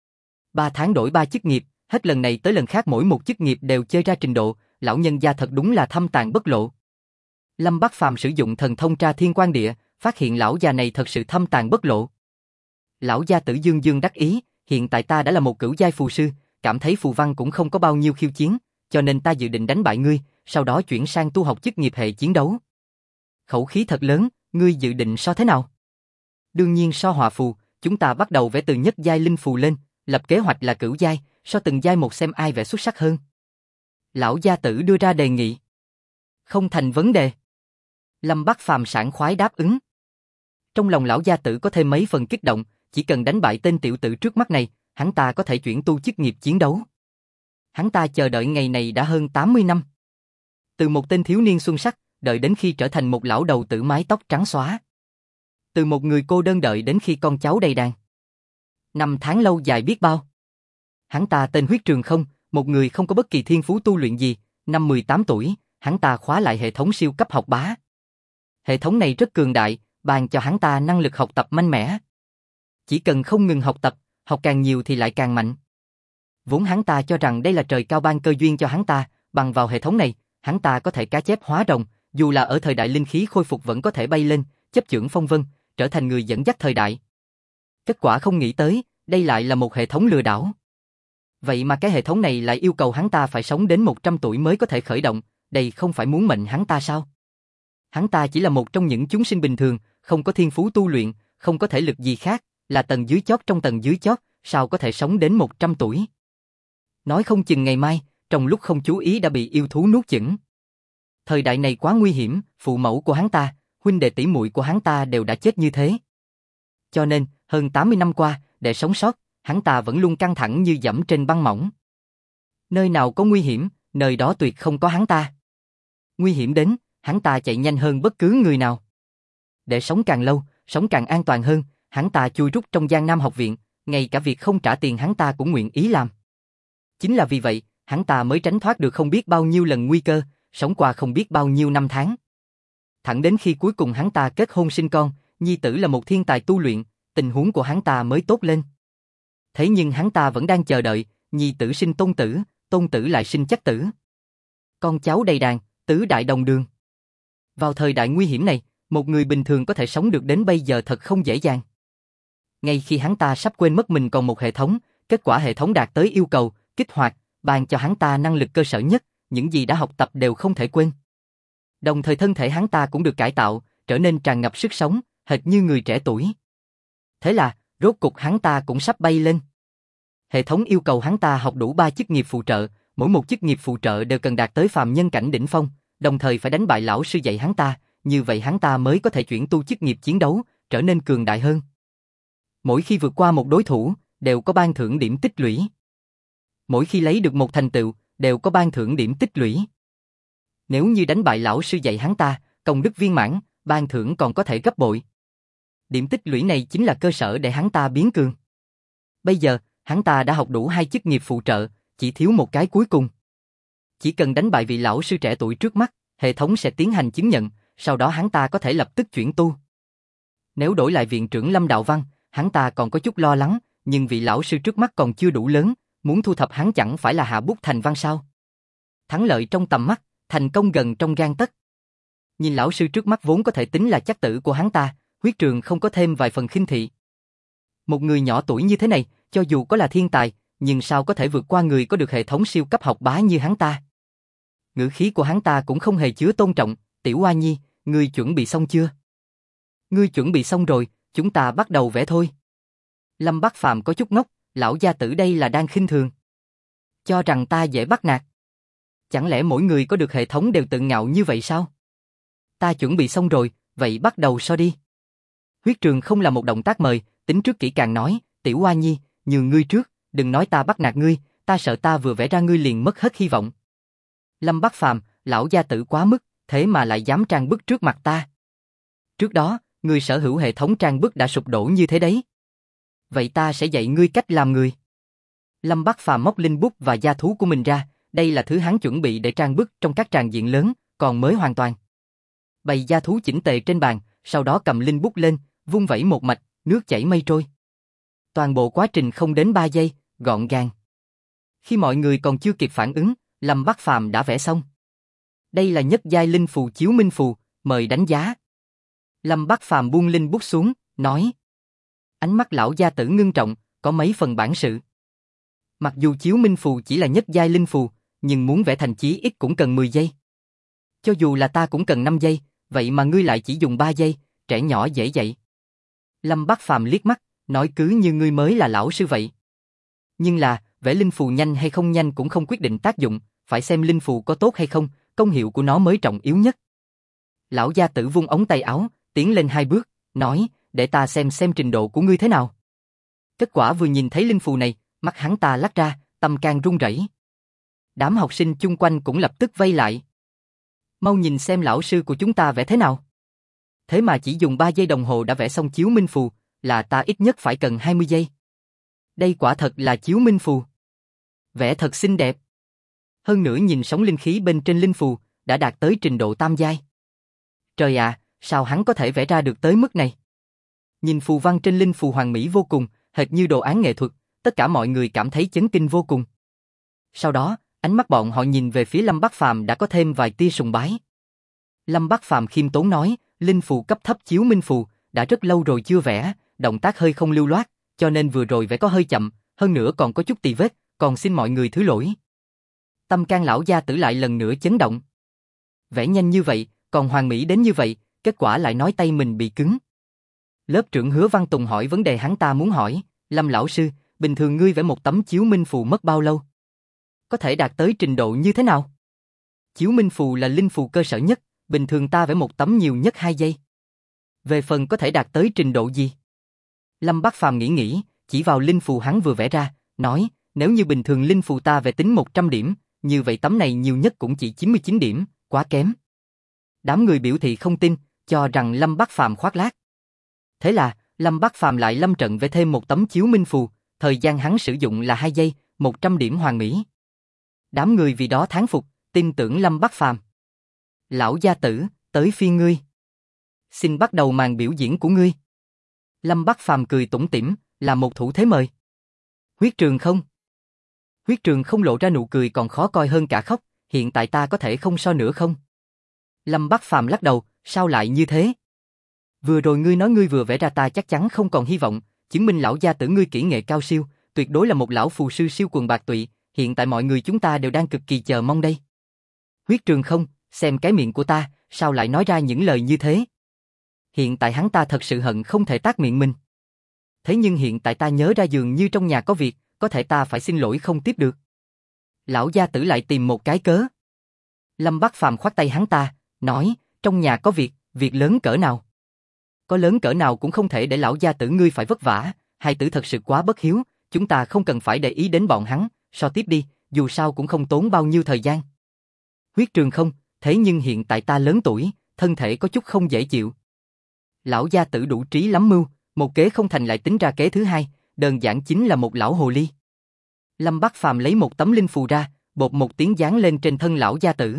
3 tháng đổi 3 chức nghiệp, hết lần này tới lần khác mỗi một chức nghiệp đều chơi ra trình độ, lão nhân gia thật đúng là thâm tàng bất lộ. Lâm Bắc Phàm sử dụng thần thông tra thiên quan địa, phát hiện lão già này thật sự thâm tàng bất lộ. Lão gia tử dương dương đắc ý, hiện tại ta đã là một cửu giai phù sư, cảm thấy phù văn cũng không có bao nhiêu khiêu chiến, cho nên ta dự định đánh bại ngươi, sau đó chuyển sang tu học chức nghiệp hệ chiến đấu. Khẩu khí thật lớn, ngươi dự định so thế nào? Đương nhiên so hỏa phù, chúng ta bắt đầu vẽ từ nhất giai linh phù lên, lập kế hoạch là cửu giai, so từng giai một xem ai vẽ xuất sắc hơn. Lão gia tử đưa ra đề nghị. Không thành vấn đề. Lâm Bắc Phàm sảng khoái đáp ứng. Trong lòng lão gia tử có thêm mấy phần kích động, chỉ cần đánh bại tên tiểu tử trước mắt này, hắn ta có thể chuyển tu chức nghiệp chiến đấu. Hắn ta chờ đợi ngày này đã hơn 80 năm. Từ một tên thiếu niên xuân sắc, đợi đến khi trở thành một lão đầu tử mái tóc trắng xóa. Từ một người cô đơn đợi đến khi con cháu đầy đàn. 5 tháng lâu dài biết bao. Hắn ta tên Huyết Trường Không, một người không có bất kỳ thiên phú tu luyện gì, năm 18 tuổi, hắn ta khóa lại hệ thống siêu cấp học bá. Hệ thống này rất cường đại, ban cho hắn ta năng lực học tập mạnh mẽ. Chỉ cần không ngừng học tập, học càng nhiều thì lại càng mạnh. Vốn hắn ta cho rằng đây là trời cao ban cơ duyên cho hắn ta, bằng vào hệ thống này, hắn ta có thể cá chép hóa rồng, dù là ở thời đại linh khí khôi phục vẫn có thể bay lên, chấp chưởng phong vân, trở thành người dẫn dắt thời đại. Kết quả không nghĩ tới, đây lại là một hệ thống lừa đảo. Vậy mà cái hệ thống này lại yêu cầu hắn ta phải sống đến 100 tuổi mới có thể khởi động, đây không phải muốn mệnh hắn ta sao? Hắn ta chỉ là một trong những chúng sinh bình thường, không có thiên phú tu luyện, không có thể lực gì khác, là tầng dưới chót trong tầng dưới chót, sao có thể sống đến 100 tuổi? Nói không chừng ngày mai, trong lúc không chú ý đã bị yêu thú nuốt chửng. Thời đại này quá nguy hiểm, phụ mẫu của hắn ta, huynh đệ tỷ muội của hắn ta đều đã chết như thế. Cho nên, hơn 80 năm qua, để sống sót, hắn ta vẫn luôn căng thẳng như dẫm trên băng mỏng. Nơi nào có nguy hiểm, nơi đó tuyệt không có hắn ta. Nguy hiểm đến, hắn ta chạy nhanh hơn bất cứ người nào. Để sống càng lâu, sống càng an toàn hơn, hắn ta chui rút trong Giang Nam học viện, ngay cả việc không trả tiền hắn ta cũng nguyện ý làm. Chính là vì vậy, hắn ta mới tránh thoát được không biết bao nhiêu lần nguy cơ, sống qua không biết bao nhiêu năm tháng. Thẳng đến khi cuối cùng hắn ta kết hôn sinh con, nhi tử là một thiên tài tu luyện, tình huống của hắn ta mới tốt lên. Thế nhưng hắn ta vẫn đang chờ đợi, nhi tử sinh tôn tử lại sinh chất tử. Con cháu đầy đàn, tứ đại đồng đường. Vào thời đại nguy hiểm này, một người bình thường có thể sống được đến bây giờ thật không dễ dàng. Ngay khi hắn ta sắp quên mất mình còn một hệ thống, kết quả hệ thống đạt tới yêu cầu, kích hoạt, ban cho hắn ta năng lực cơ sở nhất, những gì đã học tập đều không thể quên. Đồng thời thân thể hắn ta cũng được cải tạo, trở nên tràn ngập sức sống, hệt như người trẻ tuổi. Thế là, rốt cục hắn ta cũng sắp bay lên. Hệ thống yêu cầu hắn ta học đủ 3 chức nghiệp phụ trợ, mỗi một chức nghiệp phụ trợ đều cần đạt tới phàm nhân cảnh đỉnh phong, đồng thời phải đánh bại lão sư dạy hắn ta, như vậy hắn ta mới có thể chuyển tu chức nghiệp chiến đấu, trở nên cường đại hơn. Mỗi khi vượt qua một đối thủ, đều có ban thưởng điểm tích lũy. Mỗi khi lấy được một thành tựu, đều có ban thưởng điểm tích lũy. Nếu như đánh bại lão sư dạy hắn ta, công đức viên mãn, ban thưởng còn có thể gấp bội. Điểm tích lũy này chính là cơ sở để hắn ta biến cường. Bây giờ, hắn ta đã học đủ 2 chức nghiệp phụ trợ, chỉ thiếu một cái cuối cùng. Chỉ cần đánh bại vị lão sư trẻ tuổi trước mắt, hệ thống sẽ tiến hành chứng nhận, sau đó hắn ta có thể lập tức chuyển tu. Nếu đổi lại viện trưởng Lâm Đạo Văn, hắn ta còn có chút lo lắng, nhưng vị lão sư trước mắt còn chưa đủ lớn, muốn thu thập hắn chẳng phải là hạ bút thành văn sao? Thắng lợi trong tầm mắt, thành công gần trong gang tấc. Nhìn lão sư trước mắt vốn có thể tính là chắc tử của hắn ta, Huyết Trường không có thêm vài phần khinh thị. Một người nhỏ tuổi như thế này, cho dù có là thiên tài, nhưng sao có thể vượt qua người có được hệ thống siêu cấp học bá như hắn ta. Ngữ khí của hắn ta cũng không hề chứa tôn trọng. Tiểu Hoa Nhi, ngươi chuẩn bị xong chưa? Ngươi chuẩn bị xong rồi, chúng ta bắt đầu vẽ thôi. Lâm Bắc Phàm có chút ngốc, lão gia tử đây là đang khinh thường. Cho rằng ta dễ bắt nạt. Chẳng lẽ mỗi người có được hệ thống đều tự ngạo như vậy sao? Ta chuẩn bị xong rồi, vậy bắt đầu so đi. Huyết trường không là một động tác mời, tính trước kỹ càng nói, Tiểu Hoa Nhi, nhường ngươi trước, đừng nói ta bắt nạt ngươi, ta sợ ta vừa vẽ ra ngươi liền mất hết hy vọng. Lâm Bắc Phàm, lão gia tử quá mức, thế mà lại dám trang bức trước mặt ta. Trước đó, người sở hữu hệ thống trang bức đã sụp đổ như thế đấy. Vậy ta sẽ dạy ngươi cách làm người. Lâm Bắc Phàm móc linh bút và gia thú của mình ra, đây là thứ hắn chuẩn bị để trang bức trong các tràng diện lớn, còn mới hoàn toàn. Bày gia thú chỉnh tề trên bàn, sau đó cầm linh bút lên, vung vẩy một mạch, nước chảy mây trôi. Toàn bộ quá trình không đến 3 giây, gọn gàng. Khi mọi người còn chưa kịp phản ứng, Lâm Bắc Phàm đã vẽ xong. Đây là nhất giai linh phù chiếu minh phù, mời đánh giá. Lâm Bắc Phàm buông linh bút xuống, nói. Ánh mắt lão gia tử ngưng trọng, có mấy phần bản sự. Mặc dù chiếu minh phù chỉ là nhất giai linh phù, nhưng muốn vẽ thành chí ít cũng cần 10 giây. Cho dù là ta cũng cần 5 giây, vậy mà ngươi lại chỉ dùng 3 giây, trẻ nhỏ dễ dạy. Lâm Bắc Phàm liếc mắt, nói cứ như ngươi mới là lão sư vậy. Nhưng là, vẽ linh phù nhanh hay không nhanh cũng không quyết định tác dụng, phải xem linh phù có tốt hay không, công hiệu của nó mới trọng yếu nhất. Lão gia tử vung ống tay áo, tiến lên 2 bước, nói, để ta xem trình độ của ngươi thế nào. Kết quả vừa nhìn thấy linh phù này, mắt hắn ta lắc ra, tâm can run rẩy. Đám học sinh chung quanh cũng lập tức vây lại. Mau nhìn xem lão sư của chúng ta vẽ thế nào. Thế mà chỉ dùng 3 giây đồng hồ đã vẽ xong chiếu minh phù, là ta ít nhất phải cần 20 giây. Đây quả thật là chiếu minh phù. Vẽ thật xinh đẹp. Hơn nữa nhìn sóng linh khí bên trên linh phù, đã đạt tới trình độ tam giai. Trời ạ, sao hắn có thể vẽ ra được tới mức này? Nhìn phù văn trên linh phù hoàn mỹ vô cùng, hệt như đồ án nghệ thuật, tất cả mọi người cảm thấy chấn kinh vô cùng. Sau đó, ánh mắt bọn họ nhìn về phía Lâm Bắc Phàm đã có thêm vài tia sùng bái. Lâm Bắc Phàm khiêm tốn nói, linh phù cấp thấp chiếu minh phù, đã rất lâu rồi chưa vẽ, động tác hơi không lưu loát, cho nên vừa rồi vẽ có hơi chậm, hơn nữa còn có chút tì vết, còn xin mọi người thứ lỗi. Tâm can lão gia tử lại lần nữa chấn động. Vẽ nhanh như vậy, còn hoàn mỹ đến như vậy, kết quả lại nói tay mình bị cứng. Lớp trưởng Hứa Văn Tùng hỏi vấn đề hắn ta muốn hỏi, Lâm lão sư, bình thường ngươi vẽ một tấm chiếu minh phù mất bao lâu? Có thể đạt tới trình độ như thế nào? Chiếu minh phù là linh phù cơ sở nhất, bình thường ta vẽ một tấm nhiều nhất 2 giây. Về phần có thể đạt tới trình độ gì? Lâm Bắc Phàm nghĩ, chỉ vào linh phù hắn vừa vẽ ra, nói, nếu như bình thường linh phù ta vẽ tính 100 điểm, như vậy tấm này nhiều nhất cũng chỉ 99 điểm, quá kém. Đám người biểu thị không tin, cho rằng Lâm Bắc Phàm khoác lác. Thế là, Lâm Bắc Phàm lại lâm trận vẽ thêm một tấm chiếu minh phù, thời gian hắn sử dụng là 2 giây, 100 điểm hoàn mỹ. Đám người vì đó thán phục, tin tưởng Lâm Bắc Phàm. Lão gia tử, tới phiên ngươi. Xin bắt đầu màn biểu diễn của ngươi. Lâm Bắc Phàm cười tủm tỉm, là một thủ thế mời. Huyết trường không? Huyết trường không lộ ra nụ cười còn khó coi hơn cả khóc, hiện tại ta có thể không so nữa không? Lâm Bắc Phàm lắc đầu, sao lại như thế? Vừa rồi ngươi nói ngươi vừa vẽ ra ta chắc chắn không còn hy vọng, chứng minh lão gia tử ngươi kỹ nghệ cao siêu, tuyệt đối là một lão phù sư siêu quần bạc tụy, hiện tại mọi người chúng ta đều đang cực kỳ chờ mong đây. Huyết trường không, xem cái miệng của ta, sao lại nói ra những lời như thế? Hiện tại hắn ta thật sự hận không thể tát miệng mình. Thế nhưng hiện tại ta nhớ ra dường như trong nhà có việc, có thể ta phải xin lỗi không tiếp được. Lão gia tử lại tìm một cái cớ. Lâm Bắc Phàm khoát tay hắn ta, nói, trong nhà có việc, việc lớn cỡ nào? Có lớn cỡ nào cũng không thể để lão gia tử ngươi phải vất vả, hai tử thật sự quá bất hiếu, chúng ta không cần phải để ý đến bọn hắn, so tiếp đi, dù sao cũng không tốn bao nhiêu thời gian. Huyết trường không, thế nhưng hiện tại ta lớn tuổi, thân thể có chút không dễ chịu. Lão gia tử đủ trí lắm mưu, một kế không thành lại tính ra kế thứ hai, đơn giản chính là một lão hồ ly. Lâm Bắc Phàm lấy một tấm linh phù ra, bột một tiếng giáng lên trên thân lão gia tử.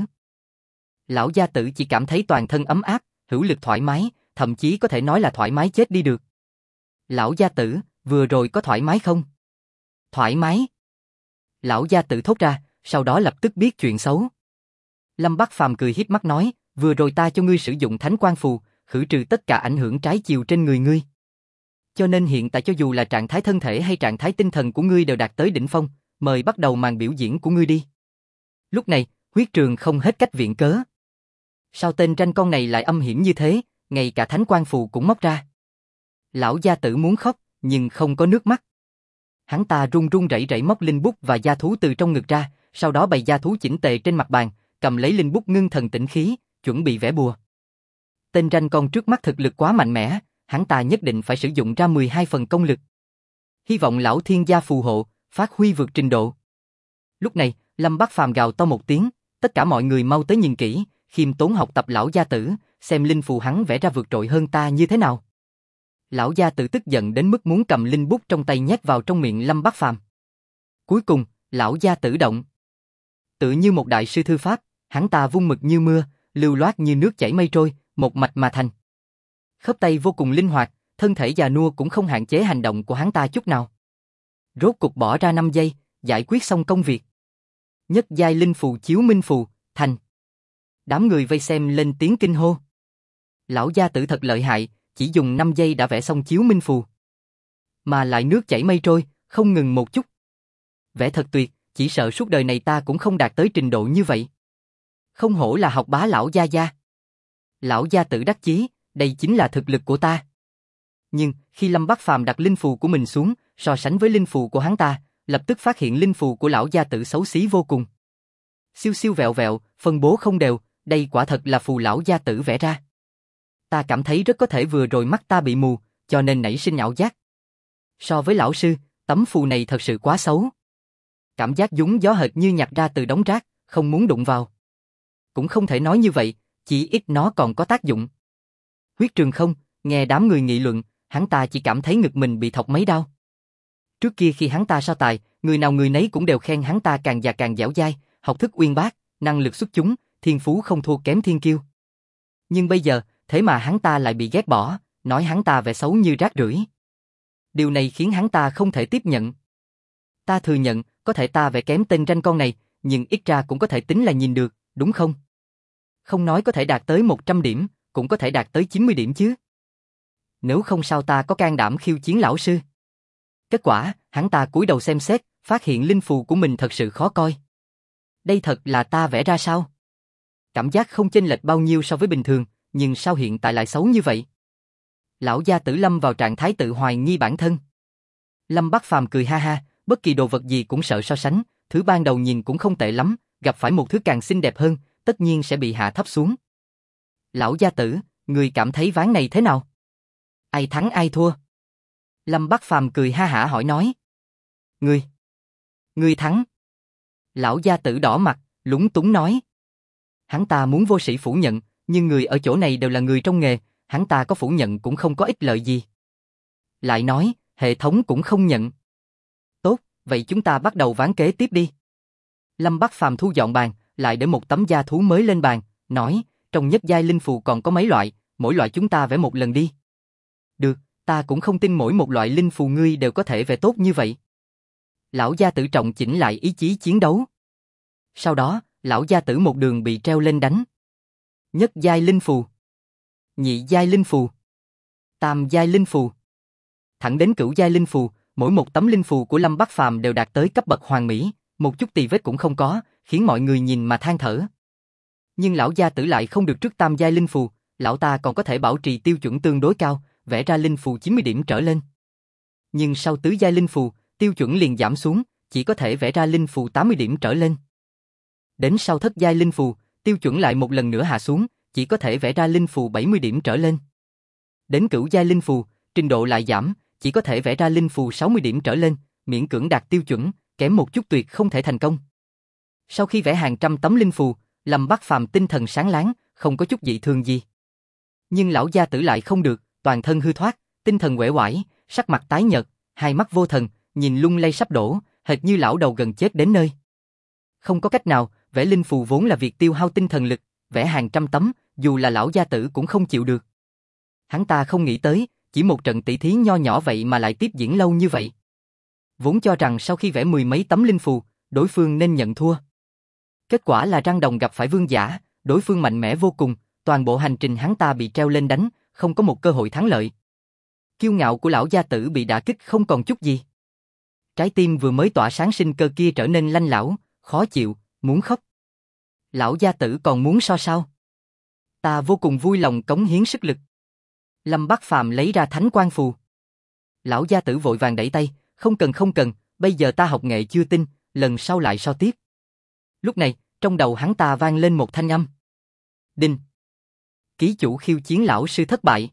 Lão gia tử chỉ cảm thấy toàn thân ấm áp, hữu lực thoải mái, thậm chí có thể nói là thoải mái chết đi được. Lão gia tử, vừa rồi có thoải mái không? Thoải mái. Lão gia tử thốt ra, sau đó lập tức biết chuyện xấu. Lâm Bắc Phàm cười híp mắt nói, vừa rồi ta cho ngươi sử dụng thánh quang phù, khử trừ tất cả ảnh hưởng trái chiều trên người ngươi. Cho nên hiện tại cho dù là trạng thái thân thể hay trạng thái tinh thần của ngươi đều đạt tới đỉnh phong, mời bắt đầu màn biểu diễn của ngươi đi. Lúc này, huyết trường không hết cách viện cớ. Sao tên tranh con này lại âm hiểm như thế, ngay cả thánh quan phù cũng móc ra. Lão gia tử muốn khóc, nhưng không có nước mắt. Hắn ta run run rẩy rẩy móc linh bút và gia thú từ trong ngực ra, sau đó bày gia thú chỉnh tề trên mặt bàn, cầm lấy linh bút ngưng thần tĩnh khí, chuẩn bị vẽ bùa. Tên tranh con trước mắt thực lực quá mạnh mẽ, hắn ta nhất định phải sử dụng ra 12 phần công lực. Hy vọng lão thiên gia phù hộ, phát huy vượt trình độ. Lúc này, Lâm Bắc Phàm gào to một tiếng, tất cả mọi người mau tới nhìn kỹ, khiêm tốn học tập lão gia tử, xem linh phù hắn vẽ ra vượt trội hơn ta như thế nào. Lão gia tử tức giận đến mức muốn cầm linh bút trong tay nhét vào trong miệng Lâm Bắc Phàm. Cuối cùng, lão gia tử động. Tự như một đại sư thư pháp, hắn ta vung mực như mưa, lưu loát như nước chảy mây trôi, một mạch mà thành. Khớp tay vô cùng linh hoạt, thân thể già nua cũng không hạn chế hành động của hắn ta chút nào. Rốt cục bỏ ra 5 giây, giải quyết xong công việc. Nhất giai linh phù chiếu minh phù, thành. Đám người vây xem lên tiếng kinh hô. Lão gia tử thật lợi hại, chỉ dùng 5 giây đã vẽ xong chiếu minh phù. Mà lại nước chảy mây trôi, không ngừng một chút. Vẽ thật tuyệt, chỉ sợ suốt đời này ta cũng không đạt tới trình độ như vậy. Không hổ là học bá lão gia gia. Lão gia tử đắc chí, đây chính là thực lực của ta. Nhưng, khi Lâm Bắc Phàm đặt linh phù của mình xuống, so sánh với linh phù của hắn ta, lập tức phát hiện linh phù của lão gia tử xấu xí vô cùng. Siêu siêu vẹo vẹo, phân bố không đều, đây quả thật là phù lão gia tử vẽ ra. Ta cảm thấy rất có thể vừa rồi mắt ta bị mù, cho nên nảy sinh ảo giác. So với lão sư, tấm phù này thật sự quá xấu. Cảm giác dúng gió hệt như nhặt ra từ đống rác, không muốn đụng vào. Cũng không thể nói như vậy, chỉ ít nó còn có tác dụng. Huyết Trường không, nghe đám người nghị luận, hắn ta chỉ cảm thấy ngực mình bị thọc mấy đau. Trước kia khi hắn ta so tài, người nào người nấy cũng đều khen hắn ta càng già càng dẻo dai, học thức uyên bác, năng lực xuất chúng, thiên phú không thua kém thiên kiêu. Nhưng bây giờ, thế mà hắn ta lại bị ghét bỏ, nói hắn ta vẽ xấu như rác rưởi. Điều này khiến hắn ta không thể tiếp nhận. Ta thừa nhận, có thể ta vẽ kém tên tranh con này, nhưng ít ra cũng có thể tính là nhìn được, đúng không? Không nói có thể đạt tới 100 điểm, cũng có thể đạt tới 90 điểm chứ. Nếu không sao ta có can đảm khiêu chiến lão sư. Kết quả, hắn ta cúi đầu xem xét, phát hiện linh phù của mình thật sự khó coi. Đây thật là ta vẽ ra sao? Cảm giác không chênh lệch bao nhiêu so với bình thường, nhưng sao hiện tại lại xấu như vậy? Lão gia tử lâm vào trạng thái tự hoài nghi bản thân. Lâm Bắc Phàm cười ha ha, bất kỳ đồ vật gì cũng sợ so sánh, thứ ban đầu nhìn cũng không tệ lắm, gặp phải một thứ càng xinh đẹp hơn, tất nhiên sẽ bị hạ thấp xuống. Lão gia tử, người cảm thấy ván này thế nào? Ai thắng ai thua? Lâm Bắc Phàm cười ha hả hỏi nói. Ngươi thắng. Lão gia tử đỏ mặt, lúng túng nói. Hắn ta muốn vô sĩ phủ nhận, nhưng người ở chỗ này đều là người trong nghề, hắn ta có phủ nhận cũng không có ích lợi gì. Lại nói, hệ thống cũng không nhận. Tốt, vậy chúng ta bắt đầu ván kế tiếp đi. Lâm Bắc Phàm thu dọn bàn, lại để một tấm gia thú mới lên bàn, nói, trong nhất giai linh phù còn có mấy loại, mỗi loại chúng ta vẽ một lần đi. Được, ta cũng không tin mỗi một loại linh phù ngươi đều có thể vẽ tốt như vậy. Lão gia tử trọng chỉnh lại ý chí chiến đấu. Sau đó, lão gia tử một đường bị treo lên đánh. Nhất giai linh phù, nhị giai linh phù, tam giai linh phù, thẳng đến cửu giai linh phù, mỗi một tấm linh phù của Lâm Bắc Phàm đều đạt tới cấp bậc hoàn mỹ, một chút tì vết cũng không có, khiến mọi người nhìn mà than thở. Nhưng lão gia tử lại không được trước tam giai linh phù, lão ta còn có thể bảo trì tiêu chuẩn tương đối cao, vẽ ra linh phù 90 điểm trở lên. Nhưng sau tứ giai linh phù, tiêu chuẩn liền giảm xuống, chỉ có thể vẽ ra linh phù 80 điểm trở lên. Đến sau thất giai linh phù, tiêu chuẩn lại một lần nữa hạ xuống, chỉ có thể vẽ ra linh phù 70 điểm trở lên. Đến cửu giai linh phù, trình độ lại giảm, chỉ có thể vẽ ra linh phù 60 điểm trở lên, miễn cưỡng đạt tiêu chuẩn, kém một chút tuyệt không thể thành công. Sau khi vẽ hàng trăm tấm linh phù, Lâm Bắc Phàm tinh thần sáng láng, không có chút dị thường gì. Nhưng lão gia tử lại không được, toàn thân hư thoát, tinh thần uể oải, sắc mặt tái nhợt, hai mắt vô thần, nhìn lung lay sắp đổ, hệt như lão đầu gần chết đến nơi. Không có cách nào, vẽ linh phù vốn là việc tiêu hao tinh thần lực, vẽ hàng trăm tấm, dù là lão gia tử cũng không chịu được. Hắn ta không nghĩ tới, chỉ một trận tỷ thí nho nhỏ vậy mà lại tiếp diễn lâu như vậy. Vốn cho rằng sau khi vẽ mười mấy tấm linh phù, đối phương nên nhận thua. Kết quả là Răng Đồng gặp phải Vương Giả, đối phương mạnh mẽ vô cùng, toàn bộ hành trình hắn ta bị treo lên đánh, không có một cơ hội thắng lợi. Kiêu ngạo của lão gia tử bị đả kích không còn chút gì. Trái tim vừa mới tỏa sáng sinh cơ kia trở nên lanh lảo, khó chịu, muốn khóc. Lão gia tử còn muốn so sao? Ta vô cùng vui lòng cống hiến sức lực. Lâm Bắc Phàm lấy ra thánh quan phù. Lão gia tử vội vàng đẩy tay, không cần, bây giờ ta học nghệ chưa tinh, lần sau lại so tiếp. Lúc này, trong đầu hắn ta vang lên một thanh âm. Đinh. Ký chủ khiêu chiến lão sư thất bại.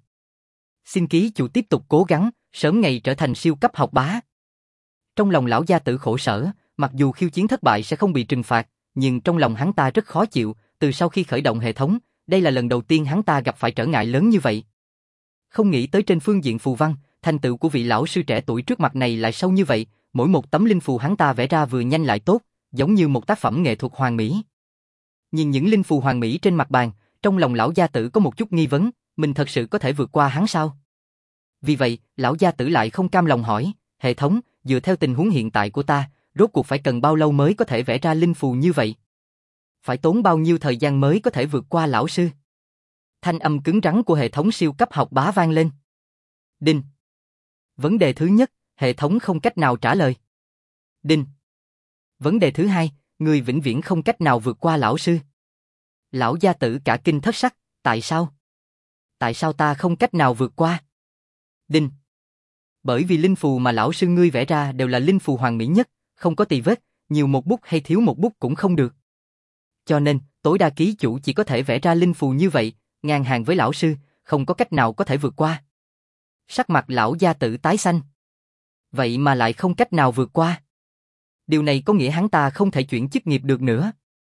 Xin ký chủ tiếp tục cố gắng, sớm ngày trở thành siêu cấp học bá. Trong lòng lão gia tử khổ sở, mặc dù khiêu chiến thất bại sẽ không bị trừng phạt, nhưng trong lòng hắn ta rất khó chịu, từ sau khi khởi động hệ thống, đây là lần đầu tiên hắn ta gặp phải trở ngại lớn như vậy. Không nghĩ tới trên phương diện phù văn, thành tựu của vị lão sư trẻ tuổi trước mặt này lại sâu như vậy, mỗi một tấm linh phù hắn ta vẽ ra vừa nhanh lại tốt, giống như một tác phẩm nghệ thuật hoàn mỹ. Nhìn những linh phù hoàn mỹ trên mặt bàn, trong lòng lão gia tử có một chút nghi vấn, mình thật sự có thể vượt qua hắn sao? Vì vậy, lão gia tử lại không cam lòng hỏi, hệ thống, dựa theo tình huống hiện tại của ta, rốt cuộc phải cần bao lâu mới có thể vẽ ra linh phù như vậy? Phải tốn bao nhiêu thời gian mới có thể vượt qua lão sư? Thanh âm cứng rắn của hệ thống siêu cấp học bá vang lên. Đinh. Vấn đề thứ nhất, hệ thống không cách nào trả lời. Đinh. Vấn đề thứ hai, người vĩnh viễn không cách nào vượt qua lão sư. Lão gia tử cả kinh thất sắc, tại sao? Tại sao ta không cách nào vượt qua? Đinh. Bởi vì linh phù mà lão sư ngươi vẽ ra đều là linh phù hoàn mỹ nhất, không có tì vết, nhiều một bút hay thiếu một bút cũng không được. Cho nên, tối đa ký chủ chỉ có thể vẽ ra linh phù như vậy, ngang hàng với lão sư, không có cách nào có thể vượt qua. Sắc mặt lão gia tử tái xanh. Vậy mà lại không cách nào vượt qua. Điều này có nghĩa hắn ta không thể chuyển chức nghiệp được nữa.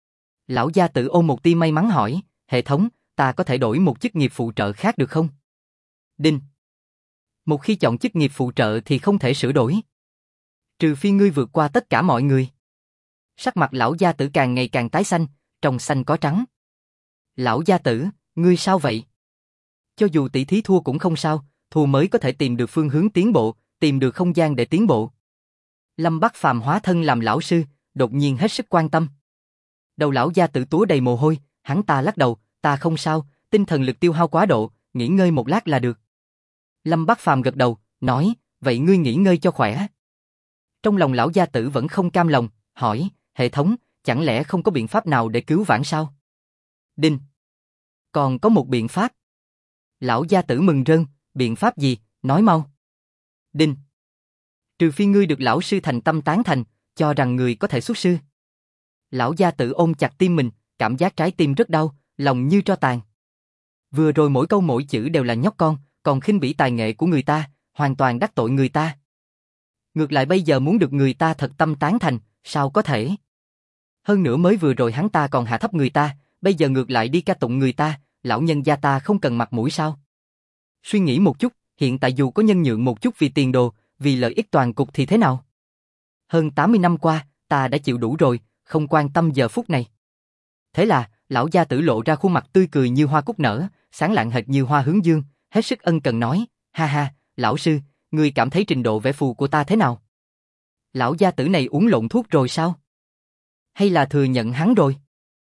Lão gia tử ôm một tia may mắn hỏi, hệ thống, ta có thể đổi một chức nghiệp phụ trợ khác được không? Đinh. Một khi chọn chức nghiệp phụ trợ thì không thể sửa đổi. Trừ phi ngươi vượt qua tất cả mọi người. Sắc mặt lão gia tử càng ngày càng tái xanh, trong xanh có trắng. Lão gia tử, ngươi sao vậy? Cho dù tỷ thí thua cũng không sao, thua mới có thể tìm được phương hướng tiến bộ, tìm được không gian để tiến bộ. Lâm Bắc Phàm hóa thân làm lão sư, đột nhiên hết sức quan tâm. Đầu lão gia tử túa đầy mồ hôi, hắn ta lắc đầu, ta không sao, tinh thần lực tiêu hao quá độ, nghỉ ngơi một lát là được. Lâm Bắc Phàm gật đầu, nói, vậy ngươi nghỉ ngơi cho khỏe. Trong lòng lão gia tử vẫn không cam lòng, hỏi, hệ thống, chẳng lẽ không có biện pháp nào để cứu vãn sao? Đinh. Còn có một biện pháp. Lão gia tử mừng rơn, biện pháp gì, nói mau. Đinh. Trừ phi ngươi được lão sư thành tâm tán thành, cho rằng người có thể xuất sư. Lão gia tử ôm chặt tim mình, cảm giác trái tim rất đau, lòng như tro tàn. Vừa rồi mỗi câu mỗi chữ đều là nhóc con, còn khinh bỉ tài nghệ của người ta, hoàn toàn đắc tội người ta. Ngược lại bây giờ muốn được người ta thật tâm tán thành, sao có thể? Hơn nữa mới vừa rồi hắn ta còn hạ thấp người ta, bây giờ ngược lại đi ca tụng người ta, lão nhân gia ta không cần mặt mũi sao? Suy nghĩ một chút, hiện tại dù có nhân nhượng một chút vì tiền đồ, vì lợi ích toàn cục thì thế nào? Hơn 80 năm qua, ta đã chịu đủ rồi, không quan tâm giờ phút này. Thế là, lão gia tử lộ ra khuôn mặt tươi cười như hoa cúc nở, sáng lạng hệt như hoa hướng dương, hết sức ân cần nói, ha ha, lão sư, ngươi cảm thấy trình độ vẽ phù của ta thế nào? Lão gia tử này uống lộn thuốc rồi sao? Hay là thừa nhận hắn rồi?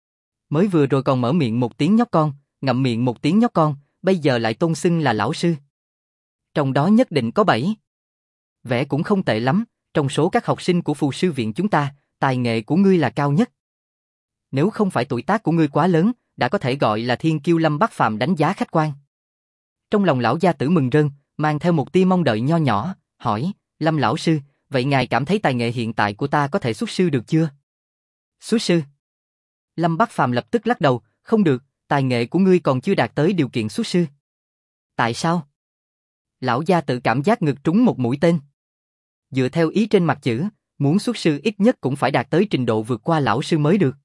Mới vừa rồi còn mở miệng một tiếng nhóc con, ngậm miệng một tiếng nhóc con, bây giờ lại tôn xưng là lão sư. Trong đó nhất định có bẫy. Vẽ cũng không tệ lắm, trong số các học sinh của phù sư viện chúng ta, tài nghệ của ngươi là cao nhất. Nếu không phải tuổi tác của ngươi quá lớn, đã có thể gọi là thiên kiêu Lâm Bắc Phàm đánh giá khách quan. Trong lòng lão gia tử mừng rơn, mang theo một tia mong đợi nho nhỏ, hỏi, Lâm lão sư, vậy ngài cảm thấy tài nghệ hiện tại của ta có thể xuất sư được chưa? Xuất sư? Lâm Bắc Phàm lập tức lắc đầu, không được, tài nghệ của ngươi còn chưa đạt tới điều kiện xuất sư. Tại sao? Lão gia tử cảm giác ngực trúng một mũi tên. Dựa theo ý trên mặt chữ, muốn xuất sư ít nhất cũng phải đạt tới trình độ vượt qua lão sư mới được.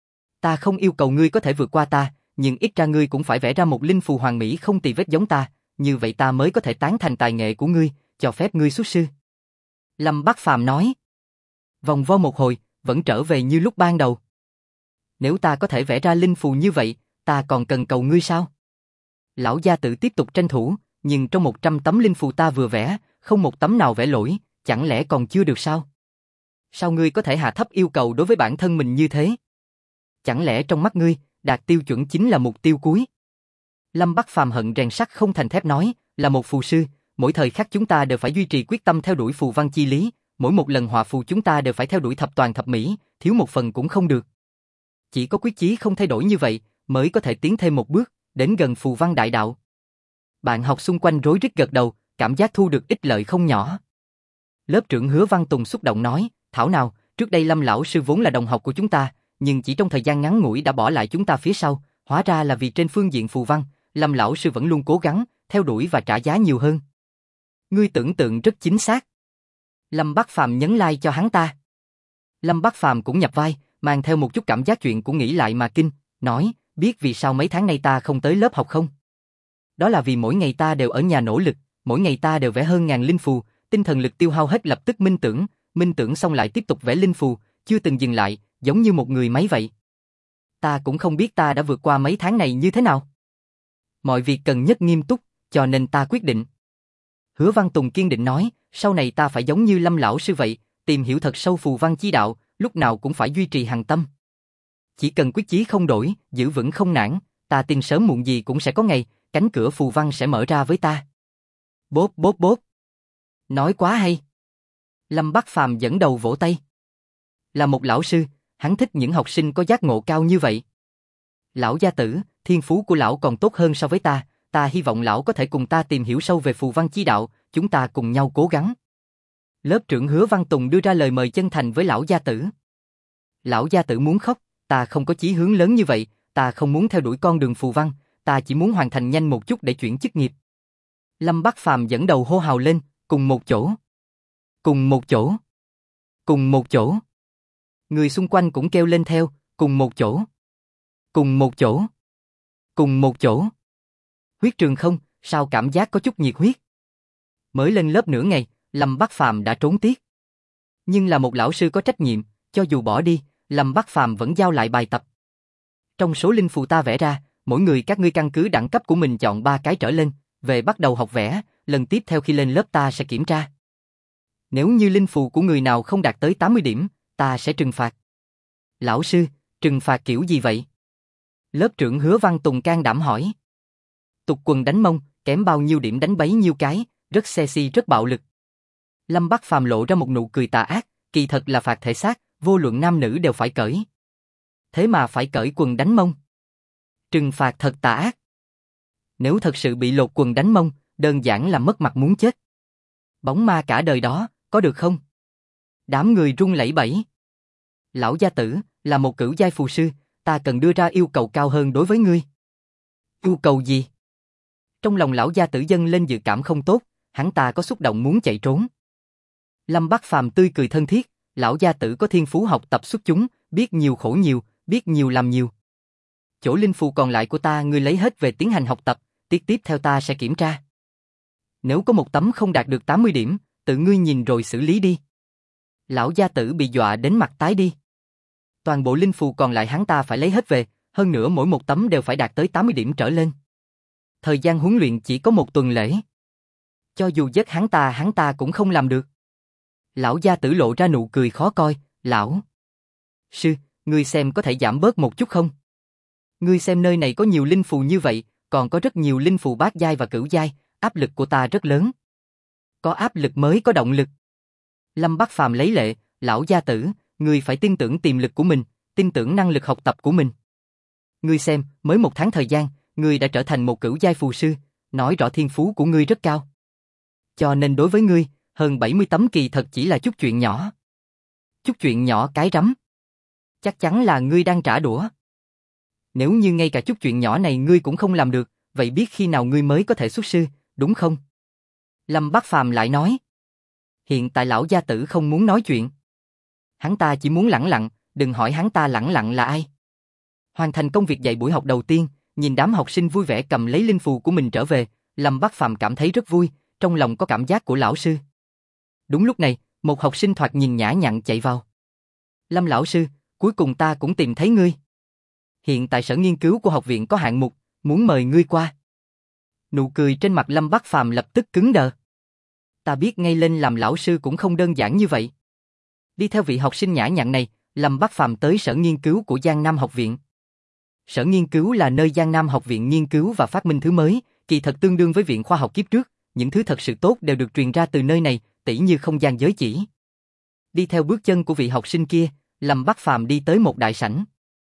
Ta không yêu cầu ngươi có thể vượt qua ta, nhưng ít ra ngươi cũng phải vẽ ra một linh phù hoàn mỹ không tì vết giống ta, như vậy ta mới có thể tán thành tài nghệ của ngươi, cho phép ngươi xuất sư. Lâm Bắc Phàm nói. Vòng vo một hồi, vẫn trở về như lúc ban đầu. Nếu ta có thể vẽ ra linh phù như vậy, ta còn cần cầu ngươi sao? Lão gia tử tiếp tục tranh thủ, nhưng trong 100 tấm linh phù ta vừa vẽ, không một tấm nào vẽ lỗi, chẳng lẽ còn chưa được sao? Sao ngươi có thể hạ thấp yêu cầu đối với bản thân mình như thế? Chẳng lẽ trong mắt ngươi, đạt tiêu chuẩn chính là mục tiêu cuối? Lâm Bắc Phàm hận rèn sắt không thành thép nói, là một phù sư, mỗi thời khắc chúng ta đều phải duy trì quyết tâm theo đuổi phù văn chi lý, mỗi một lần họa phù chúng ta đều phải theo đuổi thập toàn thập mỹ, thiếu một phần cũng không được. Chỉ có quyết chí không thay đổi như vậy, mới có thể tiến thêm một bước, đến gần phù văn đại đạo. Bạn học xung quanh rối rít gật đầu, cảm giác thu được ích lợi không nhỏ. Lớp trưởng Hứa Văn Tùng xúc động nói, thảo nào, trước đây Lâm lão sư vốn là đồng học của chúng ta, nhưng chỉ trong thời gian ngắn ngủi đã bỏ lại chúng ta phía sau, hóa ra là vì trên phương diện phù văn, Lâm lão sư vẫn luôn cố gắng, theo đuổi và trả giá nhiều hơn. Ngươi tưởng tượng rất chính xác. Lâm Bắc Phàm nhấn like cho hắn ta. Lâm Bắc Phàm cũng nhập vai, mang theo một chút cảm giác chuyện cũng nghĩ lại mà kinh, nói, biết vì sao mấy tháng nay ta không tới lớp học không? Đó là vì mỗi ngày ta đều ở nhà nỗ lực, mỗi ngày ta đều vẽ hơn ngàn linh phù, tinh thần lực tiêu hao hết lập tức minh tưởng xong lại tiếp tục vẽ linh phù, chưa từng dừng lại, giống như một người máy vậy. Ta cũng không biết ta đã vượt qua mấy tháng này như thế nào. Mọi việc cần nhất nghiêm túc, cho nên ta quyết định. Hứa Văn Tùng kiên định nói, sau này ta phải giống như Lâm lão sư vậy, tìm hiểu thật sâu phù văn chi đạo, lúc nào cũng phải duy trì hằng tâm. Chỉ cần quyết chí không đổi, giữ vững không nản, ta tin sớm muộn gì cũng sẽ có ngày, cánh cửa phù văn sẽ mở ra với ta. Bốp bốp bốp. Nói quá hay. Lâm Bắc Phàm dẫn đầu vỗ tay. Là một lão sư, hắn thích những học sinh có giác ngộ cao như vậy. Lão gia tử, thiên phú của lão còn tốt hơn so với ta hy vọng lão có thể cùng ta tìm hiểu sâu về phù văn chi đạo, chúng ta cùng nhau cố gắng. Lớp trưởng Hứa Văn Tùng đưa ra lời mời chân thành với lão gia tử. Lão gia tử muốn khóc, ta không có chí hướng lớn như vậy, ta không muốn theo đuổi con đường phù văn, ta chỉ muốn hoàn thành nhanh một chút để chuyển chức nghiệp. Lâm Bắc Phàm dẫn đầu hô hào lên, cùng một chỗ. Cùng một chỗ. Cùng một chỗ. Người xung quanh cũng kêu lên theo, cùng một chỗ. Cùng một chỗ. Cùng một chỗ. Huyết trường không, sao cảm giác có chút nhiệt huyết. Mới lên lớp nửa ngày, Lâm Bắc Phàm đã trốn tiết. Nhưng là một lão sư có trách nhiệm, cho dù bỏ đi, Lâm Bắc Phàm vẫn giao lại bài tập. Trong số linh phù ta vẽ ra, mỗi người các ngươi căn cứ đẳng cấp của mình chọn 3 cái trở lên, về bắt đầu học vẽ, lần tiếp theo khi lên lớp ta sẽ kiểm tra. Nếu như linh phù của người nào không đạt tới 80 điểm, ta sẽ trừng phạt. Lão sư, trừng phạt kiểu gì vậy? Lớp trưởng Hứa Văn Tùng can đảm hỏi. Tục quần đánh mông, kém bao nhiêu điểm đánh bấy nhiêu cái, rất sexy rất bạo lực. Lâm Bắc Phàm lộ ra một nụ cười tà ác, kỳ thật là phạt thể xác, vô luận nam nữ đều phải cởi. Thế mà phải cởi quần đánh mông. Trừng phạt thật tà ác. Nếu thật sự bị lột quần đánh mông, đơn giản là mất mặt muốn chết. Bóng ma cả đời đó, có được không? Đám người run lẩy bẩy. Lão gia tử, là một cửu giai phù sư, ta cần đưa ra yêu cầu cao hơn đối với ngươi. Yêu cầu gì? Trong lòng lão gia tử dâng lên dự cảm không tốt, hắn ta có xúc động muốn chạy trốn. Lâm Bắc Phàm tươi cười thân thiết, lão gia tử có thiên phú học tập xuất chúng, biết nhiều khổ nhiều, biết nhiều làm nhiều. Chỗ linh phù còn lại của ta ngươi lấy hết về tiến hành học tập, tiết tiếp theo ta sẽ kiểm tra. Nếu có một tấm không đạt được 80 điểm, tự ngươi nhìn rồi xử lý đi. Lão gia tử bị dọa đến mặt tái đi. Toàn bộ linh phù còn lại hắn ta phải lấy hết về, hơn nữa mỗi một tấm đều phải đạt tới 80 điểm trở lên. Thời gian huấn luyện chỉ có 1 tuần lễ. Cho dù giết hắn ta cũng không làm được. Lão gia tử lộ ra nụ cười khó coi, lão sư, ngươi xem có thể giảm bớt một chút không? Ngươi xem nơi này có nhiều linh phù như vậy, còn có rất nhiều linh phù bát giai và cửu giai, áp lực của ta rất lớn. Có áp lực mới có động lực. Lâm Bắc Phàm lấy lệ, lão gia tử, ngươi phải tin tưởng tiềm lực của mình, tin tưởng năng lực học tập của mình. Ngươi xem, mới 1 tháng thời gian, ngươi đã trở thành một cửu giai phù sư, nói rõ thiên phú của ngươi rất cao. Cho nên đối với ngươi, hơn 70 tấm kỳ thật chỉ là chút chuyện nhỏ. Chút chuyện nhỏ cái rắm. Chắc chắn là ngươi đang trả đũa. Nếu như ngay cả chút chuyện nhỏ này ngươi cũng không làm được, vậy biết khi nào ngươi mới có thể xuất sư, đúng không? Lâm Bắc Phàm lại nói. Hiện tại lão gia tử không muốn nói chuyện. Hắn ta chỉ muốn lẳng lặng, đừng hỏi hắn ta lẳng lặng là ai. Hoàn thành công việc dạy buổi học đầu tiên, nhìn đám học sinh vui vẻ cầm lấy linh phù của mình trở về, Lâm Bắc Phàm cảm thấy rất vui, trong lòng có cảm giác của lão sư. Đúng lúc này, một học sinh thoạt nhìn nhã nhặn chạy vào. Lâm lão sư, cuối cùng ta cũng tìm thấy ngươi. Hiện tại sở nghiên cứu của học viện có hạng mục, muốn mời ngươi qua. Nụ cười trên mặt Lâm Bắc Phàm lập tức cứng đờ. Ta biết ngay lên làm lão sư cũng không đơn giản như vậy. Đi theo vị học sinh nhã nhặn này, Lâm Bắc Phàm tới sở nghiên cứu của Giang Nam học viện. Sở nghiên cứu là nơi Giang Nam học viện nghiên cứu và phát minh thứ mới, kỳ thật tương đương với viện khoa học kiếp trước, những thứ thật sự tốt đều được truyền ra từ nơi này, tỉ như không gian giới chỉ. Đi theo bước chân của vị học sinh kia, Lâm Bắc Phàm đi tới một đại sảnh.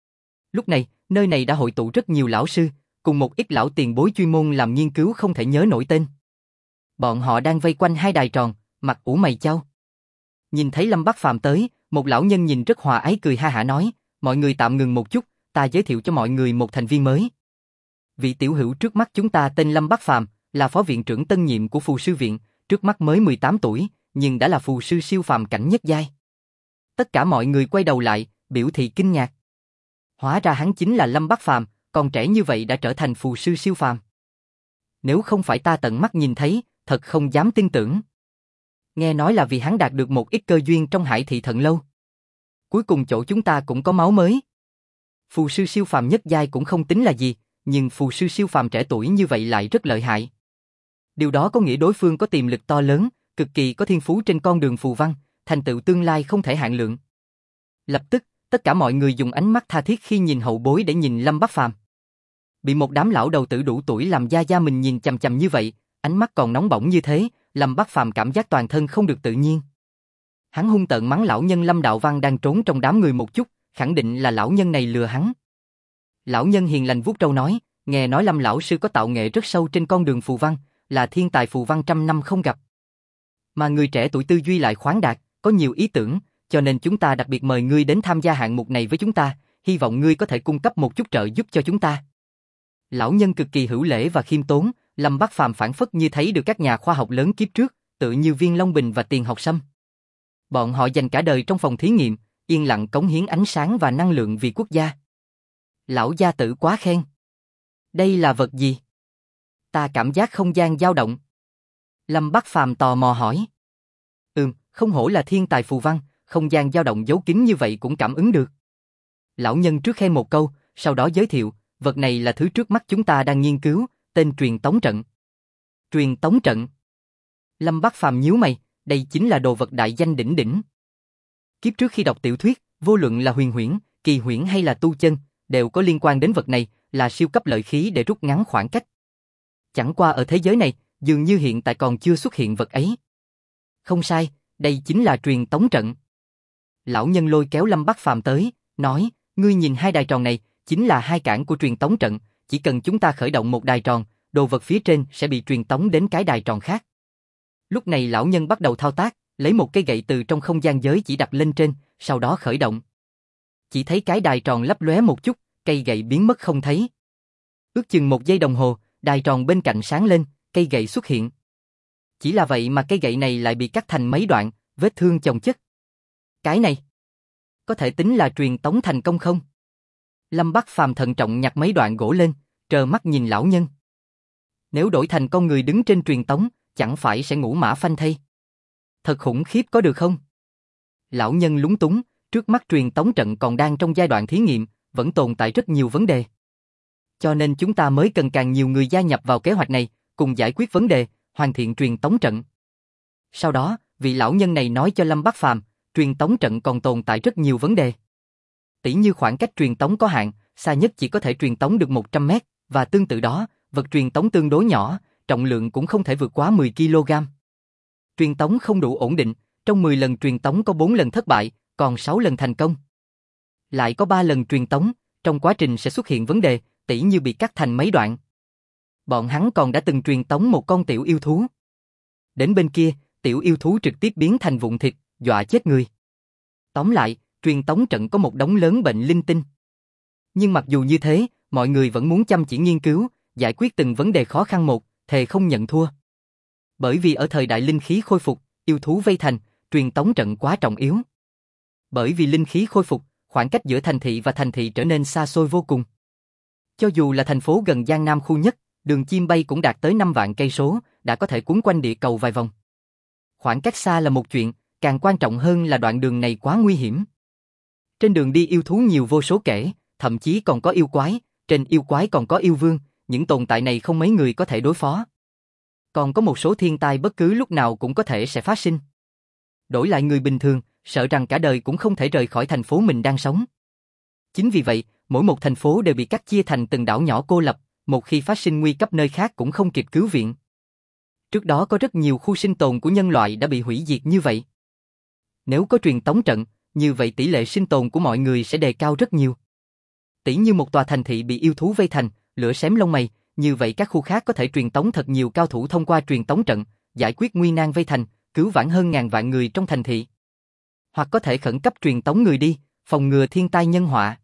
Lúc này, nơi này đã hội tụ rất nhiều lão sư, cùng một ít lão tiền bối chuyên môn làm nghiên cứu không thể nhớ nổi tên. Bọn họ đang vây quanh hai đài tròn, mặt ủ mày chau. Nhìn thấy Lâm Bắc Phàm tới, một lão nhân nhìn rất hòa ái cười ha hả nói, mọi người tạm ngừng một chút, ta giới thiệu cho mọi người một thành viên mới. Vị tiểu hữu trước mắt chúng ta tên Lâm Bắc Phàm, là phó viện trưởng tân nhiệm của phù sư viện, trước mắt mới 18 tuổi, nhưng đã là phù sư siêu phàm cảnh nhất giai. Tất cả mọi người quay đầu lại, biểu thị kinh ngạc. Hóa ra hắn chính là Lâm Bắc Phàm, còn trẻ như vậy đã trở thành phù sư siêu phàm. Nếu không phải ta tận mắt nhìn thấy, thật không dám tin tưởng. Nghe nói là vì hắn đạt được một ít cơ duyên trong Hải Thị Thần Lâu. Cuối cùng chỗ chúng ta cũng có máu mới. Phù sư siêu phàm nhất giai cũng không tính là gì, nhưng phù sư siêu phàm trẻ tuổi như vậy lại rất lợi hại. Điều đó có nghĩa đối phương có tiềm lực to lớn, cực kỳ có thiên phú trên con đường phù văn, thành tựu tương lai không thể hạn lượng. Lập tức, tất cả mọi người dùng ánh mắt tha thiết khi nhìn hậu bối để nhìn Lâm Bắc Phàm. Bị một đám lão đầu tử đủ tuổi làm gia gia mình nhìn chằm chằm như vậy, ánh mắt còn nóng bỏng như thế, Lâm Bắc Phàm cảm giác toàn thân không được tự nhiên. Hắn hung tợn mắng lão nhân Lâm Đạo Văn đang trốn trong đám người một chút, khẳng định là lão nhân này lừa hắn. Lão nhân hiền lành vuốt râu nói, nghe nói Lâm lão sư có tạo nghệ rất sâu trên con đường phù văn, là thiên tài phù văn trăm năm không gặp. Mà người trẻ tuổi tư duy lại khoáng đạt, có nhiều ý tưởng, cho nên chúng ta đặc biệt mời ngươi đến tham gia hạng mục này với chúng ta, hy vọng ngươi có thể cung cấp một chút trợ giúp cho chúng ta. Lão nhân cực kỳ hữu lễ và khiêm tốn, Lâm Bắc Phàm phảng phất như thấy được các nhà khoa học lớn kiếp trước, tự như Viên Long Bình và Tiền Học Sâm. Bọn họ dành cả đời trong phòng thí nghiệm, yên lặng cống hiến ánh sáng và năng lượng vì quốc gia. Lão gia tử quá khen. Đây là vật gì? Ta cảm giác không gian dao động. Lâm Bắc Phàm tò mò hỏi. Không hổ là thiên tài phù văn, không gian dao động giấu kín như vậy cũng cảm ứng được. Lão nhân trước khen một câu, sau đó giới thiệu, vật này là thứ trước mắt chúng ta đang nghiên cứu, tên truyền tống trận. Truyền tống trận. Lâm Bắc Phàm nhíu mày, đây chính là đồ vật đại danh đỉnh đỉnh. Kiếp trước khi đọc tiểu thuyết, vô luận là huyền huyễn, kỳ huyễn hay là tu chân, đều có liên quan đến vật này, là siêu cấp lợi khí để rút ngắn khoảng cách. Chẳng qua ở thế giới này, dường như hiện tại còn chưa xuất hiện vật ấy. Không sai, đây chính là truyền tống trận. Lão nhân lôi kéo Lâm Bắc Phàm tới, nói, ngươi nhìn hai đài tròn này, chính là hai cản của truyền tống trận, chỉ cần chúng ta khởi động một đài tròn, đồ vật phía trên sẽ bị truyền tống đến cái đài tròn khác. Lúc này lão nhân bắt đầu thao tác, lấy một cây gậy từ trong không gian giới chỉ đặt lên trên, sau đó khởi động. Chỉ thấy cái đài tròn lấp lóe một chút, cây gậy biến mất không thấy. Ước chừng 1 giây đồng hồ, đài tròn bên cạnh sáng lên, cây gậy xuất hiện. Chỉ là vậy mà cây gậy này lại bị cắt thành mấy đoạn, vết thương chồng chất. Cái này, có thể tính là truyền tống thành công không? Lâm Bắc Phàm thận trọng nhặt mấy đoạn gỗ lên, trơ mắt nhìn lão nhân. Nếu đổi thành con người đứng trên truyền tống, chẳng phải sẽ ngủ mã phanh thây. Thật khủng khiếp có được không? Lão nhân lúng túng, trước mắt truyền tống trận còn đang trong giai đoạn thí nghiệm, vẫn tồn tại rất nhiều vấn đề. Cho nên chúng ta mới cần càng nhiều người gia nhập vào kế hoạch này, cùng giải quyết vấn đề, hoàn thiện truyền tống trận. Sau đó, vị lão nhân này nói cho Lâm Bắc Phàm, truyền tống trận còn tồn tại rất nhiều vấn đề. Tỉ như khoảng cách truyền tống có hạn, xa nhất chỉ có thể truyền tống được 100 mét, và tương tự đó, vật truyền tống tương đối nhỏ, trọng lượng cũng không thể vượt quá 10 kg. Truyền tống không đủ ổn định, trong 10 lần truyền tống có 4 lần thất bại, còn 6 lần thành công. Lại có 3 lần truyền tống, trong quá trình sẽ xuất hiện vấn đề, tỉ như bị cắt thành mấy đoạn. Bọn hắn còn đã từng truyền tống một con tiểu yêu thú. Đến bên kia, tiểu yêu thú trực tiếp biến thành vụn thịt, dọa chết người. Tóm lại, truyền tống trận có một đống lớn bệnh linh tinh. Nhưng mặc dù như thế, mọi người vẫn muốn chăm chỉ nghiên cứu, giải quyết từng vấn đề khó khăn một, thề không nhận thua. Bởi vì ở thời đại linh khí khôi phục, yêu thú vây thành, truyền tống trận quá trọng yếu. Bởi vì linh khí khôi phục, khoảng cách giữa thành thị và thành thị trở nên xa xôi vô cùng. Cho dù là thành phố gần Giang Nam khu nhất, đường chim bay cũng đạt tới 5 vạn cây số, đã có thể quấn quanh địa cầu vài vòng. Khoảng cách xa là một chuyện, càng quan trọng hơn là đoạn đường này quá nguy hiểm. Trên đường đi yêu thú nhiều vô số kể, thậm chí còn có yêu quái, trên yêu quái còn có yêu vương, những tồn tại này không mấy người có thể đối phó. Còn có một số thiên tai bất cứ lúc nào cũng có thể sẽ phát sinh. Đổi lại người bình thường, sợ rằng cả đời cũng không thể rời khỏi thành phố mình đang sống. Chính vì vậy, mỗi một thành phố đều bị cắt chia thành từng đảo nhỏ cô lập, một khi phát sinh nguy cấp nơi khác cũng không kịp cứu viện. Trước đó có rất nhiều khu sinh tồn của nhân loại đã bị hủy diệt như vậy. Nếu có truyền tống trận, như vậy tỷ lệ sinh tồn của mọi người sẽ đề cao rất nhiều. Tỷ như một tòa thành thị bị yêu thú vây thành, lửa xém lông mày, như vậy các khu khác có thể truyền tống thật nhiều cao thủ thông qua truyền tống trận, giải quyết nguy nan vây thành, cứu vãn hơn ngàn vạn người trong thành thị. Hoặc có thể khẩn cấp truyền tống người đi, phòng ngừa thiên tai nhân họa.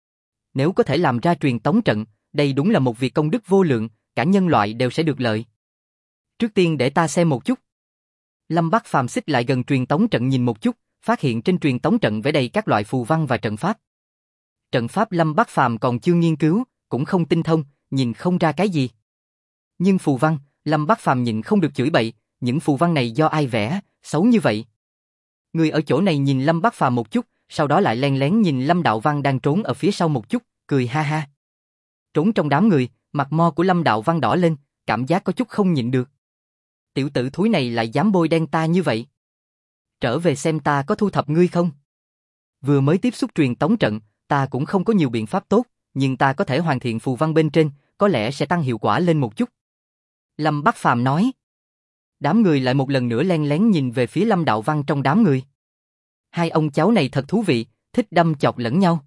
Nếu có thể làm ra truyền tống trận, đây đúng là một việc công đức vô lượng, cả nhân loại đều sẽ được lợi. Trước tiên để ta xem một chút. Lâm Bắc Phàm xích lại gần truyền tống trận nhìn một chút, phát hiện trên truyền tống trận vẽ đầy các loại phù văn và trận pháp. Trận pháp Lâm Bắc Phàm còn chưa nghiên cứu, cũng không tinh thông, nhìn không ra cái gì. Nhưng phù văn, Lâm Bắc Phàm nhịn không được chửi bậy, những phù văn này do ai vẽ, xấu như vậy. Người ở chỗ này nhìn Lâm Bắc Phàm một chút, sau đó lại len lén nhìn Lâm Đạo Văn đang trốn ở phía sau một chút, cười ha ha. Trốn trong đám người, mặt mo của Lâm Đạo Văn đỏ lên, cảm giác có chút không nhịn được. Tiểu tử thúi này lại dám bôi đen ta như vậy. Trở về xem ta có thu thập ngươi không. Vừa mới tiếp xúc truyền tống trận, ta cũng không có nhiều biện pháp tốt, nhưng ta có thể hoàn thiện phù văn bên trên, có lẽ sẽ tăng hiệu quả lên một chút. Lâm Bắc Phàm nói. Đám người lại một lần nữa len lén nhìn về phía Lâm Đạo Văn trong đám người. Hai ông cháu này thật thú vị, thích đâm chọc lẫn nhau.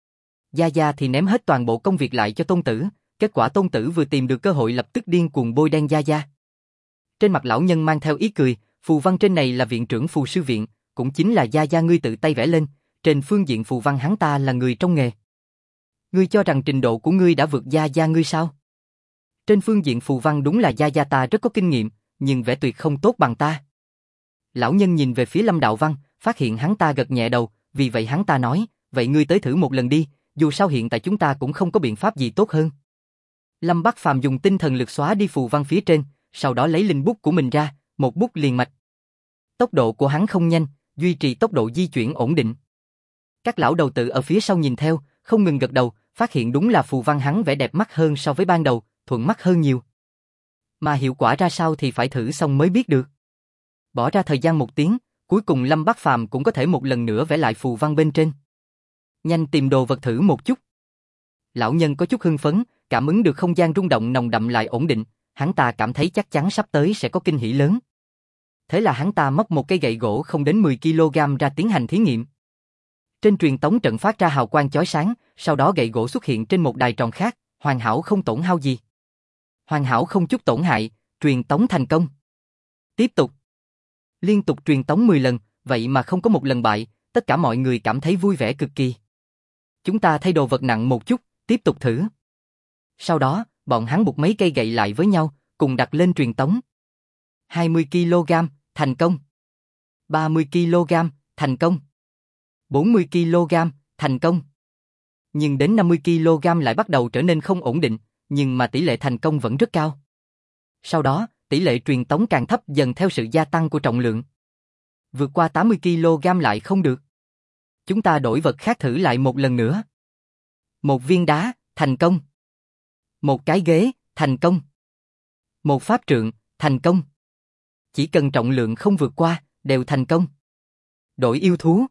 Gia Gia thì ném hết toàn bộ công việc lại cho Tôn Tử, kết quả Tôn Tử vừa tìm được cơ hội lập tức điên cuồng bôi đen Gia Gia. Trên mặt lão nhân mang theo ý cười, phù văn trên này là viện trưởng phù sư viện, cũng chính là Gia Gia ngươi tự tay vẽ lên, trên phương diện phù văn hắn ta là người trong nghề. Ngươi cho rằng trình độ của ngươi đã vượt Gia Gia ngươi sao? Trên phương diện phù văn đúng là Gia Gia ta rất có kinh nghiệm, nhưng vẽ tuyệt không tốt bằng ta. Lão nhân nhìn về phía Lâm Đạo Văn, phát hiện hắn ta gật nhẹ đầu, vì vậy hắn ta nói, vậy ngươi tới thử một lần đi, dù sao hiện tại chúng ta cũng không có biện pháp gì tốt hơn. Lâm Bắc Phàm dùng tinh thần lực xóa đi phù văn phía trên, sau đó lấy linh bút của mình ra, một bút liền mạch. Tốc độ của hắn không nhanh, duy trì tốc độ di chuyển ổn định. Các lão đầu tử ở phía sau nhìn theo, không ngừng gật đầu, phát hiện đúng là phù văn hắn vẽ đẹp mắt hơn so với ban đầu, thuận mắt hơn nhiều. Mà hiệu quả ra sao thì phải thử xong mới biết được. Bỏ ra thời gian 1 tiếng, cuối cùng Lâm Bắc Phàm cũng có thể một lần nữa vẽ lại phù văn bên trên. Nhanh tìm đồ vật thử một chút. Lão nhân có chút hưng phấn, cảm ứng được không gian rung động nồng đậm lại ổn định, hắn ta cảm thấy chắc chắn sắp tới sẽ có kinh hỉ lớn. Thế là hắn ta móc một cây gậy gỗ không đến 10 kg ra tiến hành thí nghiệm. Trên truyền tống trận phát ra hào quang chói sáng, sau đó gậy gỗ xuất hiện trên một đài tròn khác, hoàn hảo không tổn hao gì. Hoàn hảo không chút tổn hại, truyền tống thành công. Tiếp tục. Liên tục truyền tống 10 lần, vậy mà không có một lần bại, tất cả mọi người cảm thấy vui vẻ cực kỳ. Chúng ta thay đồ vật nặng một chút, tiếp tục thử. Sau đó, bọn hắn buộc mấy cây gậy lại với nhau, cùng đặt lên truyền tống. 20 kg, thành công. 30 kg, thành công. 40 kg, thành công. Nhưng đến 50 kg lại bắt đầu trở nên không ổn định, nhưng mà tỷ lệ thành công vẫn rất cao. Sau đó, tỷ lệ truyền tống càng thấp dần theo sự gia tăng của trọng lượng. Vượt qua 80 kg lại không được. Chúng ta đổi vật khác thử lại một lần nữa. Một viên đá, thành công. Một cái ghế, thành công. Một pháp trượng, thành công. Chỉ cần trọng lượng không vượt qua, đều thành công. Đổi yêu thú.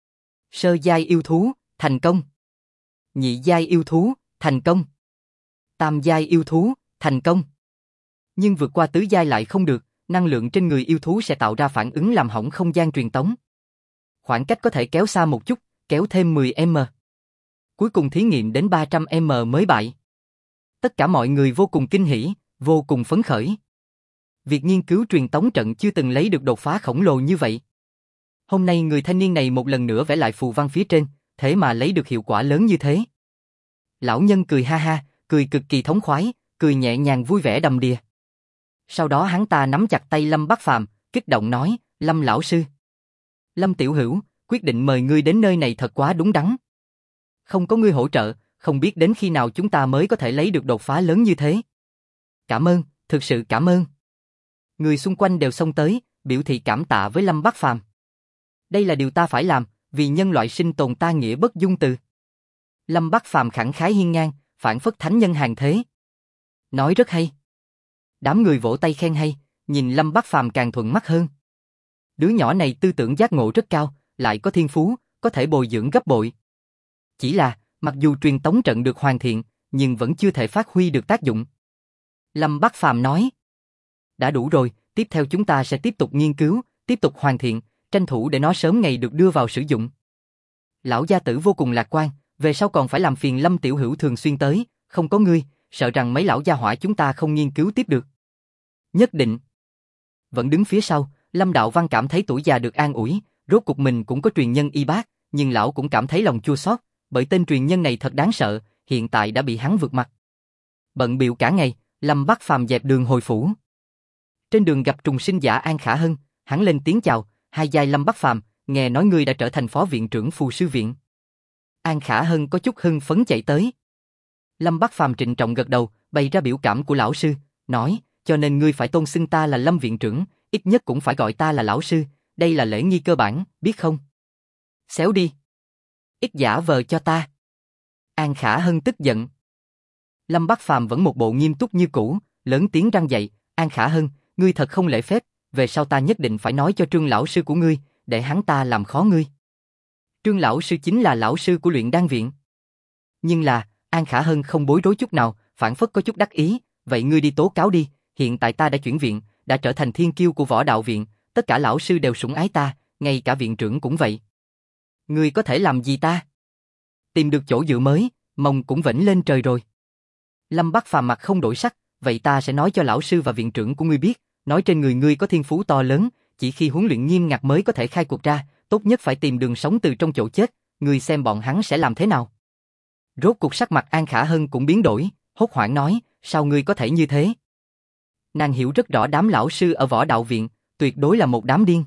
Sơ giai yêu thú, thành công. Nhị giai yêu thú, thành công. Tam giai yêu thú, thành công. Nhưng vượt qua tứ giai lại không được, năng lượng trên người yêu thú sẽ tạo ra phản ứng làm hỏng không gian truyền tống. Khoảng cách có thể kéo xa một chút, kéo thêm 10m. Cuối cùng thí nghiệm đến 300m mới bại. Tất cả mọi người vô cùng kinh hỉ, vô cùng phấn khởi. Việc nghiên cứu truyền tống trận chưa từng lấy được đột phá khổng lồ như vậy. Hôm nay người thanh niên này một lần nữa vẽ lại phù văn phía trên, thế mà lấy được hiệu quả lớn như thế. Lão nhân cười ha ha, cười cực kỳ thống khoái, cười nhẹ nhàng vui vẻ đầm đìa. Sau đó hắn ta nắm chặt tay Lâm Bắc Phàm, kích động nói, Lâm lão sư. Lâm tiểu hữu, quyết định mời ngươi đến nơi này thật quá đúng đắn. Không có ngươi hỗ trợ, không biết đến khi nào chúng ta mới có thể lấy được đột phá lớn như thế. Cảm ơn, thực sự cảm ơn. Người xung quanh đều xông tới, biểu thị cảm tạ với Lâm Bắc Phàm. Đây là điều ta phải làm, vì nhân loại sinh tồn ta nghĩa bất dung từ. Lâm Bắc Phàm khẳng khái hiên ngang, phảng phất thánh nhân hàng thế. Nói rất hay. Đám người vỗ tay khen hay, nhìn Lâm Bắc Phàm càng thuận mắt hơn. Đứa nhỏ này tư tưởng giác ngộ rất cao, lại có thiên phú, có thể bồi dưỡng gấp bội. Chỉ là, mặc dù truyền tống trận được hoàn thiện, nhưng vẫn chưa thể phát huy được tác dụng. Lâm Bắc Phàm nói. Đã đủ rồi, tiếp theo chúng ta sẽ tiếp tục nghiên cứu, tiếp tục hoàn thiện, tranh thủ để nó sớm ngày được đưa vào sử dụng. Lão gia tử vô cùng lạc quan, về sau còn phải làm phiền Lâm tiểu hữu thường xuyên tới, không có ngươi, sợ rằng mấy lão gia hỏa chúng ta không nghiên cứu tiếp được. Nhất định. Vẫn đứng phía sau, Lâm Đạo Văn cảm thấy tuổi già được an ủi, rốt cuộc mình cũng có truyền nhân y bác, nhưng lão cũng cảm thấy lòng chua xót, bởi tên truyền nhân này thật đáng sợ, hiện tại đã bị hắn vượt mặt. Bận bịu cả ngày, Lâm Bắc Phàm dẹp đường hồi phủ. Trên đường gặp trùng sinh giả An Khả Hân, hắn lên tiếng chào, hai giai Lâm Bắc Phàm, nghe nói ngươi đã trở thành phó viện trưởng phù sư viện. An Khả Hân có chút hưng phấn chạy tới. Lâm Bắc Phàm trịnh trọng gật đầu, bày ra biểu cảm của lão sư, nói, cho nên ngươi phải tôn xưng ta là Lâm viện trưởng, ít nhất cũng phải gọi ta là lão sư, đây là lễ nghi cơ bản, biết không? Xéo đi. Ít giả vờ cho ta. An Khả Hân tức giận. Lâm Bắc Phàm vẫn một bộ nghiêm túc như cũ, lớn tiếng răn dạy, An Khả Hân, ngươi thật không lễ phép, về sau ta nhất định phải nói cho Trương lão sư của ngươi, để hắn ta làm khó ngươi. Trương lão sư chính là lão sư của luyện đan viện. Nhưng là, An Khả Hân không bối rối chút nào, phản phất có chút đắc ý, vậy ngươi đi tố cáo đi, hiện tại ta đã chuyển viện, đã trở thành thiên kiêu của võ đạo viện, tất cả lão sư đều sủng ái ta, ngay cả viện trưởng cũng vậy. Ngươi có thể làm gì ta? Tìm được chỗ dựa mới, mông cũng vểnh lên trời rồi. Lâm Bắc Phàm mặt không đổi sắc, vậy ta sẽ nói cho lão sư và viện trưởng của ngươi biết, nói trên người ngươi có thiên phú to lớn, chỉ khi huấn luyện nghiêm ngặt mới có thể khai cuộc ra, tốt nhất phải tìm đường sống từ trong chỗ chết, ngươi xem bọn hắn sẽ làm thế nào. Rốt cuộc sắc mặt An Khả Hân cũng biến đổi, hốt hoảng nói, sao ngươi có thể như thế? Nàng hiểu rất rõ đám lão sư ở võ đạo viện, tuyệt đối là một đám điên.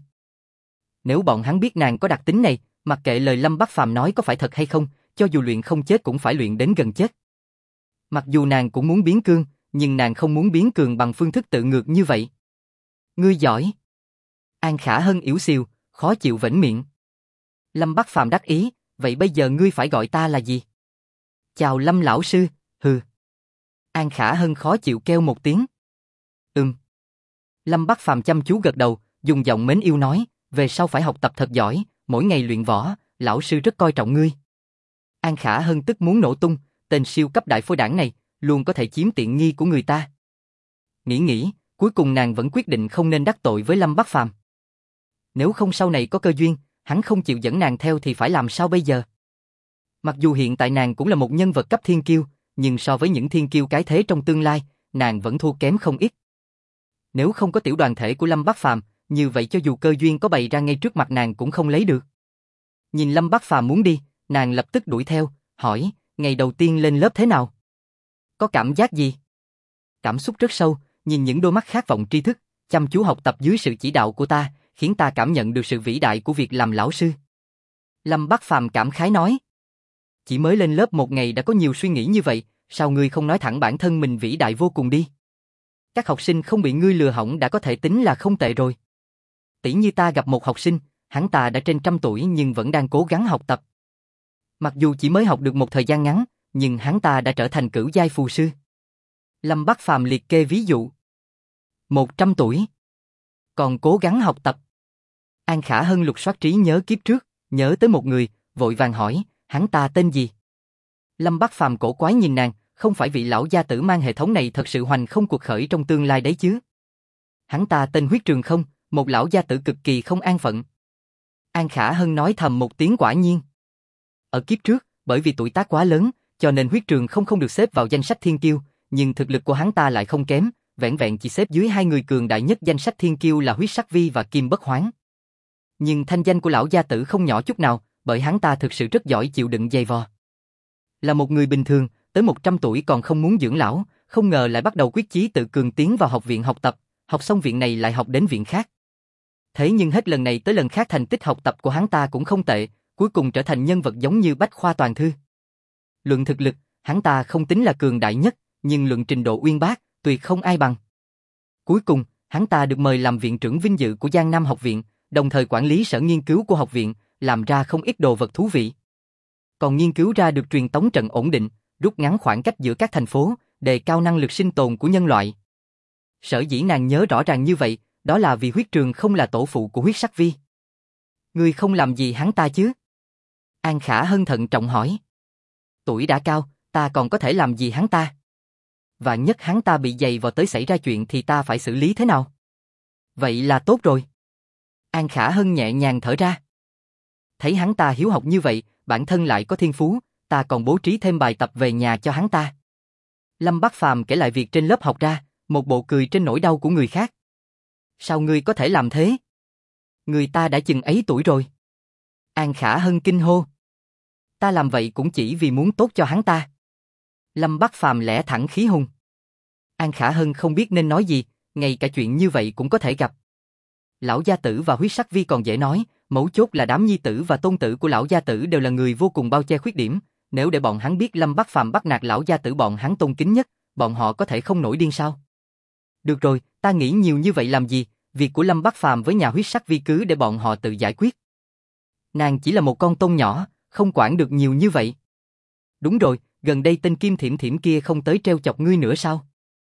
Nếu bọn hắn biết nàng có đặc tính này, mặc kệ lời Lâm Bắc Phàm nói có phải thật hay không, cho dù luyện không chết cũng phải luyện đến gần chết. Mặc dù nàng cũng muốn biến cường, nhưng nàng không muốn biến cường bằng phương thức tự ngược như vậy. Ngươi giỏi. An Khả Hân yếu xìu, khó chịu vểnh miệng. Lâm Bắc Phàm đắc ý, vậy bây giờ ngươi phải gọi ta là gì? Chào Lâm lão sư, hừ. An Khả Hân khó chịu kêu một tiếng. Lâm Bắc Phàm chăm chú gật đầu, dùng giọng mến yêu nói, về sau phải học tập thật giỏi, mỗi ngày luyện võ, lão sư rất coi trọng ngươi. An Khả Hân tức muốn nổ tung, tên siêu cấp đại phôi đảng này, luôn có thể chiếm tiện nghi của người ta. Nghĩ, cuối cùng nàng vẫn quyết định không nên đắc tội với Lâm Bắc Phàm. Nếu không sau này có cơ duyên, hắn không chịu dẫn nàng theo thì phải làm sao bây giờ? Mặc dù hiện tại nàng cũng là một nhân vật cấp thiên kiêu, nhưng so với những thiên kiêu cái thế trong tương lai, nàng vẫn thua kém không ít. Nếu không có tiểu đoàn thể của Lâm Bắc Phàm, như vậy cho dù cơ duyên có bày ra ngay trước mặt nàng cũng không lấy được. Nhìn Lâm Bắc Phàm muốn đi, nàng lập tức đuổi theo, hỏi, ngày đầu tiên lên lớp thế nào? Có cảm giác gì? Cảm xúc rất sâu, nhìn những đôi mắt khát vọng tri thức, chăm chú học tập dưới sự chỉ đạo của ta, khiến ta cảm nhận được sự vĩ đại của việc làm lão sư. Lâm Bắc Phàm cảm khái nói, chỉ mới lên lớp một ngày đã có nhiều suy nghĩ như vậy, sao ngươi không nói thẳng bản thân mình vĩ đại vô cùng đi? Các học sinh không bị ngươi lừa hỏng đã có thể tính là không tệ rồi. Tỷ như ta gặp một học sinh, hắn ta đã trên 100 tuổi nhưng vẫn đang cố gắng học tập. Mặc dù chỉ mới học được một thời gian ngắn, nhưng hắn ta đã trở thành cửu giai phù sư. Lâm Bắc Phàm liệt kê ví dụ. 100 tuổi. Còn cố gắng học tập. An Khả Hân lục soát trí nhớ kiếp trước, nhớ tới một người, vội vàng hỏi, hắn ta tên gì? Lâm Bắc Phàm cổ quái nhìn nàng, không phải vị lão gia tử mang hệ thống này thật sự hoành không cuộc khởi trong tương lai đấy chứ? Hắn ta tên Huyết Trường Không, một lão gia tử cực kỳ không an phận. An Khả Hân nói thầm một tiếng quả nhiên. Ở kiếp trước, bởi vì tuổi tác quá lớn, cho nên Huyết Trường không được xếp vào danh sách thiên kiêu, nhưng thực lực của hắn ta lại không kém, vẹn vẹn chỉ xếp dưới hai người cường đại nhất danh sách thiên kiêu là Huyết Sắc Vi và Kim Bất Hoán. Nhưng thanh danh của lão gia tử không nhỏ chút nào, bởi hắn ta thực sự rất giỏi chịu đựng dày vò. Là một người bình thường, tới 100 tuổi còn không muốn dưỡng lão, không ngờ lại bắt đầu quyết chí tự cường tiến vào học viện học tập, học xong viện này lại học đến viện khác. Thế nhưng hết lần này tới lần khác thành tích học tập của hắn ta cũng không tệ, cuối cùng trở thành nhân vật giống như bách khoa toàn thư. Luận thực lực, hắn ta không tính là cường đại nhất, nhưng luận trình độ uyên bác, tuyệt không ai bằng. Cuối cùng, hắn ta được mời làm viện trưởng vinh dự của Giang Nam học viện, đồng thời quản lý sở nghiên cứu của học viện, làm ra không ít đồ vật thú vị. Còn nghiên cứu ra được truyền tống trận ổn định, rút ngắn khoảng cách giữa các thành phố, đề cao năng lực sinh tồn của nhân loại. Sở dĩ nàng nhớ rõ ràng như vậy, đó là vì Huyết Trường không là tổ phụ của Huyết Sắc Vi. Ngươi không làm gì hắn ta chứ? An Khả Hân thận trọng hỏi. Tuổi đã cao, ta còn có thể làm gì hắn ta? Vạn nhất hắn ta bị dày vào tới xảy ra chuyện thì ta phải xử lý thế nào? Vậy là tốt rồi. An Khả Hân nhẹ nhàng thở ra. Thấy hắn ta hiếu học như vậy, bản thân lại có thiên phú, ta còn bố trí thêm bài tập về nhà cho hắn ta. Lâm Bác Phàm kể lại việc trên lớp học ra, một bộ cười trên nỗi đau của người khác. Sao ngươi có thể làm thế? Người ta đã chừng ấy tuổi rồi. An Khả Hân kinh hô. Ta làm vậy cũng chỉ vì muốn tốt cho hắn ta. Lâm Bác Phàm lẽ thẳng khí hùng. An Khả Hân không biết nên nói gì, ngay cả chuyện như vậy cũng có thể gặp. Lão gia tử và Huyết Sắc Vi còn dễ nói, mấu chốt là đám nhi tử và tôn tử của lão gia tử đều là người vô cùng bao che khuyết điểm. Nếu để bọn hắn biết Lâm Bác Phàm bắt nạt lão gia tử bọn hắn tôn kính nhất, bọn họ có thể không nổi điên sao? Được rồi, ta nghĩ nhiều như vậy làm gì, việc của Lâm Bác Phàm với nhà Huyết Sắc Vi cứ để bọn họ tự giải quyết. Nàng chỉ là một con tôm nhỏ, không quản được nhiều như vậy. Đúng rồi, gần đây tên Kim Thiểm Thiểm kia không tới treo chọc ngươi nữa sao?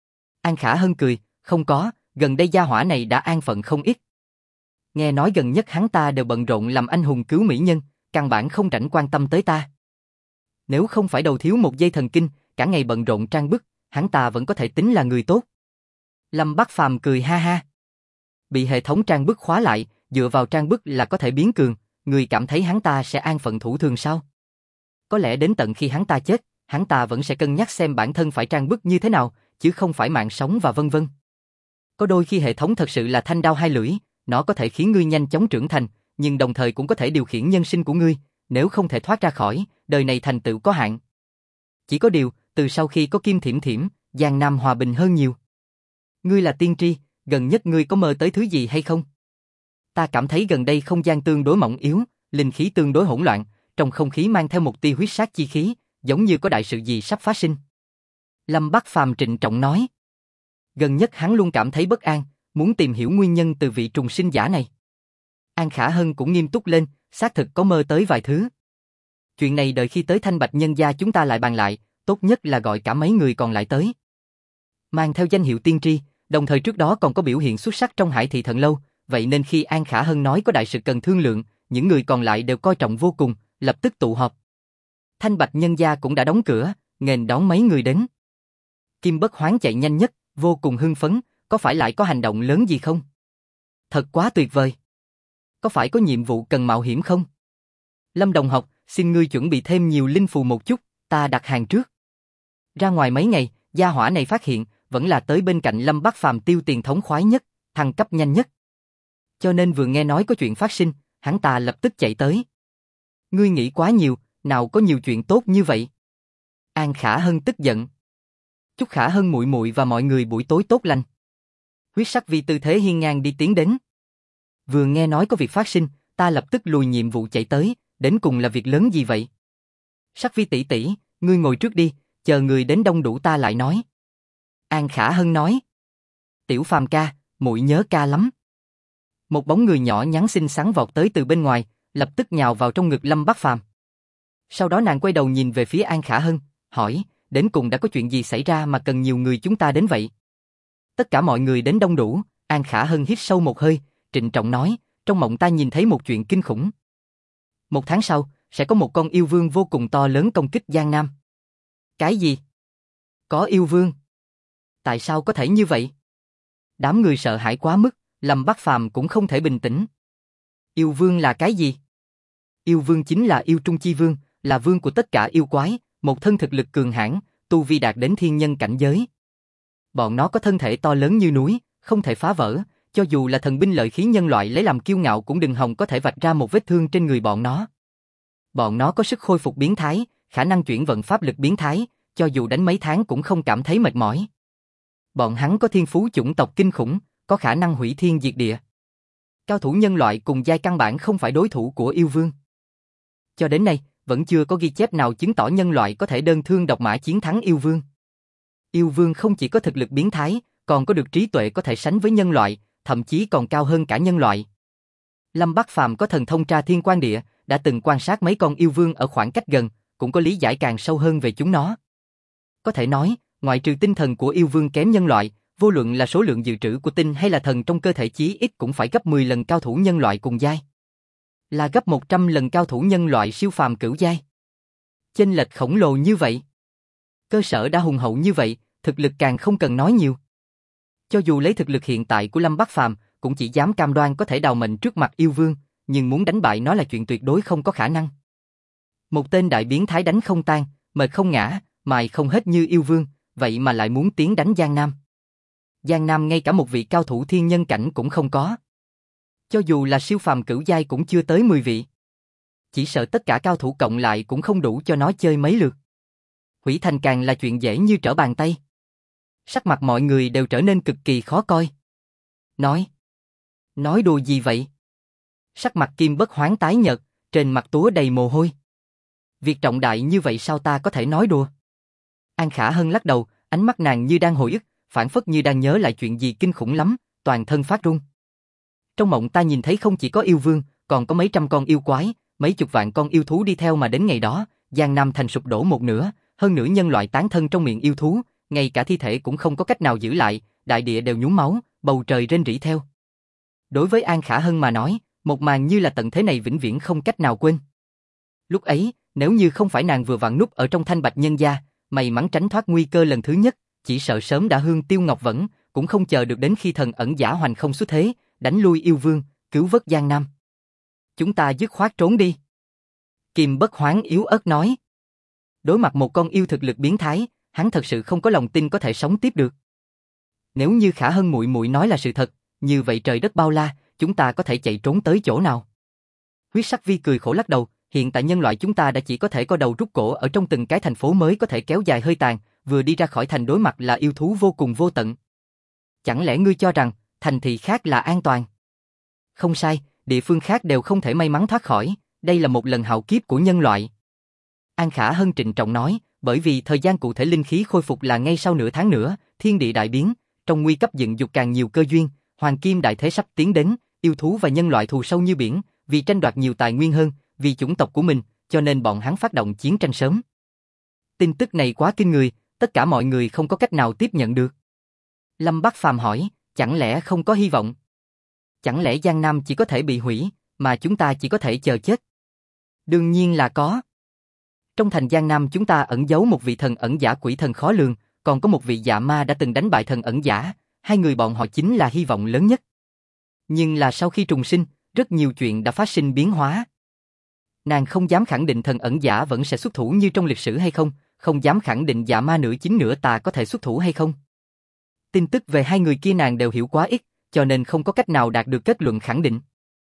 An Khả Hân cười, không có, gần đây gia hỏa này đã an phận không ít. Nghe nói gần nhất hắn ta đều bận rộn làm anh hùng cứu mỹ nhân, căn bản không rảnh quan tâm tới ta. Nếu không phải đầu thiếu một dây thần kinh, cả ngày bận rộn trang bức, hắn ta vẫn có thể tính là người tốt. Lâm Bác Phàm cười ha ha. Bị hệ thống trang bức khóa lại, dựa vào trang bức là có thể biến cường, người cảm thấy hắn ta sẽ an phận thủ thường sao? Có lẽ đến tận khi hắn ta chết, hắn ta vẫn sẽ cân nhắc xem bản thân phải trang bức như thế nào, chứ không phải mạng sống và vân vân. Có đôi khi hệ thống thật sự là thanh đao hai lưỡi, nó có thể khiến ngươi nhanh chóng trưởng thành, nhưng đồng thời cũng có thể điều khiển nhân sinh của ngươi, nếu không thể thoát ra khỏi, đời này thành tựu có hạn. Chỉ có điều, từ sau khi có Kim Thiểm Thiểm, Giang Nam hòa bình hơn nhiều. Ngươi là tiên tri, gần nhất ngươi có mơ tới thứ gì hay không? Ta cảm thấy gần đây không gian tương đối mỏng yếu, linh khí tương đối hỗn loạn, trong không khí mang theo một tia huyết sát chi khí, giống như có đại sự gì sắp phát sinh. Lâm Bác Phàm trịnh trọng nói. Gần nhất hắn luôn cảm thấy bất an, muốn tìm hiểu nguyên nhân từ vị trùng sinh giả này. An Khả Hân cũng nghiêm túc lên, xác thực có mơ tới vài thứ. Chuyện này đợi khi tới Thanh Bạch Nhân gia chúng ta lại bàn lại, tốt nhất là gọi cả mấy người còn lại tới. Mang theo danh hiệu tiên tri, đồng thời trước đó còn có biểu hiện xuất sắc trong Hải Thị Thần Lâu, vậy nên khi An Khả Hân nói có đại sự cần thương lượng, những người còn lại đều coi trọng vô cùng, lập tức tụ họp. Thanh Bạch Nhân gia cũng đã đóng cửa, nghênh đón mấy người đến. Kim Bất Hoán chạy nhanh nhất, vô cùng hưng phấn, có phải lại có hành động lớn gì không? Thật quá tuyệt vời. Có phải có nhiệm vụ cần mạo hiểm không? Lâm đồng học, xin ngươi chuẩn bị thêm nhiều linh phù một chút, ta đặt hàng trước. Ra ngoài mấy ngày, gia hỏa này phát hiện, vẫn là tới bên cạnh Lâm Bác Phàm tiêu tiền thống khoái nhất, thăng cấp nhanh nhất. Cho nên vừa nghe nói có chuyện phát sinh, hắn ta lập tức chạy tới. Ngươi nghĩ quá nhiều, nào có nhiều chuyện tốt như vậy? An Khả Hân tức giận. Chúc Khả Hân muội muội và mọi người buổi tối tốt lành. Huyết Sắc Vi tư thế hiên ngang đi tiến đến. Vừa nghe nói có việc phát sinh, ta lập tức lùi nhiệm vụ chạy tới, đến cùng là việc lớn gì vậy? Sắc Vi tỷ tỷ, ngươi ngồi trước đi, chờ người đến đông đủ ta lại nói. An Khả Hân nói. Tiểu Phàm ca, muội nhớ ca lắm. Một bóng người nhỏ nhắn xinh xắn vọt tới từ bên ngoài, lập tức nhào vào trong ngực Lâm Bác Phàm. Sau đó nàng quay đầu nhìn về phía An Khả Hân, hỏi, đến cùng đã có chuyện gì xảy ra mà cần nhiều người chúng ta đến vậy? Tất cả mọi người đến đông đủ, An Khả Hân hít sâu một hơi, trịnh trọng nói, trong mộng ta nhìn thấy một chuyện kinh khủng. 1 tháng sau, sẽ có một con yêu vương vô cùng to lớn công kích Giang Nam. Cái gì? Có yêu vương? Tại sao có thể như vậy? Đám người sợ hãi quá mức, Lâm Bác Phàm cũng không thể bình tĩnh. Yêu vương là cái gì? Yêu vương chính là yêu trung chi vương, là vương của tất cả yêu quái, một thân thực lực cường hãn, tu vi đạt đến thiên nhân cảnh giới. Bọn nó có thân thể to lớn như núi, không thể phá vỡ, cho dù là thần binh lợi khí nhân loại lấy làm kiêu ngạo cũng đừng hòng có thể vạch ra một vết thương trên người bọn nó. Bọn nó có sức khôi phục biến thái, khả năng chuyển vận pháp lực biến thái, cho dù đánh mấy tháng cũng không cảm thấy mệt mỏi. Bọn hắn có thiên phú chủng tộc kinh khủng, có khả năng hủy thiên diệt địa. Cao thủ nhân loại cùng giai căn bản không phải đối thủ của yêu vương. Cho đến nay, vẫn chưa có ghi chép nào chứng tỏ nhân loại có thể đơn thương độc mã chiến thắng yêu vương. Yêu vương không chỉ có thực lực biến thái, còn có được trí tuệ có thể sánh với nhân loại, thậm chí còn cao hơn cả nhân loại. Lâm Bác Phàm có thần thông tra thiên quan địa, đã từng quan sát mấy con yêu vương ở khoảng cách gần, cũng có lý giải càng sâu hơn về chúng nó. Có thể nói, ngoại trừ tinh thần của yêu vương kém nhân loại, vô luận là số lượng dự trữ của tinh hay là thần trong cơ thể chí ít cũng phải gấp 10 lần cao thủ nhân loại cùng giai. Là gấp 100 lần cao thủ nhân loại siêu phàm cửu giai. Chênh lệch khổng lồ như vậy. Cơ sở đã hùng hậu như vậy, thực lực càng không cần nói nhiều. Cho dù lấy thực lực hiện tại của Lâm Bác Phàm, cũng chỉ dám cam đoan có thể đào mệnh trước mặt yêu vương, nhưng muốn đánh bại nó là chuyện tuyệt đối không có khả năng. Một tên đại biến thái đánh không tan, mệt không ngã, mài không hết như yêu vương, vậy mà lại muốn tiến đánh Giang Nam. Giang Nam ngay cả một vị cao thủ thiên nhân cảnh cũng không có. Cho dù là siêu phàm cửu giai cũng chưa tới 10 vị. Chỉ sợ tất cả cao thủ cộng lại cũng không đủ cho nó chơi mấy lượt. Hủy thành càng là chuyện dễ như trở bàn tay. Sắc mặt mọi người đều trở nên cực kỳ khó coi. Nói đùa gì vậy? Sắc mặt Kim Bất Hoán tái nhợt, trên mặt túa đầy mồ hôi. Việc trọng đại như vậy sao ta có thể nói đùa? An Khả Hân lắc đầu, ánh mắt nàng như đang hồi ức, phảng phất như đang nhớ lại chuyện gì kinh khủng lắm, toàn thân phát run. Trong mộng ta nhìn thấy không chỉ có yêu vương, còn có mấy trăm con yêu quái, mấy chục vạn con yêu thú đi theo mà đến ngày đó, Giang Nam thành sụp đổ một nửa, hơn nửa nhân loại tán thân trong miệng yêu thú, ngay cả thi thể cũng không có cách nào giữ lại, đại địa đều nhuốm máu, bầu trời rên rỉ theo. Đối với An Khả Hân mà nói, một màn như là tận thế này vĩnh viễn không cách nào quên. Lúc ấy, nếu như không phải nàng vừa vặn núp ở trong Thanh Bạch nhân gia, may mắn tránh thoát nguy cơ lần thứ nhất, chỉ sợ sớm đã hương tiêu ngọc vẫn, cũng không chờ được đến khi thần ẩn giả hoành không xuất thế, đánh lui yêu vương, cứu vớt Giang Nam. Chúng ta dứt khoát trốn đi. Kim Bất Hoán yếu ớt nói. Đối mặt một con yêu thực lực biến thái, hắn thật sự không có lòng tin có thể sống tiếp được. Nếu như Khả Hân muội muội nói là sự thật, như vậy trời đất bao la, chúng ta có thể chạy trốn tới chỗ nào? Huyết Sắc Vi cười khổ lắc đầu, hiện tại nhân loại chúng ta đã chỉ có thể co đầu rút cổ ở trong từng cái thành phố mới có thể kéo dài hơi tàn, vừa đi ra khỏi thành đối mặt là yêu thú vô cùng vô tận. Chẳng lẽ ngươi cho rằng, thành thị khác là an toàn? Không sai, địa phương khác đều không thể may mắn thoát khỏi, đây là một lần hạo kiếp của nhân loại. An Khả Hân trịnh trọng nói, bởi vì thời gian cụ thể linh khí khôi phục là ngay sau nửa tháng nữa, thiên địa đại biến, trong nguy cấp dựng dục càng nhiều cơ duyên, hoàng kim đại thế sắp tiến đến, yêu thú và nhân loại thù sâu như biển, vì tranh đoạt nhiều tài nguyên hơn, vì chủng tộc của mình, cho nên bọn hắn phát động chiến tranh sớm. Tin tức này quá kinh người, tất cả mọi người không có cách nào tiếp nhận được. Lâm Bắc Phàm hỏi, chẳng lẽ không có hy vọng? Chẳng lẽ Giang Nam chỉ có thể bị hủy, mà chúng ta chỉ có thể chờ chết? Đương nhiên là có. Trong thành Giang Nam chúng ta ẩn giấu một vị thần ẩn giả quỷ thần khó lường, còn có một vị dạ ma đã từng đánh bại thần ẩn giả, hai người bọn họ chính là hy vọng lớn nhất. Nhưng là sau khi trùng sinh, rất nhiều chuyện đã phát sinh biến hóa. Nàng không dám khẳng định thần ẩn giả vẫn sẽ xuất thủ như trong lịch sử hay không, không dám khẳng định dạ ma nửa chính nửa tà có thể xuất thủ hay không. Tin tức về hai người kia nàng đều hiểu quá ít, cho nên không có cách nào đạt được kết luận khẳng định.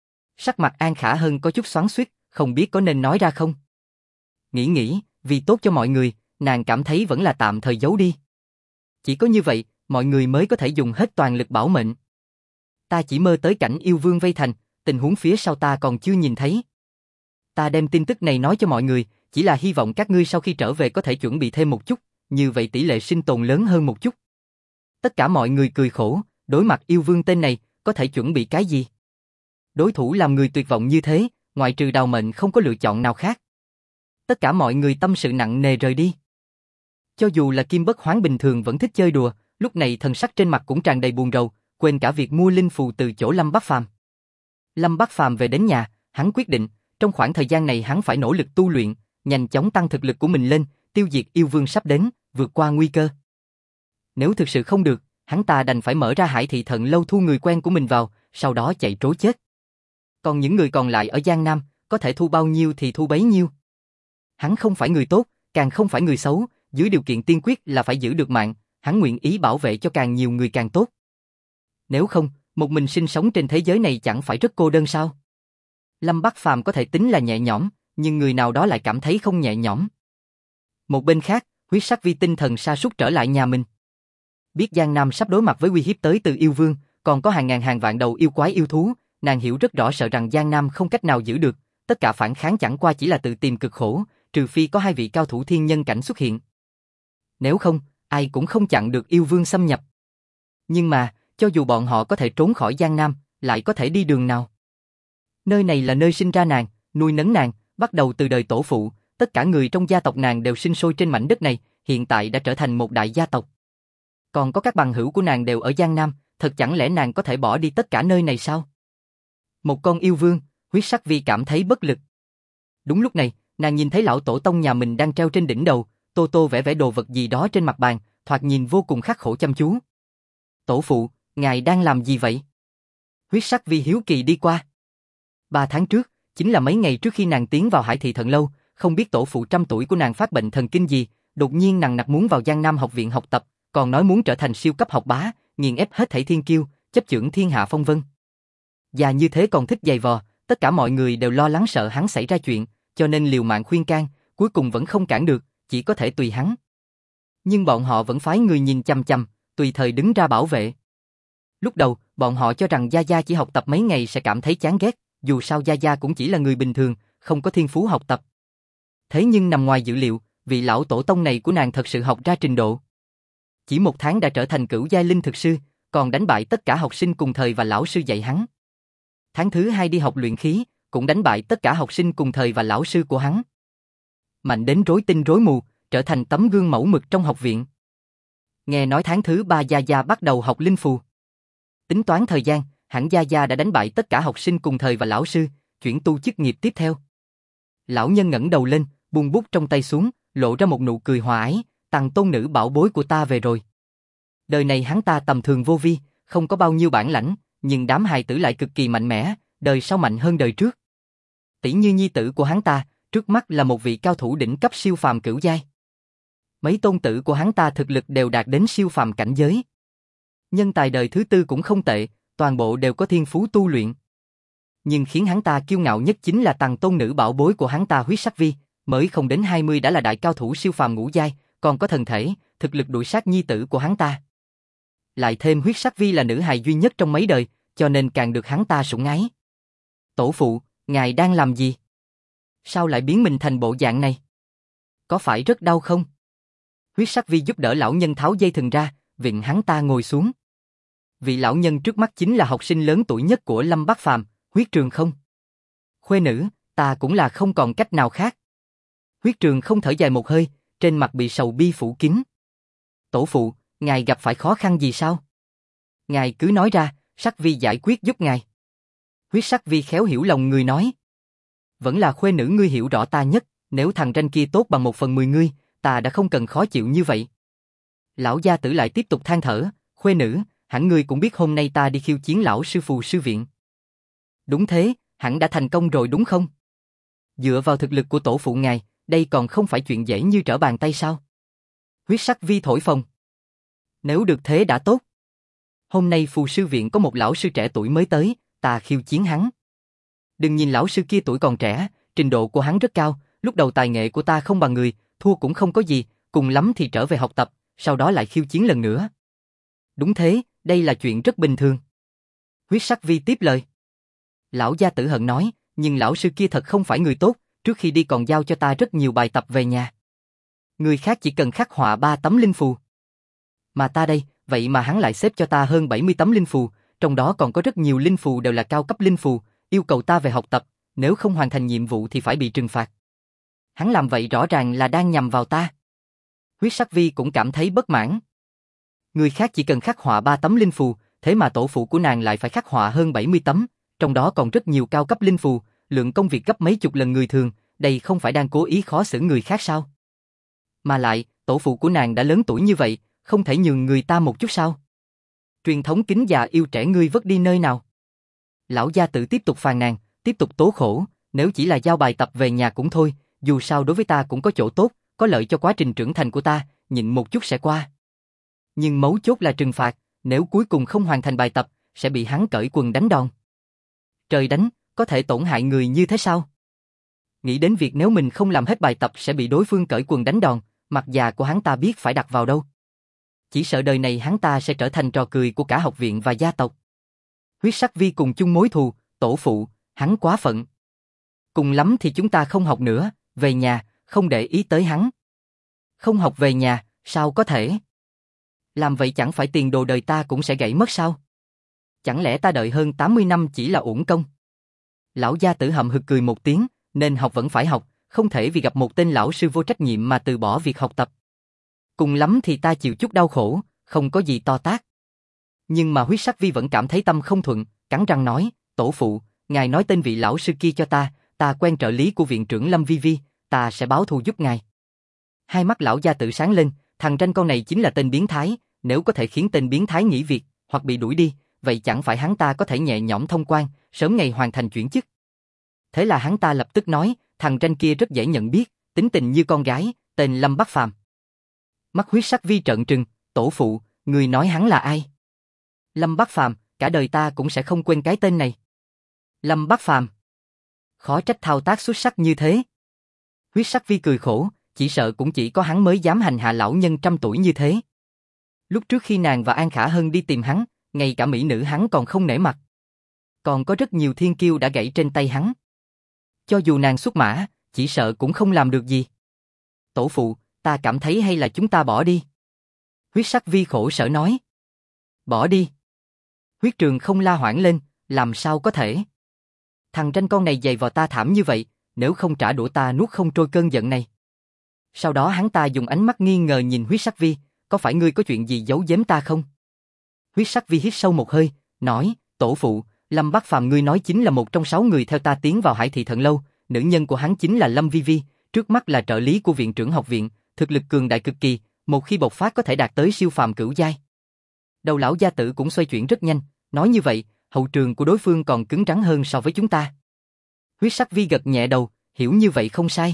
Sắc mặt An Khả Hân có chút xoắn xuýt, không biết có nên nói ra không. Nghĩ, vì tốt cho mọi người, nàng cảm thấy vẫn là tạm thời giấu đi. Chỉ có như vậy, mọi người mới có thể dùng hết toàn lực bảo mệnh. Ta chỉ mơ tới cảnh yêu vương vây thành, tình huống phía sau ta còn chưa nhìn thấy. Ta đem tin tức này nói cho mọi người, chỉ là hy vọng các ngươi sau khi trở về có thể chuẩn bị thêm một chút, như vậy tỷ lệ sinh tồn lớn hơn một chút. Tất cả mọi người cười khổ, đối mặt yêu vương tên này, có thể chuẩn bị cái gì? Đối thủ làm người tuyệt vọng như thế, ngoại trừ đào mệnh không có lựa chọn nào khác. Tất cả mọi người tâm sự nặng nề rời đi. Cho dù là Kim Bất Hoán bình thường vẫn thích chơi đùa, lúc này thần sắc trên mặt cũng tràn đầy buồn rầu, quên cả việc mua linh phù từ chỗ Lâm Bắc Phàm. Lâm Bắc Phàm về đến nhà, hắn quyết định, trong khoảng thời gian này hắn phải nỗ lực tu luyện, nhanh chóng tăng thực lực của mình lên, tiêu diệt yêu vương sắp đến, vượt qua nguy cơ. Nếu thực sự không được, hắn ta đành phải mở ra Hải Thị Thần Lâu thu người quen của mình vào, sau đó chạy trối chết. Còn những người còn lại ở Giang Nam, có thể thu bao nhiêu thì thu bấy nhiêu. Hắn không phải người tốt, càng không phải người xấu, dưới điều kiện tiên quyết là phải giữ được mạng, hắn nguyện ý bảo vệ cho càng nhiều người càng tốt. Nếu không, một mình sinh sống trên thế giới này chẳng phải rất cô đơn sao? Lâm Bắc Phàm có thể tính là nhẹ nhõm, nhưng người nào đó lại cảm thấy không nhẹ nhõm. Một bên khác, Huyết Sắc Vi tinh thần sa sút trở lại nhà mình. Biết Giang Nam sắp đối mặt với uy hiếp tới từ yêu vương, còn có hàng ngàn hàng vạn đầu yêu quái yêu thú, nàng hiểu rất rõ sợ rằng Giang Nam không cách nào giữ được, tất cả phản kháng chẳng qua chỉ là tự tìm cực khổ, trừ phi có hai vị cao thủ thiên nhân cảnh xuất hiện. Nếu không, ai cũng không chặn được yêu vương xâm nhập. Nhưng mà, cho dù bọn họ có thể trốn khỏi Giang Nam, lại có thể đi đường nào? Nơi này là nơi sinh ra nàng, nuôi nấng nàng, bắt đầu từ đời tổ phụ, tất cả người trong gia tộc nàng đều sinh sôi trên mảnh đất này, hiện tại đã trở thành một đại gia tộc. Còn có các bằng hữu của nàng đều ở Giang Nam, thật chẳng lẽ nàng có thể bỏ đi tất cả nơi này sao? Một con yêu vương, Huyết Sắc Vi cảm thấy bất lực. Đúng lúc này, nàng nhìn thấy lão tổ tông nhà mình đang treo trên đỉnh đầu, tô tô vẽ vẽ đồ vật gì đó trên mặt bàn, thoạt nhìn vô cùng khắc khổ chăm chú. Tổ phụ, ngài đang làm gì vậy? Huyết sắc vi hiếu kỳ đi qua. 3 tháng trước, chính là mấy ngày trước khi nàng tiến vào Hải Thị Thần Lâu, không biết tổ phụ 100 tuổi của nàng phát bệnh thần kinh gì, đột nhiên nằng nặc muốn vào Giang Nam học viện học tập, còn nói muốn trở thành siêu cấp học bá, nghiền ép hết thảy thiên kiêu, chấp chưởng thiên hạ phong vân. Già như thế còn thích giày vò, tất cả mọi người đều lo lắng sợ hắn xảy ra chuyện, cho nên liều mạng khuyên can, cuối cùng vẫn không cản được, chỉ có thể tùy hắn. Nhưng bọn họ vẫn phái người nhìn chằm chằm, tùy thời đứng ra bảo vệ. Lúc đầu, bọn họ cho rằng Gia Gia chỉ học tập mấy ngày sẽ cảm thấy chán ghét, dù sao Gia Gia cũng chỉ là người bình thường, không có thiên phú học tập. Thế nhưng nằm ngoài dự liệu, vị lão tổ tông này của nàng thật sự học ra trình độ. Chỉ 1 tháng đã trở thành cửu giai linh thực sư, còn đánh bại tất cả học sinh cùng thời và lão sư dạy hắn. Tháng thứ 2 đi học luyện khí, cũng đánh bại tất cả học sinh cùng thời và lão sư của hắn. Mạnh đến rối tinh rối mù, trở thành tấm gương mẫu mực trong học viện. Nghe nói tháng thứ 3 Gia Gia bắt đầu học linh phù. Tính toán thời gian, hẳn Gia Gia đã đánh bại tất cả học sinh cùng thời và lão sư, chuyển tu chức nghiệp tiếp theo. Lão nhân ngẩng đầu lên, buông bút trong tay xuống, lộ ra một nụ cười hòa ái, Tằng tôn nữ bảo bối của ta về rồi. Đời này hắn ta tầm thường vô vi, không có bao nhiêu bản lãnh, nhưng đám hài tử lại cực kỳ mạnh mẽ, đời sau mạnh hơn đời trước. Tỷ như nhi tử của hắn ta, trước mắt là một vị cao thủ đỉnh cấp siêu phàm cửu giai. Mấy tôn tử của hắn ta thực lực đều đạt đến siêu phàm cảnh giới. Nhân tài đời thứ 4 cũng không tệ, toàn bộ đều có thiên phú tu luyện. Nhưng khiến hắn ta kiêu ngạo nhất chính là tằng tôn nữ bảo bối của hắn ta Huyết Sắc Vi, mới không đến 20 đã là đại cao thủ siêu phàm ngũ giai, còn có thần thể, thực lực đuổi sát nhi tử của hắn ta. Lại thêm Huyết Sắc Vi là nữ hài duy nhất trong mấy đời, cho nên càng được hắn ta sủng ái. Tổ phụ, ngài đang làm gì? Sao lại biến mình thành bộ dạng này? Có phải rất đau không? Huyết Sắc Vi giúp đỡ lão nhân tháo dây thừng ra, vịn hắn ta ngồi xuống. Vị lão nhân trước mắt chính là học sinh lớn tuổi nhất của Lâm Bắc Phàm, Huyết Trường Không. Khuê nữ, ta cũng là không còn cách nào khác. Huyết Trường Không thở dài một hơi, trên mặt bị sầu bi phủ kín. Tổ phụ, ngài gặp phải khó khăn gì sao? Ngài cứ nói ra, Sắc Vi giải quyết giúp ngài. Huyết Sắc Vi khéo hiểu lòng người nói. Vẫn là khuê nữ ngươi hiểu rõ ta nhất, nếu thằng ranh kia tốt bằng 1/10 ngươi, ta đã không cần khó chịu như vậy. Lão gia tử lại tiếp tục than thở, khuê nữ, hẳn ngươi cũng biết hôm nay ta đi khiêu chiến lão sư phù sư viện. Đúng thế, hẳn đã thành công rồi đúng không? Dựa vào thực lực của tổ phụ ngài, đây còn không phải chuyện dễ như trở bàn tay sao? Huyết Sắc Vi thổi phồng. Nếu được thế đã tốt. Hôm nay phù sư viện có một lão sư trẻ tuổi mới tới, ta khiêu chiến hắn. Đừng nhìn lão sư kia tuổi còn trẻ, trình độ của hắn rất cao, lúc đầu tài nghệ của ta không bằng người, thua cũng không có gì, cùng lắm thì trở về học tập, sau đó lại khiêu chiến lần nữa. Đúng thế, đây là chuyện rất bình thường. Huyết Sắc Vi tiếp lời. Lão gia tử hận nói, nhưng lão sư kia thật không phải người tốt, trước khi đi còn giao cho ta rất nhiều bài tập về nhà. Người khác chỉ cần khắc họa 3 tấm linh phù. Mà ta đây, vậy mà hắn lại xếp cho ta hơn 70 tấm linh phù, trong đó còn có rất nhiều linh phù đều là cao cấp linh phù, yêu cầu ta về học tập, nếu không hoàn thành nhiệm vụ thì phải bị trừng phạt. Hắn làm vậy rõ ràng là đang nhằm vào ta. Huyết Sắc Vi cũng cảm thấy bất mãn. Người khác chỉ cần khắc họa 3 tấm linh phù, thế mà tổ phụ của nàng lại phải khắc họa hơn 70 tấm, trong đó còn rất nhiều cao cấp linh phù, lượng công việc gấp mấy chục lần người thường, đây không phải đang cố ý khó xử người khác sao? Mà lại, tổ phụ của nàng đã lớn tuổi như vậy, không thể nhường người ta một chút sao? Truyền thống kính già yêu trẻ ngươi vất đi nơi nào? Lão gia tử tiếp tục phàn nàn, tiếp tục tố khổ, nếu chỉ là giao bài tập về nhà cũng thôi, dù sao đối với ta cũng có chỗ tốt, có lợi cho quá trình trưởng thành của ta, nhịn một chút sẽ qua. Nhưng mấu chốt là trừng phạt, nếu cuối cùng không hoàn thành bài tập, sẽ bị hắn cởi quần đánh đòn. Trời đánh, có thể tổn hại người như thế sao? Nghĩ đến việc nếu mình không làm hết bài tập sẽ bị đối phương cởi quần đánh đòn, mặt già của hắn ta biết phải đặt vào đâu. Chỉ sợ đời này hắn ta sẽ trở thành trò cười của cả học viện và gia tộc. Huyết Sắc Vi cùng chung mối thù, tổ phụ, hắn quá phận. Cùng lắm thì chúng ta không học nữa, về nhà, không để ý tới hắn. Không học về nhà, sao có thể? Làm vậy chẳng phải tiền đồ đời ta cũng sẽ gãy mất sao? Chẳng lẽ ta đợi hơn 80 năm chỉ là uổng công? Lão gia tử hậm hực cười một tiếng, nên học vẫn phải học, không thể vì gặp một tên lão sư vô trách nhiệm mà từ bỏ việc học tập. Cùng lắm thì ta chịu chút đau khổ, không có gì to tát. Nhưng mà Huyết Sắc Vi vẫn cảm thấy tâm không thuận, cắn răng nói, tổ phụ, ngài nói tên vị lão sư kia cho ta quen trợ lý của viện trưởng Lâm Vi Vi, ta sẽ báo thù giúp ngài. Hai mắt lão gia tử sáng lên, thằng ranh con này chính là tên biến thái, nếu có thể khiến tên biến thái nghỉ việc, hoặc bị đuổi đi, vậy chẳng phải hắn ta có thể nhẹ nhõm thông quan, sớm ngày hoàn thành chuyển chức. Thế là hắn ta lập tức nói, thằng Tranh kia rất dễ nhận biết, tính tình như con gái, tên Lâm Bắc Phàm. Mắt huyết sắc vi trợn trừng, tổ phụ, người nói hắn là ai? Lâm Bắc Phàm, cả đời ta cũng sẽ không quên cái tên này. Lâm Bắc Phàm. Khó trách thao tác xuất sắc như thế. Huyết sắc vi cười khổ, chỉ sợ cũng chỉ có hắn mới dám hành hạ lão nhân trăm tuổi như thế. Lúc trước khi nàng và An Khả Hân đi tìm hắn, ngay cả mỹ nữ hắn còn không nể mặt. Còn có rất nhiều thiên kiêu đã gãy trên tay hắn. Cho dù nàng xuất mã, chỉ sợ cũng không làm được gì. Tổ phụ, ta cảm thấy hay là chúng ta bỏ đi. Huyết sắc vi khổ sở nói. Bỏ đi. Huyết Trường không la hoảng lên, làm sao có thể. Thằng Tranh con này giày vò ta thảm như vậy, nếu không trả đũa ta nuốt không trôi cơn giận này. Sau đó hắn ta dùng ánh mắt nghi ngờ nhìn huyết sắc vi, có phải ngươi có chuyện gì giấu giếm ta không? Huyết sắc vi hít sâu một hơi, nói, tổ phụ, Lâm Bắc Phàm ngươi nói chính là một trong 6 người theo ta tiến vào Hải Thị Thần Lâu, nữ nhân của hắn chính là Lâm Vi Vi, trước mắt là trợ lý của viện trưởng học viện, thực lực cường đại cực kỳ, một khi bộc phát có thể đạt tới siêu phàm cửu giai. Đầu lão gia tử cũng xoay chuyển rất nhanh, nói như vậy, hậu trường của đối phương còn cứng rắn hơn so với chúng ta. Huyết sắc vi gật nhẹ đầu, hiểu như vậy không sai.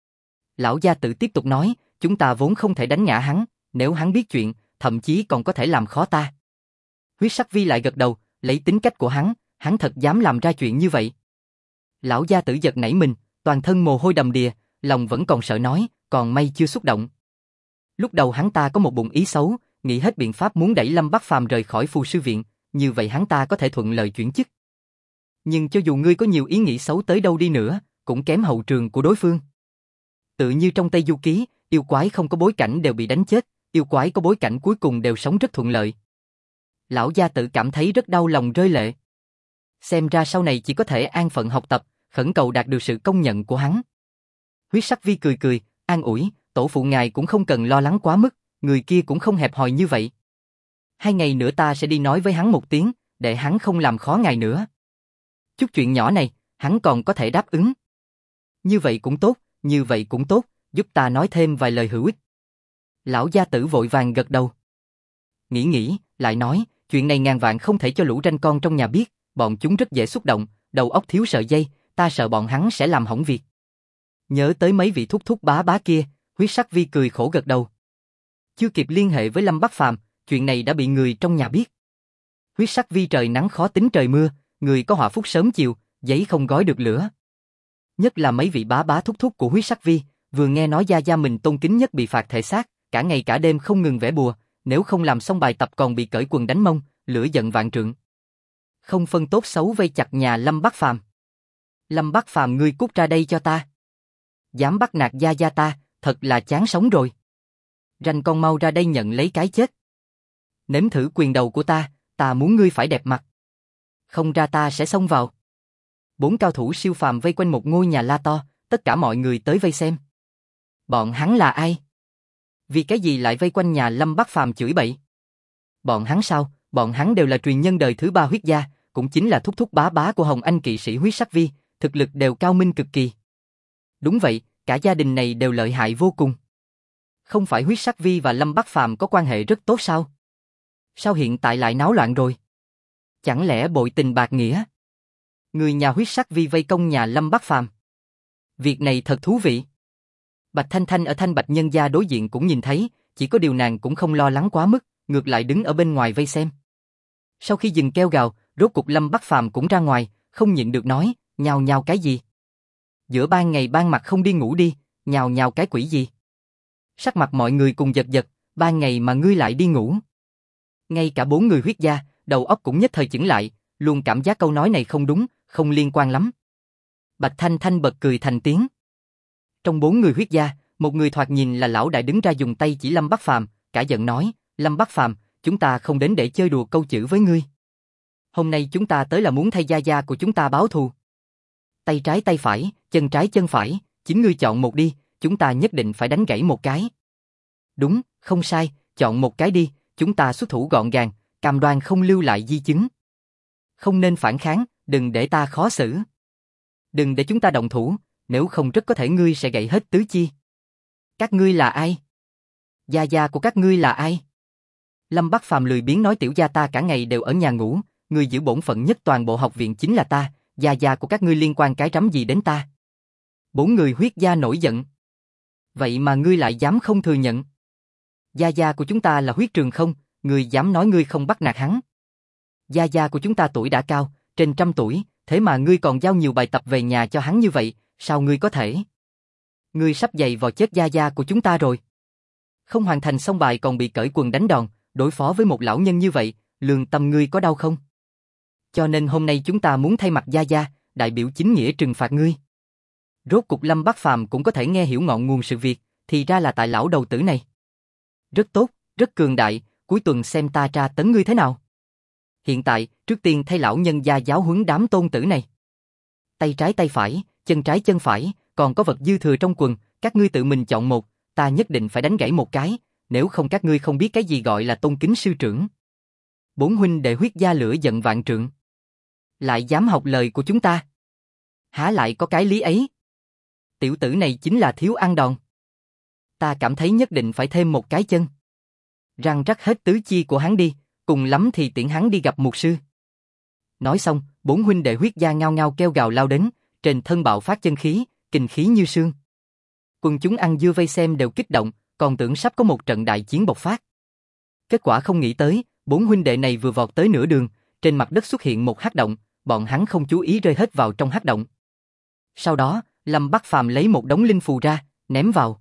Lão gia tử tiếp tục nói, chúng ta vốn không thể đánh ngã hắn, nếu hắn biết chuyện, thậm chí còn có thể làm khó ta. Huyết sắc vi lại gật đầu, lấy tính cách của hắn thật dám làm ra chuyện như vậy. Lão gia tử giật nảy mình, toàn thân mồ hôi đầm đìa, lòng vẫn còn sợ nói, còn may chưa xúc động. Lúc đầu hắn ta có một bụng ý xấu, nghĩ hết biện pháp muốn đẩy Lâm Bắc Phàm rời khỏi phù sư viện, như vậy hắn ta có thể thuận lợi chuyển chức. Nhưng cho dù ngươi có nhiều ý nghĩ xấu tới đâu đi nữa, cũng kém hậu trường của đối phương. Tự như trong Tây Du Ký, yêu quái không có bối cảnh đều bị đánh chết, yêu quái có bối cảnh cuối cùng đều sống rất thuận lợi. Lão gia tử cảm thấy rất đau lòng rơi lệ. Xem ra sau này chỉ có thể an phận học tập, khẩn cầu đạt được sự công nhận của hắn. Huyết sắc vi cười cười, an ủi, tổ phụ ngài cũng không cần lo lắng quá mức, người kia cũng không hẹp hòi như vậy. 2 ngày nữa ta sẽ đi nói với hắn một tiếng, để hắn không làm khó ngài nữa. Chút chuyện nhỏ này, hắn còn có thể đáp ứng. Như vậy cũng tốt, như vậy cũng tốt, giúp ta nói thêm vài lời hữu ích. Lão gia tử vội vàng gật đầu. Nghĩ, lại nói, chuyện này ngàn vạn không thể cho lũ ranh con trong nhà biết, bọn chúng rất dễ xúc động, đầu óc thiếu sợi dây, ta sợ bọn hắn sẽ làm hỏng việc. Nhớ tới mấy vị thúc thúc bá bá kia, huyết sắc vi cười khổ gật đầu. Chưa kịp liên hệ với Lâm Bắc Phàm, chuyện này đã bị người trong nhà biết. Huyết sắc vi trời nắng khó tính trời mưa, người có họa phúc sớm chiều, giấy không gói được lửa. Nhất là mấy vị bá bá thúc thúc của huyết sắc vi, vừa nghe nói gia gia mình tôn kính nhất bị phạt thể xác, cả ngày cả đêm không ngừng vẽ bùa, nếu không làm xong bài tập còn bị cởi quần đánh mông, lửa giận vạn trượng. Không phân tốt xấu vây chặt nhà Lâm Bắc Phàm. Lâm Bắc Phàm ngươi cút ra đây cho ta. Dám bắt nạt gia gia ta, thật là chán sống rồi. Ranh con mau ra đây nhận lấy cái chết. Nếm thử quyền đầu của ta muốn ngươi phải đẹp mặt. Không ra ta sẽ xông vào. 4 cao thủ siêu phàm vây quanh một ngôi nhà la to, tất cả mọi người tới vây xem. Bọn hắn là ai? Vì cái gì lại vây quanh nhà Lâm Bắc Phàm chửi bậy? Bọn hắn sao? Bọn hắn đều là truyền nhân đời thứ 3 huyết gia, cũng chính là thúc thúc bá bá của Hồng Anh kỵ sĩ huyết sắc vi, thực lực đều cao minh cực kỳ. Đúng vậy, cả gia đình này đều lợi hại vô cùng. Không phải huyết sắc vi và Lâm Bắc Phàm có quan hệ rất tốt sao? Sao hiện tại lại náo loạn rồi? Chẳng lẽ bội tình bạc nghĩa? Người nhà huyết sắc vi vây công nhà Lâm Bắc Phàm. Việc này thật thú vị. Bạch Thanh Thanh ở Thanh Bạch nhân gia đối diện cũng nhìn thấy, chỉ có điều nàng cũng không lo lắng quá mức, ngược lại đứng ở bên ngoài vây xem. Sau khi dừng kêu gào, rốt cục Lâm Bắc Phàm cũng ra ngoài, không nhịn được nói, nhào nhào cái gì? Giữa ban ngày ban mặt không đi ngủ đi, nhào nhào cái quỷ gì? Sắc mặt mọi người cùng giật giật, ban ngày mà ngươi lại đi ngủ. Ngay cả 4 người huyết gia, đầu óc cũng nhất thời chững lại, luôn cảm giác câu nói này không đúng, không liên quan lắm. Bạch Thanh Thanh bật cười thành tiếng. Trong 4 người huyết gia, một người thoạt nhìn là lão đại đứng ra dùng tay chỉ Lâm Bắc Phàm, cả giận nói, Lâm Bắc Phàm, chúng ta không đến để chơi đùa câu chữ với ngươi. Hôm nay chúng ta tới là muốn thay gia gia của chúng ta báo thù. Tay trái tay phải, chân trái chân phải, chính ngươi chọn một đi, chúng ta nhất định phải đánh gãy một cái. Đúng, không sai, chọn một cái đi, chúng ta xuất thủ gọn gàng, cam đoan không lưu lại di chứng. Không nên phản kháng, đừng để ta khó xử. Đừng để chúng ta động thủ, nếu không rất có thể ngươi sẽ gãy hết tứ chi. Các ngươi là ai? Gia gia của các ngươi là ai? Lâm Bắc Phàm lười biếng nói tiểu gia ta cả ngày đều ở nhà ngủ, người giữ bổn phận nhất toàn bộ học viện chính là ta, gia gia của các ngươi liên quan cái rắm gì đến ta? Bốn người huyết gia nổi giận. Vậy mà ngươi lại dám không thừa nhận? Gia gia của chúng ta là Huyết Trường Không, ngươi dám nói ngươi không bắt nạt hắn? Gia gia của chúng ta tuổi đã cao, trên 100 tuổi, thế mà ngươi còn giao nhiều bài tập về nhà cho hắn như vậy, sao ngươi có thể? Ngươi sắp giày vò chết gia gia của chúng ta rồi. Không hoàn thành xong bài còn bị cởi quần đánh đòn, đối phó với một lão nhân như vậy, lương tâm ngươi có đau không? Cho nên hôm nay chúng ta muốn thay mặt gia gia, đại biểu chính nghĩa trừng phạt ngươi. Rốt cục Lâm Bắc Phàm cũng có thể nghe hiểu ngọn nguồn sự việc, thì ra là tại lão đầu tử này. Rất tốt, rất cường đại, cuối tuần xem ta tra tấn ngươi thế nào. Hiện tại, trước tiên thay lão nhân gia giáo huấn đám tôn tử này. Tay trái tay phải, chân trái chân phải, còn có vật dư thừa trong quần, các ngươi tự mình chọn một, ta nhất định phải đánh gãy một cái, nếu không các ngươi không biết cái gì gọi là tôn kính sư trưởng. Bốn huynh đệ huyết gia lửa giận vạn trượng. Lại dám học lời của chúng ta. Há lại có cái lý ấy. Tiểu tử này chính là thiếu ăn đòn. Ta cảm thấy nhất định phải thêm một cái chân. Răng rắc hết tứ chi của hắn đi, cùng lắm thì tiễn hắn đi gặp mục sư. Nói xong, bốn huynh đệ huyết gia ngao ngao kêu gào lao đến, trên thân bạo phát chân khí, kình khí như sương. Quần chúng ăn dưa vây xem đều kích động, còn tưởng sắp có một trận đại chiến bộc phát. Kết quả không nghĩ tới, bốn huynh đệ này vừa vọt tới nửa đường, trên mặt đất xuất hiện một hắc động, bọn hắn không chú ý rơi hết vào trong hắc động. Sau đó, Lâm Bắc Phàm lấy một đống linh phù ra, ném vào.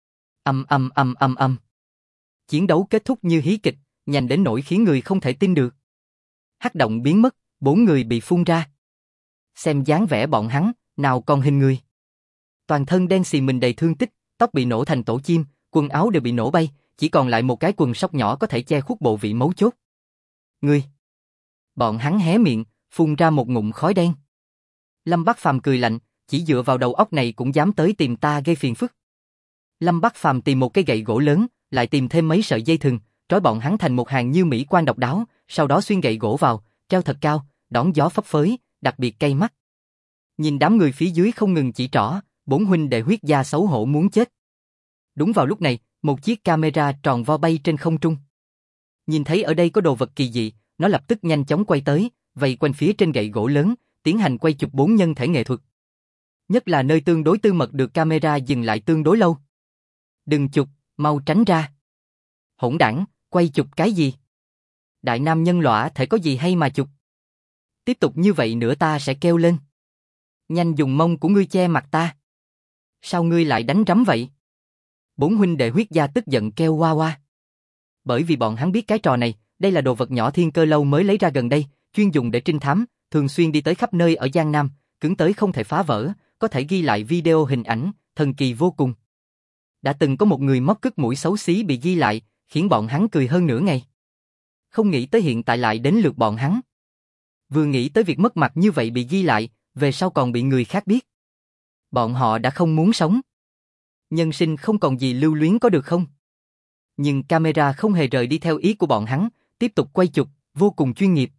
Âm. Chiến đấu kết thúc như hí kịch, nhanh đến nỗi khiến người không thể tin được. Hắc động biến mất, bốn người bị phun ra. Xem dáng vẻ bọn hắn, nào còn hình người. Toàn thân đen xì mình đầy thương tích, tóc bị nổ thành tổ chim, quần áo đều bị nổ bay, chỉ còn lại một cái quần sóc nhỏ có thể che khuất bộ vị mấu chốt. Ngươi! Bọn hắn hé miệng, phun ra một ngụm khói đen. Lâm Bắc Phàm cười lạnh, chỉ dựa vào đầu óc này cũng dám tới tìm ta gây phiền phức. Lâm Bắc Phàm tìm một cây gậy gỗ lớn, lại tìm thêm mấy sợi dây thừng, trói bọn hắn thành một hàng như mỹ quan độc đáo, sau đó xuyên gậy gỗ vào, treo thật cao, đón gió phấp phới, đặc biệt cay mắt. Nhìn đám người phía dưới không ngừng chỉ trỏ, bốn huynh đệ huyết gia xấu hổ muốn chết. Đúng vào lúc này, một chiếc camera tròn vo bay trên không trung. Nhìn thấy ở đây có đồ vật kỳ dị, nó lập tức nhanh chóng quay tới, vây quanh phía trên gậy gỗ lớn, tiến hành quay chụp bốn nhân thể nghệ thuật. Nhất là nơi tương đối tư mật được camera dừng lại tương đối lâu. Đừng chụp, mau tránh ra. Hỗn đảng, quay chụp cái gì? Đại nam nhân lõa thể có gì hay mà chụp? Tiếp tục như vậy nữa ta sẽ kêu lên. Nhanh dùng mông của ngươi che mặt ta. Sao ngươi lại đánh rắm vậy? Bốn huynh đệ huyết gia tức giận kêu oa oa. Bởi vì bọn hắn biết cái trò này, đây là đồ vật nhỏ Thiên Cơ Lâu mới lấy ra gần đây, chuyên dùng để trinh thám, thường xuyên đi tới khắp nơi ở Giang Nam, cứng tới không thể phá vỡ, có thể ghi lại video hình ảnh, thần kỳ vô cùng. Đã từng có một người móc cứt mũi xấu xí bị ghi lại, khiến bọn hắn cười hơn nửa ngày. Không nghĩ tới hiện tại lại đến lượt bọn hắn. Vừa nghĩ tới việc mất mặt như vậy bị ghi lại, về sau còn bị người khác biết. Bọn họ đã không muốn sống. Nhân sinh không còn gì lưu luyến có được không? Nhưng camera không hề rời đi theo ý của bọn hắn, tiếp tục quay chụp, vô cùng chuyên nghiệp.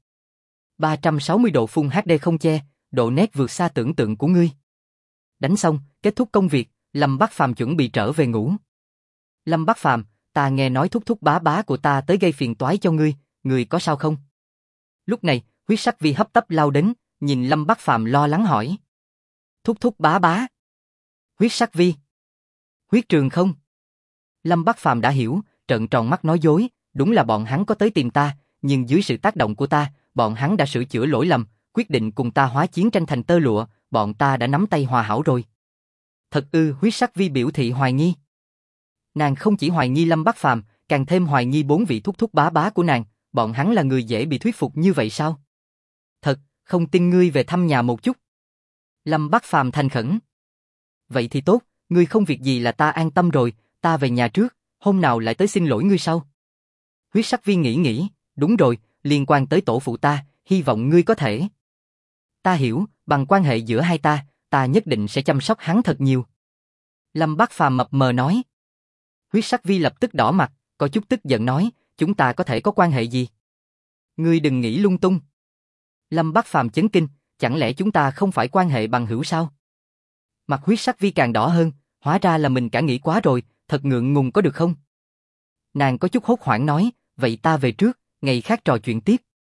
360 độ Full HD không che, độ nét vượt xa tưởng tượng của ngươi. Đánh xong, kết thúc công việc, Lâm Bắc Phàm chuẩn bị trở về ngủ. Lâm Bắc Phàm, ta nghe nói thúc thúc bá bá của ta tới gây phiền toái cho ngươi, ngươi có sao không? Lúc này, Huyết Sắc Vi hấp tấp lao đến, nhìn Lâm Bắc Phàm lo lắng hỏi. Thúc thúc bá bá. Huyết Sắc Vi. Huyết Trường Không. Lâm Bắc Phàm đã hiểu, trợn tròn mắt nói dối, đúng là bọn hắn có tới tìm ta, nhưng dưới sự tác động của ta, bọn hắn đã sửa chữa lỗi lầm, quyết định cùng ta hóa chiến tranh thành tơ lụa, bọn ta đã nắm tay hòa hảo rồi. Thật ư? Huyết Sắc Vi biểu thị hoài nghi. Nàng không chỉ hoài nghi Lâm Bắc Phàm, càng thêm hoài nghi bốn vị thúc thúc bá bá của nàng, bọn hắn là người dễ bị thuyết phục như vậy sao? Thật, không tin ngươi về thăm nhà một chút. Lâm Bắc Phàm thành khẩn. Vậy thì tốt, ngươi không việc gì là ta an tâm rồi, ta về nhà trước, hôm nào lại tới xin lỗi ngươi sau. Huyết Sắc Vi nghĩ, đúng rồi, liên quan tới tổ phụ ta, hy vọng ngươi có thể. Ta hiểu, bằng quan hệ giữa hai ta nhất định sẽ chăm sóc hắn thật nhiều. Lâm Bắc Phàm mập mờ nói. Huyết Sắc Vi lập tức đỏ mặt, có chút tức giận nói, chúng ta có thể có quan hệ gì? Ngươi đừng nghĩ lung tung. Lâm Bắc Phàm chấn kinh, chẳng lẽ chúng ta không phải quan hệ bằng hữu sao? Mặt Huyết Sắc Vi càng đỏ hơn, hóa ra là mình cả nghĩ quá rồi, thật ngượng ngùng có được không? Nàng có chút hốt hoảng nói, vậy ta về trước, ngày khác trò chuyện tiếp.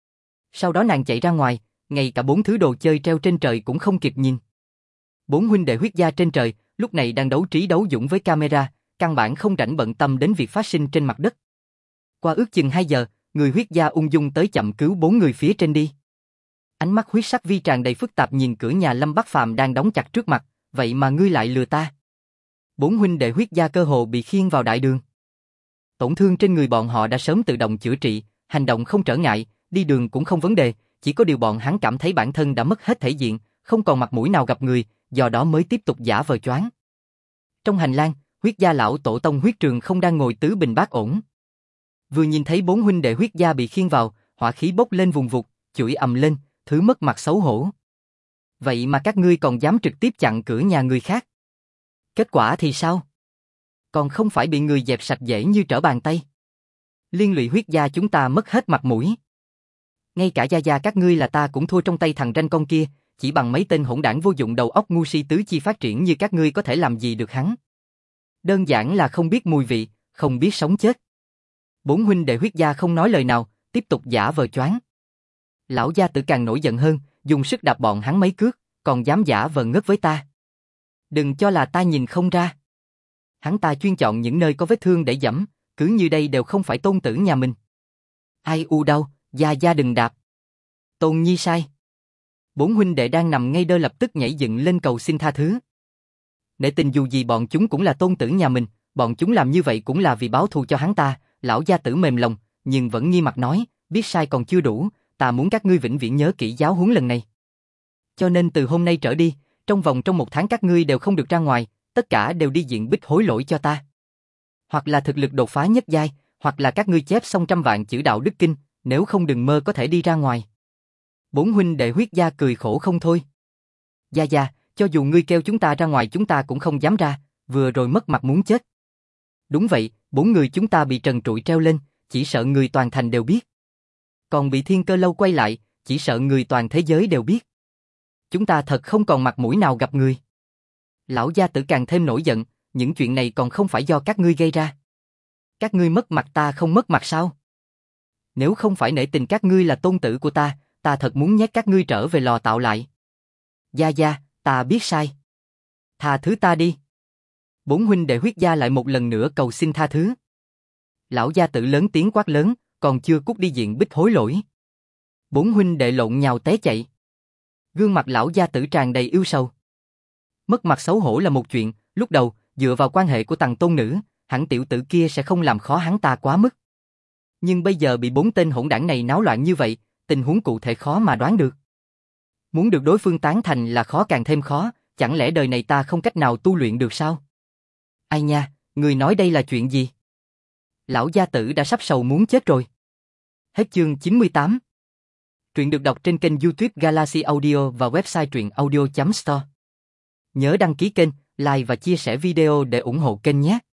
Sau đó nàng chạy ra ngoài, ngay cả 4 thứ đồ chơi treo trên trời cũng không kịp nhìn. 4 huynh đệ huyết gia trên trời, lúc này đang đấu trí đấu dũng với camera, căn bản không rảnh bận tâm đến việc phát sinh trên mặt đất. Qua ước chừng 2 giờ, người huyết gia ung dung tới chậm cứu 4 người phía trên đi. Ánh mắt huyết sắc vi tràn đầy phức tạp nhìn cửa nhà Lâm Bắc Phàm đang đóng chặt trước mặt, vậy mà ngươi lại lừa ta. 4 huynh đệ huyết gia cơ hồ bị khiêng vào đại đường. Tổn thương trên người bọn họ đã sớm tự động chữa trị, hành động không trở ngại, đi đường cũng không vấn đề, chỉ có điều bọn hắn cảm thấy bản thân đã mất hết thể diện, không còn mặt mũi nào gặp người, do đó mới tiếp tục giả vờ choáng. Trong hành lang, huyết gia lão tổ tông huyết trường không đang ngồi tứ bình bát ổn. Vừa nhìn thấy 4 huynh đệ huyết gia bị khiêng vào, hỏa khí bốc lên vùng vụt, chửi ầm lên, thứ mất mặt xấu hổ. Vậy mà các ngươi còn dám trực tiếp chặn cửa nhà người khác. Kết quả thì sao? Còn không phải bị người dẹp sạch dễ như trở bàn tay. Liên lụy huyết gia chúng ta mất hết mặt mũi. Ngay cả gia gia các ngươi là ta cũng thua trong tay thằng ranh con kia, chỉ bằng mấy tên hỗn đảng vô dụng đầu óc ngu si tứ chi phát triển như các ngươi có thể làm gì được hắn. Đơn giản là không biết mùi vị, không biết sống chết. 4 huynh đệ huyết gia không nói lời nào, tiếp tục giả vờ choáng. Lão gia tử càng nổi giận hơn, dùng sức đạp bọn hắn mấy cước, còn dám giả vờ ngất với ta. Đừng cho là ta nhìn không ra. Hắn ta chuyên chọn những nơi có vết thương để giẫm, cứ như đây đều không phải tôn tử nhà mình. Ai u đau, gia gia đừng đạp. Tôn nhi sai. 4 huynh đệ đang nằm ngay đơ lập tức nhảy dựng lên cầu xin tha thứ. Nể tình dù gì bọn chúng cũng là tôn tử nhà mình, bọn chúng làm như vậy cũng là vì báo thù cho hắn ta. Lão gia tử mềm lòng, nhưng vẫn nghiêm mặt nói, biết sai còn chưa đủ, ta muốn các ngươi vĩnh viễn nhớ kỹ giáo huấn lần này. Cho nên từ hôm nay trở đi, trong 1 tháng các ngươi đều không được ra ngoài, tất cả đều đi diện bích hối lỗi cho ta. Hoặc là thực lực đột phá nhất giai, hoặc là các ngươi chép xong 100 vạn chữ đạo đức kinh, nếu không đừng mơ có thể đi ra ngoài. 4 huynh đệ huyết gia cười khổ không thôi. Gia gia, cho dù ngươi kêu chúng ta ra ngoài chúng ta cũng không dám ra, vừa rồi mất mặt muốn chết. Đúng vậy, 4 người chúng ta bị trần trụi treo lên, chỉ sợ người toàn thành đều biết. Còn bị Thiên Cơ Lâu quay lại, chỉ sợ người toàn thế giới đều biết. Chúng ta thật không còn mặt mũi nào gặp người. Lão gia tử càng thêm nổi giận, những chuyện này còn không phải do các ngươi gây ra. Các ngươi mất mặt ta không mất mặt sao? Nếu không phải nể tình các ngươi là tôn tử của ta thật muốn nhét các ngươi trở về lò tạo lại. Gia gia, ta biết sai. Tha thứ ta đi. 4 huynh đệ huyết gia lại một lần nữa cầu xin tha thứ. Lão gia tử lớn tiếng quát lớn, còn chưa cút đi diện bích hối lỗi. 4 huynh đệ lộn nhào té chạy. Gương mặt lão gia tử tràn đầy ưu sầu. Mất mặt xấu hổ là một chuyện, lúc đầu, dựa vào quan hệ của tầng tôn nữ, hẳn tiểu tử kia sẽ không làm khó hắn ta quá mức. Nhưng bây giờ bị 4 tên hỗn đảng này náo loạn như vậy, tình huống cụ thể khó mà đoán được. Muốn được đối phương tán thành là khó càng thêm khó, chẳng lẽ đời này ta không cách nào tu luyện được sao? Ai nha, người nói đây là chuyện gì? Lão gia tử đã sắp sầu muốn chết rồi. Hết chương 98. Truyện được đọc trên kênh YouTube Galaxy Audio và website truyện audio.store. Nhớ đăng ký kênh, like và chia sẻ video để ủng hộ kênh nhé.